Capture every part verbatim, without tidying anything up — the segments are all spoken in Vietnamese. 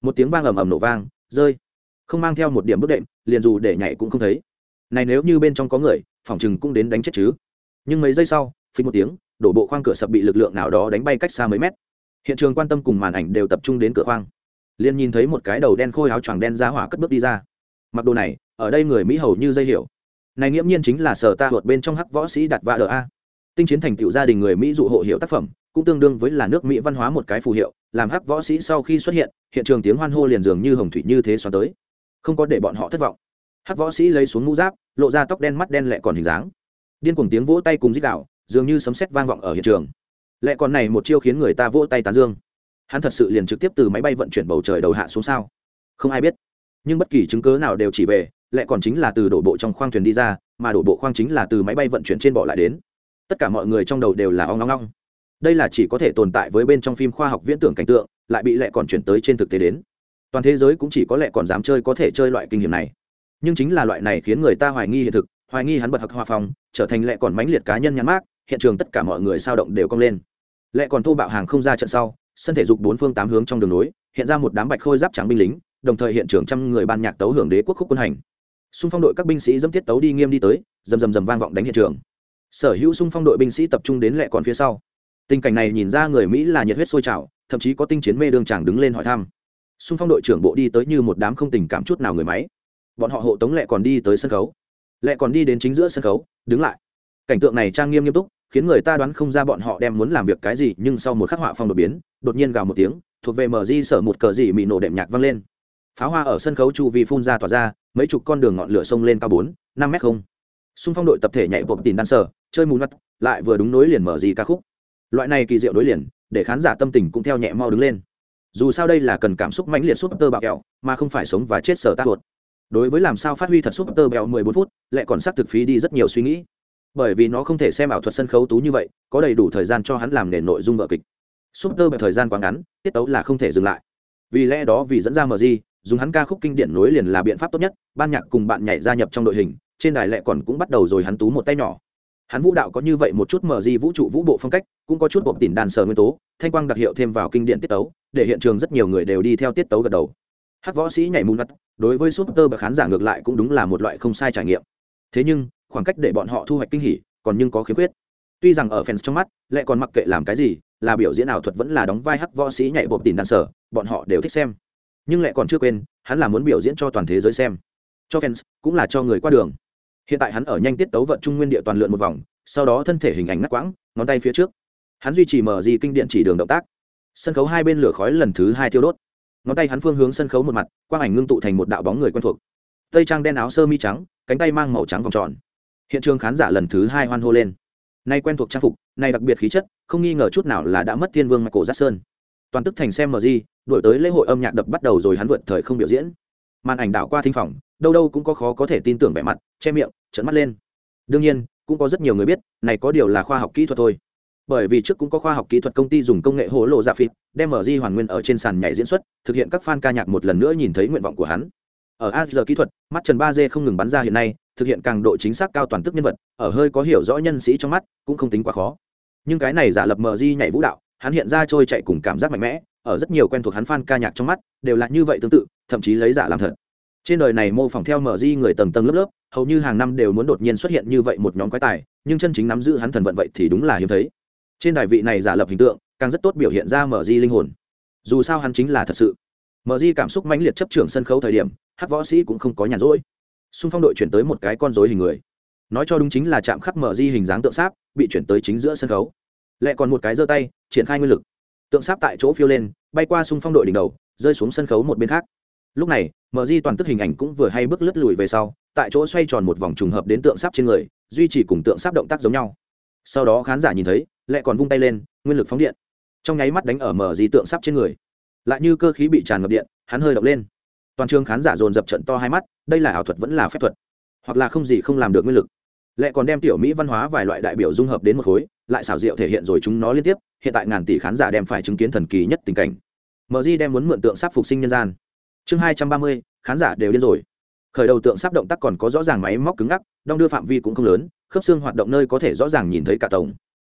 một tiếng vang ầm ầm nổ vang rơi, không mang theo một điểm bước đệm, liền dù để nhảy cũng không thấy. Này nếu như bên trong có người, phòng chừng cũng đến đánh chết chứ. Nhưng mấy giây sau, phình một tiếng, đổ bộ khoang cửa sập bị lực lượng nào đó đánh bay cách xa mấy mét. Hiện trường quan tâm cùng màn ảnh đều tập trung đến cửa khoang. Liên nhìn thấy một cái đầu đen khôi áo choàng đen giá hỏa cất bước đi ra. Mặc đồ này, ở đây người Mỹ hầu như dây hiểu. Này nghiễm nhiên chính là sở ta huột bên trong hắc võ sĩ đặt vạ đờ a. Tinh chiến thành tựu gia đình người Mỹ dụ hộ hiệu tác phẩm, cũng tương đương với là nước Mỹ văn hóa một cái phù hiệu, làm hắc võ sĩ sau khi xuất hiện, hiện trường tiếng hoan hô liền dường như hồng thủy như thế xoắn tới. Không có để bọn họ thất vọng. Hắc võ sĩ lấy xuống mũ giáp, lộ ra tóc đen mắt đen lẹ còn hình dáng. Điên cuồng tiếng vỗ tay cùng rít gào, dường như sấm sét vang vọng ở hiện trường. Lẹ còn này một chiêu khiến người ta vỗ tay tán dương. Hắn thật sự liền trực tiếp từ máy bay vận chuyển bầu trời đầu hạ xuống sao? Không ai biết. Nhưng bất kỳ chứng cứ nào đều chỉ về, lẹ còn chính là từ đổ bộ trong khoang thuyền đi ra, mà đổ bộ khoang chính là từ máy bay vận chuyển trên bỏ lại đến. Tất cả mọi người trong đầu đều là ong ong ong. Đây là chỉ có thể tồn tại với bên trong phim khoa học viễn tưởng cảnh tượng, lại bị lẹ còn chuyển tới trên thực tế đến. Toàn thế giới cũng chỉ có lẹ còn dám chơi có thể chơi loại kinh nghiệm này. Nhưng chính là loại này khiến người ta hoài nghi hiện thực, hoài nghi hắn bật hặc hoa phong, trở thành lẹ còn mãnh liệt cá nhân nhắn mát, hiện trường tất cả mọi người sao động đều cong lên. Lẹ còn thô bạo hàng không ra trận sau, sân thể dục bốn phương tám hướng trong đường nối, hiện ra một đám bạch khôi giáp trắng binh lính, đồng thời hiện trường trăm người ban nhạc tấu hưởng đế quốc khúc quân hành. Xung phong đội các binh sĩ dẫm tiết tấu đi nghiêm đi tới, rầm rầm rầm vang vọng đánh hiện trường. Sở hữu xung phong đội binh sĩ tập trung đến lẹ còn phía sau. Tình cảnh này nhìn ra người Mỹ là nhiệt huyết sôi trào, thậm chí có tinh chiến mê đương chàng đứng lên hỏi thăm. Xung phong đội trưởng bộ đi tới như một đám không tình cảm chút nào người máy. Bọn họ hộ tống lẹ còn đi tới sân khấu. Lẹ còn đi đến chính giữa sân khấu, đứng lại. Cảnh tượng này trang nghiêm nghiêm túc, khiến người ta đoán không ra bọn họ đem muốn làm việc cái gì, nhưng sau một khắc họa phong đột biến, đột nhiên gào một tiếng, thuộc về em giê sở một cờ gì mị nổ đệm nhạc vang lên. Pháo hoa ở sân khấu chu vi phun ra tỏa ra, mấy chục con đường ngọn lửa sông lên cao bốn, năm mét không. Xung phong đội tập thể nhảy bộp tìm dancer, chơi mù mắt, lại vừa đúng nối liền em giê ca khúc. Loại này kỳ diệu nối liền, để khán giả tâm tình cũng theo nhẹ mau đứng lên. Dù sao đây là cần cảm xúc mãnh liệt super bạo kẹo, mà không phải sống và chết sở ta hột. Đối với làm sao phát huy thật super bạo mười bốn phút, lại còn xác thực phí đi rất nhiều suy nghĩ. Bởi vì nó không thể xem ảo thuật sân khấu tú như vậy, có đầy đủ thời gian cho hắn làm nền nội dung vở kịch. Super bạo thời gian quá ngắn, tiết tấu là không thể dừng lại. Vì lẽ đó vì dẫn ra em giê, dùng hắn ca khúc kinh điển nối liền là biện pháp tốt nhất, ban nhạc cùng bạn nhảy gia nhập trong đội hình, trên đài lệ còn cũng bắt đầu rồi hắn tú một tay nhỏ. Hắn vũ đạo có như vậy một chút em giê vũ trụ vũ bộ phong cách, cũng có chút bộp tỉn đàn sở nguyên tố, thanh quang đặc hiệu thêm vào kinh điển tiết tấu, để hiện trường rất nhiều người đều đi theo tiết tấu gật đầu. Hắc võ sĩ nhảy mù mắt, đối với super bậc khán giả ngược lại cũng đúng là một loại không sai trải nghiệm. Thế nhưng, khoảng cách để bọn họ thu hoạch kinh hỉ, còn nhưng có khiếm khuyết. Tuy rằng ở fans trong mắt, lệ còn mặc kệ làm cái gì, là biểu diễn ảo thuật vẫn là đóng vai hắc võ sĩ nhảy bộp tỉn đàn sở, bọn họ đều thích xem. Nhưng lệ còn chưa quên, hắn là muốn biểu diễn cho toàn thế giới xem, cho fans, cũng là cho người qua đường. Hiện tại hắn ở nhanh tiết tấu vận trung nguyên địa toàn lượn một vòng, sau đó thân thể hình ảnh ngắt quãng, ngón tay phía trước, hắn duy trì em giê kinh điện chỉ đường động tác. Sân khấu hai bên lửa khói lần thứ hai thiêu đốt, ngón tay hắn phương hướng sân khấu một mặt, quang ảnh ngưng tụ thành một đạo bóng người quen thuộc, tây trang đen áo sơ mi trắng, cánh tay mang màu trắng vòng tròn. Hiện trường khán giả lần thứ hai hoan hô lên. Nay quen thuộc trang phục, nay đặc biệt khí chất, không nghi ngờ chút nào là đã mất thiên vương Michael Jackson. Toàn tức thành xem em giê, đổi tới lễ hội âm nhạc đập bắt đầu rồi, hắn vượt thời không biểu diễn. Màn ảnh đảo qua thính phòng, đâu đâu cũng có khó có thể tin tưởng vẻ mặt, che miệng, trợn mắt lên. Đương nhiên, cũng có rất nhiều người biết, này có điều là khoa học kỹ thuật thôi. Bởi vì trước cũng có khoa học kỹ thuật công ty dùng công nghệ hỗ lộ dạ phịt, đem em giê hoàn nguyên ở trên sàn nhảy diễn xuất, thực hiện các fan ca nhạc một lần nữa nhìn thấy nguyện vọng của hắn. Ở a rờ kỹ thuật, mắt trần ba D không ngừng bắn ra hiện nay, thực hiện càng độ chính xác cao toàn tức nhân vật, ở hơi có hiểu rõ nhân sĩ trong mắt, cũng không tính quá khó. Nhưng cái này giả lập em giê nhảy vũ đạo, hắn hiện ra trôi chạy cùng cảm giác mạnh mẽ, ở rất nhiều quen thuộc hắn fan ca nhạc trong mắt, đều là như vậy tương tự, thậm chí lấy giả làm thật. Trên đời này mô phỏng theo em giê người tầng tầng lớp lớp, hầu như hàng năm đều muốn đột nhiên xuất hiện như vậy một nhóm quái tài, nhưng chân chính nắm giữ hắn thần vận vậy thì đúng là hiếm thấy. Trên đài vị này giả lập hình tượng, càng rất tốt biểu hiện ra em giê linh hồn. Dù sao hắn chính là thật sự. em giê cảm xúc mãnh liệt chấp trưởng sân khấu thời điểm, hắc võ sĩ cũng không có nhàn rỗi. Xung phong đội chuyển tới một cái con rối hình người, nói cho đúng chính là chạm khắc em giê hình dáng tượng sáp, bị chuyển tới chính giữa sân khấu. Lại còn một cái giơ tay, triển khai nguyên lực. Tượng sáp tại chỗ phiêu lên, bay qua xung phong đội đỉnh đầu, rơi xuống sân khấu một bên khác. Lúc này, em giê toàn tức hình ảnh cũng vừa hay bước lướt lùi về sau, tại chỗ xoay tròn một vòng trùng hợp đến tượng sáp trên người, duy trì cùng tượng sáp động tác giống nhau. Sau đó khán giả nhìn thấy, lại còn vung tay lên, nguyên lực phóng điện, trong nháy mắt đánh ở em giê tượng sáp trên người, lại như cơ khí bị tràn ngập điện, hắn hơi động lên. Toàn trường khán giả dồn dập trận to hai mắt, đây là ảo thuật vẫn là phép thuật, hoặc là không gì không làm được nguyên lực. Lại còn đem tiểu mỹ văn hóa vài loại đại biểu dung hợp đến một khối, lại xảo diệu thể hiện rồi chúng nó liên tiếp. Hiện tại ngàn tỷ khán giả đem phải chứng kiến thần kỳ nhất tình cảnh, em giê đem muốn mượn tượng sáp phục sinh nhân gian. Chương hai trăm ba mươi, khán giả đều điên rồi. Khởi đầu tượng sáp động tác còn có rõ ràng máy móc cứng ngắc, đong đưa phạm vi cũng không lớn, khớp xương hoạt động nơi có thể rõ ràng nhìn thấy cả tổng.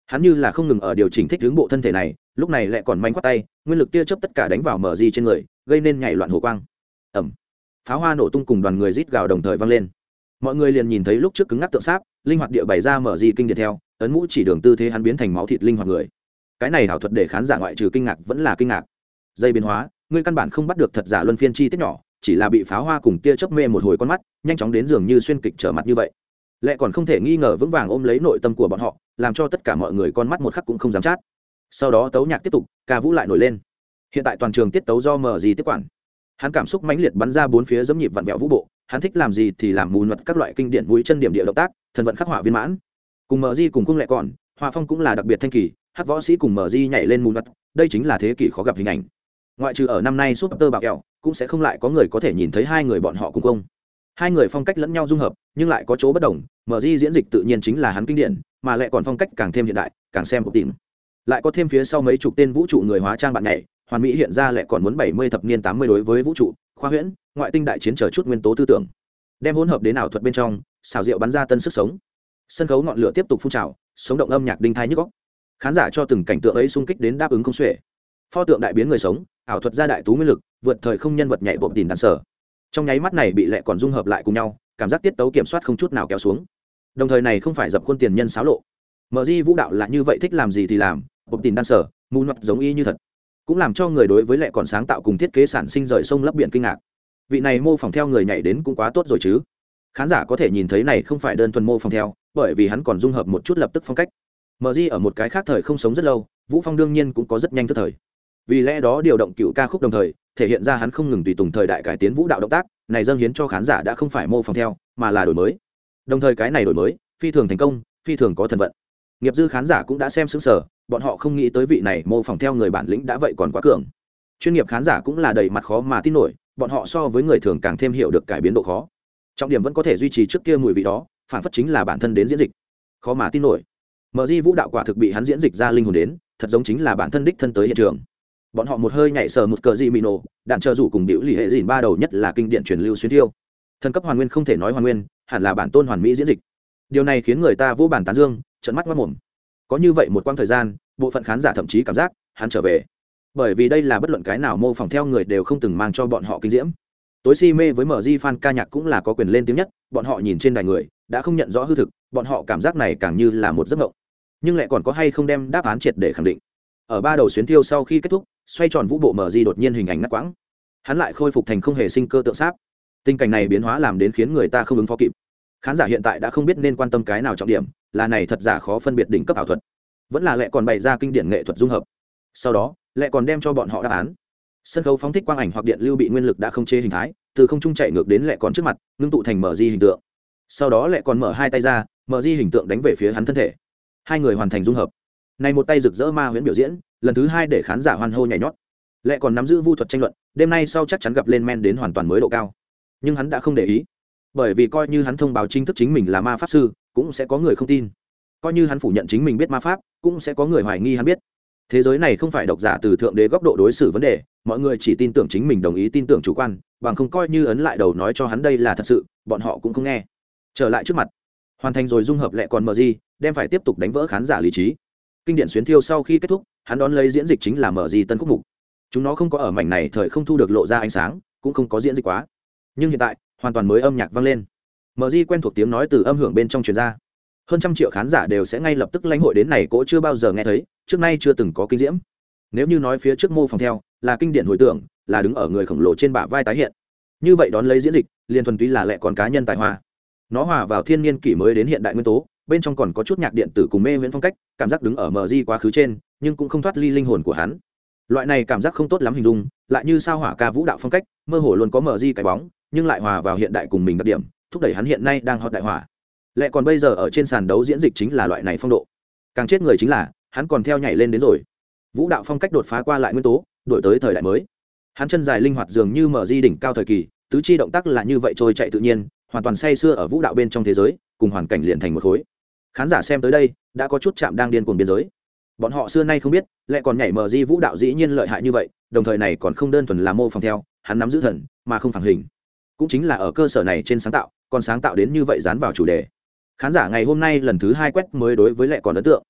hắn như là không ngừng ở điều chỉnh thích hướng bộ thân thể này, lúc này lại còn manh khoát tay, nguyên lực tia chớp tất cả đánh vào mở di trên người, gây nên nhảy loạn hồ quang. Ẩm. Pháo hoa nổ tung cùng đoàn người rít gào đồng thời vang lên. Mọi người liền nhìn thấy lúc trước cứng ngắc tượng sáp, linh hoạt địa bày ra mở di kinh điển theo, ấn mũ chỉ đường tư thế hắn biến thành máu thịt linh hoạt người. Cái này ảo thuật để khán giả ngoại trừ kinh ngạc vẫn là kinh ngạc. Dây biến hóa, ngươi căn bản không bắt được thật giả luân phiên chi tiết nhỏ, chỉ là bị pháo hoa cùng tia chớp mê một hồi con mắt, nhanh chóng đến dường như xuyên kịch trở mặt như vậy. Lẽ còn không thể nghi ngờ vững vàng ôm lấy nội tâm của bọn họ, làm cho tất cả mọi người con mắt một khắc cũng không dám chát. Sau đó tấu nhạc tiếp tục, ca vũ lại nổi lên. Hiện tại toàn trường tiết tấu do mở gì tiếp quản. Hắn cảm xúc mãnh liệt bắn ra bốn phía giống nhịp vặn vẹo vũ bộ, hắn thích làm gì thì làm mù nhật các loại kinh điển mũi chân điểm địa động tác, thần vận khắc họa viên mãn. Cùng mở di cùng cung lệ còn, họa phong cũng là đặc biệt thanh kỳ, hát võ sĩ cùng mở di nhảy lên mù nhật, đây chính là thế kỷ khó gặp hình ảnh. Ngoại trừ ở năm nay Super bạo kẹo, cũng sẽ không lại có người có thể nhìn thấy hai người bọn họ cùng công. Hai người phong cách lẫn nhau dung hợp, nhưng lại có chỗ bất đồng, mở di diễn dịch tự nhiên chính là hắn kinh điển, mà lại còn phong cách càng thêm hiện đại, càng xem một tìm. Lại có thêm phía sau mấy chục tên vũ trụ người hóa trang bạn nhảy, hoàn mỹ hiện ra lại còn muốn bảy mươi thập niên tám mươi đối với vũ trụ, khoa huyễn, ngoại tinh đại chiến trở chút nguyên tố tư tưởng. Đem hỗn hợp đến ảo thuật bên trong, xào rượu bắn ra tân sức sống. Sân khấu ngọn lửa tiếp tục phun trào, sống động âm nhạc đinh thai nhức óc. Khán giả cho từng cảnh tượng ấy xung kích đến đáp ứng không xuể. Pho tượng đại biến người sống, ảo thuật gia đại tú nguyên lực, vượt thời không nhân vật nhảy bộp tìm đàn sở. Trong nháy mắt này bị lẹ còn dung hợp lại cùng nhau, cảm giác tiết tấu kiểm soát không chút nào kéo xuống. Đồng thời này không phải dập khuôn tiền nhân xáo lộ. Mở di vũ đạo là như vậy, thích làm gì thì làm, bộp tìm đàn sở, mù mặt giống y như thật. Cũng làm cho người đối với lẹ còn sáng tạo cùng thiết kế sản sinh rời sông lấp biển kinh ngạc. Vị này mô phỏng theo người nhảy đến cũng quá tốt rồi chứ. Khán giả có thể nhìn thấy này không phải đơn thuần mô phỏng theo, bởi vì hắn còn dung hợp một chút lập tức phong cách. Mở di ở một cái khác thời không sống rất lâu, Vũ Phong đương nhiên cũng có rất nhanh tức thời. Vì lẽ đó điều động cựu ca khúc đồng thời, thể hiện ra hắn không ngừng tùy tùng thời đại cải tiến vũ đạo động tác, này dâng hiến cho khán giả đã không phải mô phỏng theo, mà là đổi mới. Đồng thời cái này đổi mới, phi thường thành công, phi thường có thần vận. Nghiệp dư khán giả cũng đã xem sững sờ, bọn họ không nghĩ tới vị này mô phỏng theo người bản lĩnh đã vậy còn quá cường. Chuyên nghiệp khán giả cũng là đầy mặt khó mà tin nổi, bọn họ so với người thường càng thêm hiểu được cải biến độ khó. Trọng điểm vẫn có thể duy trì trước kia mùi vị đó, phản phất chính là bản thân đến diễn dịch. Khó mà tin nổi. Mở di vũ đạo quả thực bị hắn diễn dịch ra linh hồn đến, thật giống chính là bản thân đích thân tới hiện trường. Bọn họ một hơi nhảy sờ một cờ dị mì nổ, đạn chờ rủ cùng biểu lì hệ dìn ba đầu nhất là kinh điển truyền lưu xuyên thiêu. Thần cấp hoàn nguyên không thể nói hoàn nguyên, hẳn là bản tôn hoàn mỹ diễn dịch. Điều này khiến người ta vô bản tán dương, trợn mắt mắt mồm. Có như vậy một quãng thời gian, bộ phận khán giả thậm chí cảm giác hắn trở về, bởi vì đây là bất luận cái nào mô phỏng theo người đều không từng mang cho bọn họ kinh diễm. Tối si mê với mở di fan ca nhạc cũng là có quyền lên tiếng nhất, bọn họ nhìn trên đài người đã không nhận rõ hư thực, bọn họ cảm giác này càng như là một giấc mộng. Nhưng lại còn có hay không đem đáp án triệt để khẳng định. Ở ba đầu xuyến thiêu sau khi kết thúc, xoay tròn vũ bộ mở di đột nhiên hình ảnh ngắt quãng, hắn lại khôi phục thành không hề sinh cơ tượng sáp. Tình cảnh này biến hóa làm đến khiến người ta không ứng phó kịp. Khán giả hiện tại đã không biết nên quan tâm cái nào trọng điểm, là này thật giả khó phân biệt đỉnh cấp ảo thuật, vẫn là lẽ còn bày ra kinh điển nghệ thuật dung hợp. Sau đó lẽ còn đem cho bọn họ đáp án. Sân khấu phóng thích quang ảnh hoặc điện lưu bị nguyên lực đã không chế hình thái, từ không trung chạy ngược đến lẽ còn trước mặt, ngưng tụ thành mở di hình tượng. Sau đó lẽ còn mở hai tay ra, mở di hình tượng đánh về phía hắn thân thể. Hai người hoàn thành dung hợp. Này một tay rực rỡ ma huyễn biểu diễn, lần thứ hai để khán giả hoan hô nhảy nhót. Lẽ còn nắm giữ vu thuật tranh luận, đêm nay sau chắc chắn gặp lên men đến hoàn toàn mới độ cao. Nhưng hắn đã không để ý, bởi vì coi như hắn thông báo chính thức chính mình là ma pháp sư, cũng sẽ có người không tin. Coi như hắn phủ nhận chính mình biết ma pháp, cũng sẽ có người hoài nghi hắn biết. Thế giới này không phải độc giả từ thượng đế góc độ đối xử vấn đề, mọi người chỉ tin tưởng chính mình đồng ý tin tưởng chủ quan, bằng không coi như ấn lại đầu nói cho hắn đây là thật sự, bọn họ cũng không nghe. Trở lại trước mặt, hoàn thành rồi dung hợp lẹ còn mờ gì, đem phải tiếp tục đánh vỡ khán giả lý trí. Kinh điển xuyến thiêu sau khi kết thúc, hắn đón lấy diễn dịch chính là mở gì tân khúc mục. Chúng nó không có ở mảnh này thời không thu được lộ ra ánh sáng, cũng không có diễn dịch quá. Nhưng hiện tại, hoàn toàn mới âm nhạc vang lên. Mở gì quen thuộc tiếng nói từ âm hưởng bên trong truyền ra. Hơn trăm triệu khán giả đều sẽ ngay lập tức lãnh hội đến này cỗ chưa bao giờ nghe thấy, trước nay chưa từng có kinh diễm. Nếu như nói phía trước mô phỏng theo là kinh điển hồi tưởng, là đứng ở người khổng lồ trên bả vai tái hiện, như vậy đón lấy diễn dịch liền thuần túy là lẹ còn cá nhân tài hoa. Nó hòa vào thiên niên kỷ mới đến hiện đại nguyên tố, bên trong còn có chút nhạc điện tử cùng mê viễn phong cách, cảm giác đứng ở mờ di quá khứ trên, nhưng cũng không thoát ly linh hồn của hắn. Loại này cảm giác không tốt lắm hình dung, lại như sao hỏa ca vũ đạo phong cách, mơ hồ luôn có mờ di cái bóng, nhưng lại hòa vào hiện đại cùng mình đặc điểm, thúc đẩy hắn hiện nay đang hot đại hỏa. Lẽ còn bây giờ ở trên sàn đấu diễn dịch chính là loại này phong độ. Càng chết người chính là hắn còn theo nhảy lên đến rồi. Vũ đạo phong cách đột phá qua lại nguyên tố, đổi tới thời đại mới. Hắn chân dài linh hoạt dường như mở di đỉnh cao thời kỳ, tứ chi động tác là như vậy trôi chạy tự nhiên, hoàn toàn say sưa ở vũ đạo bên trong thế giới, cùng hoàn cảnh liền thành một khối. Khán giả xem tới đây đã có chút chạm đang điên cuồng biên giới. Bọn họ xưa nay không biết, lại còn nhảy mở di vũ đạo dĩ nhiên lợi hại như vậy, đồng thời này còn không đơn thuần là mô phỏng theo, hắn nắm giữ thần mà không phản hình. Cũng chính là ở cơ sở này trên sáng tạo, còn sáng tạo đến như vậy dán vào chủ đề. Khán giả ngày hôm nay lần thứ hai quét mới đối với lệ còn ấn tượng.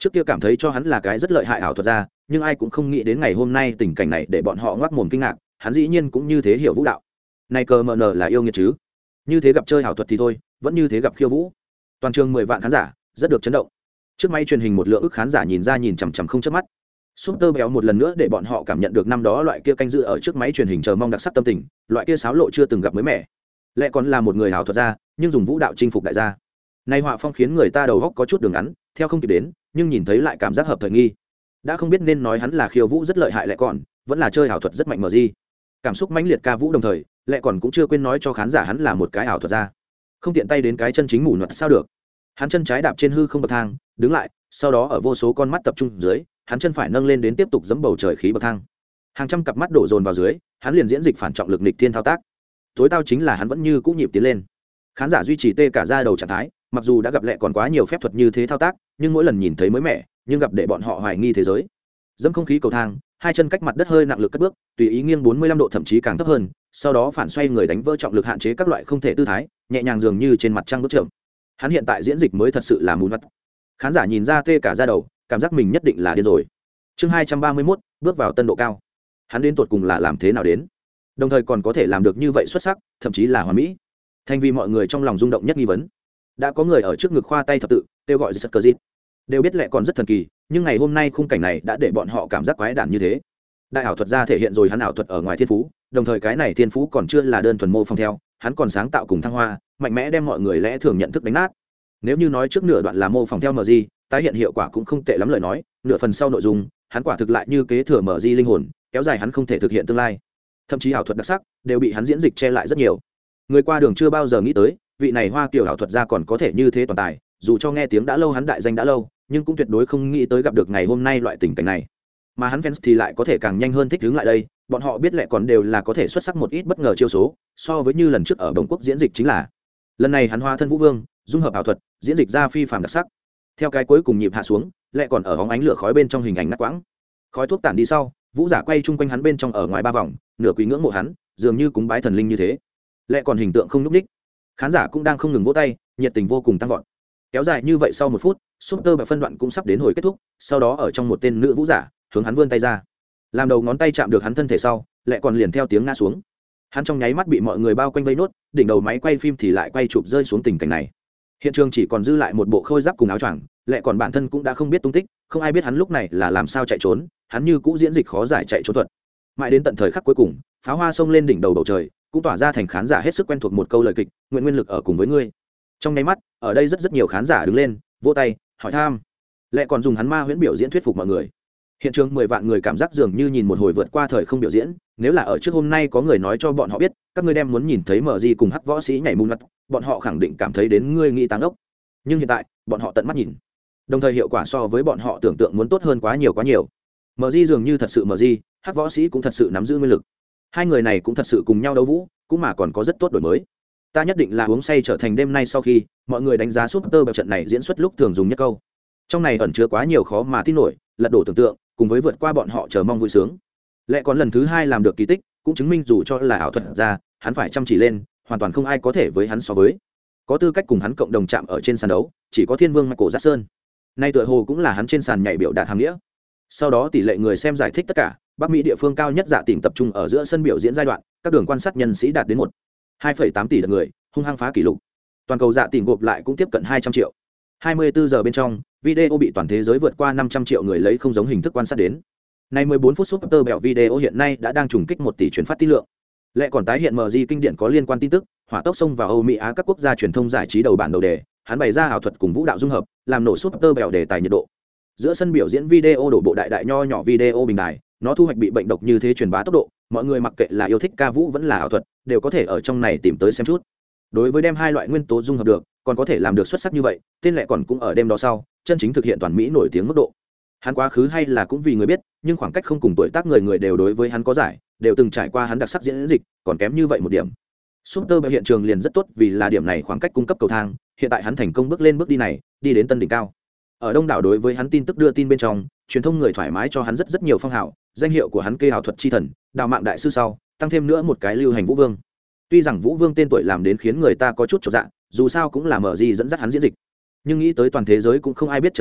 trước kia cảm thấy cho hắn là cái rất lợi hại ảo thuật ra, nhưng ai cũng không nghĩ đến ngày hôm nay tình cảnh này để bọn họ ngoác mồm kinh ngạc. Hắn dĩ nhiên cũng như thế hiểu vũ đạo. Này cờ mờ nờ là yêu nghiệt chứ? Như thế gặp chơi ảo thuật thì thôi, vẫn như thế gặp khiêu vũ. Toàn trường mười vạn khán giả rất được chấn động. Trước máy truyền hình một lượng ức khán giả nhìn ra nhìn chằm chằm không chớp mắt. Super béo một lần nữa để bọn họ cảm nhận được năm đó loại kia canh dự ở trước máy truyền hình chờ mong đặc sắc tâm tình, loại kia sáo lộ chưa từng gặp mới mẻ. Lẽ còn là một người ảo thuật gia, nhưng dùng vũ đạo chinh phục đại gia. Này họa phong khiến người ta đầu góc có chút đường ngắn, theo không kịp đến, nhưng nhìn thấy lại cảm giác hợp thời nghi. Đã không biết nên nói hắn là khiêu vũ rất lợi hại lại còn, vẫn là chơi ảo thuật rất mạnh mờ gì. Cảm xúc mãnh liệt ca vũ đồng thời, lại còn cũng chưa quên nói cho khán giả hắn là một cái ảo thuật gia. Không tiện tay đến cái chân chính mù nhuận sao được. Hắn chân trái đạp trên hư không bậc thang, đứng lại, sau đó ở vô số con mắt tập trung dưới, hắn chân phải nâng lên đến tiếp tục giẫm bầu trời khí bậc thang. Hàng trăm cặp mắt đổ dồn vào dưới, hắn liền diễn dịch phản trọng lực nghịch thiên thao tác. Tối tao chính là hắn vẫn như cũ nhịp tiến lên. Khán giả duy trì tê cả da đầu trạng thái, mặc dù đã gặp lẹ còn quá nhiều phép thuật như thế thao tác, nhưng mỗi lần nhìn thấy mới mẻ, nhưng gặp để bọn họ hoài nghi thế giới. Dẫm không khí cầu thang, hai chân cách mặt đất hơi nặng lực cất bước, tùy ý nghiêng bốn mươi lăm độ thậm chí càng thấp hơn, sau đó phản xoay người đánh vỡ trọng lực hạn chế các loại không thể tư thái, nhẹ nhàng dường như trên mặt trăng bước chậm. Hắn hiện tại diễn dịch mới thật sự là mù mắt. Khán giả nhìn ra tê cả da đầu, cảm giác mình nhất định là điên rồi. Chương hai trăm ba mươi mốt, bước vào tân độ cao. Hắn đến tột cùng là làm thế nào đến? Đồng thời còn có thể làm được như vậy xuất sắc, thậm chí là hoàn mỹ. Thành vì mọi người trong lòng rung động nhất nghi vấn. Đã có người ở trước ngực khoa tay thập tự, kêu gọi giật cờ dít. Đều biết lẽ còn rất thần kỳ, nhưng ngày hôm nay khung cảnh này đã để bọn họ cảm giác quái đản như thế. Đại ảo thuật gia thể hiện rồi hắn ảo thuật ở ngoài thiên phú, đồng thời cái này thiên phú còn chưa là đơn thuần mô phỏng theo, hắn còn sáng tạo cùng thăng hoa, mạnh mẽ đem mọi người lẽ thường nhận thức đánh nát. Nếu như nói trước nửa đoạn là mô phỏng theo mờ gì, tái hiện hiệu quả cũng không tệ lắm lời nói, nửa phần sau nội dung, hắn quả thực lại như kế thừa mờ gì linh hồn, kéo dài hắn không thể thực hiện tương lai. Thậm chí ảo thuật đặc sắc đều bị hắn diễn dịch che lại rất nhiều. Người qua đường chưa bao giờ nghĩ tới, vị này Hoa Kiều ảo thuật gia còn có thể như thế toàn tài, dù cho nghe tiếng đã lâu hắn đại danh đã lâu, nhưng cũng tuyệt đối không nghĩ tới gặp được ngày hôm nay loại tình cảnh này. Mà hắn fans thì lại có thể càng nhanh hơn thích ứng lại đây, bọn họ biết lẽ còn đều là có thể xuất sắc một ít bất ngờ chiêu số, so với như lần trước ở Bồng Quốc diễn dịch chính là. Lần này hắn hóa thân Vũ Vương, dung hợp ảo thuật, diễn dịch ra phi phàm đặc sắc. Theo cái cuối cùng nhịp hạ xuống, lẽ còn ở hóng ánh lửa khói bên trong hình ảnh ngắt quãng. Khói thuốc tản đi sau, Vũ giả quay chung quanh hắn bên trong ở ngoài ba vòng, nửa quý ngưỡng mộ hắn, dường như cúng bái thần linh như thế. Lẽ còn hình tượng không nhúc nhích. Khán giả cũng đang không ngừng vỗ tay, nhiệt tình vô cùng tăng vọt. Kéo dài như vậy sau một phút, Super và phân đoạn cũng sắp đến hồi kết thúc, sau đó ở trong một tên nữ vũ giả hướng hắn vươn tay ra, làm đầu ngón tay chạm được hắn thân thể sau, lại còn liền theo tiếng ngã xuống. Hắn trong nháy mắt bị mọi người bao quanh vây nốt, đỉnh đầu máy quay phim thì lại quay chụp rơi xuống tình cảnh này. Hiện trường chỉ còn dư lại một bộ khôi giáp cùng áo choàng, lại còn bản thân cũng đã không biết tung tích, không ai biết hắn lúc này là làm sao chạy trốn, hắn như cũ diễn dịch khó giải chạy trốn thuật. Mãi đến tận thời khắc cuối cùng, pháo hoa xông lên đỉnh đầu bầu trời, cũng tỏa ra thành khán giả hết sức quen thuộc một câu lời kịch, nguyện nguyên lực ở cùng với ngươi. Trong nháy mắt, ở đây rất rất nhiều khán giả đứng lên, vỗ tay, hỏi thăm. Lại còn dùng hắn ma huyễn biểu diễn thuyết phục mọi người. Hiện trường mười vạn người cảm giác dường như nhìn một hồi vượt qua thời không biểu diễn, nếu là ở trước hôm nay có người nói cho bọn họ biết, các ngươi đem muốn nhìn thấy mở gì cùng hắc võ sĩ nhảy mùn mặt, bọn họ khẳng định cảm thấy đến ngươi nghĩ táng ốc. Nhưng hiện tại, bọn họ tận mắt nhìn. Đồng thời hiệu quả so với bọn họ tưởng tượng muốn tốt hơn quá nhiều quá nhiều. Mở gì dường như thật sự mở gì, hắc võ sĩ cũng thật sự nắm giữ nguyên lực. Hai người này cũng thật sự cùng nhau đấu vũ, cũng mà còn có rất tốt đổi mới. Ta nhất định là uống say trở thành đêm nay sau khi mọi người đánh giá Super bậc trận này diễn xuất lúc thường dùng nhất câu. Trong này ẩn chứa quá nhiều khó mà tin nổi, lật đổ tưởng tượng, cùng với vượt qua bọn họ chờ mong vui sướng. Lẽ còn lần thứ hai làm được kỳ tích, cũng chứng minh dù cho là ảo thuật ra, hắn phải chăm chỉ lên, hoàn toàn không ai có thể với hắn so với. Có tư cách cùng hắn cộng đồng chạm ở trên sàn đấu, chỉ có Thiên Vương Michael Jackson. Nay tựa hồ cũng là hắn trên sàn nhảy biểu đạt hàm nghĩa. Sau đó tỷ lệ người xem giải thích tất cả, Bắc Mỹ địa phương cao nhất dạ tỉnh tập trung ở giữa sân biểu diễn giai đoạn, các đường quan sát nhân sĩ đạt đến một hai phẩy tám tỷ lượt người, hung hăng phá kỷ lục. Toàn cầu dạ tỉnh gộp lại cũng tiếp cận hai trăm triệu. hai mươi bốn giờ bên trong, video bị toàn thế giới vượt qua năm trăm triệu người lấy không giống hình thức quan sát đến. Này mười bốn phút Super bẹo video hiện nay đã đang trùng kích một tỷ truyền phát tin lượng. Lẽ còn tái hiện em giê kinh điển có liên quan tin tức, hỏa tốc xông vào Âu Mỹ Á các quốc gia truyền thông giải trí đầu bản đầu đề, hắn bày ra ảo thuật cùng vũ đạo dung hợp, làm nổ Super bẹo đề tài nhiệt độ. Giữa sân biểu diễn video đổ bộ đại đại nho nhỏ video bình đài, nó thu hoạch bị bệnh độc như thế truyền bá tốc độ, mọi người mặc kệ là yêu thích ca vũ vẫn là ảo thuật, đều có thể ở trong này tìm tới xem chút. Đối với đem hai loại nguyên tố dung hợp được, còn có thể làm được xuất sắc như vậy, tên lệ còn cũng ở đêm đó sau, chân chính thực hiện toàn mỹ nổi tiếng mức độ. Hắn quá khứ hay là cũng vì người biết, nhưng khoảng cách không cùng tuổi tác người người đều đối với hắn có giải, đều từng trải qua hắn đặc sắc diễn dịch, còn kém như vậy một điểm. Super bẹo hiện trường liền rất tốt vì là điểm này khoảng cách cung cấp cầu thang, hiện tại hắn thành công bước lên bước đi này, đi đến tân đỉnh cao. Ở đông đảo đối với hắn tin tức đưa tin bên trong, truyền thông người thoải mái cho hắn rất rất nhiều phong hào, danh hiệu của hắn kê ảo thuật chi thần, đào mạng đại sư sau, tăng thêm nữa một cái lưu hành vũ vương. Tuy rằng vũ vương tên tuổi làm đến khiến người ta có chút chột dạ, dù sao cũng là mở gì dẫn dắt hắn diễn dịch, nhưng nghĩ tới toàn thế giới cũng không ai biết trận tướng,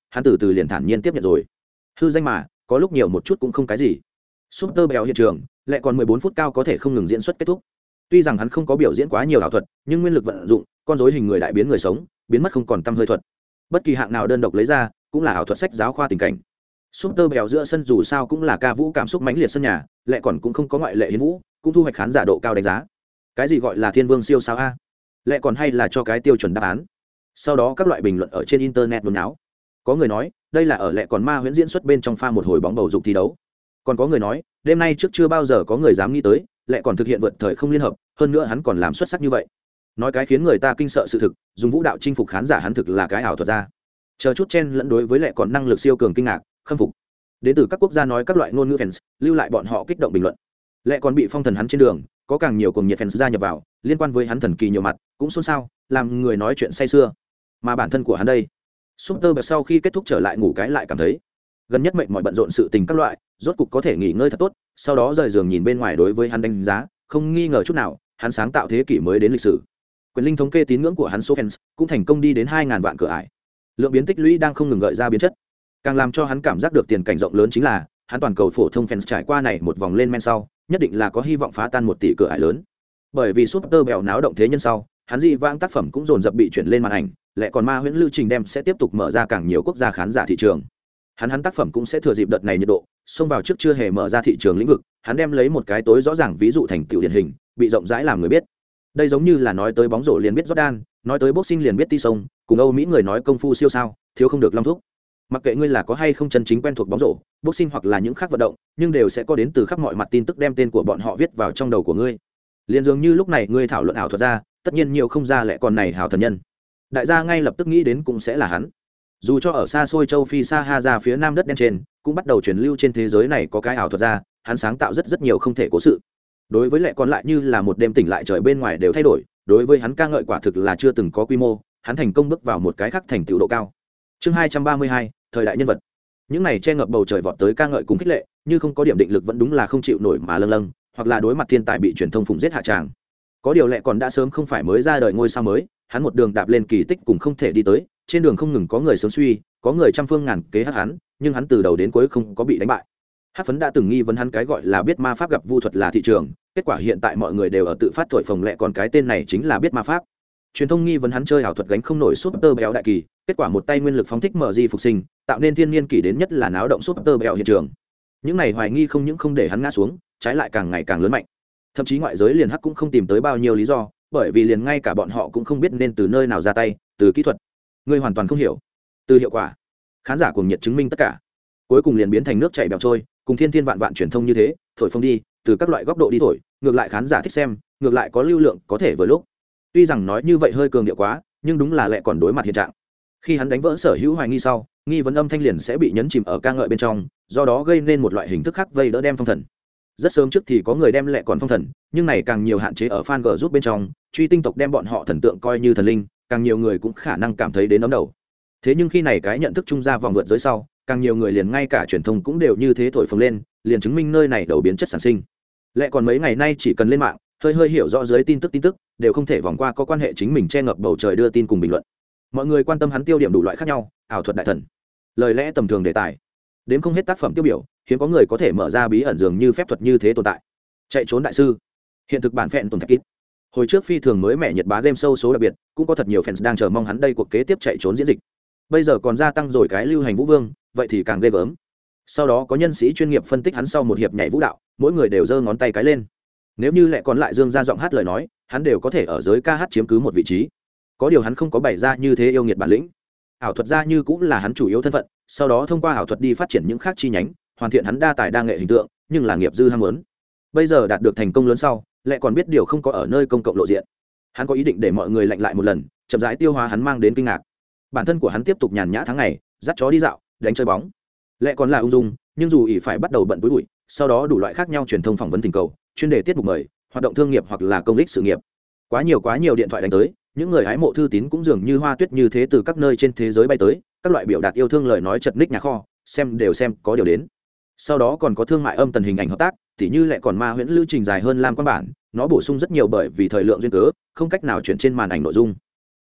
hắn từ từ liền thản nhiên tiếp nhận rồi. Hư danh mà có lúc nhiều một chút cũng không cái gì. Super Bèo hiện trường lại còn mười bốn phút cao có thể không ngừng diễn xuất kết thúc. Tuy rằng hắn không có biểu diễn quá nhiều ảo thuật, nhưng nguyên lực vận dụng, con rối hình người đại biến người sống, biến mất không còn tăm hơi thuật. Bất kỳ hạng nào đơn độc lấy ra, cũng là ảo thuật sách giáo khoa tình cảnh. Super Bèo giữa sân dù sao cũng là ca vũ cảm xúc mãnh liệt sân nhà, lại còn cũng không có ngoại lệ hiến vũ, cũng thu hoạch khán giả độ cao đánh giá. Cái gì gọi là thiên vương siêu sao a? Lại còn hay là cho cái tiêu chuẩn đáp án. Sau đó các loại bình luận ở trên internet nôn náo. Có người nói, đây là ở lệ còn ma huyễn diễn xuất bên trong pha một hồi bóng bầu dục thi đấu. Còn có người nói, đêm nay trước chưa bao giờ có người dám nghĩ tới, lệ còn thực hiện vượt thời không liên hợp, hơn nữa hắn còn làm xuất sắc như vậy. Nói cái khiến người ta kinh sợ sự thực, dùng vũ đạo chinh phục khán giả hắn thực là cái ảo thuật ra. Chờ chút chen lẫn đối với lệ còn năng lực siêu cường kinh ngạc, khâm phục. Đến từ các quốc gia nói các loại ngôn ngữ fans, lưu lại bọn họ kích động bình luận. Lệ còn bị phong thần hắn trên đường, có càng nhiều cùng nhiệt fans gia nhập vào, liên quan với hắn thần kỳ nhiều mặt, cũng xôn xao, làm người nói chuyện say sưa. Mà bản thân của hắn đây, Super Bèo sau khi kết thúc trở lại ngủ cái lại cảm thấy gần nhất mệt mỏi bận rộn sự tình các loại, rốt cục có thể nghỉ ngơi thật tốt, sau đó rời giường nhìn bên ngoài đối với hắn đánh giá, không nghi ngờ chút nào, hắn sáng tạo thế kỷ mới đến lịch sử. Quyền linh thống kê tín ngưỡng của hắn số fans cũng thành công đi đến hai ngàn vạn cửa ải. Lượng biến tích lũy đang không ngừng gợi ra biến chất. Càng làm cho hắn cảm giác được tiền cảnh rộng lớn chính là, hắn toàn cầu phổ thông fans trải qua này một vòng lên men sau, nhất định là có hy vọng phá tan một tỷ cửa ải lớn. Bởi vì Super Bèo náo động thế nhân sau, hắn dị vãng tác phẩm cũng dồn dập bị chuyển lên màn ảnh, lại còn ma huyễn lưu trình đem sẽ tiếp tục mở ra càng nhiều quốc gia khán giả thị trường. Hắn hắn tác phẩm cũng sẽ thừa dịp đợt này nhiệt độ, xông vào trước chưa hề mở ra thị trường lĩnh vực, hắn đem lấy một cái tối rõ ràng ví dụ thành tựu điển hình, bị rộng rãi làm người biết. Đây giống như là nói tới bóng rổ liền biết Jordan, nói tới boxing liền biết Tyson, cùng Âu Mỹ người nói công phu siêu sao, thiếu không được long thúc. Mặc kệ ngươi là có hay không chân chính quen thuộc bóng rổ, boxing hoặc là những khác vận động, nhưng đều sẽ có đến từ khắp mọi mặt tin tức đem tên của bọn họ viết vào trong đầu của ngươi. Liên dường như lúc này ngươi thảo luận ảo thuật ra, tất nhiên nhiều không ra lẽ còn này hào thần nhân. Đại gia ngay lập tức nghĩ đến cũng sẽ là hắn. Dù cho ở xa xôi châu Phi Sa Ha ra phía nam đất đen trên, cũng bắt đầu truyền lưu trên thế giới này có cái ảo thuật ra, hắn sáng tạo rất rất nhiều không thể cố sự. Đối với lẽ còn lại như là một đêm tỉnh lại trời bên ngoài đều thay đổi, đối với hắn ca ngợi quả thực là chưa từng có quy mô, hắn thành công bước vào một cái khác thành tựu độ cao. Chương hai trăm ba mươi hai, thời đại nhân vật. Những này che ngập bầu trời vọt tới ca ngợi cùng khích lệ, như không có điểm định lực vẫn đúng là không chịu nổi mà lâng lâng, hoặc là đối mặt thiên tài bị truyền thông phụng giết hạ tràng. Có điều lẽ còn đã sớm không phải mới ra đời ngôi sao mới, hắn một đường đạp lên kỳ tích cùng không thể đi tới, trên đường không ngừng có người sướng suy, có người trăm phương ngàn kế hắc hắn, nhưng hắn từ đầu đến cuối không có bị đánh bại. Hắc phấn đã từng nghi vấn hắn cái gọi là biết ma pháp gặp vu thuật là thị trường, kết quả hiện tại mọi người đều ở tự phát thổi phồng lẹ còn cái tên này chính là biết ma pháp. Truyền thông nghi vấn hắn chơi ảo thuật gánh không nổi Super Bèo đại kỳ, kết quả một tay nguyên lực phóng thích mở di phục sinh, tạo nên thiên niên kỷ đến nhất là náo động Super Bèo hiện trường. Những này hoài nghi không những không để hắn ngã xuống, trái lại càng ngày càng lớn mạnh. Thậm chí ngoại giới liền hắc cũng không tìm tới bao nhiêu lý do, bởi vì liền ngay cả bọn họ cũng không biết nên từ nơi nào ra tay, từ kỹ thuật ngươi hoàn toàn không hiểu, từ hiệu quả khán giả cùng nhiệt chứng minh tất cả, cuối cùng liền biến thành nước chảy bèo trôi, cùng thiên thiên vạn vạn truyền thông như thế thổi phồng đi, từ các loại góc độ đi thổi, ngược lại khán giả thích xem, ngược lại có lưu lượng có thể vừa lúc. Tuy rằng nói như vậy hơi cường điệu quá, nhưng đúng là lại còn đối mặt hiện trạng. Khi hắn đánh vỡ sở hữu hoài nghi sau, nghi vấn âm thanh liền sẽ bị nhấn chìm ở ca ngợi bên trong, do đó gây nên một loại hình thức khác vây đỡ đem phong thần. Rất sớm trước thì có người đem lệ còn phong thần, nhưng này càng nhiều hạn chế ở fan g giúp bên trong, truy tinh tộc đem bọn họ thần tượng coi như thần linh, càng nhiều người cũng khả năng cảm thấy đến ấm đầu. Thế nhưng khi này cái nhận thức trung ra vòng vượt giới sau, càng nhiều người liền ngay cả truyền thông cũng đều như thế thổi phồng lên, liền chứng minh nơi này đầu biến chất sản sinh. Lệ còn mấy ngày nay chỉ cần lên mạng, hơi hơi hiểu rõ dưới tin tức tin tức, đều không thể vòng qua có quan hệ chính mình che ngập bầu trời đưa tin cùng bình luận. Mọi người quan tâm hắn tiêu điểm đủ loại khác nhau, ảo thuật đại thần, lời lẽ tầm thường đề tài, đến không hết tác phẩm tiêu biểu, hiếm có người có thể mở ra bí ẩn dường như phép thuật như thế tồn tại. Chạy trốn đại sư, hiện thực bản phẹn tồn thạch kít. Hồi trước phi thường mới mẻ nhiệt bá game show số đặc biệt, cũng có thật nhiều fans đang chờ mong hắn đây cuộc kế tiếp chạy trốn diễn dịch. Bây giờ còn gia tăng rồi cái lưu hành vũ vương, vậy thì càng ghê gớm. Sau đó có nhân sĩ chuyên nghiệp phân tích hắn sau một hiệp nhảy vũ đạo, mỗi người đều giơ ngón tay cái lên. Nếu như lại còn lại dương ra giọng hát lời nói, hắn đều có thể ở giới ca hát chiếm cứ một vị trí. Có điều hắn không có bày ra như thế yêu nghiệt bản lĩnh. Ảo thuật ra như cũng là hắn chủ yếu thân phận, sau đó thông qua ảo thuật đi phát triển những khác chi nhánh, hoàn thiện hắn đa tài đa nghệ hình tượng, nhưng là nghiệp dư ham muốn. Bây giờ đạt được thành công lớn sau, lại còn biết điều không có ở nơi công cộng lộ diện. Hắn có ý định để mọi người lạnh lại một lần, chậm rãi tiêu hóa hắn mang đến kinh ngạc. Bản thân của hắn tiếp tục nhàn nhã tháng ngày, dắt chó đi dạo, đánh chơi bóng. Lại còn là ung dung, nhưng dù ỷ phải bắt đầu bận túi bụi, sau đó đủ loại khác nhau truyền thông phỏng vấn tình cầu, chuyên đề tiết mục mời, hoạt động thương nghiệp hoặc là công ích sự nghiệp. Quá nhiều quá nhiều điện thoại đánh tới, những người hái mộ thư tín cũng dường như hoa tuyết như thế từ các nơi trên thế giới bay tới, các loại biểu đạt yêu thương lời nói chật ních nhà kho, xem đều xem có điều đến. Sau đó còn có thương mại âm tần hình ảnh hợp tác, tỉ như lại còn ma huyễn lưu trình dài hơn lam quan bản, nó bổ sung rất nhiều bởi vì thời lượng duyên cớ, không cách nào chuyển trên màn ảnh nội dung.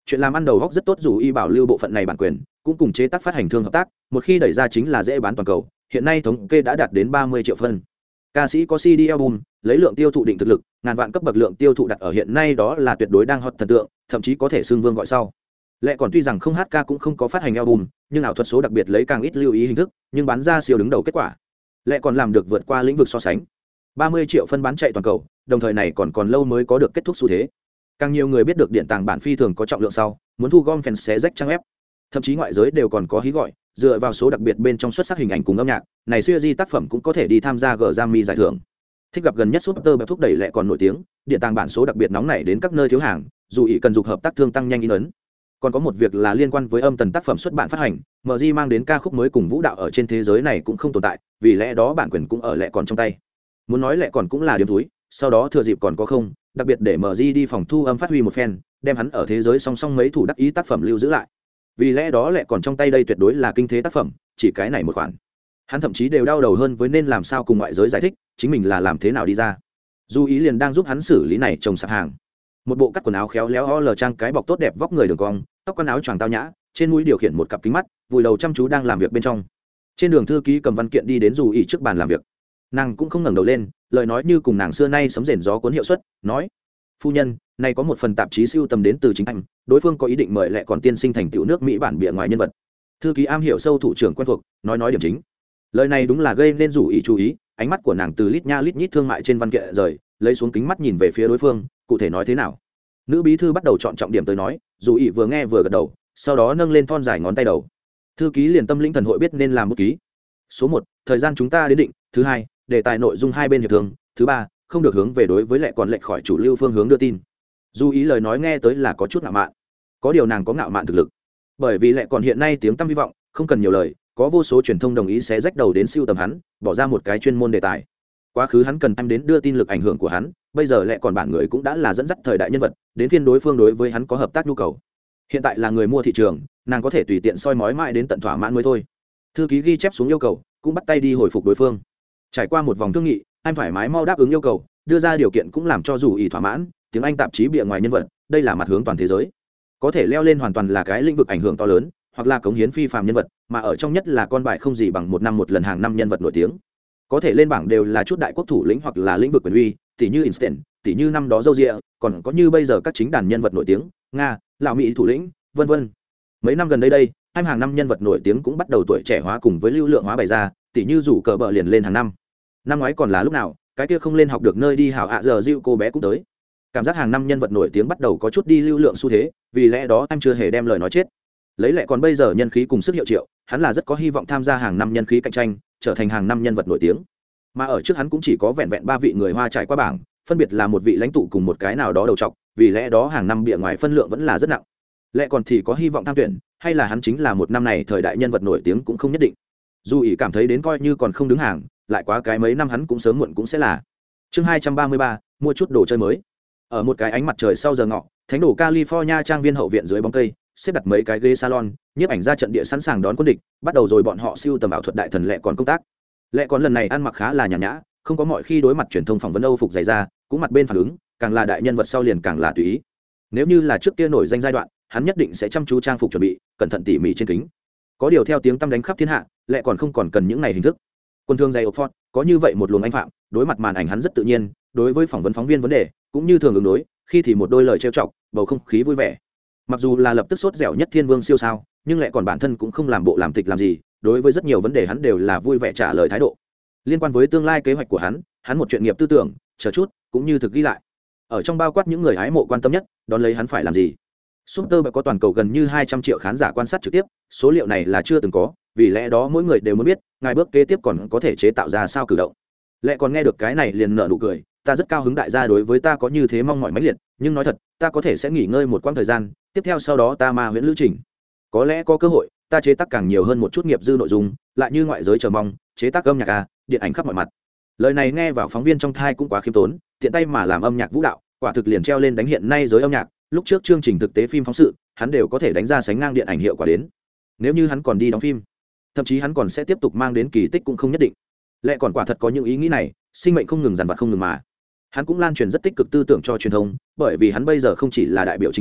chuyện làm ăn đầu góc rất tốt, dù y bảo lưu bộ phận này bản quyền cũng cùng chế tác phát hành thương hợp tác, một khi đẩy ra chính là dễ bán toàn cầu. Hiện nay thống kê đã đạt đến ba mươi triệu phân. Ca sĩ có xê đê album, lấy lượng tiêu thụ định thực lực, ngàn vạn cấp bậc lượng tiêu thụ đặt ở hiện nay đó là tuyệt đối đang hot thần tượng, thậm chí có thể xưng vương gọi sau. Lẽ còn tuy rằng không hát ca cũng không có phát hành album, nhưng ảo thuật số đặc biệt lấy càng ít lưu ý hình thức, nhưng bán ra siêu đứng đầu kết quả. Lẽ còn làm được vượt qua lĩnh vực so sánh. ba mươi triệu phân bán chạy toàn cầu, đồng thời này còn còn lâu mới có được kết thúc xu thế. Càng nhiều người biết được điện tàng bản phi thường có trọng lượng sau, muốn thu gom fans xé rách trang web. Thậm chí ngoại giới đều còn có hí gọi, dựa vào số đặc biệt bên trong xuất sắc hình ảnh cùng âm nhạc, này siêu di tác phẩm cũng có thể đi tham gia Grammy giải thưởng. Thích gặp gần nhất Super Bowl thúc đẩy Lẽ còn nổi tiếng, điện tàng bản số đặc biệt nóng này đến các nơi thiếu hàng, dù ý cần dục hợp tác thương tăng nhanh in ấn. Còn có một việc là liên quan với âm tần tác phẩm xuất bản phát hành, em giê mang đến ca khúc mới cùng vũ đạo ở trên thế giới này cũng không tồn tại, vì lẽ đó bản quyền cũng ở Lẽ còn trong tay. Muốn nói Lẽ còn cũng là điểm túi, sau đó thừa dịp còn có không, đặc biệt để em giê đi phòng thu âm phát huy một phen, đem hắn ở thế giới song song mấy thủ đắc ý tác phẩm lưu giữ lại. Vì lẽ đó Lẽ còn trong tay đây tuyệt đối là kinh thế tác phẩm, chỉ cái này một khoản. Hắn thậm chí đều đau đầu hơn với nên làm sao cùng ngoại giới giải thích, chính mình là làm thế nào đi ra. Dù ý liền đang giúp hắn xử lý này trồng sạp hàng. Một bộ cắt quần áo khéo léo o lờ trang cái bọc tốt đẹp vóc người đường cong, tóc quần áo choàng tao nhã, trên mũi điều khiển một cặp kính mắt, vùi đầu chăm chú đang làm việc bên trong. Trên đường thư ký cầm văn kiện đi đến dù ý trước bàn làm việc. Nàng cũng không ngẩng đầu lên, lời nói như cùng nàng xưa nay sấm rền gió cuốn hiệu suất, nói: "Phu nhân, này có một phần tạp chí siêu tầm đến từ chính anh, đối phương có ý định mời Lẽ còn tiên sinh thành tựu nước Mỹ bản bìa ngoài nhân vật." Thư ký am hiểu sâu thủ trưởng quen thuộc, nói nói điểm chính. Lời này đúng là gây nên dù ý chú ý, ánh mắt của nàng từ lít nha lít nhít thương mại trên văn kiện rời, lấy xuống kính mắt nhìn về phía đối phương, cụ thể nói thế nào. Nữ bí thư bắt đầu chọn trọng điểm tới nói, dù ý vừa nghe vừa gật đầu, sau đó nâng lên thon dài ngón tay đầu. Thư ký liền tâm linh thần hội biết nên làm bút ký. Số một, thời gian chúng ta đến định. Thứ hai, đề tài nội dung hai bên hiệp thương. Thứ ba, không được hướng về đối với Lẽ còn lệch khỏi chủ lưu phương hướng đưa tin. Dù ý lời nói nghe tới là có chút ngạo mạn, có điều nàng có ngạo mạn thực lực, bởi vì Lẽ còn hiện nay tiếng tăm hy vọng, không cần nhiều lời, có vô số truyền thông đồng ý sẽ rách đầu đến siêu tầm hắn, bỏ ra một cái chuyên môn đề tài. Quá khứ hắn cần em đến đưa tin lực ảnh hưởng của hắn, bây giờ Lẽ còn bản người cũng đã là dẫn dắt thời đại nhân vật, đến phiên đối phương đối với hắn có hợp tác nhu cầu. Hiện tại là người mua thị trường, nàng có thể tùy tiện soi mói mãi đến tận thỏa mãn mới thôi. Thư ký ghi chép xuống yêu cầu, cũng bắt tay đi hồi phục đối phương. Trải qua một vòng thương nghị, anh thoải mái mau đáp ứng yêu cầu, đưa ra điều kiện cũng làm cho dù ý thỏa mãn. Tiếng Anh tạp chí bìa ngoài nhân vật, đây là mặt hướng toàn thế giới, có thể leo lên hoàn toàn là cái lĩnh vực ảnh hưởng to lớn, hoặc là cống hiến phi phàm nhân vật, mà ở trong nhất là con bài không gì bằng một năm một lần hàng năm nhân vật nổi tiếng. Có thể lên bảng đều là chút đại quốc thủ lĩnh hoặc là lĩnh vực quyền uy, tỷ như Einstein, tỷ như năm đó Dâu Dịa, còn có như bây giờ các chính đàn nhân vật nổi tiếng, Nga, Lào Mỹ thủ lĩnh, vân vân. Mấy năm gần đây đây, hai hàng năm nhân vật nổi tiếng cũng bắt đầu tuổi trẻ hóa cùng với lưu lượng hóa bày ra, tỷ như rủ cờ bờ liền lên hàng năm. Năm ngoái còn là lúc nào, cái kia không lên học được nơi đi hảo ạ giờ dịu cô bé cũng tới. Cảm giác hàng năm nhân vật nổi tiếng bắt đầu có chút đi lưu lượng xu thế, vì lẽ đó em chưa hề đem lời nói chết. Lấy Lẽ còn bây giờ nhân khí cùng sức hiệu triệu, hắn là rất có hy vọng tham gia hàng năm nhân khí cạnh tranh, trở thành hàng năm nhân vật nổi tiếng. Mà ở trước hắn cũng chỉ có vẹn vẹn ba vị người Hoa trải qua bảng, phân biệt là một vị lãnh tụ cùng một cái nào đó đầu trọc, vì lẽ đó hàng năm bìa ngoài phân lượng vẫn là rất nặng. Lẽ còn thì có hy vọng tham tuyển, hay là hắn chính là một năm này thời đại nhân vật nổi tiếng cũng không nhất định. Dù ý cảm thấy đến coi như còn không đứng hàng, lại quá cái mấy năm hắn cũng sớm muộn cũng sẽ là. Chương hai trăm ba mươi ba, mua chút đồ chơi mới. Ở một cái ánh mặt trời sau giờ ngọ, thánh đồ California trang viên hậu viện dưới bóng cây, xếp đặt mấy cái ghế salon, nhiếp ảnh ra trận địa sẵn sàng đón quân địch, bắt đầu rồi bọn họ siêu tầm ảo thuật đại thần Lẽ còn công tác. Lẽ còn lần này ăn mặc khá là nhàn nhã, không có mọi khi đối mặt truyền thông phỏng vấn Âu phục dày ra, cũng mặt bên phản ứng, càng là đại nhân vật sau liền càng là tùy ý. Nếu như là trước kia nổi danh giai đoạn, hắn nhất định sẽ chăm chú trang phục chuẩn bị, cẩn thận tỉ mỉ trên kính. Có điều theo tiếng tăm đánh khắp thiên hạ, Lẽ còn không còn cần những này hình thức. Quân thương dày Oxford, có như vậy một luồng anh phạm, đối mặt màn ảnh hắn rất tự nhiên, đối với phỏng vấn phóng viên vấn đề, cũng như thường ứng đối, khi thì một đôi lời trêu chọc, bầu không khí vui vẻ. Mặc dù là lập tức sốt dẻo nhất thiên vương siêu sao, nhưng Lẽ còn bản thân cũng không làm bộ làm tịch làm gì, đối với rất nhiều vấn đề hắn đều là vui vẻ trả lời thái độ. Liên quan với tương lai kế hoạch của hắn, hắn một chuyện nghiệp tư tưởng, chờ chút, cũng như thực ghi lại. Ở trong bao quát những người hái mộ quan tâm nhất, đón lấy hắn phải làm gì. Super Bowl có toàn cầu gần như hai trăm triệu khán giả quan sát trực tiếp, số liệu này là chưa từng có, vì lẽ đó mỗi người đều muốn biết, ngài bước kế tiếp còn có thể chế tạo ra sao cử động. Lẽ còn nghe được cái này liền nở nụ cười, ta rất cao hứng đại gia đối với ta có như thế mong mỏi mãnh liệt, nhưng nói thật, ta có thể sẽ nghỉ ngơi một quãng thời gian, tiếp theo sau đó ta ma huyễn lữ trình. Có lẽ có cơ hội, ta chế tác càng nhiều hơn một chút nghiệp dư nội dung, lại như ngoại giới chờ mong, chế tác âm nhạc a, điện ảnh khắp mọi mặt. Lời này nghe vào phóng viên trong thai cũng quá khiêm tốn, tiện tay mà làm âm nhạc vũ đạo, quả thực liền treo lên đánh hiện nay giới âm nhạc, lúc trước chương trình thực tế phim phóng sự, hắn đều có thể đánh ra sánh ngang điện ảnh hiệu quả đến. Nếu như hắn còn đi đóng phim, thậm chí hắn còn sẽ tiếp tục mang đến kỳ tích cũng không nhất định. Lẽ còn quả thật có những ý nghĩ này, sinh mệnh không ngừng dằn vặt không ngừng mà. Hắn cũng lan truyền rất tích cực tư tưởng cho truyền thông, bởi vì hắn bây giờ không chỉ là đại biểu chính mình,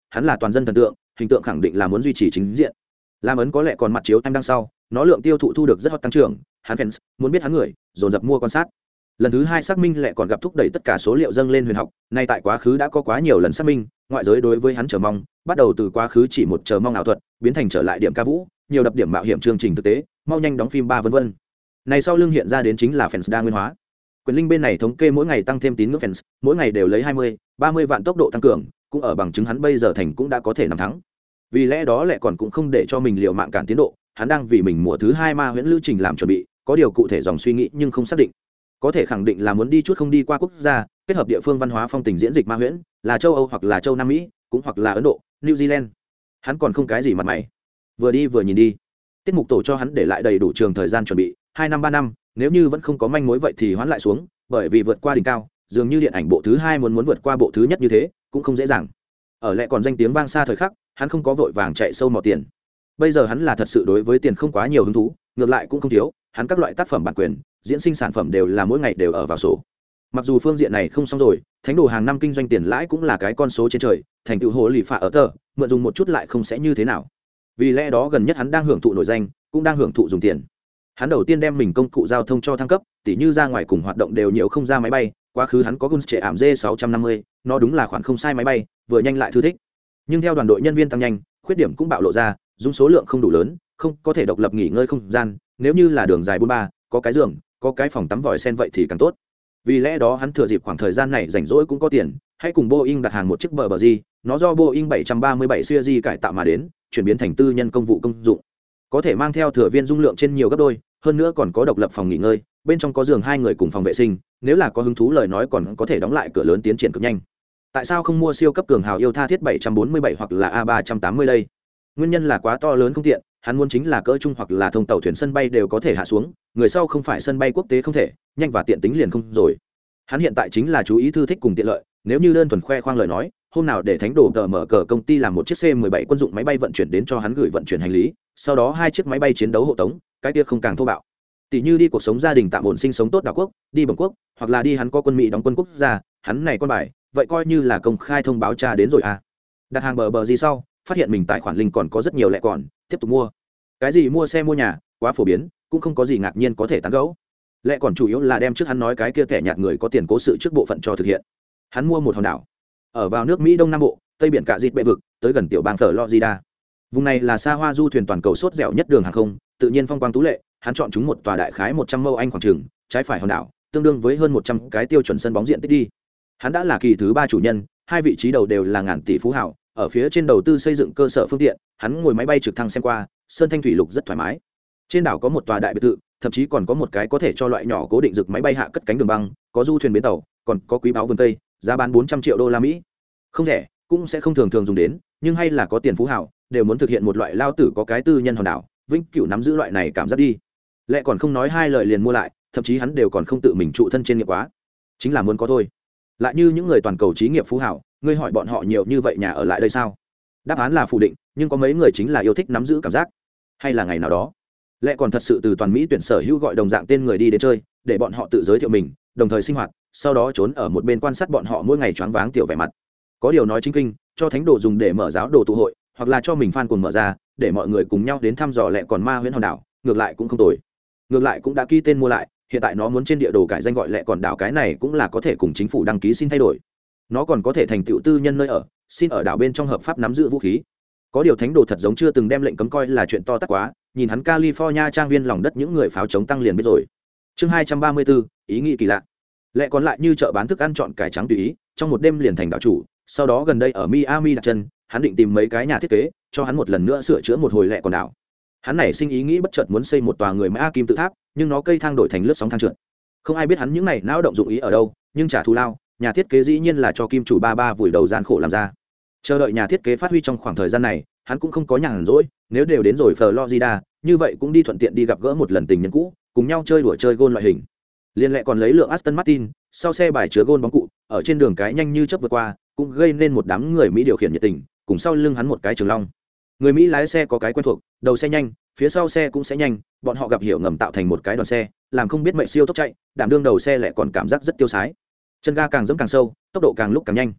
hắn là toàn dân thần tượng, hình tượng khẳng định là muốn duy trì chính diện. Làm ấn có lẽ còn mặt chiếu em đăng sau, nó lượng tiêu thụ thu được rất hot tăng trưởng, hắn fans muốn biết hắn người, dồn dập mua quan sát. Lần thứ hai xác minh lại còn gặp thúc đẩy tất cả số liệu dâng lên huyền học, nay tại quá khứ đã có quá nhiều lần xác minh, ngoại giới đối với hắn chờ mong, bắt đầu từ quá khứ chỉ một chờ mong ảo thuật, biến thành trở lại điểm ca vũ, nhiều đập điểm mạo hiểm chương trình thực tế, mau nhanh đóng phim ba vân vân. Này sau lưng hiện ra đến chính là fans đa nguyên hóa. Quyền linh bên này thống kê mỗi ngày tăng thêm tín ngưỡng fans, mỗi ngày đều lấy hai mươi, ba mươi vạn tốc độ tăng cường, cũng ở bằng chứng hắn bây giờ thành cũng đã có thể nắm thắng. Vì lẽ đó lại còn cũng không để cho mình liều mạng cản tiến độ, hắn đang vì mình mùa thứ hai ma huyễn lữ trình làm chuẩn bị, có điều cụ thể dòng suy nghĩ nhưng không xác định. Có thể khẳng định là muốn đi chút không đi qua quốc gia, kết hợp địa phương văn hóa phong tình diễn dịch ma huyễn, là châu Âu hoặc là châu Nam Mỹ, cũng hoặc là Ấn Độ, New Zealand. Hắn còn không cái gì mặt mày. Vừa đi vừa nhìn đi. Tiết mục tổ cho hắn để lại đầy đủ trường thời gian chuẩn bị, hai năm ba năm, nếu như vẫn không có manh mối vậy thì hoãn lại xuống, bởi vì vượt qua đỉnh cao, dường như điện ảnh bộ thứ hai muốn muốn vượt qua bộ thứ nhất như thế, cũng không dễ dàng. Ở lẽ còn danh tiếng vang xa thời khắc, hắn không có vội vàng chạy sâu mò tiền. Bây giờ hắn là thật sự đối với tiền không quá nhiều hứng thú, ngược lại cũng không thiếu, hắn các loại tác phẩm bản quyền, diễn sinh sản phẩm đều là mỗi ngày đều ở vào sổ. Mặc dù phương diện này không xong rồi, thánh đồ hàng năm kinh doanh tiền lãi cũng là cái con số trên trời, thành tựu hồ lì phạ ở tờ, mượn dùng một chút lại không sẽ như thế nào. Vì lẽ đó gần nhất hắn đang hưởng thụ nổi danh, cũng đang hưởng thụ dùng tiền. Hắn đầu tiên đem mình công cụ giao thông cho thăng cấp, tỉ như ra ngoài cùng hoạt động đều nhiều không ra máy bay, quá khứ hắn có Guns trẻ ảm D sáu trăm năm mươi, nó đúng là khoản không sai máy bay, vừa nhanh lại thư thích. Nhưng theo đoàn đội nhân viên tăng nhanh, khuyết điểm cũng bạo lộ ra, dung số lượng không đủ lớn, không có thể độc lập nghỉ ngơi không gian, nếu như là đường dài bốn ba, có cái giường, có cái phòng tắm vòi sen vậy thì càng tốt. Vì lẽ đó hắn thừa dịp khoảng thời gian này rảnh rỗi cũng có tiền, hãy cùng Boeing đặt hàng một chiếc bờ bờ gì, nó do Boeing bảy ba bảy series cải tạo mà đến, chuyển biến thành tư nhân công vụ công dụng. Có thể mang theo thừa viên dung lượng trên nhiều gấp đôi, hơn nữa còn có độc lập phòng nghỉ ngơi, bên trong có giường hai người cùng phòng vệ sinh, nếu là có hứng thú lời nói còn có thể đóng lại cửa lớn tiến triển cực nhanh. Tại sao không mua siêu cấp cường hào yêu tha thiết bảy bốn bảy hoặc là A ba tám mươi đây? Nguyên nhân là quá to lớn không tiện, hắn muốn chính là cỡ trung hoặc là thông tàu thuyền sân bay đều có thể hạ xuống, người sau không phải sân bay quốc tế không thể, nhanh và tiện tính liền không rồi. Hắn hiện tại chính là chú ý thư thích cùng tiện lợi, nếu như đơn thuần khoe khoang lời nói, hôm nào để thánh đồ tờ mở cờ công ty làm một chiếc C mười bảy quân dụng máy bay vận chuyển đến cho hắn gửi vận chuyển hành lý, sau đó hai chiếc máy bay chiến đấu hộ tống, cái kia không càng thô bạo. Tỷ như đi cuộc sống gia đình tạm ổn sinh sống tốt đảo quốc, đi bồng quốc, hoặc là đi hắn có quân Mỹ đóng quân quốc gia, hắn này con bài, vậy coi như là công khai thông báo tra đến rồi à. Đặt hàng bờ bờ gì sau, phát hiện mình tài khoản linh còn có rất nhiều lẻ còn, tiếp tục mua. Cái gì mua xe mua nhà, quá phổ biến, cũng không có gì ngạc nhiên có thể tán gẫu. Lẽ còn chủ yếu là đem trước hắn nói cái kia kẻ nhạt người có tiền cố sự trước bộ phận cho thực hiện. Hắn mua một hòn đảo, ở vào nước Mỹ Đông Nam Bộ, tây biển Cạ Dịt bệ vực, tới gần tiểu bang Florida. Vùng này là xa hoa du thuyền toàn cầu sốt dẻo nhất đường hàng không, tự nhiên phong quang tú lệ, hắn chọn chúng một tòa đại khái một trăm mẫu Anh khoảng trường, trái phải hòn đảo, tương đương với hơn một trăm cái tiêu chuẩn sân bóng diện tích đi. Hắn đã là kỳ thứ ba chủ nhân, hai vị trí đầu đều là ngàn tỷ phú hảo, ở phía trên đầu tư xây dựng cơ sở phương tiện, hắn ngồi máy bay trực thăng xem qua, sơn thanh thủy lục rất thoải mái. Trên đảo có một tòa đại biệt thự, thậm chí còn có một cái có thể cho loại nhỏ cố định rực máy bay hạ cất cánh đường băng, có du thuyền bến tàu, còn có quý báo vườn tây, giá bán bốn trăm triệu đô la Mỹ. Không rẻ, cũng sẽ không thường thường dùng đến, nhưng hay là có tiền phú hảo, đều muốn thực hiện một loại lao tử có cái tư nhân hòn đảo, vĩnh cửu nắm giữ loại này cảm giác đi. Lẽ còn không nói hai lời liền mua lại, thậm chí hắn đều còn không tự mình trụ thân trên nghiệp quá, chính là muốn có thôi. Lại như những người toàn cầu trí nghiệp phú hảo, ngươi hỏi bọn họ nhiều như vậy nhà ở lại đây sao? Đáp án là phủ định, nhưng có mấy người chính là yêu thích nắm giữ cảm giác. Hay là ngày nào đó, lẽ còn thật sự từ toàn Mỹ tuyển sở hữu gọi đồng dạng tên người đi đến chơi, để bọn họ tự giới thiệu mình, đồng thời sinh hoạt, sau đó trốn ở một bên quan sát bọn họ mỗi ngày choáng váng tiểu vẻ mặt. Có điều nói chính kinh, cho thánh đồ dùng để mở giáo đồ tụ hội, hoặc là cho mình fan cuồng mở ra, để mọi người cùng nhau đến thăm dò lẽ còn ma huyễn hòn đảo, ngược lại cũng không tồi. Ngược lại cũng đã ký tên mua lại, hiện tại nó muốn trên địa đồ cải danh gọi lẽ còn đảo, cái này cũng là có thể cùng chính phủ đăng ký xin thay đổi. Nó còn có thể thành tựu tư nhân nơi ở, xin ở đảo bên trong hợp pháp nắm giữ vũ khí. Có điều thánh đồ thật giống chưa từng đem lệnh cấm coi là chuyện to tát quá, nhìn hắn California trang viên lòng đất những người pháo chống tăng liền biết rồi. Chương hai trăm ba mươi bốn, ý nghĩ kỳ lạ. Lẽ còn lại như chợ bán thức ăn chọn cải trắng tùy ý, trong một đêm liền thành đảo chủ, sau đó gần đây ở Miami đặt chân, hắn định tìm mấy cái nhà thiết kế, cho hắn một lần nữa sửa chữa một hồi lẹ còn đảo. Hắn này sinh ý nghĩ bất chợt muốn xây một tòa người mã kim tự tháp, nhưng nó cây thang đổi thành lướt sóng thang trượt. Không ai biết hắn những này não động dụng ý ở đâu, nhưng trả thù lao, nhà thiết kế dĩ nhiên là cho kim chủ ba ba vùi đầu gian khổ làm ra. Chờ đợi nhà thiết kế phát huy trong khoảng thời gian này, hắn cũng không có nhàn rỗi, nếu đều đến rồi Florida, như vậy cũng đi thuận tiện đi gặp gỡ một lần tình nhân cũ, cùng nhau chơi đùa chơi gôn loại hình. Liên lệ còn lấy lượng Aston Martin, sau xe bài chứa gôn bóng cụ, ở trên đường cái nhanh như chớp vượt qua, cũng gây nên một đám người Mỹ điều khiển nhiệt tình, cùng sau lưng hắn một cái trường long. Người Mỹ lái xe có cái quen thuộc, đầu xe nhanh, phía sau xe cũng sẽ nhanh, bọn họ gặp hiểu ngầm tạo thành một cái đoàn xe, làm không biết mệnh siêu tốc chạy, đảm đương đầu xe lại còn cảm giác rất tiêu sái. Chân ga càng dẫm càng sâu, tốc độ càng lúc càng nhanh.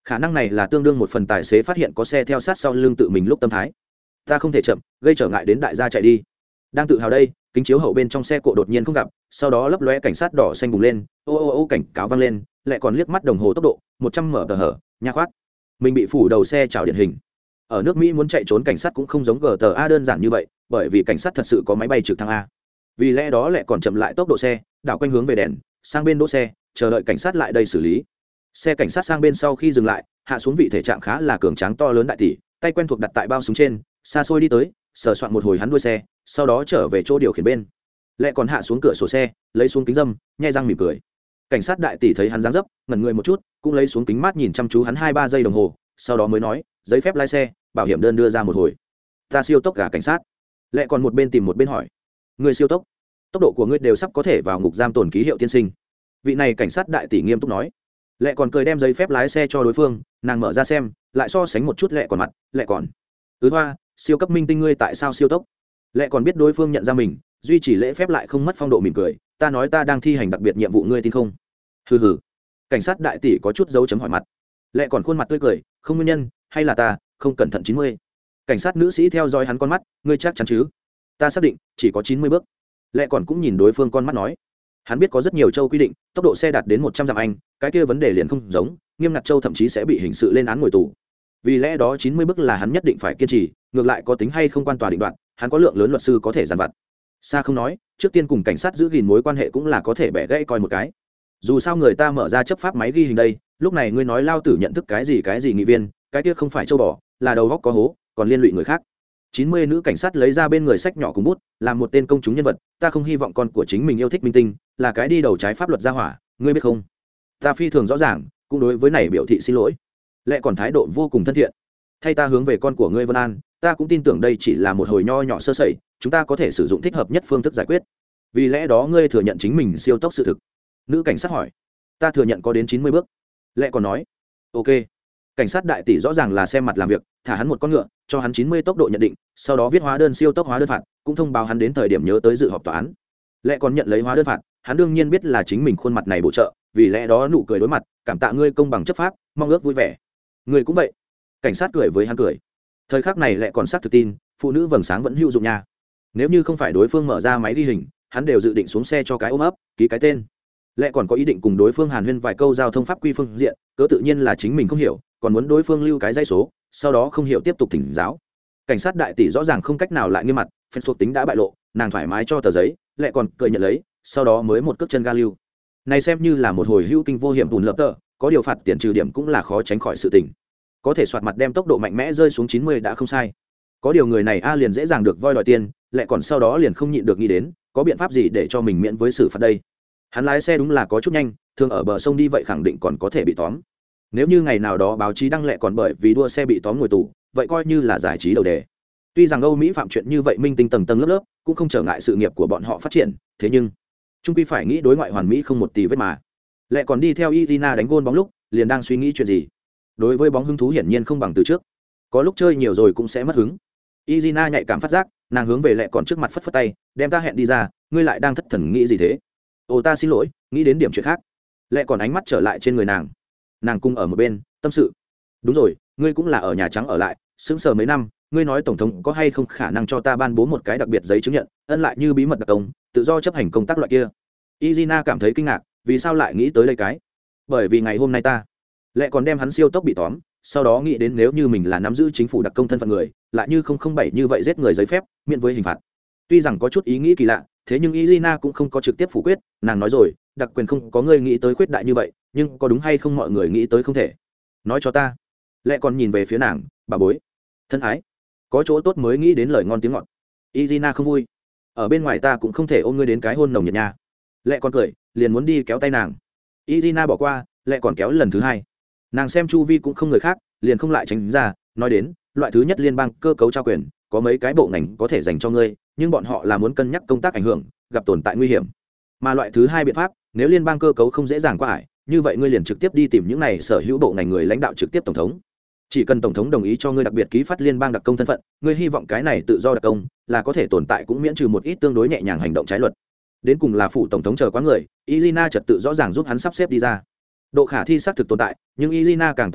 khả năng này là tương đương một phần tài xế phát hiện có xe theo sát sau lưng tự mình lúc tâm thái. Ta không thể chậm, gây trở ngại đến đại gia chạy đi. Đang tự hào đây, kính chiếu hậu bên trong xe cộ đột nhiên không gặp, sau đó lấp lóe cảnh sát đỏ xanh bùng lên, ô ô ô cảnh cáo vang lên, lại còn liếc mắt đồng hồ tốc độ một trăm mở tờ hở, nha khoát. Mình bị phủ đầu xe chảo điển hình. Ở nước Mỹ muốn chạy trốn cảnh sát cũng không giống giê tê a đơn giản như vậy, bởi vì cảnh sát thật sự có máy bay trực thăng A. Vì lẽ đó lại còn chậm lại tốc độ xe, đảo quanh hướng về đèn, sang bên đỗ xe, chờ đợi cảnh sát lại đây xử lý. Xe cảnh sát sang bên sau khi dừng lại, hạ xuống vị thể trạng khá là cường tráng to lớn đại tỷ, tay quen thuộc đặt tại bao súng trên, xa xôi đi tới, sờ soạn một hồi hắn đuôi xe, sau đó trở về chỗ điều khiển bên. Lại còn hạ xuống cửa sổ xe, lấy xuống kính dâm, nhếch răng mỉm cười. Cảnh sát đại tỷ thấy hắn dáng dấp, ngẩn người một chút, cũng lấy xuống kính mát nhìn chăm chú hắn hai ba giây đồng hồ, sau đó mới nói, giấy phép lái xe, bảo hiểm đơn đưa ra một hồi. Ta siêu tốc cả cảnh sát. Lại còn một bên tìm một bên hỏi, người siêu tốc, tốc độ của ngươi đều sắp có thể vào ngục giam tổn ký hiệu tiên sinh. Vị này cảnh sát đại tỷ nghiêm túc nói. Lệ còn cười đem giấy phép lái xe cho đối phương, nàng mở ra xem, lại so sánh một chút lệ còn mặt, lệ còn. Ứ hoa, siêu cấp minh tinh ngươi tại sao siêu tốc? Lệ còn biết đối phương nhận ra mình, duy trì lễ phép lại không mất phong độ mỉm cười, ta nói ta đang thi hành đặc biệt nhiệm vụ ngươi tin không? Hừ hừ. Cảnh sát đại tỷ có chút dấu chấm hỏi mặt. Lệ còn khuôn mặt tươi cười, không nguyên nhân, hay là ta, không cẩn thận chín mươi. Cảnh sát nữ sĩ theo dõi hắn con mắt, ngươi chắc chắn chứ? Ta xác định, chỉ có chín mươi bước. Lệ còn cũng nhìn đối phương con mắt nói. Hắn biết có rất nhiều châu quy định tốc độ xe đạt đến một trăm dặm anh, cái kia vấn đề liền không giống, nghiêm ngặt châu thậm chí sẽ bị hình sự lên án ngồi tù. Vì lẽ đó chín mươi bước là hắn nhất định phải kiên trì, ngược lại có tính hay không quan tòa định đoạt, hắn có lượng lớn luật sư có thể dàn vặt. Xa không nói, trước tiên cùng cảnh sát giữ gìn mối quan hệ cũng là có thể bẻ gãy coi một cái. Dù sao người ta mở ra chấp pháp máy ghi hình đây, lúc này ngươi nói lao tử nhận thức cái gì cái gì nghị viên, cái kia không phải châu bò, là đầu góc có hố, còn liên lụy người khác. Chín mươi nữ cảnh sát lấy ra bên người sách nhỏ cùng bút, làm một tên công chúng nhân vật, ta không hy vọng con của chính mình yêu thích minh tinh, là cái đi đầu trái pháp luật gia hỏa, ngươi biết không? Ta phi thường rõ ràng, cũng đối với này biểu thị xin lỗi. Lệ còn thái độ vô cùng thân thiện. Thay ta hướng về con của ngươi Vân An, ta cũng tin tưởng đây chỉ là một hồi nho nhỏ sơ sẩy, chúng ta có thể sử dụng thích hợp nhất phương thức giải quyết. Vì lẽ đó ngươi thừa nhận chính mình siêu tốc sự thực. Nữ cảnh sát hỏi. Ta thừa nhận có đến chín mươi bước. Lệ còn nói. Ok. Cảnh sát đại tỷ rõ ràng là xem mặt làm việc, thả hắn một con ngựa, cho hắn chín mươi tốc độ nhận định, sau đó viết hóa đơn siêu tốc hóa đơn phạt, cũng thông báo hắn đến thời điểm nhớ tới dự họp tòa án. Lệ còn nhận lấy hóa đơn phạt, hắn đương nhiên biết là chính mình khuôn mặt này bổ trợ, vì lẽ đó nụ cười đối mặt, cảm tạ ngươi công bằng chấp pháp, mong ước vui vẻ. Ngươi cũng vậy. Cảnh sát cười với hắn cười. Thời khắc này Lệ còn xác thực tin, phụ nữ vầng sáng vẫn hữu dụng nha. Nếu như không phải đối phương mở ra máy ghi hình, hắn đều dự định xuống xe cho cái ôm ấp, ký cái tên. Lệ còn có ý định cùng đối phương hàn huyên vài câu giao thông pháp quy phương diện, cớ tự nhiên là chính mình không hiểu, còn muốn đối phương lưu cái dây số, sau đó không hiểu tiếp tục thỉnh giáo. Cảnh sát đại tỷ rõ ràng không cách nào lại nghiêm mặt, phép thuộc tính đã bại lộ, nàng thoải mái cho tờ giấy, Lệ còn cười nhận lấy, sau đó mới một cước chân ga lưu. Này xem như là một hồi hữu kinh vô hiểm bùn lợp tờ, có điều phạt tiền trừ điểm cũng là khó tránh khỏi sự tình. Có thể soạt mặt đem tốc độ mạnh mẽ rơi xuống chín mươi đã không sai. Có điều người này a liền dễ dàng được voi đòi tiền, Lệ còn sau đó liền không nhịn được nghĩ đến, có biện pháp gì để cho mình miễn với xử phạt đây. Hắn lái xe đúng là có chút nhanh, thường ở bờ sông đi vậy khẳng định còn có thể bị tóm. Nếu như ngày nào đó báo chí đăng Lệ còn bởi vì đua xe bị tóm ngồi tù, vậy coi như là giải trí đầu đề. Tuy rằng Âu Mỹ phạm chuyện như vậy minh tinh tầng tầng lớp lớp, cũng không trở ngại sự nghiệp của bọn họ phát triển, thế nhưng trung quy phải nghĩ đối ngoại hoàn mỹ không một tì vết mà. Lệ còn đi theo Irina đánh gôn bóng lúc, liền đang suy nghĩ chuyện gì. Đối với bóng hứng thú hiển nhiên không bằng từ trước. Có lúc chơi nhiều rồi cũng sẽ mất hứng. Irina nhạy cảm phát giác, nàng hướng về Lệ còn trước mặt phất phất tay, đem ta hẹn đi ra, ngươi lại đang thất thần nghĩ gì thế? Ồ ta xin lỗi, nghĩ đến điểm chuyện khác. Lệ còn ánh mắt trở lại trên người nàng. Nàng cung ở một bên, tâm sự. Đúng rồi, ngươi cũng là ở Nhà Trắng ở lại, sững sờ mấy năm, ngươi nói tổng thống có hay không khả năng cho ta ban bố một cái đặc biệt giấy chứng nhận, ân lại như bí mật đặc công, tự do chấp hành công tác loại kia. Izina cảm thấy kinh ngạc, vì sao lại nghĩ tới đây cái? Bởi vì ngày hôm nay ta, Lệ còn đem hắn siêu tốc bị tóm, sau đó nghĩ đến nếu như mình là nắm giữ chính phủ đặc công thân phận người, lại như không không bảy như vậy giết người giấy phép, miễn với hình phạt. Tuy rằng có chút ý nghĩ kỳ lạ, thế nhưng Izina cũng không có trực tiếp phủ quyết, nàng nói rồi, đặc quyền không có người nghĩ tới khuyết đại như vậy, nhưng có đúng hay không mọi người nghĩ tới không thể. Nói cho ta. Lệ còn nhìn về phía nàng, bà bối, thân ái, có chỗ tốt mới nghĩ đến lời ngon tiếng ngọt. Izina không vui, ở bên ngoài ta cũng không thể ôm ngươi đến cái hôn nồng nhiệt nha. Lệ còn cười, liền muốn đi kéo tay nàng. Izina bỏ qua, Lệ còn kéo lần thứ hai. Nàng xem chu vi cũng không người khác, liền không lại tránh ra, nói đến loại thứ nhất liên bang cơ cấu trao quyền, có mấy cái bộ ngành có thể dành cho ngươi, nhưng bọn họ là muốn cân nhắc công tác ảnh hưởng, gặp tồn tại nguy hiểm. Mà loại thứ hai biện pháp, nếu liên bang cơ cấu không dễ dàng qua ải, như vậy ngươi liền trực tiếp đi tìm những này sở hữu bộ ngành người lãnh đạo trực tiếp tổng thống. Chỉ cần tổng thống đồng ý cho ngươi đặc biệt ký phát liên bang đặc công thân phận, ngươi hy vọng cái này tự do đặc công là có thể tồn tại cũng miễn trừ một ít tương đối nhẹ nhàng hành động trái luật. Đến cùng là phụ tổng thống chờ quá người, Izina trật tự rõ ràng giúp hắn sắp xếp đi ra. Độ khả thi xác thực tồn tại, nhưng Izina càng tò mò,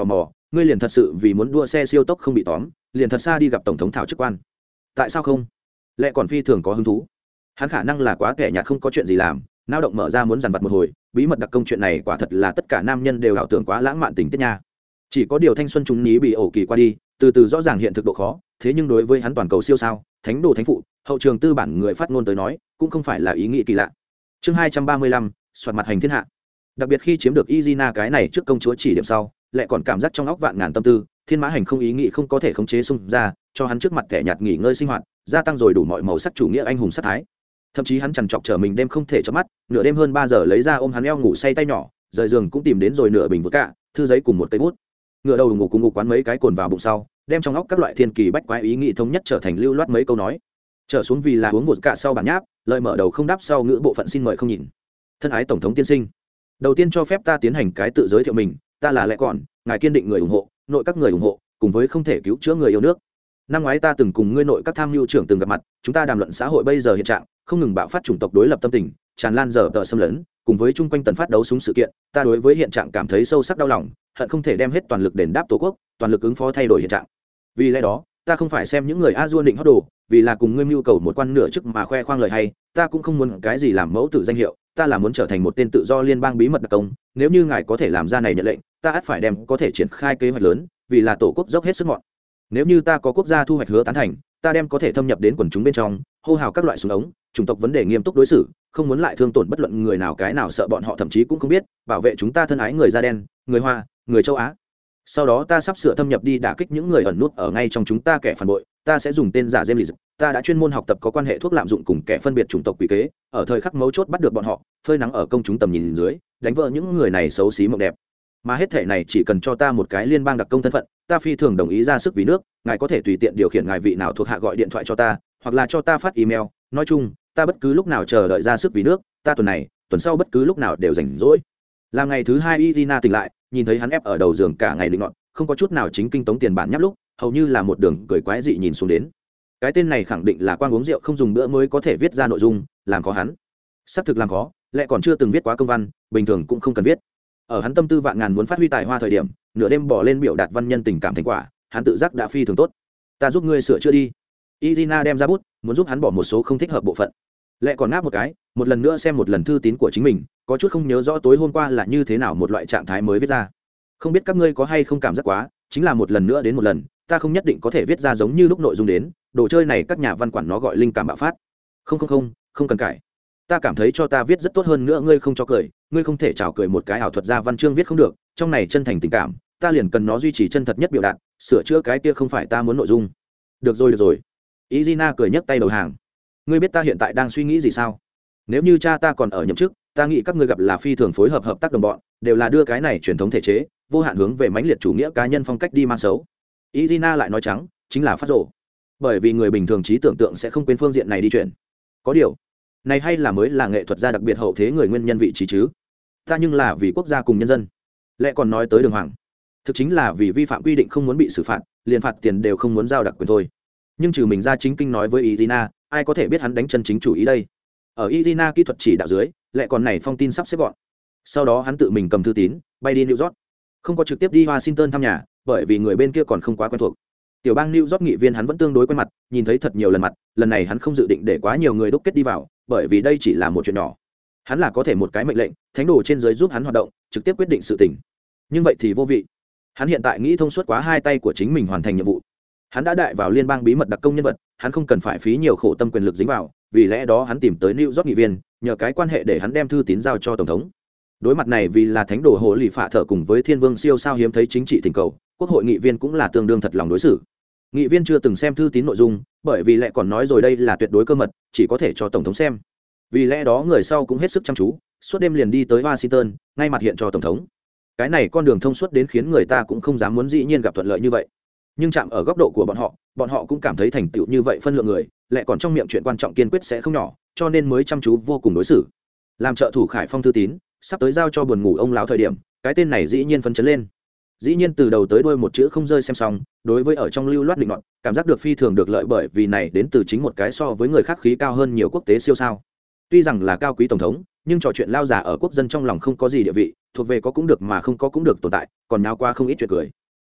ngươi liền thật sự vì muốn đua xe siêu tốc không bị tóm liền thật xa đi gặp tổng thống thảo chức quan? Tại sao không? Lẽ còn phi thường có hứng thú. Hắn khả năng là quá kẻ nhạt không có chuyện gì làm, nao động mở ra muốn dằn vặt một hồi. Bí mật đặc công chuyện này quả thật là tất cả nam nhân đều ảo tưởng quá lãng mạn tình tiết nha. Chỉ có điều thanh xuân chúng ní bị ổ kỳ qua đi, từ từ rõ ràng hiện thực độ khó. Thế nhưng đối với hắn toàn cầu siêu sao, thánh đồ thánh phụ, hậu trường tư bản người phát ngôn tới nói cũng không phải là ý nghĩ kỳ lạ. Chương hai trăm ba mươi lăm, soạt mặt hành thiên hạ. Đặc biệt khi chiếm được Izina cái này trước công chúa chỉ điểm sau, lại còn cảm giác trong óc vạn ngàn tâm tư, thiên mã hành không ý nghĩ không có thể khống chế xung ra, cho hắn trước mặt kẻ nhạt nghỉ ngơi sinh hoạt, gia tăng rồi đủ mọi màu sắc chủ nghĩa anh hùng sát thái. Thậm chí hắn chằn trọc trở mình đêm không thể chớp mắt, nửa đêm hơn ba giờ lấy ra ôm hắn eo ngủ say tay nhỏ, rời giường cũng tìm đến rồi nửa bình vượt cả, thư giấy cùng một cây bút. Ngựa đầu ngủ cùng ngủ quán mấy cái cồn vào bụng sau, đem trong óc các loại thiên kỳ bách quái ý nghĩ thống nhất trở thành lưu loát mấy câu nói. Trở xuống vì là uống vượt cả sau bản nháp, lời mở đầu không đáp sau ngữ bộ phận xin mời không nhìn. Thân ái tổng thống tiên sinh, đầu tiên cho phép ta tiến hành cái tự giới thiệu mình, ta là Lẽ Còn, ngài kiên định người ủng hộ, nội các người ủng hộ, cùng với không thể cứu chữa người yêu nước. Năm ngoái ta từng cùng ngươi nội các tham mưu trưởng từng gặp mặt, chúng ta đàm luận xã hội bây giờ hiện trạng, không ngừng bạo phát chủng tộc đối lập tâm tình, tràn lan dở tờ xâm lấn, cùng với chung quanh tần phát đấu súng sự kiện, ta đối với hiện trạng cảm thấy sâu sắc đau lòng, hận không thể đem hết toàn lực đền đáp tổ quốc, toàn lực ứng phó thay đổi hiện trạng. Vì lẽ đó, ta không phải xem những người a dua định hót đồ, vì là cùng ngươi mưu cầu một quan nửa chức mà khoe khoang lời hay, ta cũng không muốn cái gì làm mẫu tử danh hiệu, ta là muốn trở thành một tên tự do liên bang bí mật đặc công, nếu như ngài có thể làm ra này nhận lệnh, ta ắt phải đem có thể triển khai kế hoạch lớn, vì là tổ quốc dốc hết sức mọn. Nếu như ta có quốc gia thu hoạch hứa tán thành, ta đem có thể thâm nhập đến quần chúng bên trong, hô hào các loại súng ống, chủng tộc vấn đề nghiêm túc đối xử, không muốn lại thương tổn bất luận người nào cái nào sợ bọn họ thậm chí cũng không biết, bảo vệ chúng ta thân ái người da đen, người Hoa, người châu Á. Sau đó ta sắp sửa thâm nhập đi đả kích những người ẩn nút ở ngay trong chúng ta kẻ phản bội, ta sẽ dùng tên giả James, ta đã chuyên môn học tập có quan hệ thuốc lạm dụng cùng kẻ phân biệt chủng tộc quỷ kế, ở thời khắc mấu chốt bắt được bọn họ, phơi nắng ở công chúng tầm nhìn dưới, đánh vỡ những người này xấu xí mộng đẹp. Mà hết thể này chỉ cần cho ta một cái liên bang đặc công thân phận, ta phi thường đồng ý ra sức vì nước, ngài có thể tùy tiện điều khiển ngài vị nào thuộc hạ gọi điện thoại cho ta, hoặc là cho ta phát email, nói chung, ta bất cứ lúc nào chờ đợi ra sức vì nước, ta tuần này, tuần sau bất cứ lúc nào đều rảnh rỗi. Làm ngày thứ hai Irina tỉnh lại, nhìn thấy hắn ép ở đầu giường cả ngày định nọt, không có chút nào chính kinh tống tiền bản nháp lúc, hầu như là một đường cười quái dị nhìn xuống đến. Cái tên này khẳng định là quang uống rượu không dùng bữa mới có thể viết ra nội dung, làm khó hắn. Sắp thực làm khó, lại còn chưa từng viết quá công văn, bình thường cũng không cần viết. Ở hắn tâm tư vạn ngàn muốn phát huy tài hoa thời điểm, nửa đêm bỏ lên biểu đạt văn nhân tình cảm thành quả, hắn tự giác đã phi thường tốt. Ta giúp ngươi sửa chữa đi. Irina đem ra bút, muốn giúp hắn bỏ một số không thích hợp bộ phận. Lại còn ngáp một cái, một lần nữa xem một lần thư tín của chính mình, có chút không nhớ rõ tối hôm qua là như thế nào một loại trạng thái mới viết ra. Không biết các ngươi có hay không cảm giác quá, chính là một lần nữa đến một lần, ta không nhất định có thể viết ra giống như lúc nội dung đến, đồ chơi này các nhà văn quản nó gọi linh cảm bạo phát. Không không không, không cần cải. Ta cảm thấy cho ta viết rất tốt hơn nữa, ngươi không cho cười, ngươi không thể chào cười một cái ảo thuật ra văn chương viết không được, trong này chân thành tình cảm, ta liền cần nó duy trì chân thật nhất biểu đạt, sửa chữa cái kia không phải ta muốn nội dung. Được rồi được rồi. Izina cười nhấc tay đầu hàng. Ngươi biết ta hiện tại đang suy nghĩ gì sao? Nếu như cha ta còn ở nhậm chức, ta nghĩ các ngươi gặp là phi thường phối hợp hợp tác đồng bọn, đều là đưa cái này truyền thống thể chế, vô hạn hướng về mãnh liệt chủ nghĩa cá nhân phong cách đi mang xấu. Irina lại nói trắng, chính là phát rồ. Bởi vì người bình thường trí tưởng tượng sẽ không quên phương diện này đi chuyển. Có điều, này hay là mới là nghệ thuật gia đặc biệt hậu thế người nguyên nhân vị trí chứ? Ta nhưng là vì quốc gia cùng nhân dân. Lại còn nói tới đường hoàng, thực chính là vì vi phạm quy định không muốn bị xử phạt, liền phạt tiền đều không muốn giao đặc quyền thôi. Nhưng trừ mình ra chính kinh nói với Irina, ai có thể biết hắn đánh chân chính chủ ý đây? Ở Irina kỹ thuật chỉ đạo dưới, lại còn này phong tin sắp xếp gọn. Sau đó hắn tự mình cầm thư tín, bay đi New York. Không có trực tiếp đi Washington thăm nhà, bởi vì người bên kia còn không quá quen thuộc. Tiểu bang New York nghị viên hắn vẫn tương đối quen mặt, nhìn thấy thật nhiều lần mặt, lần này hắn không dự định để quá nhiều người đúc kết đi vào, bởi vì đây chỉ là một chuyện nhỏ. Hắn là có thể một cái mệnh lệnh, thánh đồ trên dưới giúp hắn hoạt động, trực tiếp quyết định sự tình. Nhưng vậy thì vô vị. Hắn hiện tại nghĩ thông suốt quá hai tay của chính mình hoàn thành nhiệm vụ. Hắn đã đại vào liên bang bí mật đặc công nhân vật, hắn không cần phải phí nhiều khổ tâm quyền lực dính vào, vì lẽ đó hắn tìm tới New York nghị viên, nhờ cái quan hệ để hắn đem thư tín giao cho tổng thống. Đối mặt này vì là thánh đồ hồ lì phạ thở cùng với thiên vương siêu sao hiếm thấy chính trị tình cầu, quốc hội nghị viên cũng là tương đương thật lòng đối xử. Nghị viên chưa từng xem thư tín nội dung, bởi vì lại còn nói rồi đây là tuyệt đối cơ mật, chỉ có thể cho tổng thống xem. Vì lẽ đó người sau cũng hết sức chăm chú, suốt đêm liền đi tới Washington, ngay mặt hiện cho tổng thống. Cái này con đường thông suốt đến khiến người ta cũng không dám muốn dĩ nhiên gặp thuận lợi như vậy. Nhưng chạm ở góc độ của bọn họ, bọn họ cũng cảm thấy thành tựu như vậy phân lượng người, lại còn trong miệng chuyện quan trọng kiên quyết sẽ không nhỏ, cho nên mới chăm chú vô cùng đối xử. Làm trợ thủ Khải Phong thư tín, sắp tới giao cho buồn ngủ ông lão thời điểm, cái tên này dĩ nhiên phấn chấn lên. Dĩ nhiên từ đầu tới đuôi một chữ không rơi xem xong, đối với ở trong lưu loát định luận, cảm giác được phi thường được lợi bởi vì này đến từ chính một cái so với người khác khí cao hơn nhiều quốc tế siêu sao. Tuy rằng là cao quý tổng thống, nhưng trò chuyện lao giả ở quốc dân trong lòng không có gì địa vị, thuộc về có cũng được mà không có cũng được tồn tại, còn nháo qua không ít chuyện cười.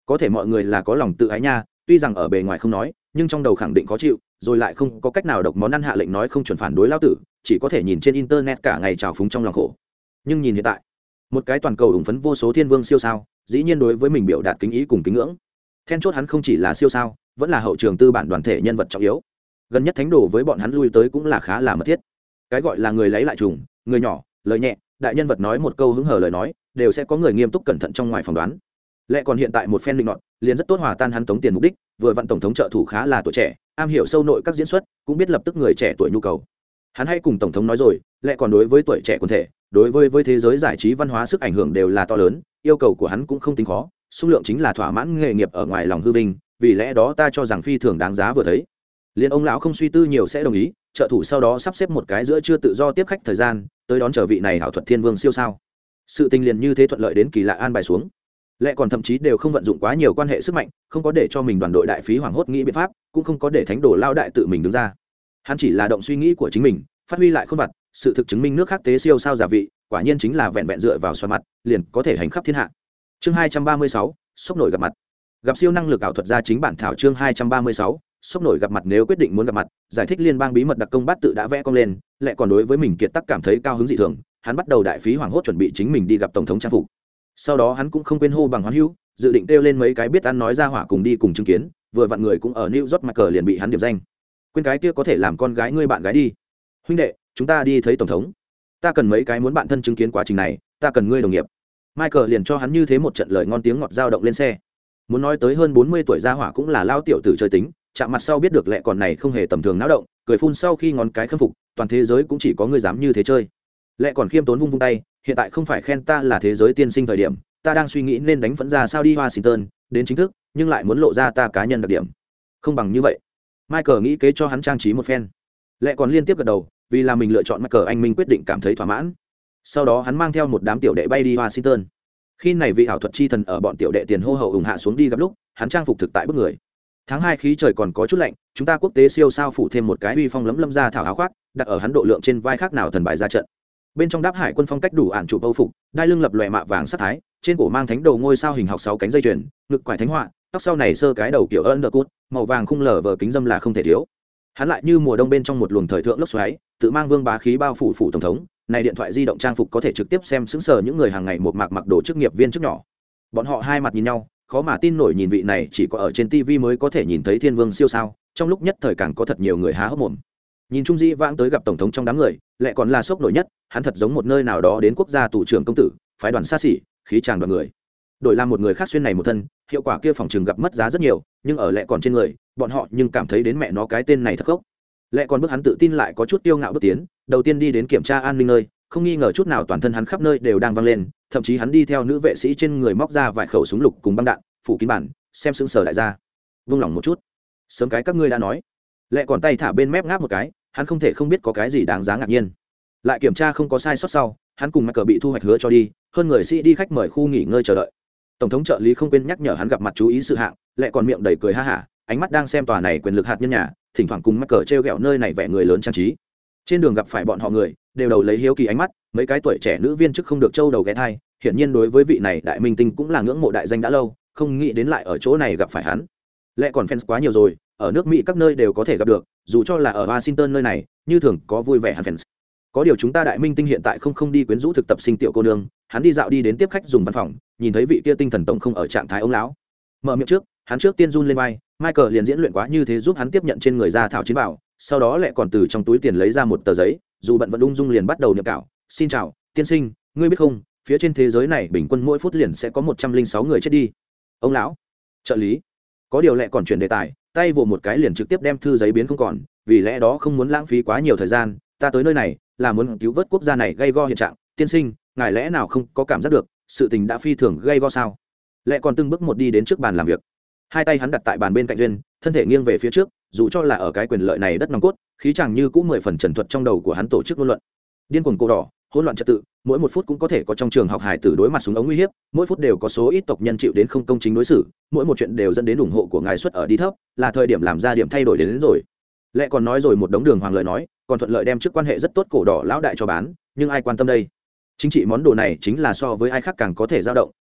có thể mọi người là có lòng tự ái nha, tuy rằng ở bề ngoài không nói nhưng trong đầu khẳng định khó chịu, rồi lại không có cách nào độc món ăn hạ lệnh nói không chuẩn phản đối lao tử, chỉ có thể nhìn trên internet cả ngày trào phúng trong lòng khổ. Nhưng nhìn hiện tại, một cái toàn cầu ủng phấn vô số thiên vương siêu sao dĩ nhiên đối với mình biểu đạt kính ý cùng kính ngưỡng. Then chốt hắn không chỉ là siêu sao, vẫn là hậu trường tư bản đoàn thể nhân vật trọng yếu, gần nhất thánh đồ với bọn hắn lui tới cũng là khá là mật thiết. Cái gọi là người lấy lại trùng, người nhỏ lời nhẹ, đại nhân vật nói một câu hứng hở lời nói đều sẽ có người nghiêm túc cẩn thận trong ngoài phỏng đoán. Lẽ còn hiện tại một phen định nọt liền rất tốt hòa tan hắn tống tiền mục đích, vừa vặn tổng thống trợ thủ khá là tuổi trẻ, am hiểu sâu nội các diễn xuất, cũng biết lập tức người trẻ tuổi nhu cầu. Hắn hay cùng tổng thống nói rồi, lẽ còn đối với tuổi trẻ quần thể, đối với với thế giới giải trí văn hóa sức ảnh hưởng đều là to lớn, yêu cầu của hắn cũng không tính khó, số lượng chính là thỏa mãn nghề nghiệp ở ngoài lòng hư vinh, vì lẽ đó ta cho rằng phi thường đáng giá vừa thấy. Liên ông lão không suy tư nhiều sẽ đồng ý, trợ thủ sau đó sắp xếp một cái giữa trưa tự do tiếp khách thời gian, tới đón chờ vị này hảo thuật thiên vương siêu sao. Sự tình liền như thế thuận lợi đến kỳ lạ an bài xuống. Lẽ còn thậm chí đều không vận dụng quá nhiều quan hệ sức mạnh, không có để cho mình đoàn đội đại phí hoảng hốt nghĩ biện pháp, cũng không có để thánh đồ lao đại tự mình đứng ra. Hắn chỉ là động suy nghĩ của chính mình, phát huy lại khôn vặt, sự thực chứng minh nước khác tế siêu sao giả vị, quả nhiên chính là vẹn vẹn dựa vào xoa mặt, liền có thể hành khắp thiên hạ. Chương hai trăm ba mươi sáu, sốc nổi gặp mặt. Gặp siêu năng lực ảo thuật gia chính bản thảo chương hai trăm ba mươi sáu, sốc nổi gặp mặt. Nếu quyết định muốn gặp mặt, giải thích liên bang bí mật đặc công bát tự đã vẽ cong lên, lại còn đối với mình kiệt tác cảm thấy cao hứng dị thường, hắn bắt đầu đại phí hoảng hốt chuẩn bị chính mình đi gặp tổng thống trang phục. Sau đó hắn cũng không quên hô bằng hoán hữu, dự định kêu lên mấy cái biết ăn nói ra hỏa cùng đi cùng chứng kiến, vừa vặn người cũng ở New York mà cờ liền bị hắn điểm danh. Quên cái kia có thể làm con gái ngươi bạn gái đi. Huynh đệ, chúng ta đi thấy tổng thống. Ta cần mấy cái muốn bạn thân chứng kiến quá trình này, ta cần ngươi đồng nghiệp. Michael liền cho hắn như thế một trận lời ngon tiếng ngọt dao động lên xe. Muốn nói tới hơn bốn mươi tuổi gia hỏa cũng là lao tiểu tử chơi tính, chạm mặt sau biết được lẹ còn này không hề tầm thường náo động, cười phun sau khi ngón cái khâm phục, toàn thế giới cũng chỉ có ngươi dám như thế chơi. Lẹ còn khiêm tốn vung vung tay, hiện tại không phải khen ta là thế giới tiên sinh thời điểm, ta đang suy nghĩ nên đánh vẫn ra sao đi Washington, đến chính thức, nhưng lại muốn lộ ra ta cá nhân đặc điểm. Không bằng như vậy. Michael nghĩ kế cho hắn trang trí một phen. Lẹ còn liên tiếp gật đầu, vì là mình lựa chọn Michael anh minh quyết định cảm thấy thỏa mãn. Sau đó hắn mang theo một đám tiểu đệ bay đi Washington. Khi này vị ảo thuật chi thần ở bọn tiểu đệ tiền hô hậu ủng hạ xuống đi gặp lúc, hắn trang phục thực tại bức người. Tháng hai khí trời còn có chút lạnh, chúng ta quốc tế siêu sao phủ thêm một cái uy phong lấm lâm ra thảo áo khoác, đặt ở hắn độ lượng trên vai khác nào thần bài ra trận. Bên trong đáp hải quân phong cách đủ ản chụp âu phục, đai lưng lập lòe mạ vàng sắt thái, trên cổ mang thánh đầu ngôi sao hình học sáu cánh dây chuyền, ngực quải thánh họa, tóc sau này sơ cái đầu kiểu undercut, màu vàng khung lở vờ kính dâm là không thể thiếu. Hắn lại như mùa đông bên trong một luồng thời thượng lốc xoáy, tự mang vương bá khí bao phủ phủ tổng thống. Này điện thoại di động trang phục có thể trực tiếp xem sững sờ những người hàng ngày một mạc mặc đồ chức nghiệp viên chức nhỏ. Bọn họ hai mặt nhìn nhau, khó mà tin nổi nhìn vị này chỉ có ở trên ti vi mới có thể nhìn thấy thiên vương siêu sao, trong lúc nhất thời càng có thật nhiều người há hốc mồm. Nhìn Trung Dĩ vãng tới gặp tổng thống trong đám người, lại còn là sốc nổi nhất, hắn thật giống một nơi nào đó đến quốc gia tù trưởng công tử, phái đoàn xa xỉ, khí tràng đoàn người. Đổi làm một người khác xuyên này một thân, hiệu quả kia phòng trường gặp mất giá rất nhiều, nhưng ở lẽ còn trên người, bọn họ nhưng cảm thấy đến mẹ nó cái tên này thật gốc. Lẽ còn bước hắn tự tin lại có chút tiêu ngạo bước tiến, đầu tiên đi đến kiểm tra an ninh nơi, không nghi ngờ chút nào toàn thân hắn khắp nơi đều đang văng lên, thậm chí hắn đi theo nữ vệ sĩ trên người móc ra vài khẩu súng lục cùng băng đạn, phủ kín bản, xem sững sờ đại gia. Vung lòng một chút. Sớm cái các ngươi đã nói. Lẽ còn tay thả bên mép ngáp một cái, hắn không thể không biết có cái gì đáng giá ngạc nhiên. Lại kiểm tra không có sai sót sau, hắn cùng Michael bị thu hoạch hứa cho đi, hơn người sĩ đi khách mời khu nghỉ ngơi chờ đợi. Tổng thống trợ lý không quên nhắc nhở hắn gặp mặt chú ý sự hạng, lại còn miệng đầy cười ha hả, ánh mắt đang xem tòa này quyền lực hạt nhân nhà, thỉnh thoảng cùng Michael trêu ghẹo nơi này vẻ người lớn trang trí. Trên đường gặp phải bọn họ người, đều đầu lấy hiếu kỳ ánh mắt, mấy cái tuổi trẻ nữ viên chức không được trâu đầu ghé thai, hiển nhiên đối với vị này đại minh tinh cũng là ngưỡng mộ đại danh đã lâu, không nghĩ đến lại ở chỗ này gặp phải hắn. Lẽ còn fans quá nhiều rồi, ở nước Mỹ các nơi đều có thể gặp được, dù cho là ở Washington nơi này, như thường có vui vẻ hắn fans. Có điều chúng ta đại minh tinh hiện tại không không đi quyến rũ thực tập sinh tiểu cô nương, hắn đi dạo đi đến tiếp khách dùng văn phòng, nhìn thấy vị kia tinh thần tổng không ở trạng thái ông lão. Mở miệng trước, hắn trước tiên run lên vai, Michael liền diễn luyện quá như thế giúp hắn tiếp nhận trên người ra thảo chiến bảo, sau đó lại còn từ trong túi tiền lấy ra một tờ giấy, dù bận vẫn ung dung liền bắt đầu niệm cạo, xin chào, tiên sinh, ngươi biết không, phía trên thế giới này bình quân mỗi phút liền sẽ có một trăm linh sáu người chết đi. Ông lão, trợ lý, có điều lại còn chuyển đề tài, tay vồ một cái liền trực tiếp đem thư giấy biến không còn, vì lẽ đó không muốn lãng phí quá nhiều thời gian, ta tới nơi này là muốn cứu vớt quốc gia này gây go hiện trạng, tiên sinh, ngài lẽ nào không có cảm giác được, sự tình đã phi thường gây go sao? Lại còn từng bước một đi đến trước bàn làm việc, hai tay hắn đặt tại bàn bên cạnh duyên, thân thể nghiêng về phía trước, dù cho là ở cái quyền lợi này đất nòng cốt, khí chàng như cũng mười phần trần thuật trong đầu của hắn tổ chức ngôn luận. Điên cuồng cổ đỏ, hỗn loạn trật tự, mỗi một phút cũng có thể có trong trường học hải tử đối mặt súng ống uy hiếp, mỗi phút đều có số ít tộc nhân chịu đến không công chính đối xử, mỗi một chuyện đều dẫn đến ủng hộ của ngài xuất ở đi thấp, là thời điểm làm ra điểm thay đổi đến, đến rồi. Lẽ còn nói rồi một đống đường hoàng lời nói, còn thuận lợi đem trước quan hệ rất tốt cổ đỏ lão đại cho bán, nhưng ai quan tâm đây? Chính trị món đồ này chính là so với ai khác càng có thể dao động,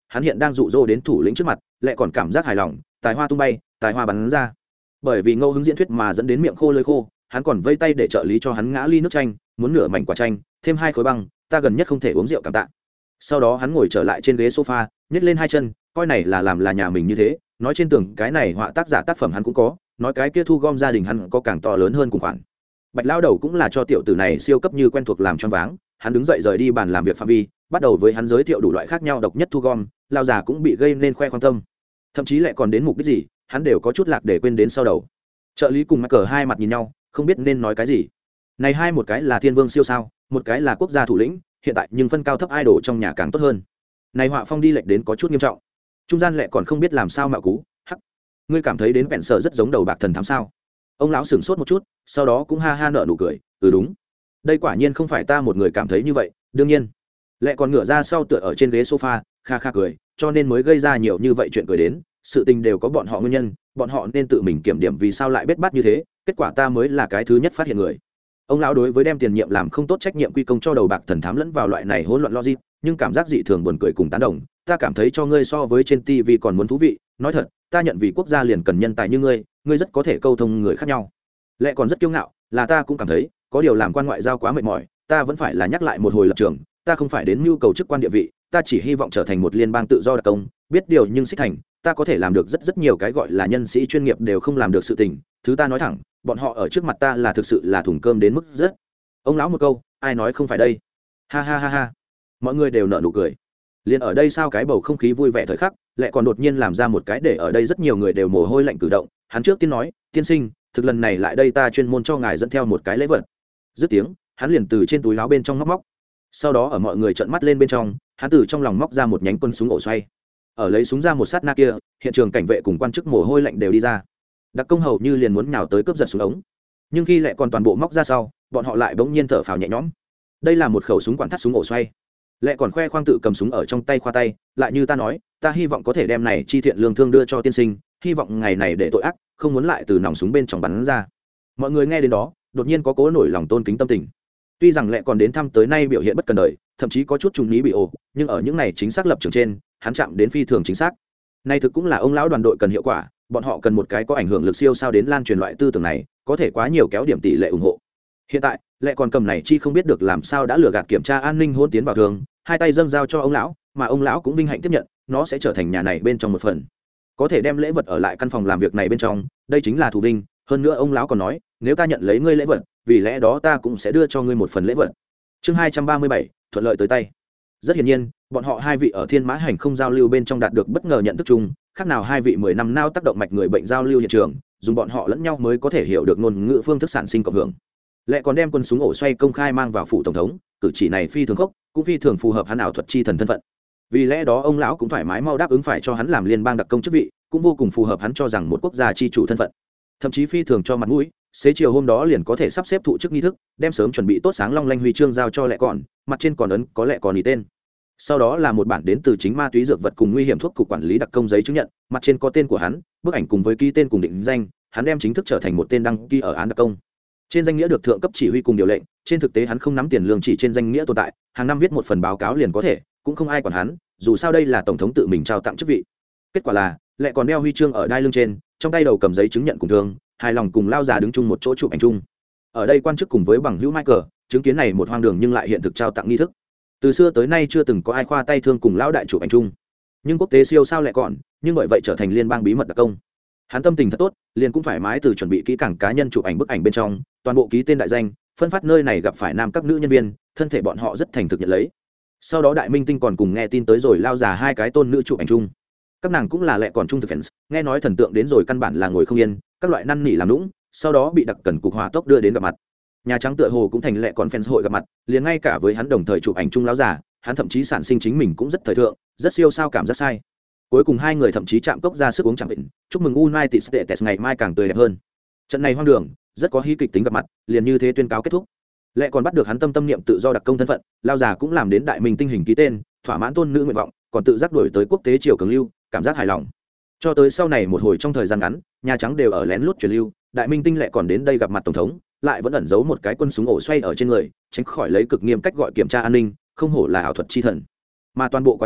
hắn hiện đang dụ dỗ đến thủ lĩnh trước mặt, lại còn cảm giác hài lòng, tài hoa tung bay, tài hoa bắn ra. Bởi vì Ngô Hứng diễn thuyết mà dẫn đến miệng khô lưỡi khô, hắn còn vây tay để trợ lý cho hắn ngã ly nước chanh, muốn nửa mảnh quả chanh, thêm hai khối băng, ta gần nhất không thể uống rượu cảm tạ. Sau đó hắn ngồi trở lại trên ghế sofa, nhét lên hai chân, coi này là làm là nhà mình như thế, nói trên tường cái này họa tác giả tác phẩm hắn cũng có, nói cái kia thu gom gia đình hắn có càng to lớn hơn cùng khoản. Bạch lao đầu cũng là cho tiểu tử này siêu cấp như quen thuộc làm choáng váng, hắn đứng dậy rời đi bàn làm việc phạm vi, bắt đầu với hắn giới thiệu đủ loại khác nhau độc nhất thu gom, lao già cũng bị gây nên khoe khoang tâm, thậm chí lại còn đến mục đích gì hắn đều có chút lạc để quên đến sau đầu. Trợ lý cùng mắc cờ hai mặt nhìn nhau, không biết nên nói cái gì. Này hai một cái là thiên vương siêu sao, một cái là quốc gia thủ lĩnh, hiện tại nhưng phân cao thấp idol trong nhà càng tốt hơn. Này họa phong đi lệch đến có chút nghiêm trọng. Trung gian lại còn không biết làm sao mạo cú, hắc. Ngươi cảm thấy đến vẹn sợ rất giống đầu bạc thần thám sao? Ông lão sửng sốt một chút, sau đó cũng ha ha nở nụ cười, ừ đúng. Đây quả nhiên không phải ta một người cảm thấy như vậy, đương nhiên. Lại còn ngửa ra sau tựa ở trên ghế sofa, kha kha cười, cho nên mới gây ra nhiều như vậy chuyện cười đến, sự tình đều có bọn họ nguyên nhân, bọn họ nên tự mình kiểm điểm vì sao lại bết bát như thế, kết quả ta mới là cái thứ nhất phát hiện người. Ông lão đối với đem tiền nhiệm làm không tốt trách nhiệm quy công cho đầu bạc thần thám lẫn vào loại này hỗn loạn logic, nhưng cảm giác dị thường buồn cười cùng tán đồng, ta cảm thấy cho ngươi so với trên ti vi còn muốn thú vị, nói thật, ta nhận vì quốc gia liền cần nhân tài như ngươi, ngươi rất có thể câu thông người khác nhau. Lẽ còn rất kiêu ngạo, là ta cũng cảm thấy, có điều làm quan ngoại giao quá mệt mỏi, ta vẫn phải là nhắc lại một hồi lập trường, ta không phải đến nhu cầu chức quan địa vị, ta chỉ hy vọng trở thành một liên bang tự do đặc công, biết điều nhưng xích thành, ta có thể làm được rất rất nhiều cái gọi là nhân sĩ chuyên nghiệp đều không làm được sự tình, thứ ta nói thẳng, bọn họ ở trước mặt ta là thực sự là thùng cơm đến mức rất. Ông lão một câu, ai nói không phải đây? Ha ha ha ha. Mọi người đều nở nụ cười. Liên ở đây sao cái bầu không khí vui vẻ thời khắc, lại còn đột nhiên làm ra một cái để ở đây rất nhiều người đều mồ hôi lạnh cử động, hắn trước tiên nói, tiên sinh, thực lần này lại đây ta chuyên môn cho ngài dẫn theo một cái lễ vật. Dứt tiếng, hắn liền từ trên túi áo bên trong móc móc. Sau đó ở mọi người trợn mắt lên bên trong, hắn từ trong lòng móc ra một nhánh quân súng ổ xoay. Ở lấy súng ra một sát na kia, hiện trường cảnh vệ cùng quan chức mồ hôi lạnh đều đi ra. Đặc công hầu như liền muốn nhào tới cướp giật súng ống, nhưng khi lại còn toàn bộ móc ra sau, bọn họ lại bỗng nhiên thở phào nhẹ nhõm. Đây là một khẩu súng quản thắt súng ổ xoay. Lại còn khoe khoang tự cầm súng ở trong tay khoa tay, lại như ta nói, ta hy vọng có thể đem này chi thiện lương thương đưa cho tiên sinh, hy vọng ngày này để tội ác không muốn lại từ nòng súng bên trong bắn ra. Mọi người nghe đến đó, đột nhiên có cố nổi lòng tôn kính tâm tình. Tuy rằng lại còn đến thăm tới nay biểu hiện bất cần đời, thậm chí có chút trùng lý bị ổ, nhưng ở những này chính xác lập trường trên, hắn chạm đến phi thường chính xác. Này thực cũng là ông lão đoàn đội cần hiệu quả, bọn họ cần một cái có ảnh hưởng lực siêu sao đến lan truyền loại tư tưởng này, có thể quá nhiều kéo điểm tỷ lệ ủng hộ. Hiện tại, lại còn cầm này chi không biết được làm sao đã lừa gạt kiểm tra an ninh hôn tiến vào thường, hai tay dâng giao cho ông lão, mà ông lão cũng vinh hạnh tiếp nhận, nó sẽ trở thành nhà này bên trong một phần. Có thể đem lễ vật ở lại căn phòng làm việc này bên trong, đây chính là thù vinh, hơn nữa ông lão còn nói, nếu ta nhận lấy ngươi lễ vật, vì lẽ đó ta cũng sẽ đưa cho ngươi một phần lễ vật. Chương hai trăm ba mươi bảy, thuận lợi tới tay. Rất hiển nhiên, bọn họ hai vị ở Thiên Mã Hành không giao lưu bên trong đạt được bất ngờ nhận thức chung, khác nào hai vị mười năm nao tác động mạch người bệnh giao lưu hiện trường, dùng bọn họ lẫn nhau mới có thể hiểu được ngôn ngữ phương thức sản sinh cộng hưởng. Lại còn đem quân súng ổ xoay công khai mang vào phủ tổng thống, cử chỉ này phi thường khốc, cũng phi thường phù hợp hắn ảo thuật chi thần thân phận. Vì lẽ đó ông lão cũng thoải mái mau đáp ứng phải cho hắn làm liên bang đặc công chức vị, cũng vô cùng phù hợp hắn cho rằng một quốc gia chi chủ thân phận. Thậm chí phi thường cho mặt mũi, xế chiều hôm đó liền có thể sắp xếp thụ chức nghi thức, đem sớm chuẩn bị tốt sáng long lanh huy chương giao cho lẹ còn, mặt trên còn ấn có lẹ còn ý tên. Sau đó là một bản đến từ chính ma túy dược vật cùng nguy hiểm thuốc cục quản lý đặc công giấy chứng nhận, mặt trên có tên của hắn, bức ảnh cùng với ký tên cùng định danh, hắn đem chính thức trở thành một tên đăng ký ở án đặc công. Trên danh nghĩa được thượng cấp chỉ huy cùng điều lệnh, trên thực tế hắn không nắm tiền lương chỉ trên danh nghĩa tồn tại, hàng năm viết một phần báo cáo liền có thể, cũng không ai quản hắn, dù sao đây là tổng thống tự mình trao tặng chức vị. Kết quả là, lại còn đeo huy chương ở đai lưng trên, trong tay đầu cầm giấy chứng nhận cùng thương, hài lòng cùng lao già đứng chung một chỗ chụp ảnh chung. Ở đây quan chức cùng với bằng hữu Michael, chứng kiến này một hoang đường nhưng lại hiện thực trao tặng nghi thức. Từ xưa tới nay chưa từng có ai khoa tay thương cùng lão đại chụp ảnh chung, nhưng quốc tế siêu sao lại còn, nhưng bởi vậy trở thành liên bang bí mật đặc công. Hắn tâm tình thật tốt, liền cũng thoải mái từ chuẩn bị kỹ càng cá nhân chụp ảnh bức ảnh bên trong, toàn bộ ký tên đại danh, phân phát nơi này gặp phải nam các nữ nhân viên, thân thể bọn họ rất thành thực nhận lấy. Sau đó đại minh tinh còn cùng nghe tin tới rồi lao già hai cái tôn nữ chụp ảnh chung. Các nàng cũng là lẹ còn trung thực fans, nghe nói thần tượng đến rồi căn bản là ngồi không yên, các loại năn nỉ làm nũng, sau đó bị đặc cần cục hỏa tốc đưa đến gặp mặt. Nhà Trắng tựa hồ cũng thành lẹ còn fans hội gặp mặt, liền ngay cả với hắn đồng thời chụp ảnh chung lão già, hắn thậm chí sản sinh chính mình cũng rất thời thượng, rất siêu sao cảm giác sai. Cuối cùng hai người thậm chí chạm cốc ra sức uống chẳng định, chúc mừng United States ngày mai càng tươi đẹp hơn. Trận này hoang đường, rất có hí kịch tính gặp mặt, liền như thế tuyên cáo kết thúc. Lẹ còn bắt được hắn tâm tâm niệm tự do đặc công thân phận, lao già cũng làm đến đại minh tinh hình ký tên, thỏa mãn tôn nữ nguyện vọng, còn tự giác đổi tới quốc tế triều cường lưu, cảm giác hài lòng. Cho tới sau này một hồi trong thời gian ngắn, Nhà Trắng đều ở lén lút truyền lưu, đại minh tinh lẹ còn đến đây gặp mặt tổng thống, lại vẫn ẩn giấu một cái quân súng ổ xoay ở trên người, tránh khỏi lấy cực nghiêm cách gọi kiểm tra an ninh, không hổ là ảo thuật chi thần. Mà toàn bộ quá trình,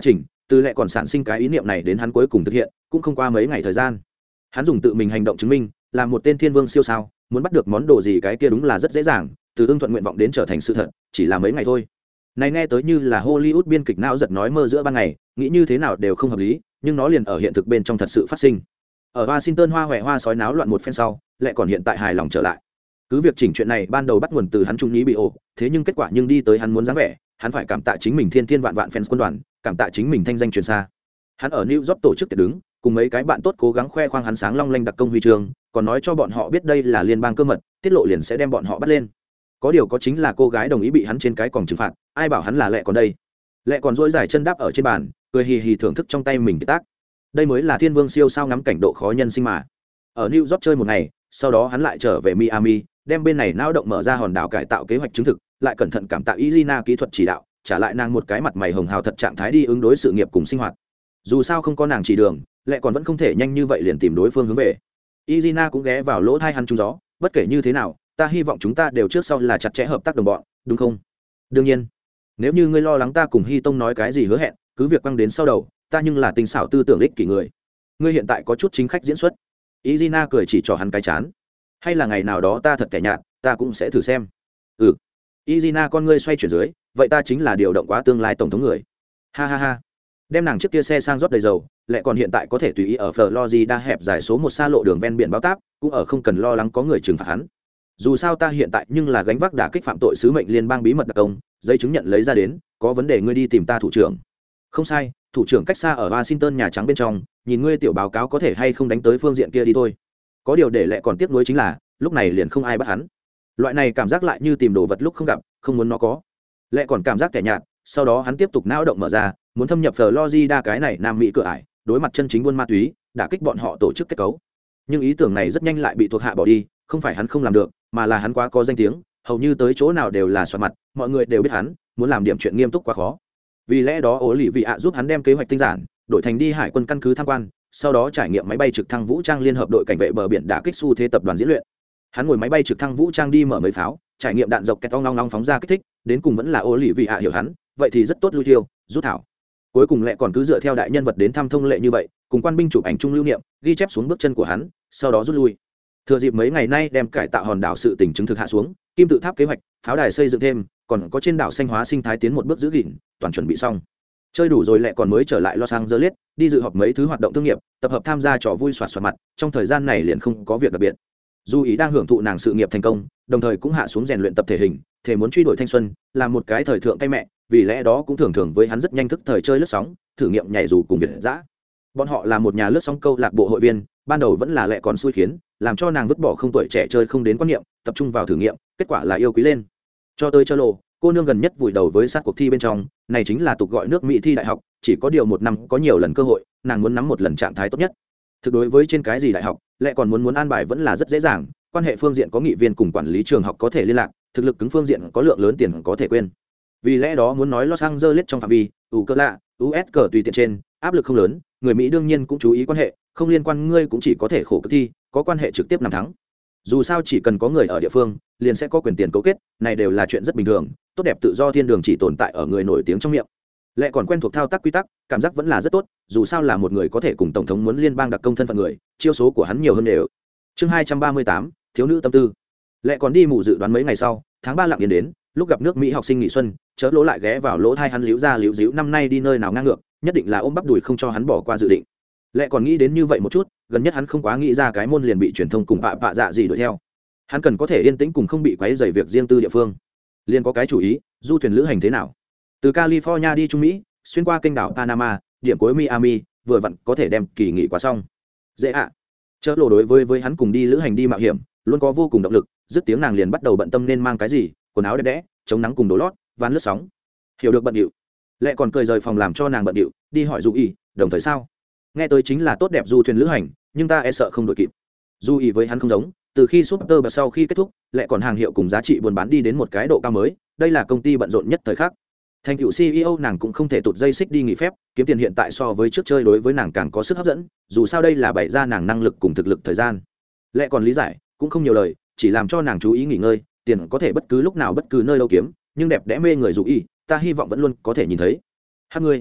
từ lẽ còn sản sinh cái ý niệm này đến hắn cuối cùng thực hiện cũng không qua mấy ngày thời gian. Hắn dùng tự mình hành động chứng minh là một tên thiên vương siêu sao, muốn bắt được món đồ gì cái kia đúng là rất dễ dàng, từ ưng thuận nguyện vọng đến trở thành sự thật chỉ là mấy ngày thôi. Này nghe tới như là Hollywood biên kịch não giật nói mơ giữa ban ngày, nghĩ như thế nào đều không hợp lý, nhưng nó liền ở hiện thực bên trong thật sự phát sinh. Ở Washington hoa hoẹ hoa sói náo loạn một phen sau, lại còn hiện tại hài lòng trở lại. Cứ việc chỉnh chuyện này ban đầu bắt nguồn từ hắn trung ý bị ổ, thế nhưng kết quả nhưng đi tới hắn muốn dáng vẻ, hắn phải cảm tạ chính mình thiên thiên vạn vạn fans quân đoàn, cảm tạ chính mình thanh danh truyền xa. Hắn ở New York tổ chức tiệc đứng, cùng mấy cái bạn tốt cố gắng khoe khoang hắn sáng long lanh đặc công huy chương, còn nói cho bọn họ biết đây là liên bang cơ mật, tiết lộ liền sẽ đem bọn họ bắt lên. Có điều có chính là cô gái đồng ý bị hắn trên cái còng trừng phạt, ai bảo hắn là lẹ còn đây. Lẹ còn duỗi dài chân đáp ở trên bàn, cười hì hì thưởng thức trong tay mình cái tác. Đây mới là thiên vương siêu sao ngắm cảnh độ khó nhân sinh mà. Ở New York chơi một ngày, sau đó hắn lại trở về Miami, đem bên này não động mở ra hòn đảo cải tạo kế hoạch chứng thực, lại cẩn thận cảm tạ Izina kỹ thuật chỉ đạo, trả lại nàng một cái mặt mày hồng hào thật trạng thái đi ứng đối sự nghiệp cùng sinh hoạt. Dù sao không có nàng chỉ đường, lại còn vẫn không thể nhanh như vậy liền tìm đối phương hướng về. Izina cũng ghé vào lỗ tai hắn trúng gió, bất kể như thế nào, ta hy vọng chúng ta đều trước sau là chặt chẽ hợp tác đồng bọn, đúng không? Đương nhiên, nếu như ngươi lo lắng ta cùng Hy Tông nói cái gì hứa hẹn, cứ việc quăng đến sau đầu, ta nhưng là tình xảo tư tưởng ích kỷ người. Ngươi hiện tại có chút chính khách diễn xuất. Izina cười chỉ trỏ hắn cái chán. Hay là ngày nào đó ta thật kẻ nhạt, ta cũng sẽ thử xem. Ừ. Izina con ngươi xoay chuyển dưới, vậy ta chính là điều động quá tương lai tổng thống người. Ha ha ha. Đem nàng chiếc kia xe sang rót đầy dầu, lại còn hiện tại có thể tùy ý ở Florida hẹp dài số một xa lộ đường ven biển báo táp, cũng ở không cần lo lắng có người trừng phạt hắn. Dù sao ta hiện tại nhưng là gánh vác đả kích phạm tội sứ mệnh liên bang bí mật đặc công, giấy chứng nhận lấy ra đến, có vấn đề ngươi đi tìm ta thủ trưởng. Không sai, thủ trưởng cách xa ở Washington nhà trắng bên trong, nhìn ngươi tiểu báo cáo có thể hay không đánh tới phương diện kia đi thôi. Có điều để lại còn tiếc nuối chính là, lúc này liền không ai bắt hắn. Loại này cảm giác lại như tìm đồ vật lúc không gặp, không muốn nó có. Lại còn cảm giác kẻ nhạt, sau đó hắn tiếp tục não động mở ra, muốn thâm nhập Florida cái này Nam Mỹ cửa ải, đối mặt chân chính buôn ma túy, đả kích bọn họ tổ chức kết cấu. Nhưng ý tưởng này rất nhanh lại bị thuộc hạ bỏ đi, không phải hắn không làm được, mà là hắn quá có danh tiếng, hầu như tới chỗ nào đều là xoạt mặt, mọi người đều biết hắn, muốn làm điểm chuyện nghiêm túc quá khó. Vì lẽ đó ố lì vị ạ giúp hắn đem kế hoạch tinh giản, đổi thành đi hải quân căn cứ tham quan, sau đó trải nghiệm máy bay trực thăng vũ trang liên hợp đội cảnh vệ bờ biển đả kích xu thế tập đoàn diễn luyện. Hắn ngồi máy bay trực thăng vũ trang đi mở mấy pháo, trải nghiệm đạn dọc kẹt ong long long phóng ra kích thích, đến cùng vẫn là ố lì vị ạ hiểu hắn, vậy thì rất tốt lui tiêu, rút thảo. Cuối cùng lại còn cứ dựa theo đại nhân vật đến thăm thông lệ như vậy, cùng quan binh chụp ảnh chung lưu niệm, ghi chép xuống bước chân của hắn, sau đó rút lui. Thừa dịp mấy ngày nay đem cải tạo hòn đảo sự tình chứng thực hạ xuống, kim tự tháp kế hoạch, pháo đài xây dựng thêm, còn có trên đảo xanh hóa sinh thái tiến một bước giữ gìn, toàn chuẩn bị xong. Chơi đủ rồi lại còn mới trở lại Los Angeles, đi dự họp mấy thứ hoạt động thương nghiệp, tập hợp tham gia trò vui xoạt xoạt mặt, trong thời gian này liền không có việc đặc biệt. Dù ý đang hưởng thụ nàng sự nghiệp thành công, đồng thời cũng hạ xuống rèn luyện tập thể hình, thể muốn truy đuổi thanh xuân, làm một cái thời thượng cây mẹ, vì lẽ đó cũng thường thường với hắn rất nhanh thức thời chơi lướt sóng, thử nghiệm nhảy dù cùng việt dã. Bọn họ là một nhà lướt sóng câu lạc bộ hội viên, ban đầu vẫn là lẹ còn xui khiến, làm cho nàng vứt bỏ không tuổi trẻ chơi không đến quan niệm, tập trung vào thử nghiệm, kết quả là yêu quý lên. Cho tới chơi lộ, cô nương gần nhất vùi đầu với sát cuộc thi bên trong, này chính là tục gọi nước Mỹ thi đại học, chỉ có điều một năm có nhiều lần cơ hội, nàng muốn nắm một lần trạng thái tốt nhất. Thực đối với trên cái gì đại học, lẹ còn muốn muốn an bài vẫn là rất dễ dàng, quan hệ phương diện có nghị viên cùng quản lý trường học có thể liên lạc, thực lực cứng phương diện có lượng lớn tiền có thể quên. Vì lẽ đó muốn nói Los Angeles trong phạm vi, ủ cơ lạ, u ét cờ tùy tiện trên, áp lực không lớn, người Mỹ đương nhiên cũng chú ý quan hệ, không liên quan ngươi cũng chỉ có thể khổ cực thi, có quan hệ trực tiếp nằm thắng. Dù sao chỉ cần có người ở địa phương, liền sẽ có quyền tiền cấu kết, này đều là chuyện rất bình thường, tốt đẹp tự do thiên đường chỉ tồn tại ở người nổi tiếng trong miệng. Lẽ còn quen thuộc thao tác quy tắc, cảm giác vẫn là rất tốt, dù sao là một người có thể cùng tổng thống muốn liên bang đặc công thân phận người, chiêu số của hắn nhiều hơn đều. Chương hai trăm ba mươi tám, thiếu nữ tâm tư. Lẽ còn đi mù dự đoán mấy ngày sau, tháng ba lặng yên đến, lúc gặp nước Mỹ học sinh nghỉ xuân, chớ lỗ lại ghé vào lỗ thai hắn liễu ra liễu díu năm nay đi nơi nào ngang ngược, nhất định là ôm bắp đùi không cho hắn bỏ qua dự định. Lẽ còn nghĩ đến như vậy một chút, gần nhất hắn không quá nghĩ ra cái môn liền bị truyền thông cùng bạ bạ dạ gì đuổi theo. Hắn cần có thể yên tĩnh cùng không bị quấy rầy việc riêng tư địa phương. Liền có cái chủ ý, du thuyền lữ hành thế nào? Từ California đi Trung Mỹ, xuyên qua kênh đảo Panama, điểm cuối Miami, vừa vặn có thể đem kỳ nghỉ qua xong. Dễ ạ. À. Chớ lộ đối với với hắn cùng đi lữ hành đi mạo hiểm, luôn có vô cùng động lực, dứt tiếng nàng liền bắt đầu bận tâm nên mang cái gì, quần áo đẹp đẽ, chống nắng cùng đồ lót, ván lướt sóng. Hiểu được bận điệu. Lẽ còn cười rời phòng làm cho nàng bận điệu, đi hỏi Du Y, đồng thời sao? Nghe tới chính là tốt đẹp du thuyền lữ hành, nhưng ta e sợ không đội kịp. Du Y với hắn không giống, từ khi Super và sau khi kết thúc, lẽ còn hàng hiệu cùng giá trị buôn bán đi đến một cái độ cao mới, đây là công ty bận rộn nhất thời khắc. Thành tựu xê e ô nàng cũng không thể tụt dây xích đi nghỉ phép, kiếm tiền hiện tại so với trước chơi đối với nàng càng có sức hấp dẫn, dù sao đây là bày ra nàng năng lực cùng thực lực thời gian. Lẽ còn lý giải, cũng không nhiều lời, chỉ làm cho nàng chú ý nghỉ ngơi, tiền có thể bất cứ lúc nào bất cứ nơi đâu kiếm, nhưng đẹp đẽ mê người dù y, ta hy vọng vẫn luôn có thể nhìn thấy. Hát ngươi,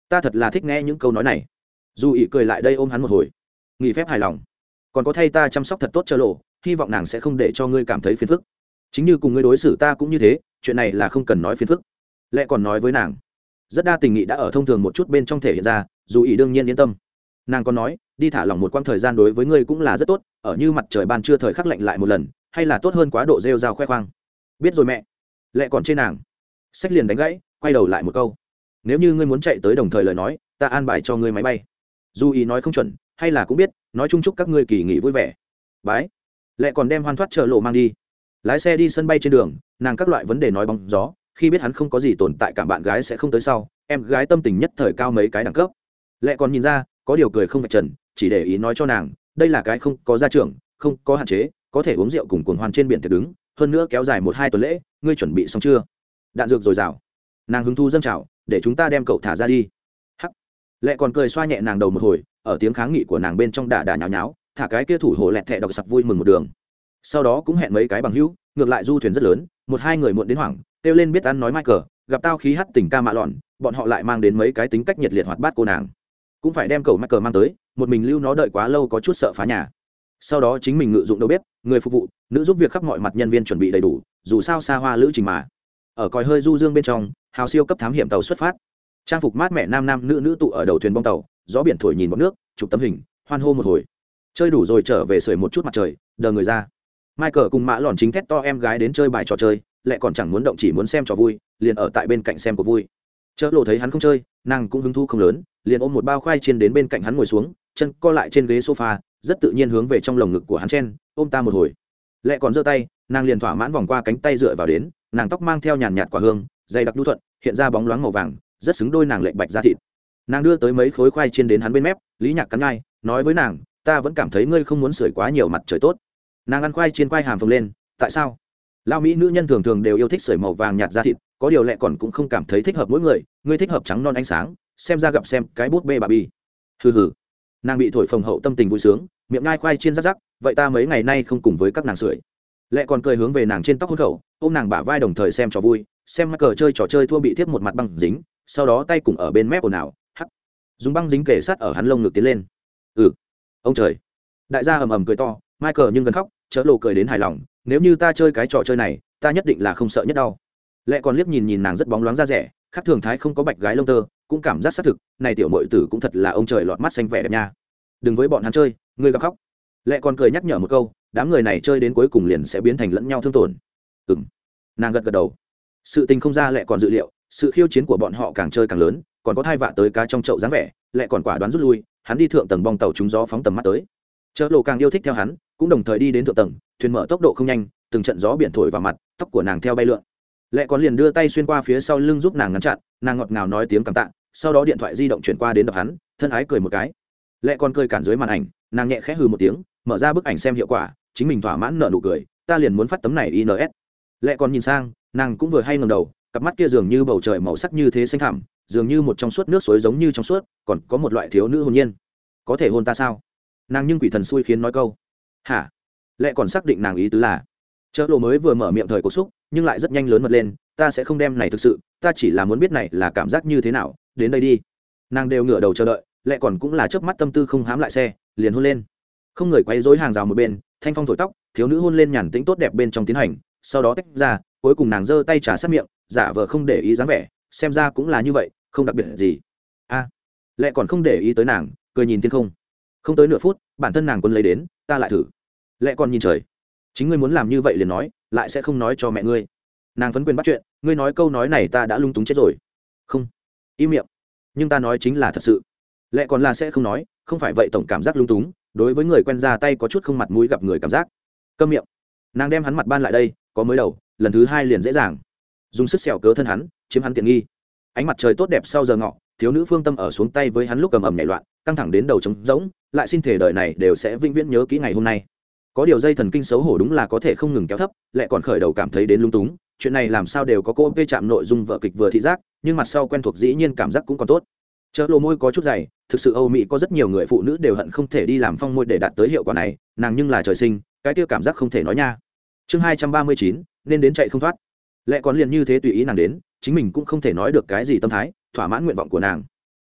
ta thật là thích nghe những câu nói này. Dù ý cười lại đây ôm hắn một hồi, nghỉ phép hài lòng, còn có thay ta chăm sóc thật tốt cho lộ, hy vọng nàng sẽ không để cho ngươi cảm thấy phiền phức. Chính như cùng ngươi đối xử ta cũng như thế, chuyện này là không cần nói phiền phức. Lẽ còn nói với nàng, rất đa tình nghị đã ở thông thường một chút bên trong thể hiện ra. Dù ý đương nhiên yên tâm. Nàng còn nói, đi thả lỏng một quãng thời gian đối với ngươi cũng là rất tốt, ở như mặt trời ban trưa thời khắc lạnh lại một lần, hay là tốt hơn quá độ rêu rao khoe khoang. Biết rồi mẹ. Lẽ còn trên nàng, sách liền đánh gãy, quay đầu lại một câu, nếu như ngươi muốn chạy tới đồng thời lời nói, ta an bài cho ngươi máy bay. Dù ý nói không chuẩn, hay là cũng biết, nói chung chúc các ngươi kỳ nghỉ vui vẻ. Bái. Lẽ còn đem Hoan Thoát chợ lộ mang đi. Lái xe đi sân bay trên đường, nàng các loại vấn đề nói bóng gió, khi biết hắn không có gì tồn tại cảm bạn gái sẽ không tới sau, em gái tâm tình nhất thời cao mấy cái đẳng cấp. Lẽ còn nhìn ra, có điều cười không vạch trần, chỉ để ý nói cho nàng, đây là cái không có gia trưởng, không có hạn chế, có thể uống rượu cùng cuồng hoan trên biển thiệt đứng, hơn nữa kéo dài một hai tuần lễ, ngươi chuẩn bị xong chưa? Đạn dược dồi dào. Nàng hứng thu dâng trào, để chúng ta đem cậu thả ra đi. Hắc. Lẽ còn cười xoa nhẹ nàng đầu một hồi, ở tiếng kháng nghị của nàng bên trong đả đả nháo nháo, thả cái kia thủ hồ lẹt thẹ đọc sặc vui mừng một đường. Sau đó cũng hẹn mấy cái bằng hữu, ngược lại du thuyền rất lớn, một hai người muộn đến hoảng, kêu lên biết ăn nói Michael, gặp tao khí hát tình ca mạ lọn, bọn họ lại mang đến mấy cái tính cách nhiệt liệt hoạt bát cô nàng, cũng phải đem cậu Michael mang tới, một mình lưu nó đợi quá lâu có chút sợ phá nhà. Sau đó chính mình ngự dụng đầu bếp, người phục vụ, nữ giúp việc khắp mọi mặt nhân viên chuẩn bị đầy đủ, dù sao xa hoa lữ trình mà. Ở còi hơi du dương bên trong, hào siêu cấp thám hiểm tàu xuất phát, trang phục mát mẻ nam nam nữ nữ tụ ở đầu thuyền bong tàu, gió biển thổi nhìn bọt nước, chụp tấm hình, hoan hô một hồi. Chơi đủ rồi trở về sưởi một chút mặt trời, đờ người ra. Michael cùng mã lòn chính thét to em gái đến chơi bài trò chơi, lại còn chẳng muốn động chỉ muốn xem trò vui, liền ở tại bên cạnh xem của vui. Chớ lộ thấy hắn không chơi, nàng cũng hứng thú không lớn, liền ôm một bao khoai chiên đến bên cạnh hắn ngồi xuống, chân co lại trên ghế sofa, rất tự nhiên hướng về trong lồng ngực của hắn chen, ôm ta một hồi. Lại còn giơ tay, nàng liền thỏa mãn vòng qua cánh tay dựa vào đến, nàng tóc mang theo nhàn nhạt quả hương, dày đặc nhu thuận, hiện ra bóng loáng màu vàng, rất xứng đôi nàng lệnh bạch da thịt. Nàng đưa tới mấy khối khoai chiên đến hắn bên mép, Lý Nhạc cắn ngay, nói với nàng, ta vẫn cảm thấy ngươi không muốn sưởi quá nhiều mặt trời tốt. Nàng ăn khoai chiên quay hàm phồng lên, tại sao? Lao mỹ nữ nhân thường thường đều yêu thích sưởi màu vàng nhạt da thịt, có điều lẹ còn cũng không cảm thấy thích hợp mỗi người, ngươi thích hợp trắng non ánh sáng, xem ra gặp xem cái bút bê bà bi. Hừ hừ. Nàng bị thổi phồng hậu tâm tình vui sướng, miệng ngai khoai chiên rắc rắc, vậy ta mấy ngày nay không cùng với các nàng sưởi. Lẹ còn cười hướng về nàng trên tóc hôn khẩu, ôm nàng bả vai đồng thời xem trò vui, xem mắc cờ chơi trò chơi thua bị tiếp một mặt băng dính, sau đó tay cùng ở bên mép ồn ào, hắc, dùng băng dính kề sát ở hắn lông ngực tiến lên. Ừ, ông trời. Đại gia ầm ầm cười to, Michael nhưng gần khóc, chớ lộ cười đến hài lòng, nếu như ta chơi cái trò chơi này, ta nhất định là không sợ nhất đau. Lẹ còn liếc nhìn nhìn nàng rất bóng loáng da rẻ, khác thường thái không có bạch gái lông tơ, cũng cảm giác xác thực, này tiểu muội tử cũng thật là ông trời lọt mắt xanh vẻ đẹp nha. Đừng với bọn hắn chơi, ngươi gặp khóc. Lẹ còn cười nhắc nhở một câu, đám người này chơi đến cuối cùng liền sẽ biến thành lẫn nhau thương tổn. Ừm. Nàng gật gật đầu. Sự tình không ra Lẹ còn dự liệu, sự khiêu chiến của bọn họ càng chơi càng lớn, còn có thai vạ tới cá trong chậu dáng vẻ, Lẹ còn quả đoán rút lui, hắn đi thượng tầng bong tàu trúng gió phóng tầm mắt tới. Chớ lộ càng yêu thích theo hắn, cũng đồng thời đi đến thượng tầng, thuyền mở tốc độ không nhanh, từng trận gió biển thổi vào mặt, tóc của nàng theo bay lượn. Lẹ còn liền đưa tay xuyên qua phía sau lưng giúp nàng ngăn chặn, nàng ngọt ngào nói tiếng cảm tạ, sau đó điện thoại di động chuyển qua đến đập hắn, thân ái cười một cái. Lẹ còn cười cản dưới màn ảnh, nàng nhẹ khẽ hừ một tiếng, mở ra bức ảnh xem hiệu quả, chính mình thỏa mãn nở nụ cười, ta liền muốn phát tấm này i en ét. Lẹ còn nhìn sang, nàng cũng vừa hay ngẩng đầu, cặp mắt kia dường như bầu trời màu sắc như thế xanh thẳm, dường như một trong suốt nước suối giống như trong suốt, còn có một loại thiếu nữ hồn nhiên. Có thể hôn ta sao? Nàng nhưng quỷ thần xui khiến nói câu. Hả? Lẹ còn xác định nàng ý tứ là, chớ lộ mới vừa mở miệng thời cổ xúc, nhưng lại rất nhanh lớn mật lên, ta sẽ không đem này thực sự, ta chỉ là muốn biết này là cảm giác như thế nào, đến đây đi. Nàng đều ngửa đầu chờ đợi, Lẹ còn cũng là chớp mắt tâm tư không hám lại xe, liền hôn lên. Không người quấy rối hàng rào một bên, thanh phong thổi tóc, thiếu nữ hôn lên nhàn tĩnh tốt đẹp bên trong tiến hành, sau đó tách ra, cuối cùng nàng giơ tay trà sát miệng, giả vờ không để ý dáng vẻ, xem ra cũng là như vậy, không đặc biệt gì. A, à, Lẹ còn không để ý tới nàng, cười nhìn thiên không. Không tới nửa phút, bản thân nàng quân lấy đến, ta lại thử. Lẹ còn nhìn trời, chính ngươi muốn làm như vậy liền nói, lại sẽ không nói cho mẹ ngươi. Nàng phấn quyền bắt chuyện, ngươi nói câu nói này ta đã lung túng chết rồi. Không, im miệng. Nhưng ta nói chính là thật sự. Lẹ còn là sẽ không nói, không phải vậy tổng cảm giác lung túng, đối với người quen ra tay có chút không mặt mũi gặp người cảm giác. Câm miệng. Nàng đem hắn mặt ban lại đây, có mới đầu, lần thứ hai liền dễ dàng. Dùng sức xẻo cớ thân hắn, chiếm hắn tiện nghi. Ánh mặt trời tốt đẹp sau giờ ngọ, thiếu nữ phương tâm ở xuống tay với hắn lúc cầm ầm nhảy loạn, căng thẳng đến đầu trống rỗng, lại xin thể đời này đều sẽ vĩnh viễn nhớ kỹ ngày hôm nay. Có điều dây thần kinh xấu hổ đúng là có thể không ngừng kéo thấp, lại còn khởi đầu cảm thấy đến lung túng, chuyện này làm sao đều có cô vê chạm nội dung vở kịch vừa thị giác, nhưng mặt sau quen thuộc dĩ nhiên cảm giác cũng còn tốt. Chớ lộ môi có chút dày, thực sự Âu Mỹ có rất nhiều người phụ nữ đều hận không thể đi làm phong môi để đạt tới hiệu quả này, nàng nhưng là trời sinh, cái kia cảm giác không thể nói nha. Chương hai trăm ba mươi chín, nên đến chạy không thoát. Lẽ còn liền như thế tùy ý nàng đến, chính mình cũng không thể nói được cái gì tâm thái, thỏa mãn nguyện vọng của nàng.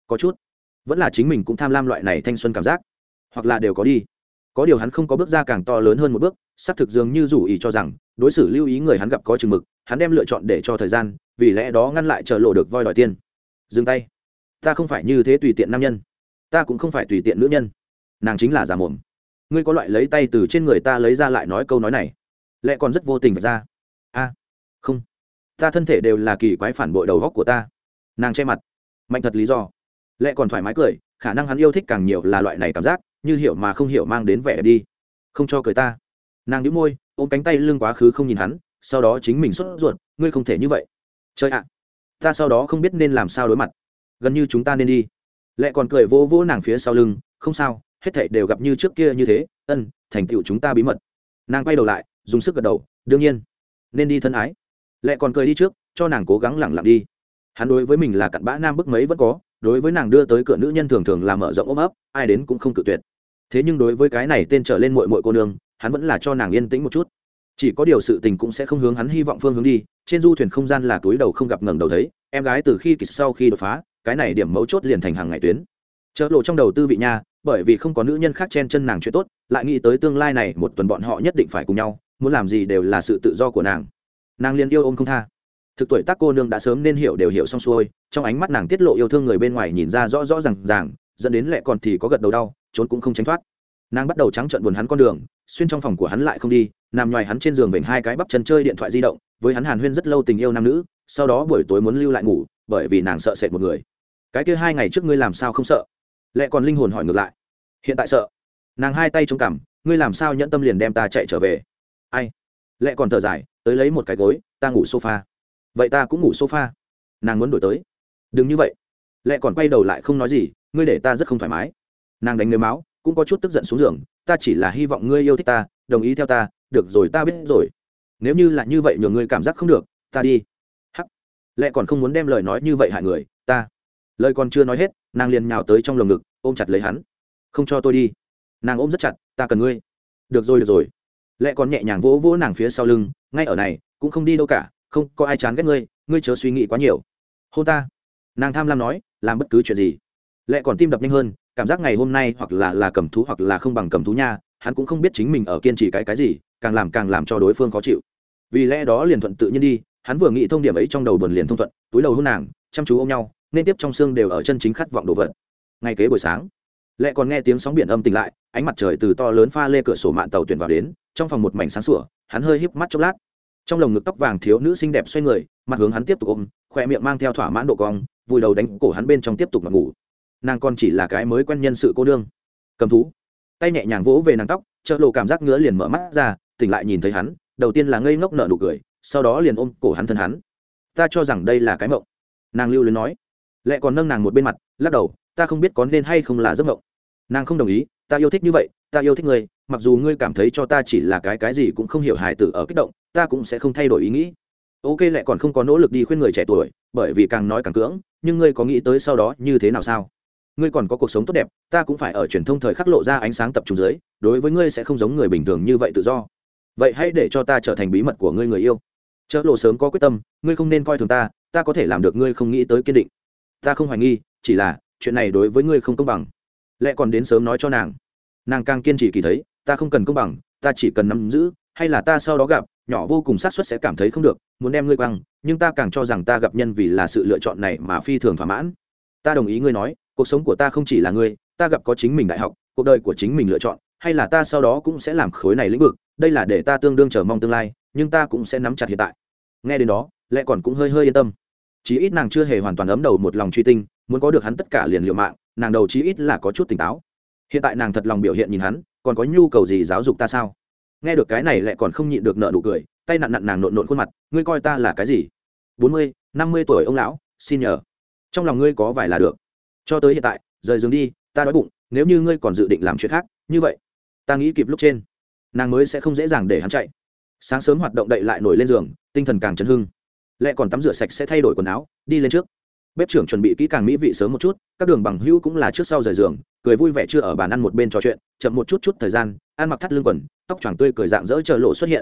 có chút vẫn là chính mình cũng tham lam loại này thanh xuân cảm giác, hoặc là đều có đi. Có điều hắn không có bước ra càng to lớn hơn một bước, xác thực dường như rủ ý cho rằng đối xử lưu ý người hắn gặp có chừng mực, hắn đem lựa chọn để cho thời gian, vì lẽ đó ngăn lại chờ lộ được voi đòi tiền. Dừng tay, ta không phải như thế tùy tiện nam nhân, ta cũng không phải tùy tiện nữ nhân. Nàng chính là giả mồm. Ngươi có loại lấy tay từ trên người ta lấy ra lại nói câu nói này, lẽ còn rất vô tình vạch ra. A, không, ta thân thể đều là kỳ quái phản bội đầu góc của ta. Nàng che mặt, mạnh thật lý do. Lẽ còn thoải mái cười, khả năng hắn yêu thích càng nhiều là loại này cảm giác, như hiểu mà không hiểu mang đến vẻ đi. Không cho cười ta. Nàng nhíu môi, ôm cánh tay lưng quá khứ không nhìn hắn, sau đó chính mình sốt ruột, ngươi không thể như vậy. Chơi ạ, ta sau đó không biết nên làm sao đối mặt. Gần như chúng ta nên đi. Lẽ còn cười vỗ vỗ nàng phía sau lưng, không sao, hết thảy đều gặp như trước kia như thế, ân, thành tựu chúng ta bí mật. Nàng quay đầu lại, dùng sức gật đầu, đương nhiên, nên đi thân ái. Lẽ còn cười đi trước, cho nàng cố gắng lẳng lặng đi. Hắn đối với mình là cặn bã nam bức mấy vẫn có, đối với nàng đưa tới cửa nữ nhân thường thường là mở rộng ôm ấp, ai đến cũng không cự tuyệt. Thế nhưng đối với cái này tên trở lên muội muội cô nương, hắn vẫn là cho nàng yên tĩnh một chút. Chỉ có điều sự tình cũng sẽ không hướng hắn hy vọng phương hướng đi. Trên du thuyền không gian là túi đầu không gặp ngẩng đầu thấy, em gái từ khi kỳ sau khi đột phá, cái này điểm mấu chốt liền thành hàng ngày tuyến. Chợ lộ trong đầu tư vị nha, bởi vì không có nữ nhân khác chen chân nàng chuyện tốt, lại nghĩ tới tương lai này một tuần bọn họ nhất định phải cùng nhau, muốn làm gì đều là sự tự do của nàng. Nàng liền yêu ôm không tha. Thực tuổi tác cô nương đã sớm nên hiểu đều hiểu xong xuôi, trong ánh mắt nàng tiết lộ yêu thương người bên ngoài nhìn ra rõ rõ ràng ràng, dẫn đến lẹ còn thì có gật đầu đau, trốn cũng không tránh thoát. Nàng bắt đầu trắng trợn buồn hắn con đường, xuyên trong phòng của hắn lại không đi, nằm ngoài hắn trên giường vểnh hai cái bắp chân chơi điện thoại di động, với hắn hàn huyên rất lâu tình yêu nam nữ, sau đó buổi tối muốn lưu lại ngủ, bởi vì nàng sợ sệt một người. Cái kia hai ngày trước ngươi làm sao không sợ? Lẹ còn linh hồn hỏi ngược lại. Hiện tại sợ. Nàng hai tay chống cằm, ngươi làm sao nhẫn tâm liền đem ta chạy trở về? Ai? Lẹ còn thở dài, tới lấy một cái gối, ta ngủ sofa. Vậy ta cũng ngủ sofa. Nàng muốn đổi tới. Đừng như vậy. Lẹ còn quay đầu lại không nói gì, ngươi để ta rất không thoải mái. Nàng đánh nếm máu, cũng có chút tức giận xuống giường, ta chỉ là hy vọng ngươi yêu thích ta, đồng ý theo ta, được rồi ta biết rồi. Nếu như là như vậy nhường ngươi cảm giác không được, ta đi. Hắc. Lẹ còn không muốn đem lời nói như vậy hại người, ta. Lời còn chưa nói hết, nàng liền nhào tới trong lồng ngực, ôm chặt lấy hắn. Không cho tôi đi. Nàng ôm rất chặt, ta cần ngươi. Được rồi được rồi. Lẹ còn nhẹ nhàng vỗ vỗ nàng phía sau lưng, ngay ở này, cũng không đi đâu cả, không có ai chán ghét ngươi, ngươi chớ suy nghĩ quá nhiều. Hôn ta. Nàng tham lam nói, làm bất cứ chuyện gì. Lẹ còn tim đập nhanh hơn, cảm giác ngày hôm nay hoặc là là cầm thú hoặc là không bằng cầm thú nha, hắn cũng không biết chính mình ở kiên trì cái cái gì, càng làm càng làm cho đối phương khó chịu. Vì lẽ đó liền thuận tự nhiên đi, hắn vừa nghĩ thông điểm ấy trong đầu buồn liền thông thuận, túi đầu hôn nàng, chăm chú ôm nhau, nên tiếp trong xương đều ở chân chính khát vọng đồ vật. Ngay kế buổi sáng, Lẹ còn nghe tiếng sóng biển âm tỉnh lại, ánh mặt trời từ to lớn pha lê cửa sổ mạn tàu tuyển vào đến, trong phòng một mảnh sáng sủa, hắn hơi híp mắt chốc lát. Trong lồng ngực tóc vàng thiếu nữ xinh đẹp xoay người, mặt hướng hắn tiếp tục ôm, khóe miệng mang theo thỏa mãn độ cong, vùi đầu đánh cổ hắn bên trong tiếp tục mà ngủ. Nàng còn chỉ là cái mới quen nhân sự cô nương. Cầm thú, tay nhẹ nhàng vỗ về nàng tóc, Chợ lộ cảm giác ngứa liền mở mắt ra, tỉnh lại nhìn thấy hắn, đầu tiên là ngây ngốc nở nụ cười, sau đó liền ôm cổ hắn thân hắn. Ta cho rằng đây là cái mộng. Nàng lưu luyến nói. Lẹ còn nâng nàng một bên mặt, lắc đầu, ta không biết có nên hay không là giấc mộng. Nàng không đồng ý, ta yêu thích như vậy, ta yêu thích ngươi, mặc dù ngươi cảm thấy cho ta chỉ là cái cái gì cũng không hiểu hài tử ở kích động, ta cũng sẽ không thay đổi ý nghĩ. Ok, Lẹ còn không có nỗ lực đi khuyên người trẻ tuổi, bởi vì càng nói càng cưỡng, nhưng ngươi có nghĩ tới sau đó như thế nào sao? Ngươi còn có cuộc sống tốt đẹp, ta cũng phải ở truyền thông thời khắc lộ ra ánh sáng tập trung dưới, đối với ngươi sẽ không giống người bình thường như vậy tự do. Vậy hãy để cho ta trở thành bí mật của ngươi người yêu. Chớ lộ sớm có quyết tâm, ngươi không nên coi thường ta, ta có thể làm được ngươi không nghĩ tới kiên định. Ta không hoài nghi, chỉ là chuyện này đối với ngươi không công bằng. Lẽ còn đến sớm nói cho nàng. Nàng càng kiên trì kỳ thấy, ta không cần công bằng, ta chỉ cần nắm giữ, hay là ta sau đó gặp, nhỏ vô cùng xác suất sẽ cảm thấy không được, muốn đem ngươi quăng, nhưng ta càng cho rằng ta gặp nhân vì là sự lựa chọn này mà phi thường thỏa mãn. Ta đồng ý ngươi nói, cuộc sống của ta không chỉ là ngươi, ta gặp có chính mình đại học, cuộc đời của chính mình lựa chọn, hay là ta sau đó cũng sẽ làm khối này lĩnh vực, đây là để ta tương đương chờ mong tương lai, nhưng ta cũng sẽ nắm chặt hiện tại. Nghe đến đó, Lẽ còn cũng hơi hơi yên tâm. Chí ít nàng chưa hề hoàn toàn ấm đầu một lòng truy tinh, muốn có được hắn tất cả liền liều mạng, nàng đầu chí ít là có chút tỉnh táo. Hiện tại nàng thật lòng biểu hiện nhìn hắn, còn có nhu cầu gì giáo dục ta sao? Nghe được cái này Lẽ còn không nhịn được nợ nụ cười, tay nặn nặn nàng nộn nộn khuôn mặt, ngươi coi ta là cái gì? bốn mươi, năm mươi tuổi ông lão, xin nhờ. Trong lòng ngươi có vài là được. Cho tới hiện tại, rời giường đi, ta đói bụng, nếu như ngươi còn dự định làm chuyện khác, như vậy, ta nghĩ kịp lúc trên, nàng mới sẽ không dễ dàng để hắn chạy. Sáng sớm hoạt động đậy lại nổi lên giường, tinh thần càng chấn hưng. Lẽ còn tắm rửa sạch sẽ thay đổi quần áo, đi lên trước. Bếp trưởng chuẩn bị kỹ càng mỹ vị sớm một chút, các đường bằng hữu cũng là trước sau rời giường, cười vui vẻ chưa ở bàn ăn một bên trò chuyện, chậm một chút chút thời gian, ăn mặc thắt lưng quần, tóc choàng tươi cười dạng dỡ chờ lộ xuất hiện.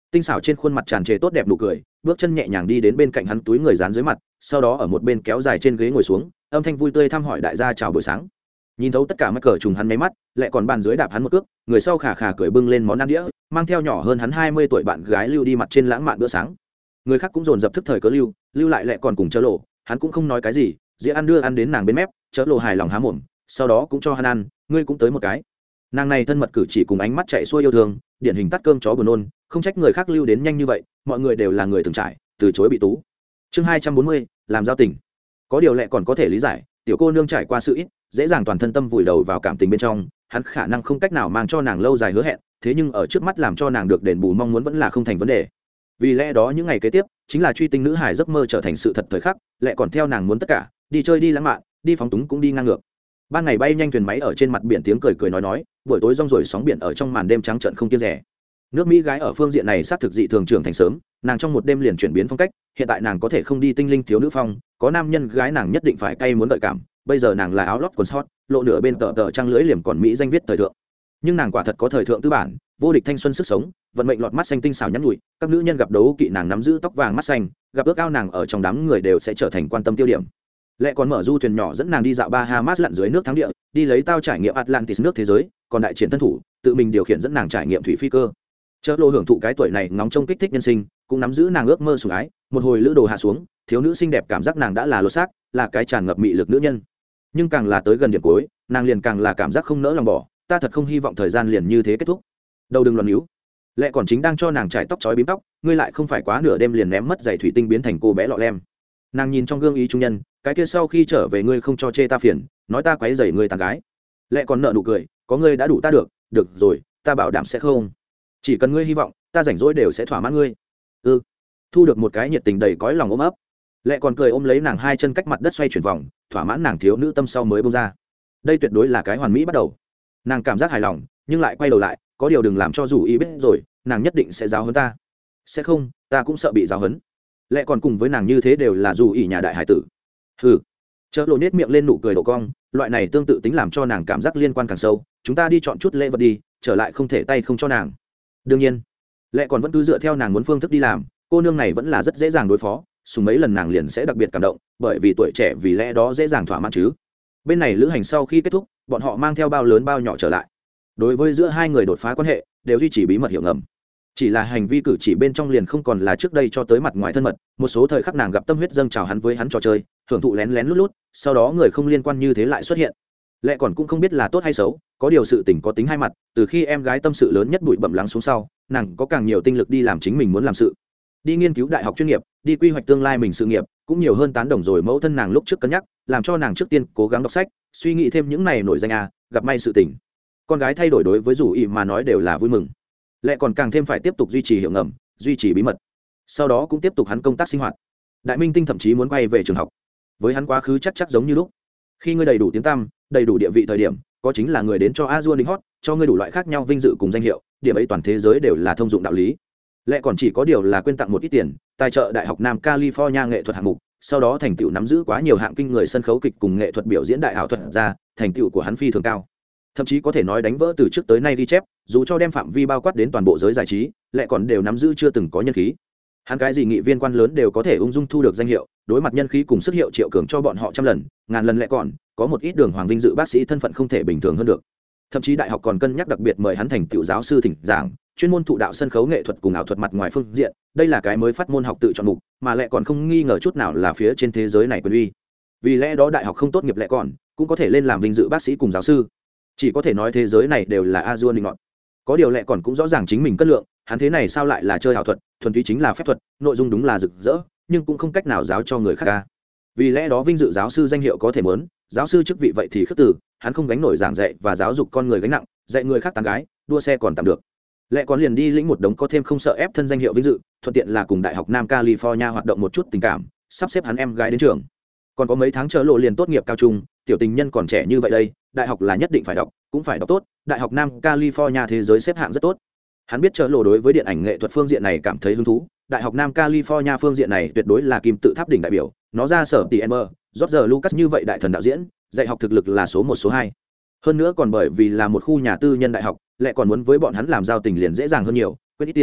tinh xảo trên khuôn mặt tràn trề tốt đẹp nụ cười, bước chân nhẹ nhàng đi đến bên cạnh hắn, túi người dán dưới mặt, sau đó ở một bên kéo dài trên ghế ngồi xuống, âm thanh vui tươi thăm hỏi đại gia chào buổi sáng. Nhìn thấu tất cả mắc cờ trùng hắn mấy mắt, lại còn bàn dưới đạp hắn một cước, người sau khả khả cười bưng lên món ăn đĩa, mang theo nhỏ hơn hắn hai mươi tuổi bạn gái lưu đi mặt trên lãng mạn bữa sáng. Người khác cũng dồn dập thức thời cớ lưu, lưu lại lại còn cùng chớ lộ, hắn cũng không nói cái gì, dĩa ăn đưa ăn đến nàng bên mép, chớ lộ hài lòng há mồm, sau đó cũng cho hắn ăn, ngươi cũng tới một cái. Nàng này thân mật cử chỉ cùng ánh mắt chạy xuôi yêu thương, điển hình tắt cơm chó buồn nôn, không trách người khác lưu đến nhanh như vậy, mọi người đều là người từng trải, từ chối bị tú. Chương hai trăm bốn mươi, làm giao tình. Có điều lệ còn có thể lý giải, tiểu cô nương trải qua sự ít, dễ dàng toàn thân tâm vùi đầu vào cảm tình bên trong, hắn khả năng không cách nào mang cho nàng lâu dài hứa hẹn, thế nhưng ở trước mắt làm cho nàng được đền bù mong muốn vẫn là không thành vấn đề. Vì lẽ đó những ngày kế tiếp, chính là truy tinh nữ hải giấc mơ trở thành sự thật thời khắc, lệ còn theo nàng muốn tất cả, đi chơi đi lãng mạn, đi phóng túng cũng đi ngang ngược. Ban ngày bay nhanh thuyền máy ở trên mặt biển tiếng cười cười nói nói, buổi tối rong ruổi sóng biển ở trong màn đêm trắng trợn không kiêng rẻ. Nước Mỹ gái ở phương diện này xác thực dị thường trưởng thành sớm, nàng trong một đêm liền chuyển biến phong cách, hiện tại nàng có thể không đi tinh linh thiếu nữ phong, có nam nhân gái nàng nhất định phải cay muốn đợi cảm, bây giờ nàng là áo lót quần sót, lộ nửa bên tờ tờ trang lưỡi liềm còn mỹ danh viết thời thượng. Nhưng nàng quả thật có thời thượng tư bản, vô địch thanh xuân sức sống, vận mệnh lọt mắt xanh tinh xảo nhắn nhủi, các nữ nhân gặp đấu kỵ nàng nắm giữ tóc vàng mắt xanh, gặp ước ao nàng ở trong đám người đều sẽ trở thành quan tâm tiêu điểm. Lệ còn mở du thuyền nhỏ dẫn nàng đi dạo Bahamas lặn dưới nước thắng địa, đi lấy tao trải nghiệm Atlantis nước thế giới, còn đại triển thân thủ, tự mình điều khiển dẫn nàng trải nghiệm thủy phi cơ. Chớ lộ hưởng thụ cái tuổi này ngóng trông kích thích nhân sinh, cũng nắm giữ nàng ước mơ sủng ái, một hồi lữ đồ hạ xuống, thiếu nữ xinh đẹp cảm giác nàng đã là lột xác, là cái tràn ngập mị lực nữ nhân. Nhưng càng là tới gần điểm cuối, nàng liền càng là cảm giác không nỡ lòng bỏ, ta thật không hy vọng thời gian liền như thế kết thúc. Đầu đừng loạn níu. Lệ còn chính đang cho nàng trải tóc chói bím tóc, ngươi lại không phải quá nửa đêm liền ném mất giày thủy tinh biến thành cô bé lọ lem. Nàng nhìn trong gương ý trung nhân, cái kia sau khi trở về ngươi không cho chê ta phiền, nói ta quấy rầy ngươi tàn gái. Lệ còn nợ nụ cười, có ngươi đã đủ ta được, được rồi, ta bảo đảm sẽ không. Chỉ cần ngươi hy vọng, ta rảnh rỗi đều sẽ thỏa mãn ngươi. Ừ. Thu được một cái nhiệt tình đầy cõi lòng ôm ấp. Lệ còn cười ôm lấy nàng hai chân cách mặt đất xoay chuyển vòng, thỏa mãn nàng thiếu nữ tâm sau mới bông ra. Đây tuyệt đối là cái hoàn mỹ bắt đầu. Nàng cảm giác hài lòng, nhưng lại quay đầu lại, có điều đừng làm cho dù ý biết rồi, nàng nhất định sẽ giáo huấn ta. Sẽ không, ta cũng sợ bị giáo huấn. Lệ còn cùng với nàng như thế đều là dù ý nhà đại hải tử. Hừ. Chớ lộ nết miệng lên nụ cười độ cong, loại này tương tự tính làm cho nàng cảm giác liên quan càng sâu, chúng ta đi chọn chút lễ vật đi, trở lại không thể tay không cho nàng. Đương nhiên, Lệ còn vẫn cứ dựa theo nàng muốn phương thức đi làm, cô nương này vẫn là rất dễ dàng đối phó, sùng mấy lần nàng liền sẽ đặc biệt cảm động, bởi vì tuổi trẻ vì lẽ đó dễ dàng thỏa mãn chứ. Bên này lữ hành sau khi kết thúc, bọn họ mang theo bao lớn bao nhỏ trở lại. Đối với giữa hai người đột phá quan hệ, đều duy trì bí mật hiểu ngầm. Chỉ là hành vi cử chỉ bên trong liền không còn là trước đây cho tới mặt ngoài thân mật, một số thời khắc nàng gặp tâm huyết dâng trào hắn với hắn trò chơi, hưởng thụ lén lén lút lút, sau đó người không liên quan như thế lại xuất hiện. Lệ còn cũng không biết là tốt hay xấu, có điều sự tình có tính hai mặt, từ khi em gái tâm sự lớn nhất bụi bặm lắng xuống sau, nàng có càng nhiều tinh lực đi làm chính mình muốn làm sự, đi nghiên cứu đại học chuyên nghiệp, đi quy hoạch tương lai mình sự nghiệp, cũng nhiều hơn tán đồng rồi mẫu thân nàng lúc trước cân nhắc, làm cho nàng trước tiên cố gắng đọc sách, suy nghĩ thêm những này nổi danh à, gặp may sự tình. Con gái thay đổi đối với dù ý mà nói đều là vui mừng. Lệ còn càng thêm phải tiếp tục duy trì hiệu ngầm, duy trì bí mật, sau đó cũng tiếp tục hắn công tác sinh hoạt. Đại minh tinh thậm chí muốn quay về trường học, với hắn quá khứ chắc chắc giống như lúc khi ngươi đầy đủ tiếng tăm, đầy đủ địa vị thời điểm, có chính là người đến cho a dua đính hót, cho ngươi đủ loại khác nhau vinh dự cùng danh hiệu, điểm ấy toàn thế giới đều là thông dụng đạo lý. Lệ còn chỉ có điều là quên tặng một ít tiền, tài trợ đại học Nam California nghệ thuật hạng mục, sau đó thành tựu nắm giữ quá nhiều hạng kinh người sân khấu kịch cùng nghệ thuật biểu diễn đại ảo thuật ra, thành tựu của hắn phi thường cao, thậm chí có thể nói đánh vỡ từ trước tới nay ghi chép, dù cho đem phạm vi bao quát đến toàn bộ giới giải trí, Lệ còn đều nắm giữ chưa từng có nhân khí. Hắn cái gì nghị viên quan lớn đều có thể ung dung thu được danh hiệu, đối mặt nhân khí cùng sức hiệu triệu cường cho bọn họ trăm lần ngàn lần. Lệ còn có một ít đường hoàng vinh dự bác sĩ thân phận không thể bình thường hơn được, thậm chí đại học còn cân nhắc đặc biệt mời hắn thành tựu giáo sư thỉnh giảng, chuyên môn thụ đạo sân khấu nghệ thuật cùng ảo thuật mặt ngoài phương diện. Đây là cái mới phát môn học tự chọn mục, mà Lệ còn không nghi ngờ chút nào là phía trên thế giới này quyền uy. Vì lẽ đó đại học không tốt nghiệp Lệ còn cũng có thể lên làm vinh dự bác sĩ cùng giáo sư, chỉ có thể nói thế giới này đều là a dua định ngọn. Có điều Lệ còn cũng rõ ràng chính mình cân lượng, hắn thế này sao lại là chơi ảo thuật, thuần túy chính là phép thuật, nội dung đúng là rực rỡ, nhưng cũng không cách nào giáo cho người khác ca. Vì lẽ đó vinh dự giáo sư danh hiệu có thể mớn, giáo sư chức vị vậy thì khước từ, hắn không gánh nổi giảng dạy và giáo dục con người gánh nặng, dạy người khác tán gái, đua xe còn tạm được. Lệ còn liền đi lĩnh một đống có thêm không sợ ép thân danh hiệu vinh dự, thuận tiện là cùng đại học Nam California hoạt động một chút tình cảm, sắp xếp hắn em gái đến trường. Còn có mấy tháng chờ lộ liền tốt nghiệp cao trung, tiểu tình nhân còn trẻ như vậy đây, đại học là nhất định phải đọc, cũng phải đọc tốt, đại học Nam California thế giới xếp hạng rất tốt. Hắn biết chờ lộ đối với điện ảnh nghệ thuật phương diện này cảm thấy hứng thú, đại học Nam California phương diện này tuyệt đối là kim tự tháp đỉnh đại biểu, nó ra sở tỷ Emmer, George Lucas như vậy đại thần đạo diễn, dạy học thực lực là số một số hai. Hơn nữa còn bởi vì là một khu nhà tư nhân đại học, lại còn muốn với bọn hắn làm giao tình liền dễ dàng hơn nhiều, quên ít tiền,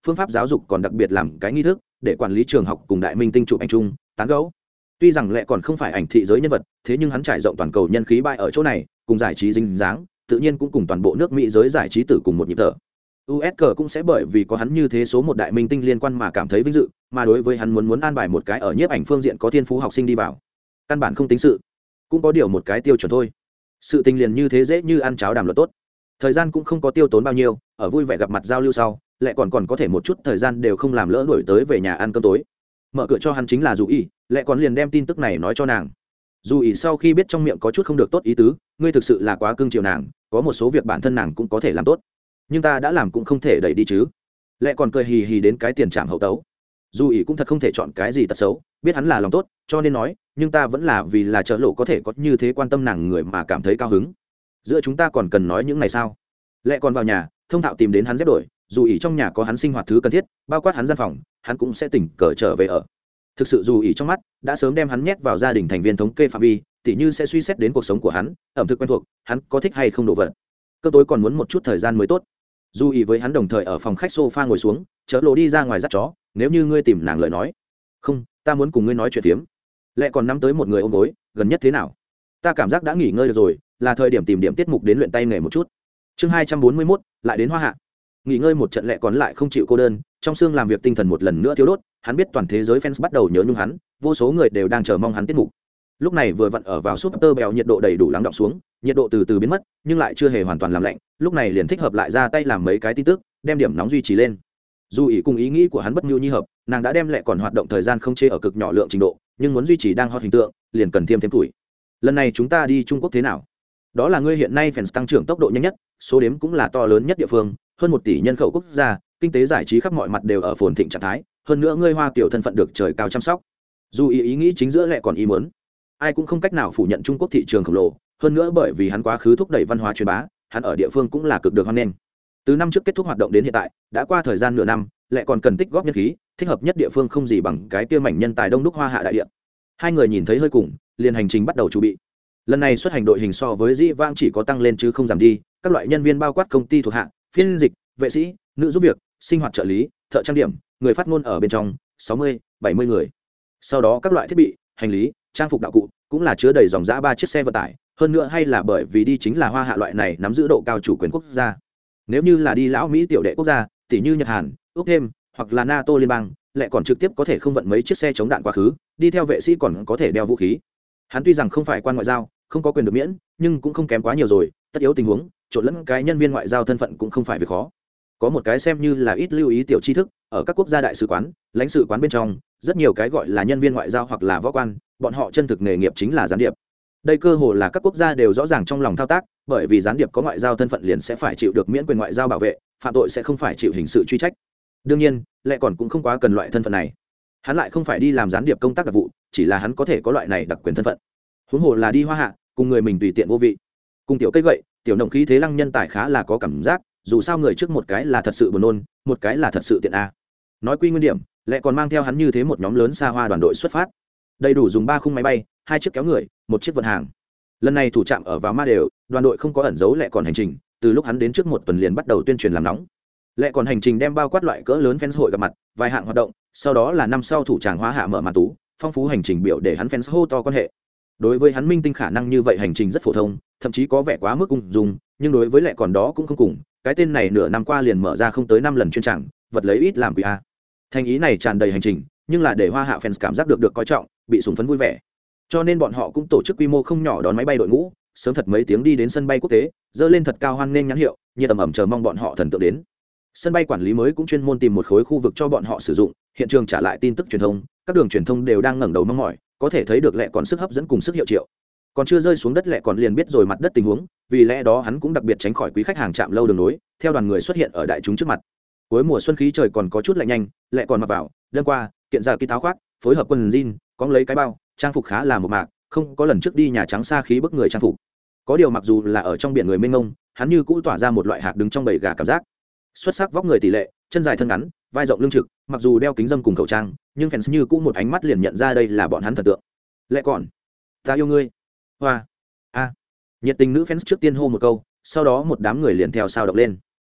phương pháp giáo dục còn đặc biệt làm cái nghi thức để quản lý trường học cùng đại minh tinh chụp ảnh chung tán gẫu. Tuy rằng lẽ còn không phải ảnh thị giới nhân vật, thế nhưng hắn trải rộng toàn cầu nhân khí bại ở chỗ này, cùng giải trí dính dáng, tự nhiên cũng cùng toàn bộ nước Mỹ giới giải trí tử cùng một nhịp thở. u ét cờ cũng sẽ bởi vì có hắn như thế số một đại minh tinh liên quan mà cảm thấy vinh dự, mà đối với hắn muốn muốn an bài một cái ở nhiếp ảnh phương diện có thiên phú học sinh đi vào, căn bản không tính sự, cũng có điều một cái tiêu chuẩn thôi. Sự tình liền như thế dễ như ăn cháo đàm luận tốt. Thời gian cũng không có tiêu tốn bao nhiêu, ở vui vẻ gặp mặt giao lưu sau, lại còn còn có thể một chút thời gian đều không làm lỡ đuổi tới về nhà ăn cơm tối. Mở cửa cho hắn chính là Dù Ý, lại còn liền đem tin tức này nói cho nàng. Dù Ý sau khi biết trong miệng có chút không được tốt ý tứ, ngươi thực sự là quá cưng chiều nàng, có một số việc bản thân nàng cũng có thể làm tốt, nhưng ta đã làm cũng không thể đẩy đi chứ. Lại còn cười hì hì đến cái tiền trảm hậu tấu. Dù Ý cũng thật không thể chọn cái gì tật xấu, biết hắn là lòng tốt, cho nên nói, nhưng ta vẫn là vì là trợ lộ có thể có như thế quan tâm nàng người mà cảm thấy cao hứng. Giữa chúng ta còn cần nói những này sao? Lại còn vào nhà, thông thạo tìm đến hắn dép đổi, Dù Ý trong nhà có hắn sinh hoạt thứ cần thiết, bao quát hắn gian phòng, hắn cũng sẽ tỉnh cờ trở về ở. Thực sự Dù Ý trong mắt đã sớm đem hắn nhét vào gia đình thành viên thống kê phạm vi, tỉ như sẽ suy xét đến cuộc sống của hắn, ẩm thực quen thuộc, hắn có thích hay không đồ vật. Cơm tối còn muốn một chút thời gian mới tốt. Dù Ý với hắn đồng thời ở phòng khách sofa ngồi xuống, chớ lộ đi ra ngoài dắt chó, nếu như ngươi tìm nàng lời nói. Không, ta muốn cùng ngươi nói chuyện phiếm. Lại còn nắm tới một người ôm gối, gần nhất thế nào? Ta cảm giác đã nghỉ ngơi được rồi, là thời điểm tìm điểm tiết mục đến luyện tay nghề một chút. Chương hai trăm bốn mươi mốt, lại đến Hoa Hạ. Nghỉ ngơi một trận Lệ còn lại không chịu cô đơn, trong xương làm việc tinh thần một lần nữa thiếu đốt, hắn biết toàn thế giới fans bắt đầu nhớ nhung hắn, vô số người đều đang chờ mong hắn tiết mục. Lúc này vừa vặn ở vào super bèo nhiệt độ đầy đủ lắng đọng xuống, nhiệt độ từ từ biến mất, nhưng lại chưa hề hoàn toàn làm lạnh, lúc này liền thích hợp lại ra tay làm mấy cái tin tức, đem điểm nóng duy trì lên. Dù ý cùng ý nghĩ của hắn bất nhu nhi hợp, nàng đã đem Lệ còn hoạt động thời gian không chế ở cực nhỏ lượng trình độ, nhưng muốn duy trì đang hot hình tượng, liền cần thêm thêm tuổi. Lần này chúng ta đi Trung Quốc thế nào? Đó là ngươi hiện nay fans tăng trưởng tốc độ nhanh nhất, số đếm cũng là to lớn nhất địa phương, hơn một tỷ nhân khẩu quốc gia, kinh tế giải trí khắp mọi mặt đều ở phồn thịnh trạng thái, hơn nữa ngươi Hoa Kiều thân phận được trời cao chăm sóc. Dù ý ý nghĩ chính giữa Lệ còn ý muốn, ai cũng không cách nào phủ nhận Trung Quốc thị trường khổng lồ, hơn nữa bởi vì hắn quá khứ thúc đẩy văn hóa truyền bá, hắn ở địa phương cũng là cực được hoan nghênh. Từ năm trước kết thúc hoạt động đến hiện tại, đã qua thời gian nửa năm, Lệ còn cần tích góp nhân khí, thích hợp nhất địa phương không gì bằng cái kia mảnh nhân tài đông đúc Hoa Hạ đại địa. Hai người nhìn thấy hơi cùng, liền hành trình bắt đầu chuẩn bị. Lần này xuất hành đội hình so với dĩ vãng chỉ có tăng lên chứ không giảm đi, các loại nhân viên bao quát công ty thuộc hạ, phiên dịch, vệ sĩ, nữ giúp việc, sinh hoạt trợ lý, thợ trang điểm, người phát ngôn ở bên trong, sáu mươi, bảy mươi người. Sau đó các loại thiết bị, hành lý, trang phục đạo cụ, cũng là chứa đầy dòng dã ba chiếc xe vận tải, hơn nữa hay là bởi vì đi chính là Hoa Hạ loại này nắm giữ độ cao chủ quyền quốc gia. Nếu như là đi lão Mỹ tiểu đệ quốc gia, tỷ như Nhật Hàn, Úc thêm, hoặc là NATO liên bang, lại còn trực tiếp có thể không vận mấy chiếc xe chống đạn quá khứ, đi theo vệ sĩ còn có thể đeo vũ khí. Hắn tuy rằng không phải quan ngoại giao, không có quyền được miễn, nhưng cũng không kém quá nhiều rồi, tất yếu tình huống, trộn lẫn cái nhân viên ngoại giao thân phận cũng không phải việc khó. Có một cái xem như là ít lưu ý tiểu tri thức, ở các quốc gia đại sứ quán, lãnh sự quán bên trong, rất nhiều cái gọi là nhân viên ngoại giao hoặc là võ quan, bọn họ chân thực nghề nghiệp chính là gián điệp. Đây cơ hồ là các quốc gia đều rõ ràng trong lòng thao tác, bởi vì gián điệp có ngoại giao thân phận liền sẽ phải chịu được miễn quyền ngoại giao bảo vệ, phạm tội sẽ không phải chịu hình sự truy trách. Đương nhiên, lại còn cũng không quá cần loại thân phận này. Hắn lại không phải đi làm gián điệp công tác đặc vụ, chỉ là hắn có thể có loại này đặc quyền thân phận. Huống hồ là đi Hoa Hạ, cùng người mình tùy tiện vô vị. Cùng tiểu cây gậy, tiểu nồng khí thế lăng nhân tài khá là có cảm giác, dù sao người trước một cái là thật sự buồn nôn, một cái là thật sự tiện a. Nói quy nguyên điểm, lại còn mang theo hắn như thế một nhóm lớn xa hoa đoàn đội xuất phát. Đầy đủ dùng ba khung máy bay, hai chiếc kéo người, một chiếc vận hàng. Lần này thủ trạm ở vào Ma Đều, đoàn đội không có ẩn giấu lại còn hành trình, từ lúc hắn đến trước một tuần liền bắt đầu tuyên truyền làm nóng. Lại còn hành trình đem bao quát loại cỡ lớn fans hội gặp mặt, vài hạng hoạt động, sau đó là năm sau thủ tràng Hoa Hạ mở màn tú, phong phú hành trình biểu để hắn fans hô to quan hệ. Đối với hắn minh tinh khả năng như vậy hành trình rất phổ thông, thậm chí có vẻ quá mức ung dung, nhưng đối với lại còn đó cũng không cùng, cái tên này nửa năm qua liền mở ra không tới năm lần chuyên tràng, vật lấy ít làm quý a. Thành ý này tràn đầy hành trình, nhưng là để Hoa Hạ fans cảm giác được được coi trọng, bị sùng phấn vui vẻ. Cho nên bọn họ cũng tổ chức quy mô không nhỏ đón máy bay đội ngũ, sớm thật mấy tiếng đi đến sân bay quốc tế, dơ lên thật cao hoan nghênh nhãn hiệu, nhiệt tầm ẩm chờ mong bọn họ thần tượng đến. Sân bay quản lý mới cũng chuyên môn tìm một khối khu vực cho bọn họ sử dụng, hiện trường trả lại tin tức truyền thông, các đường truyền thông đều đang ngẩng đầu mong mỏi, có thể thấy được Lệ còn sức hấp dẫn cùng sức hiệu triệu. Còn chưa rơi xuống đất Lệ còn liền biết rồi mặt đất tình huống, vì lẽ đó hắn cũng đặc biệt tránh khỏi quý khách hàng chạm lâu đường nối, theo đoàn người xuất hiện ở đại chúng trước mặt. Cuối mùa xuân khí trời còn có chút lạnh nhanh, Lệ còn mặc vào, đơn qua, kiện giả ký tháo khoác, phối hợp quần jean, có lấy cái bao, trang phục khá là một mạc, không có lần trước đi nhà trắng xa khí bức người trang phục. Có điều mặc dù là ở trong biển người mênh mông, hắn như cũ tỏa ra một loại hạc đứng trong bầy gà cảm giác. Xuất sắc vóc người tỷ lệ, chân dài thân ngắn, vai rộng lưng trực, mặc dù đeo kính dâm cùng khẩu trang, nhưng fans như cũ một ánh mắt liền nhận ra đây là bọn hắn thần tượng. Lệ còn, ta yêu ngươi. Hoa. A. Nhiệt tình nữ fans trước tiên hô một câu, sau đó một đám người liền theo sao động lên.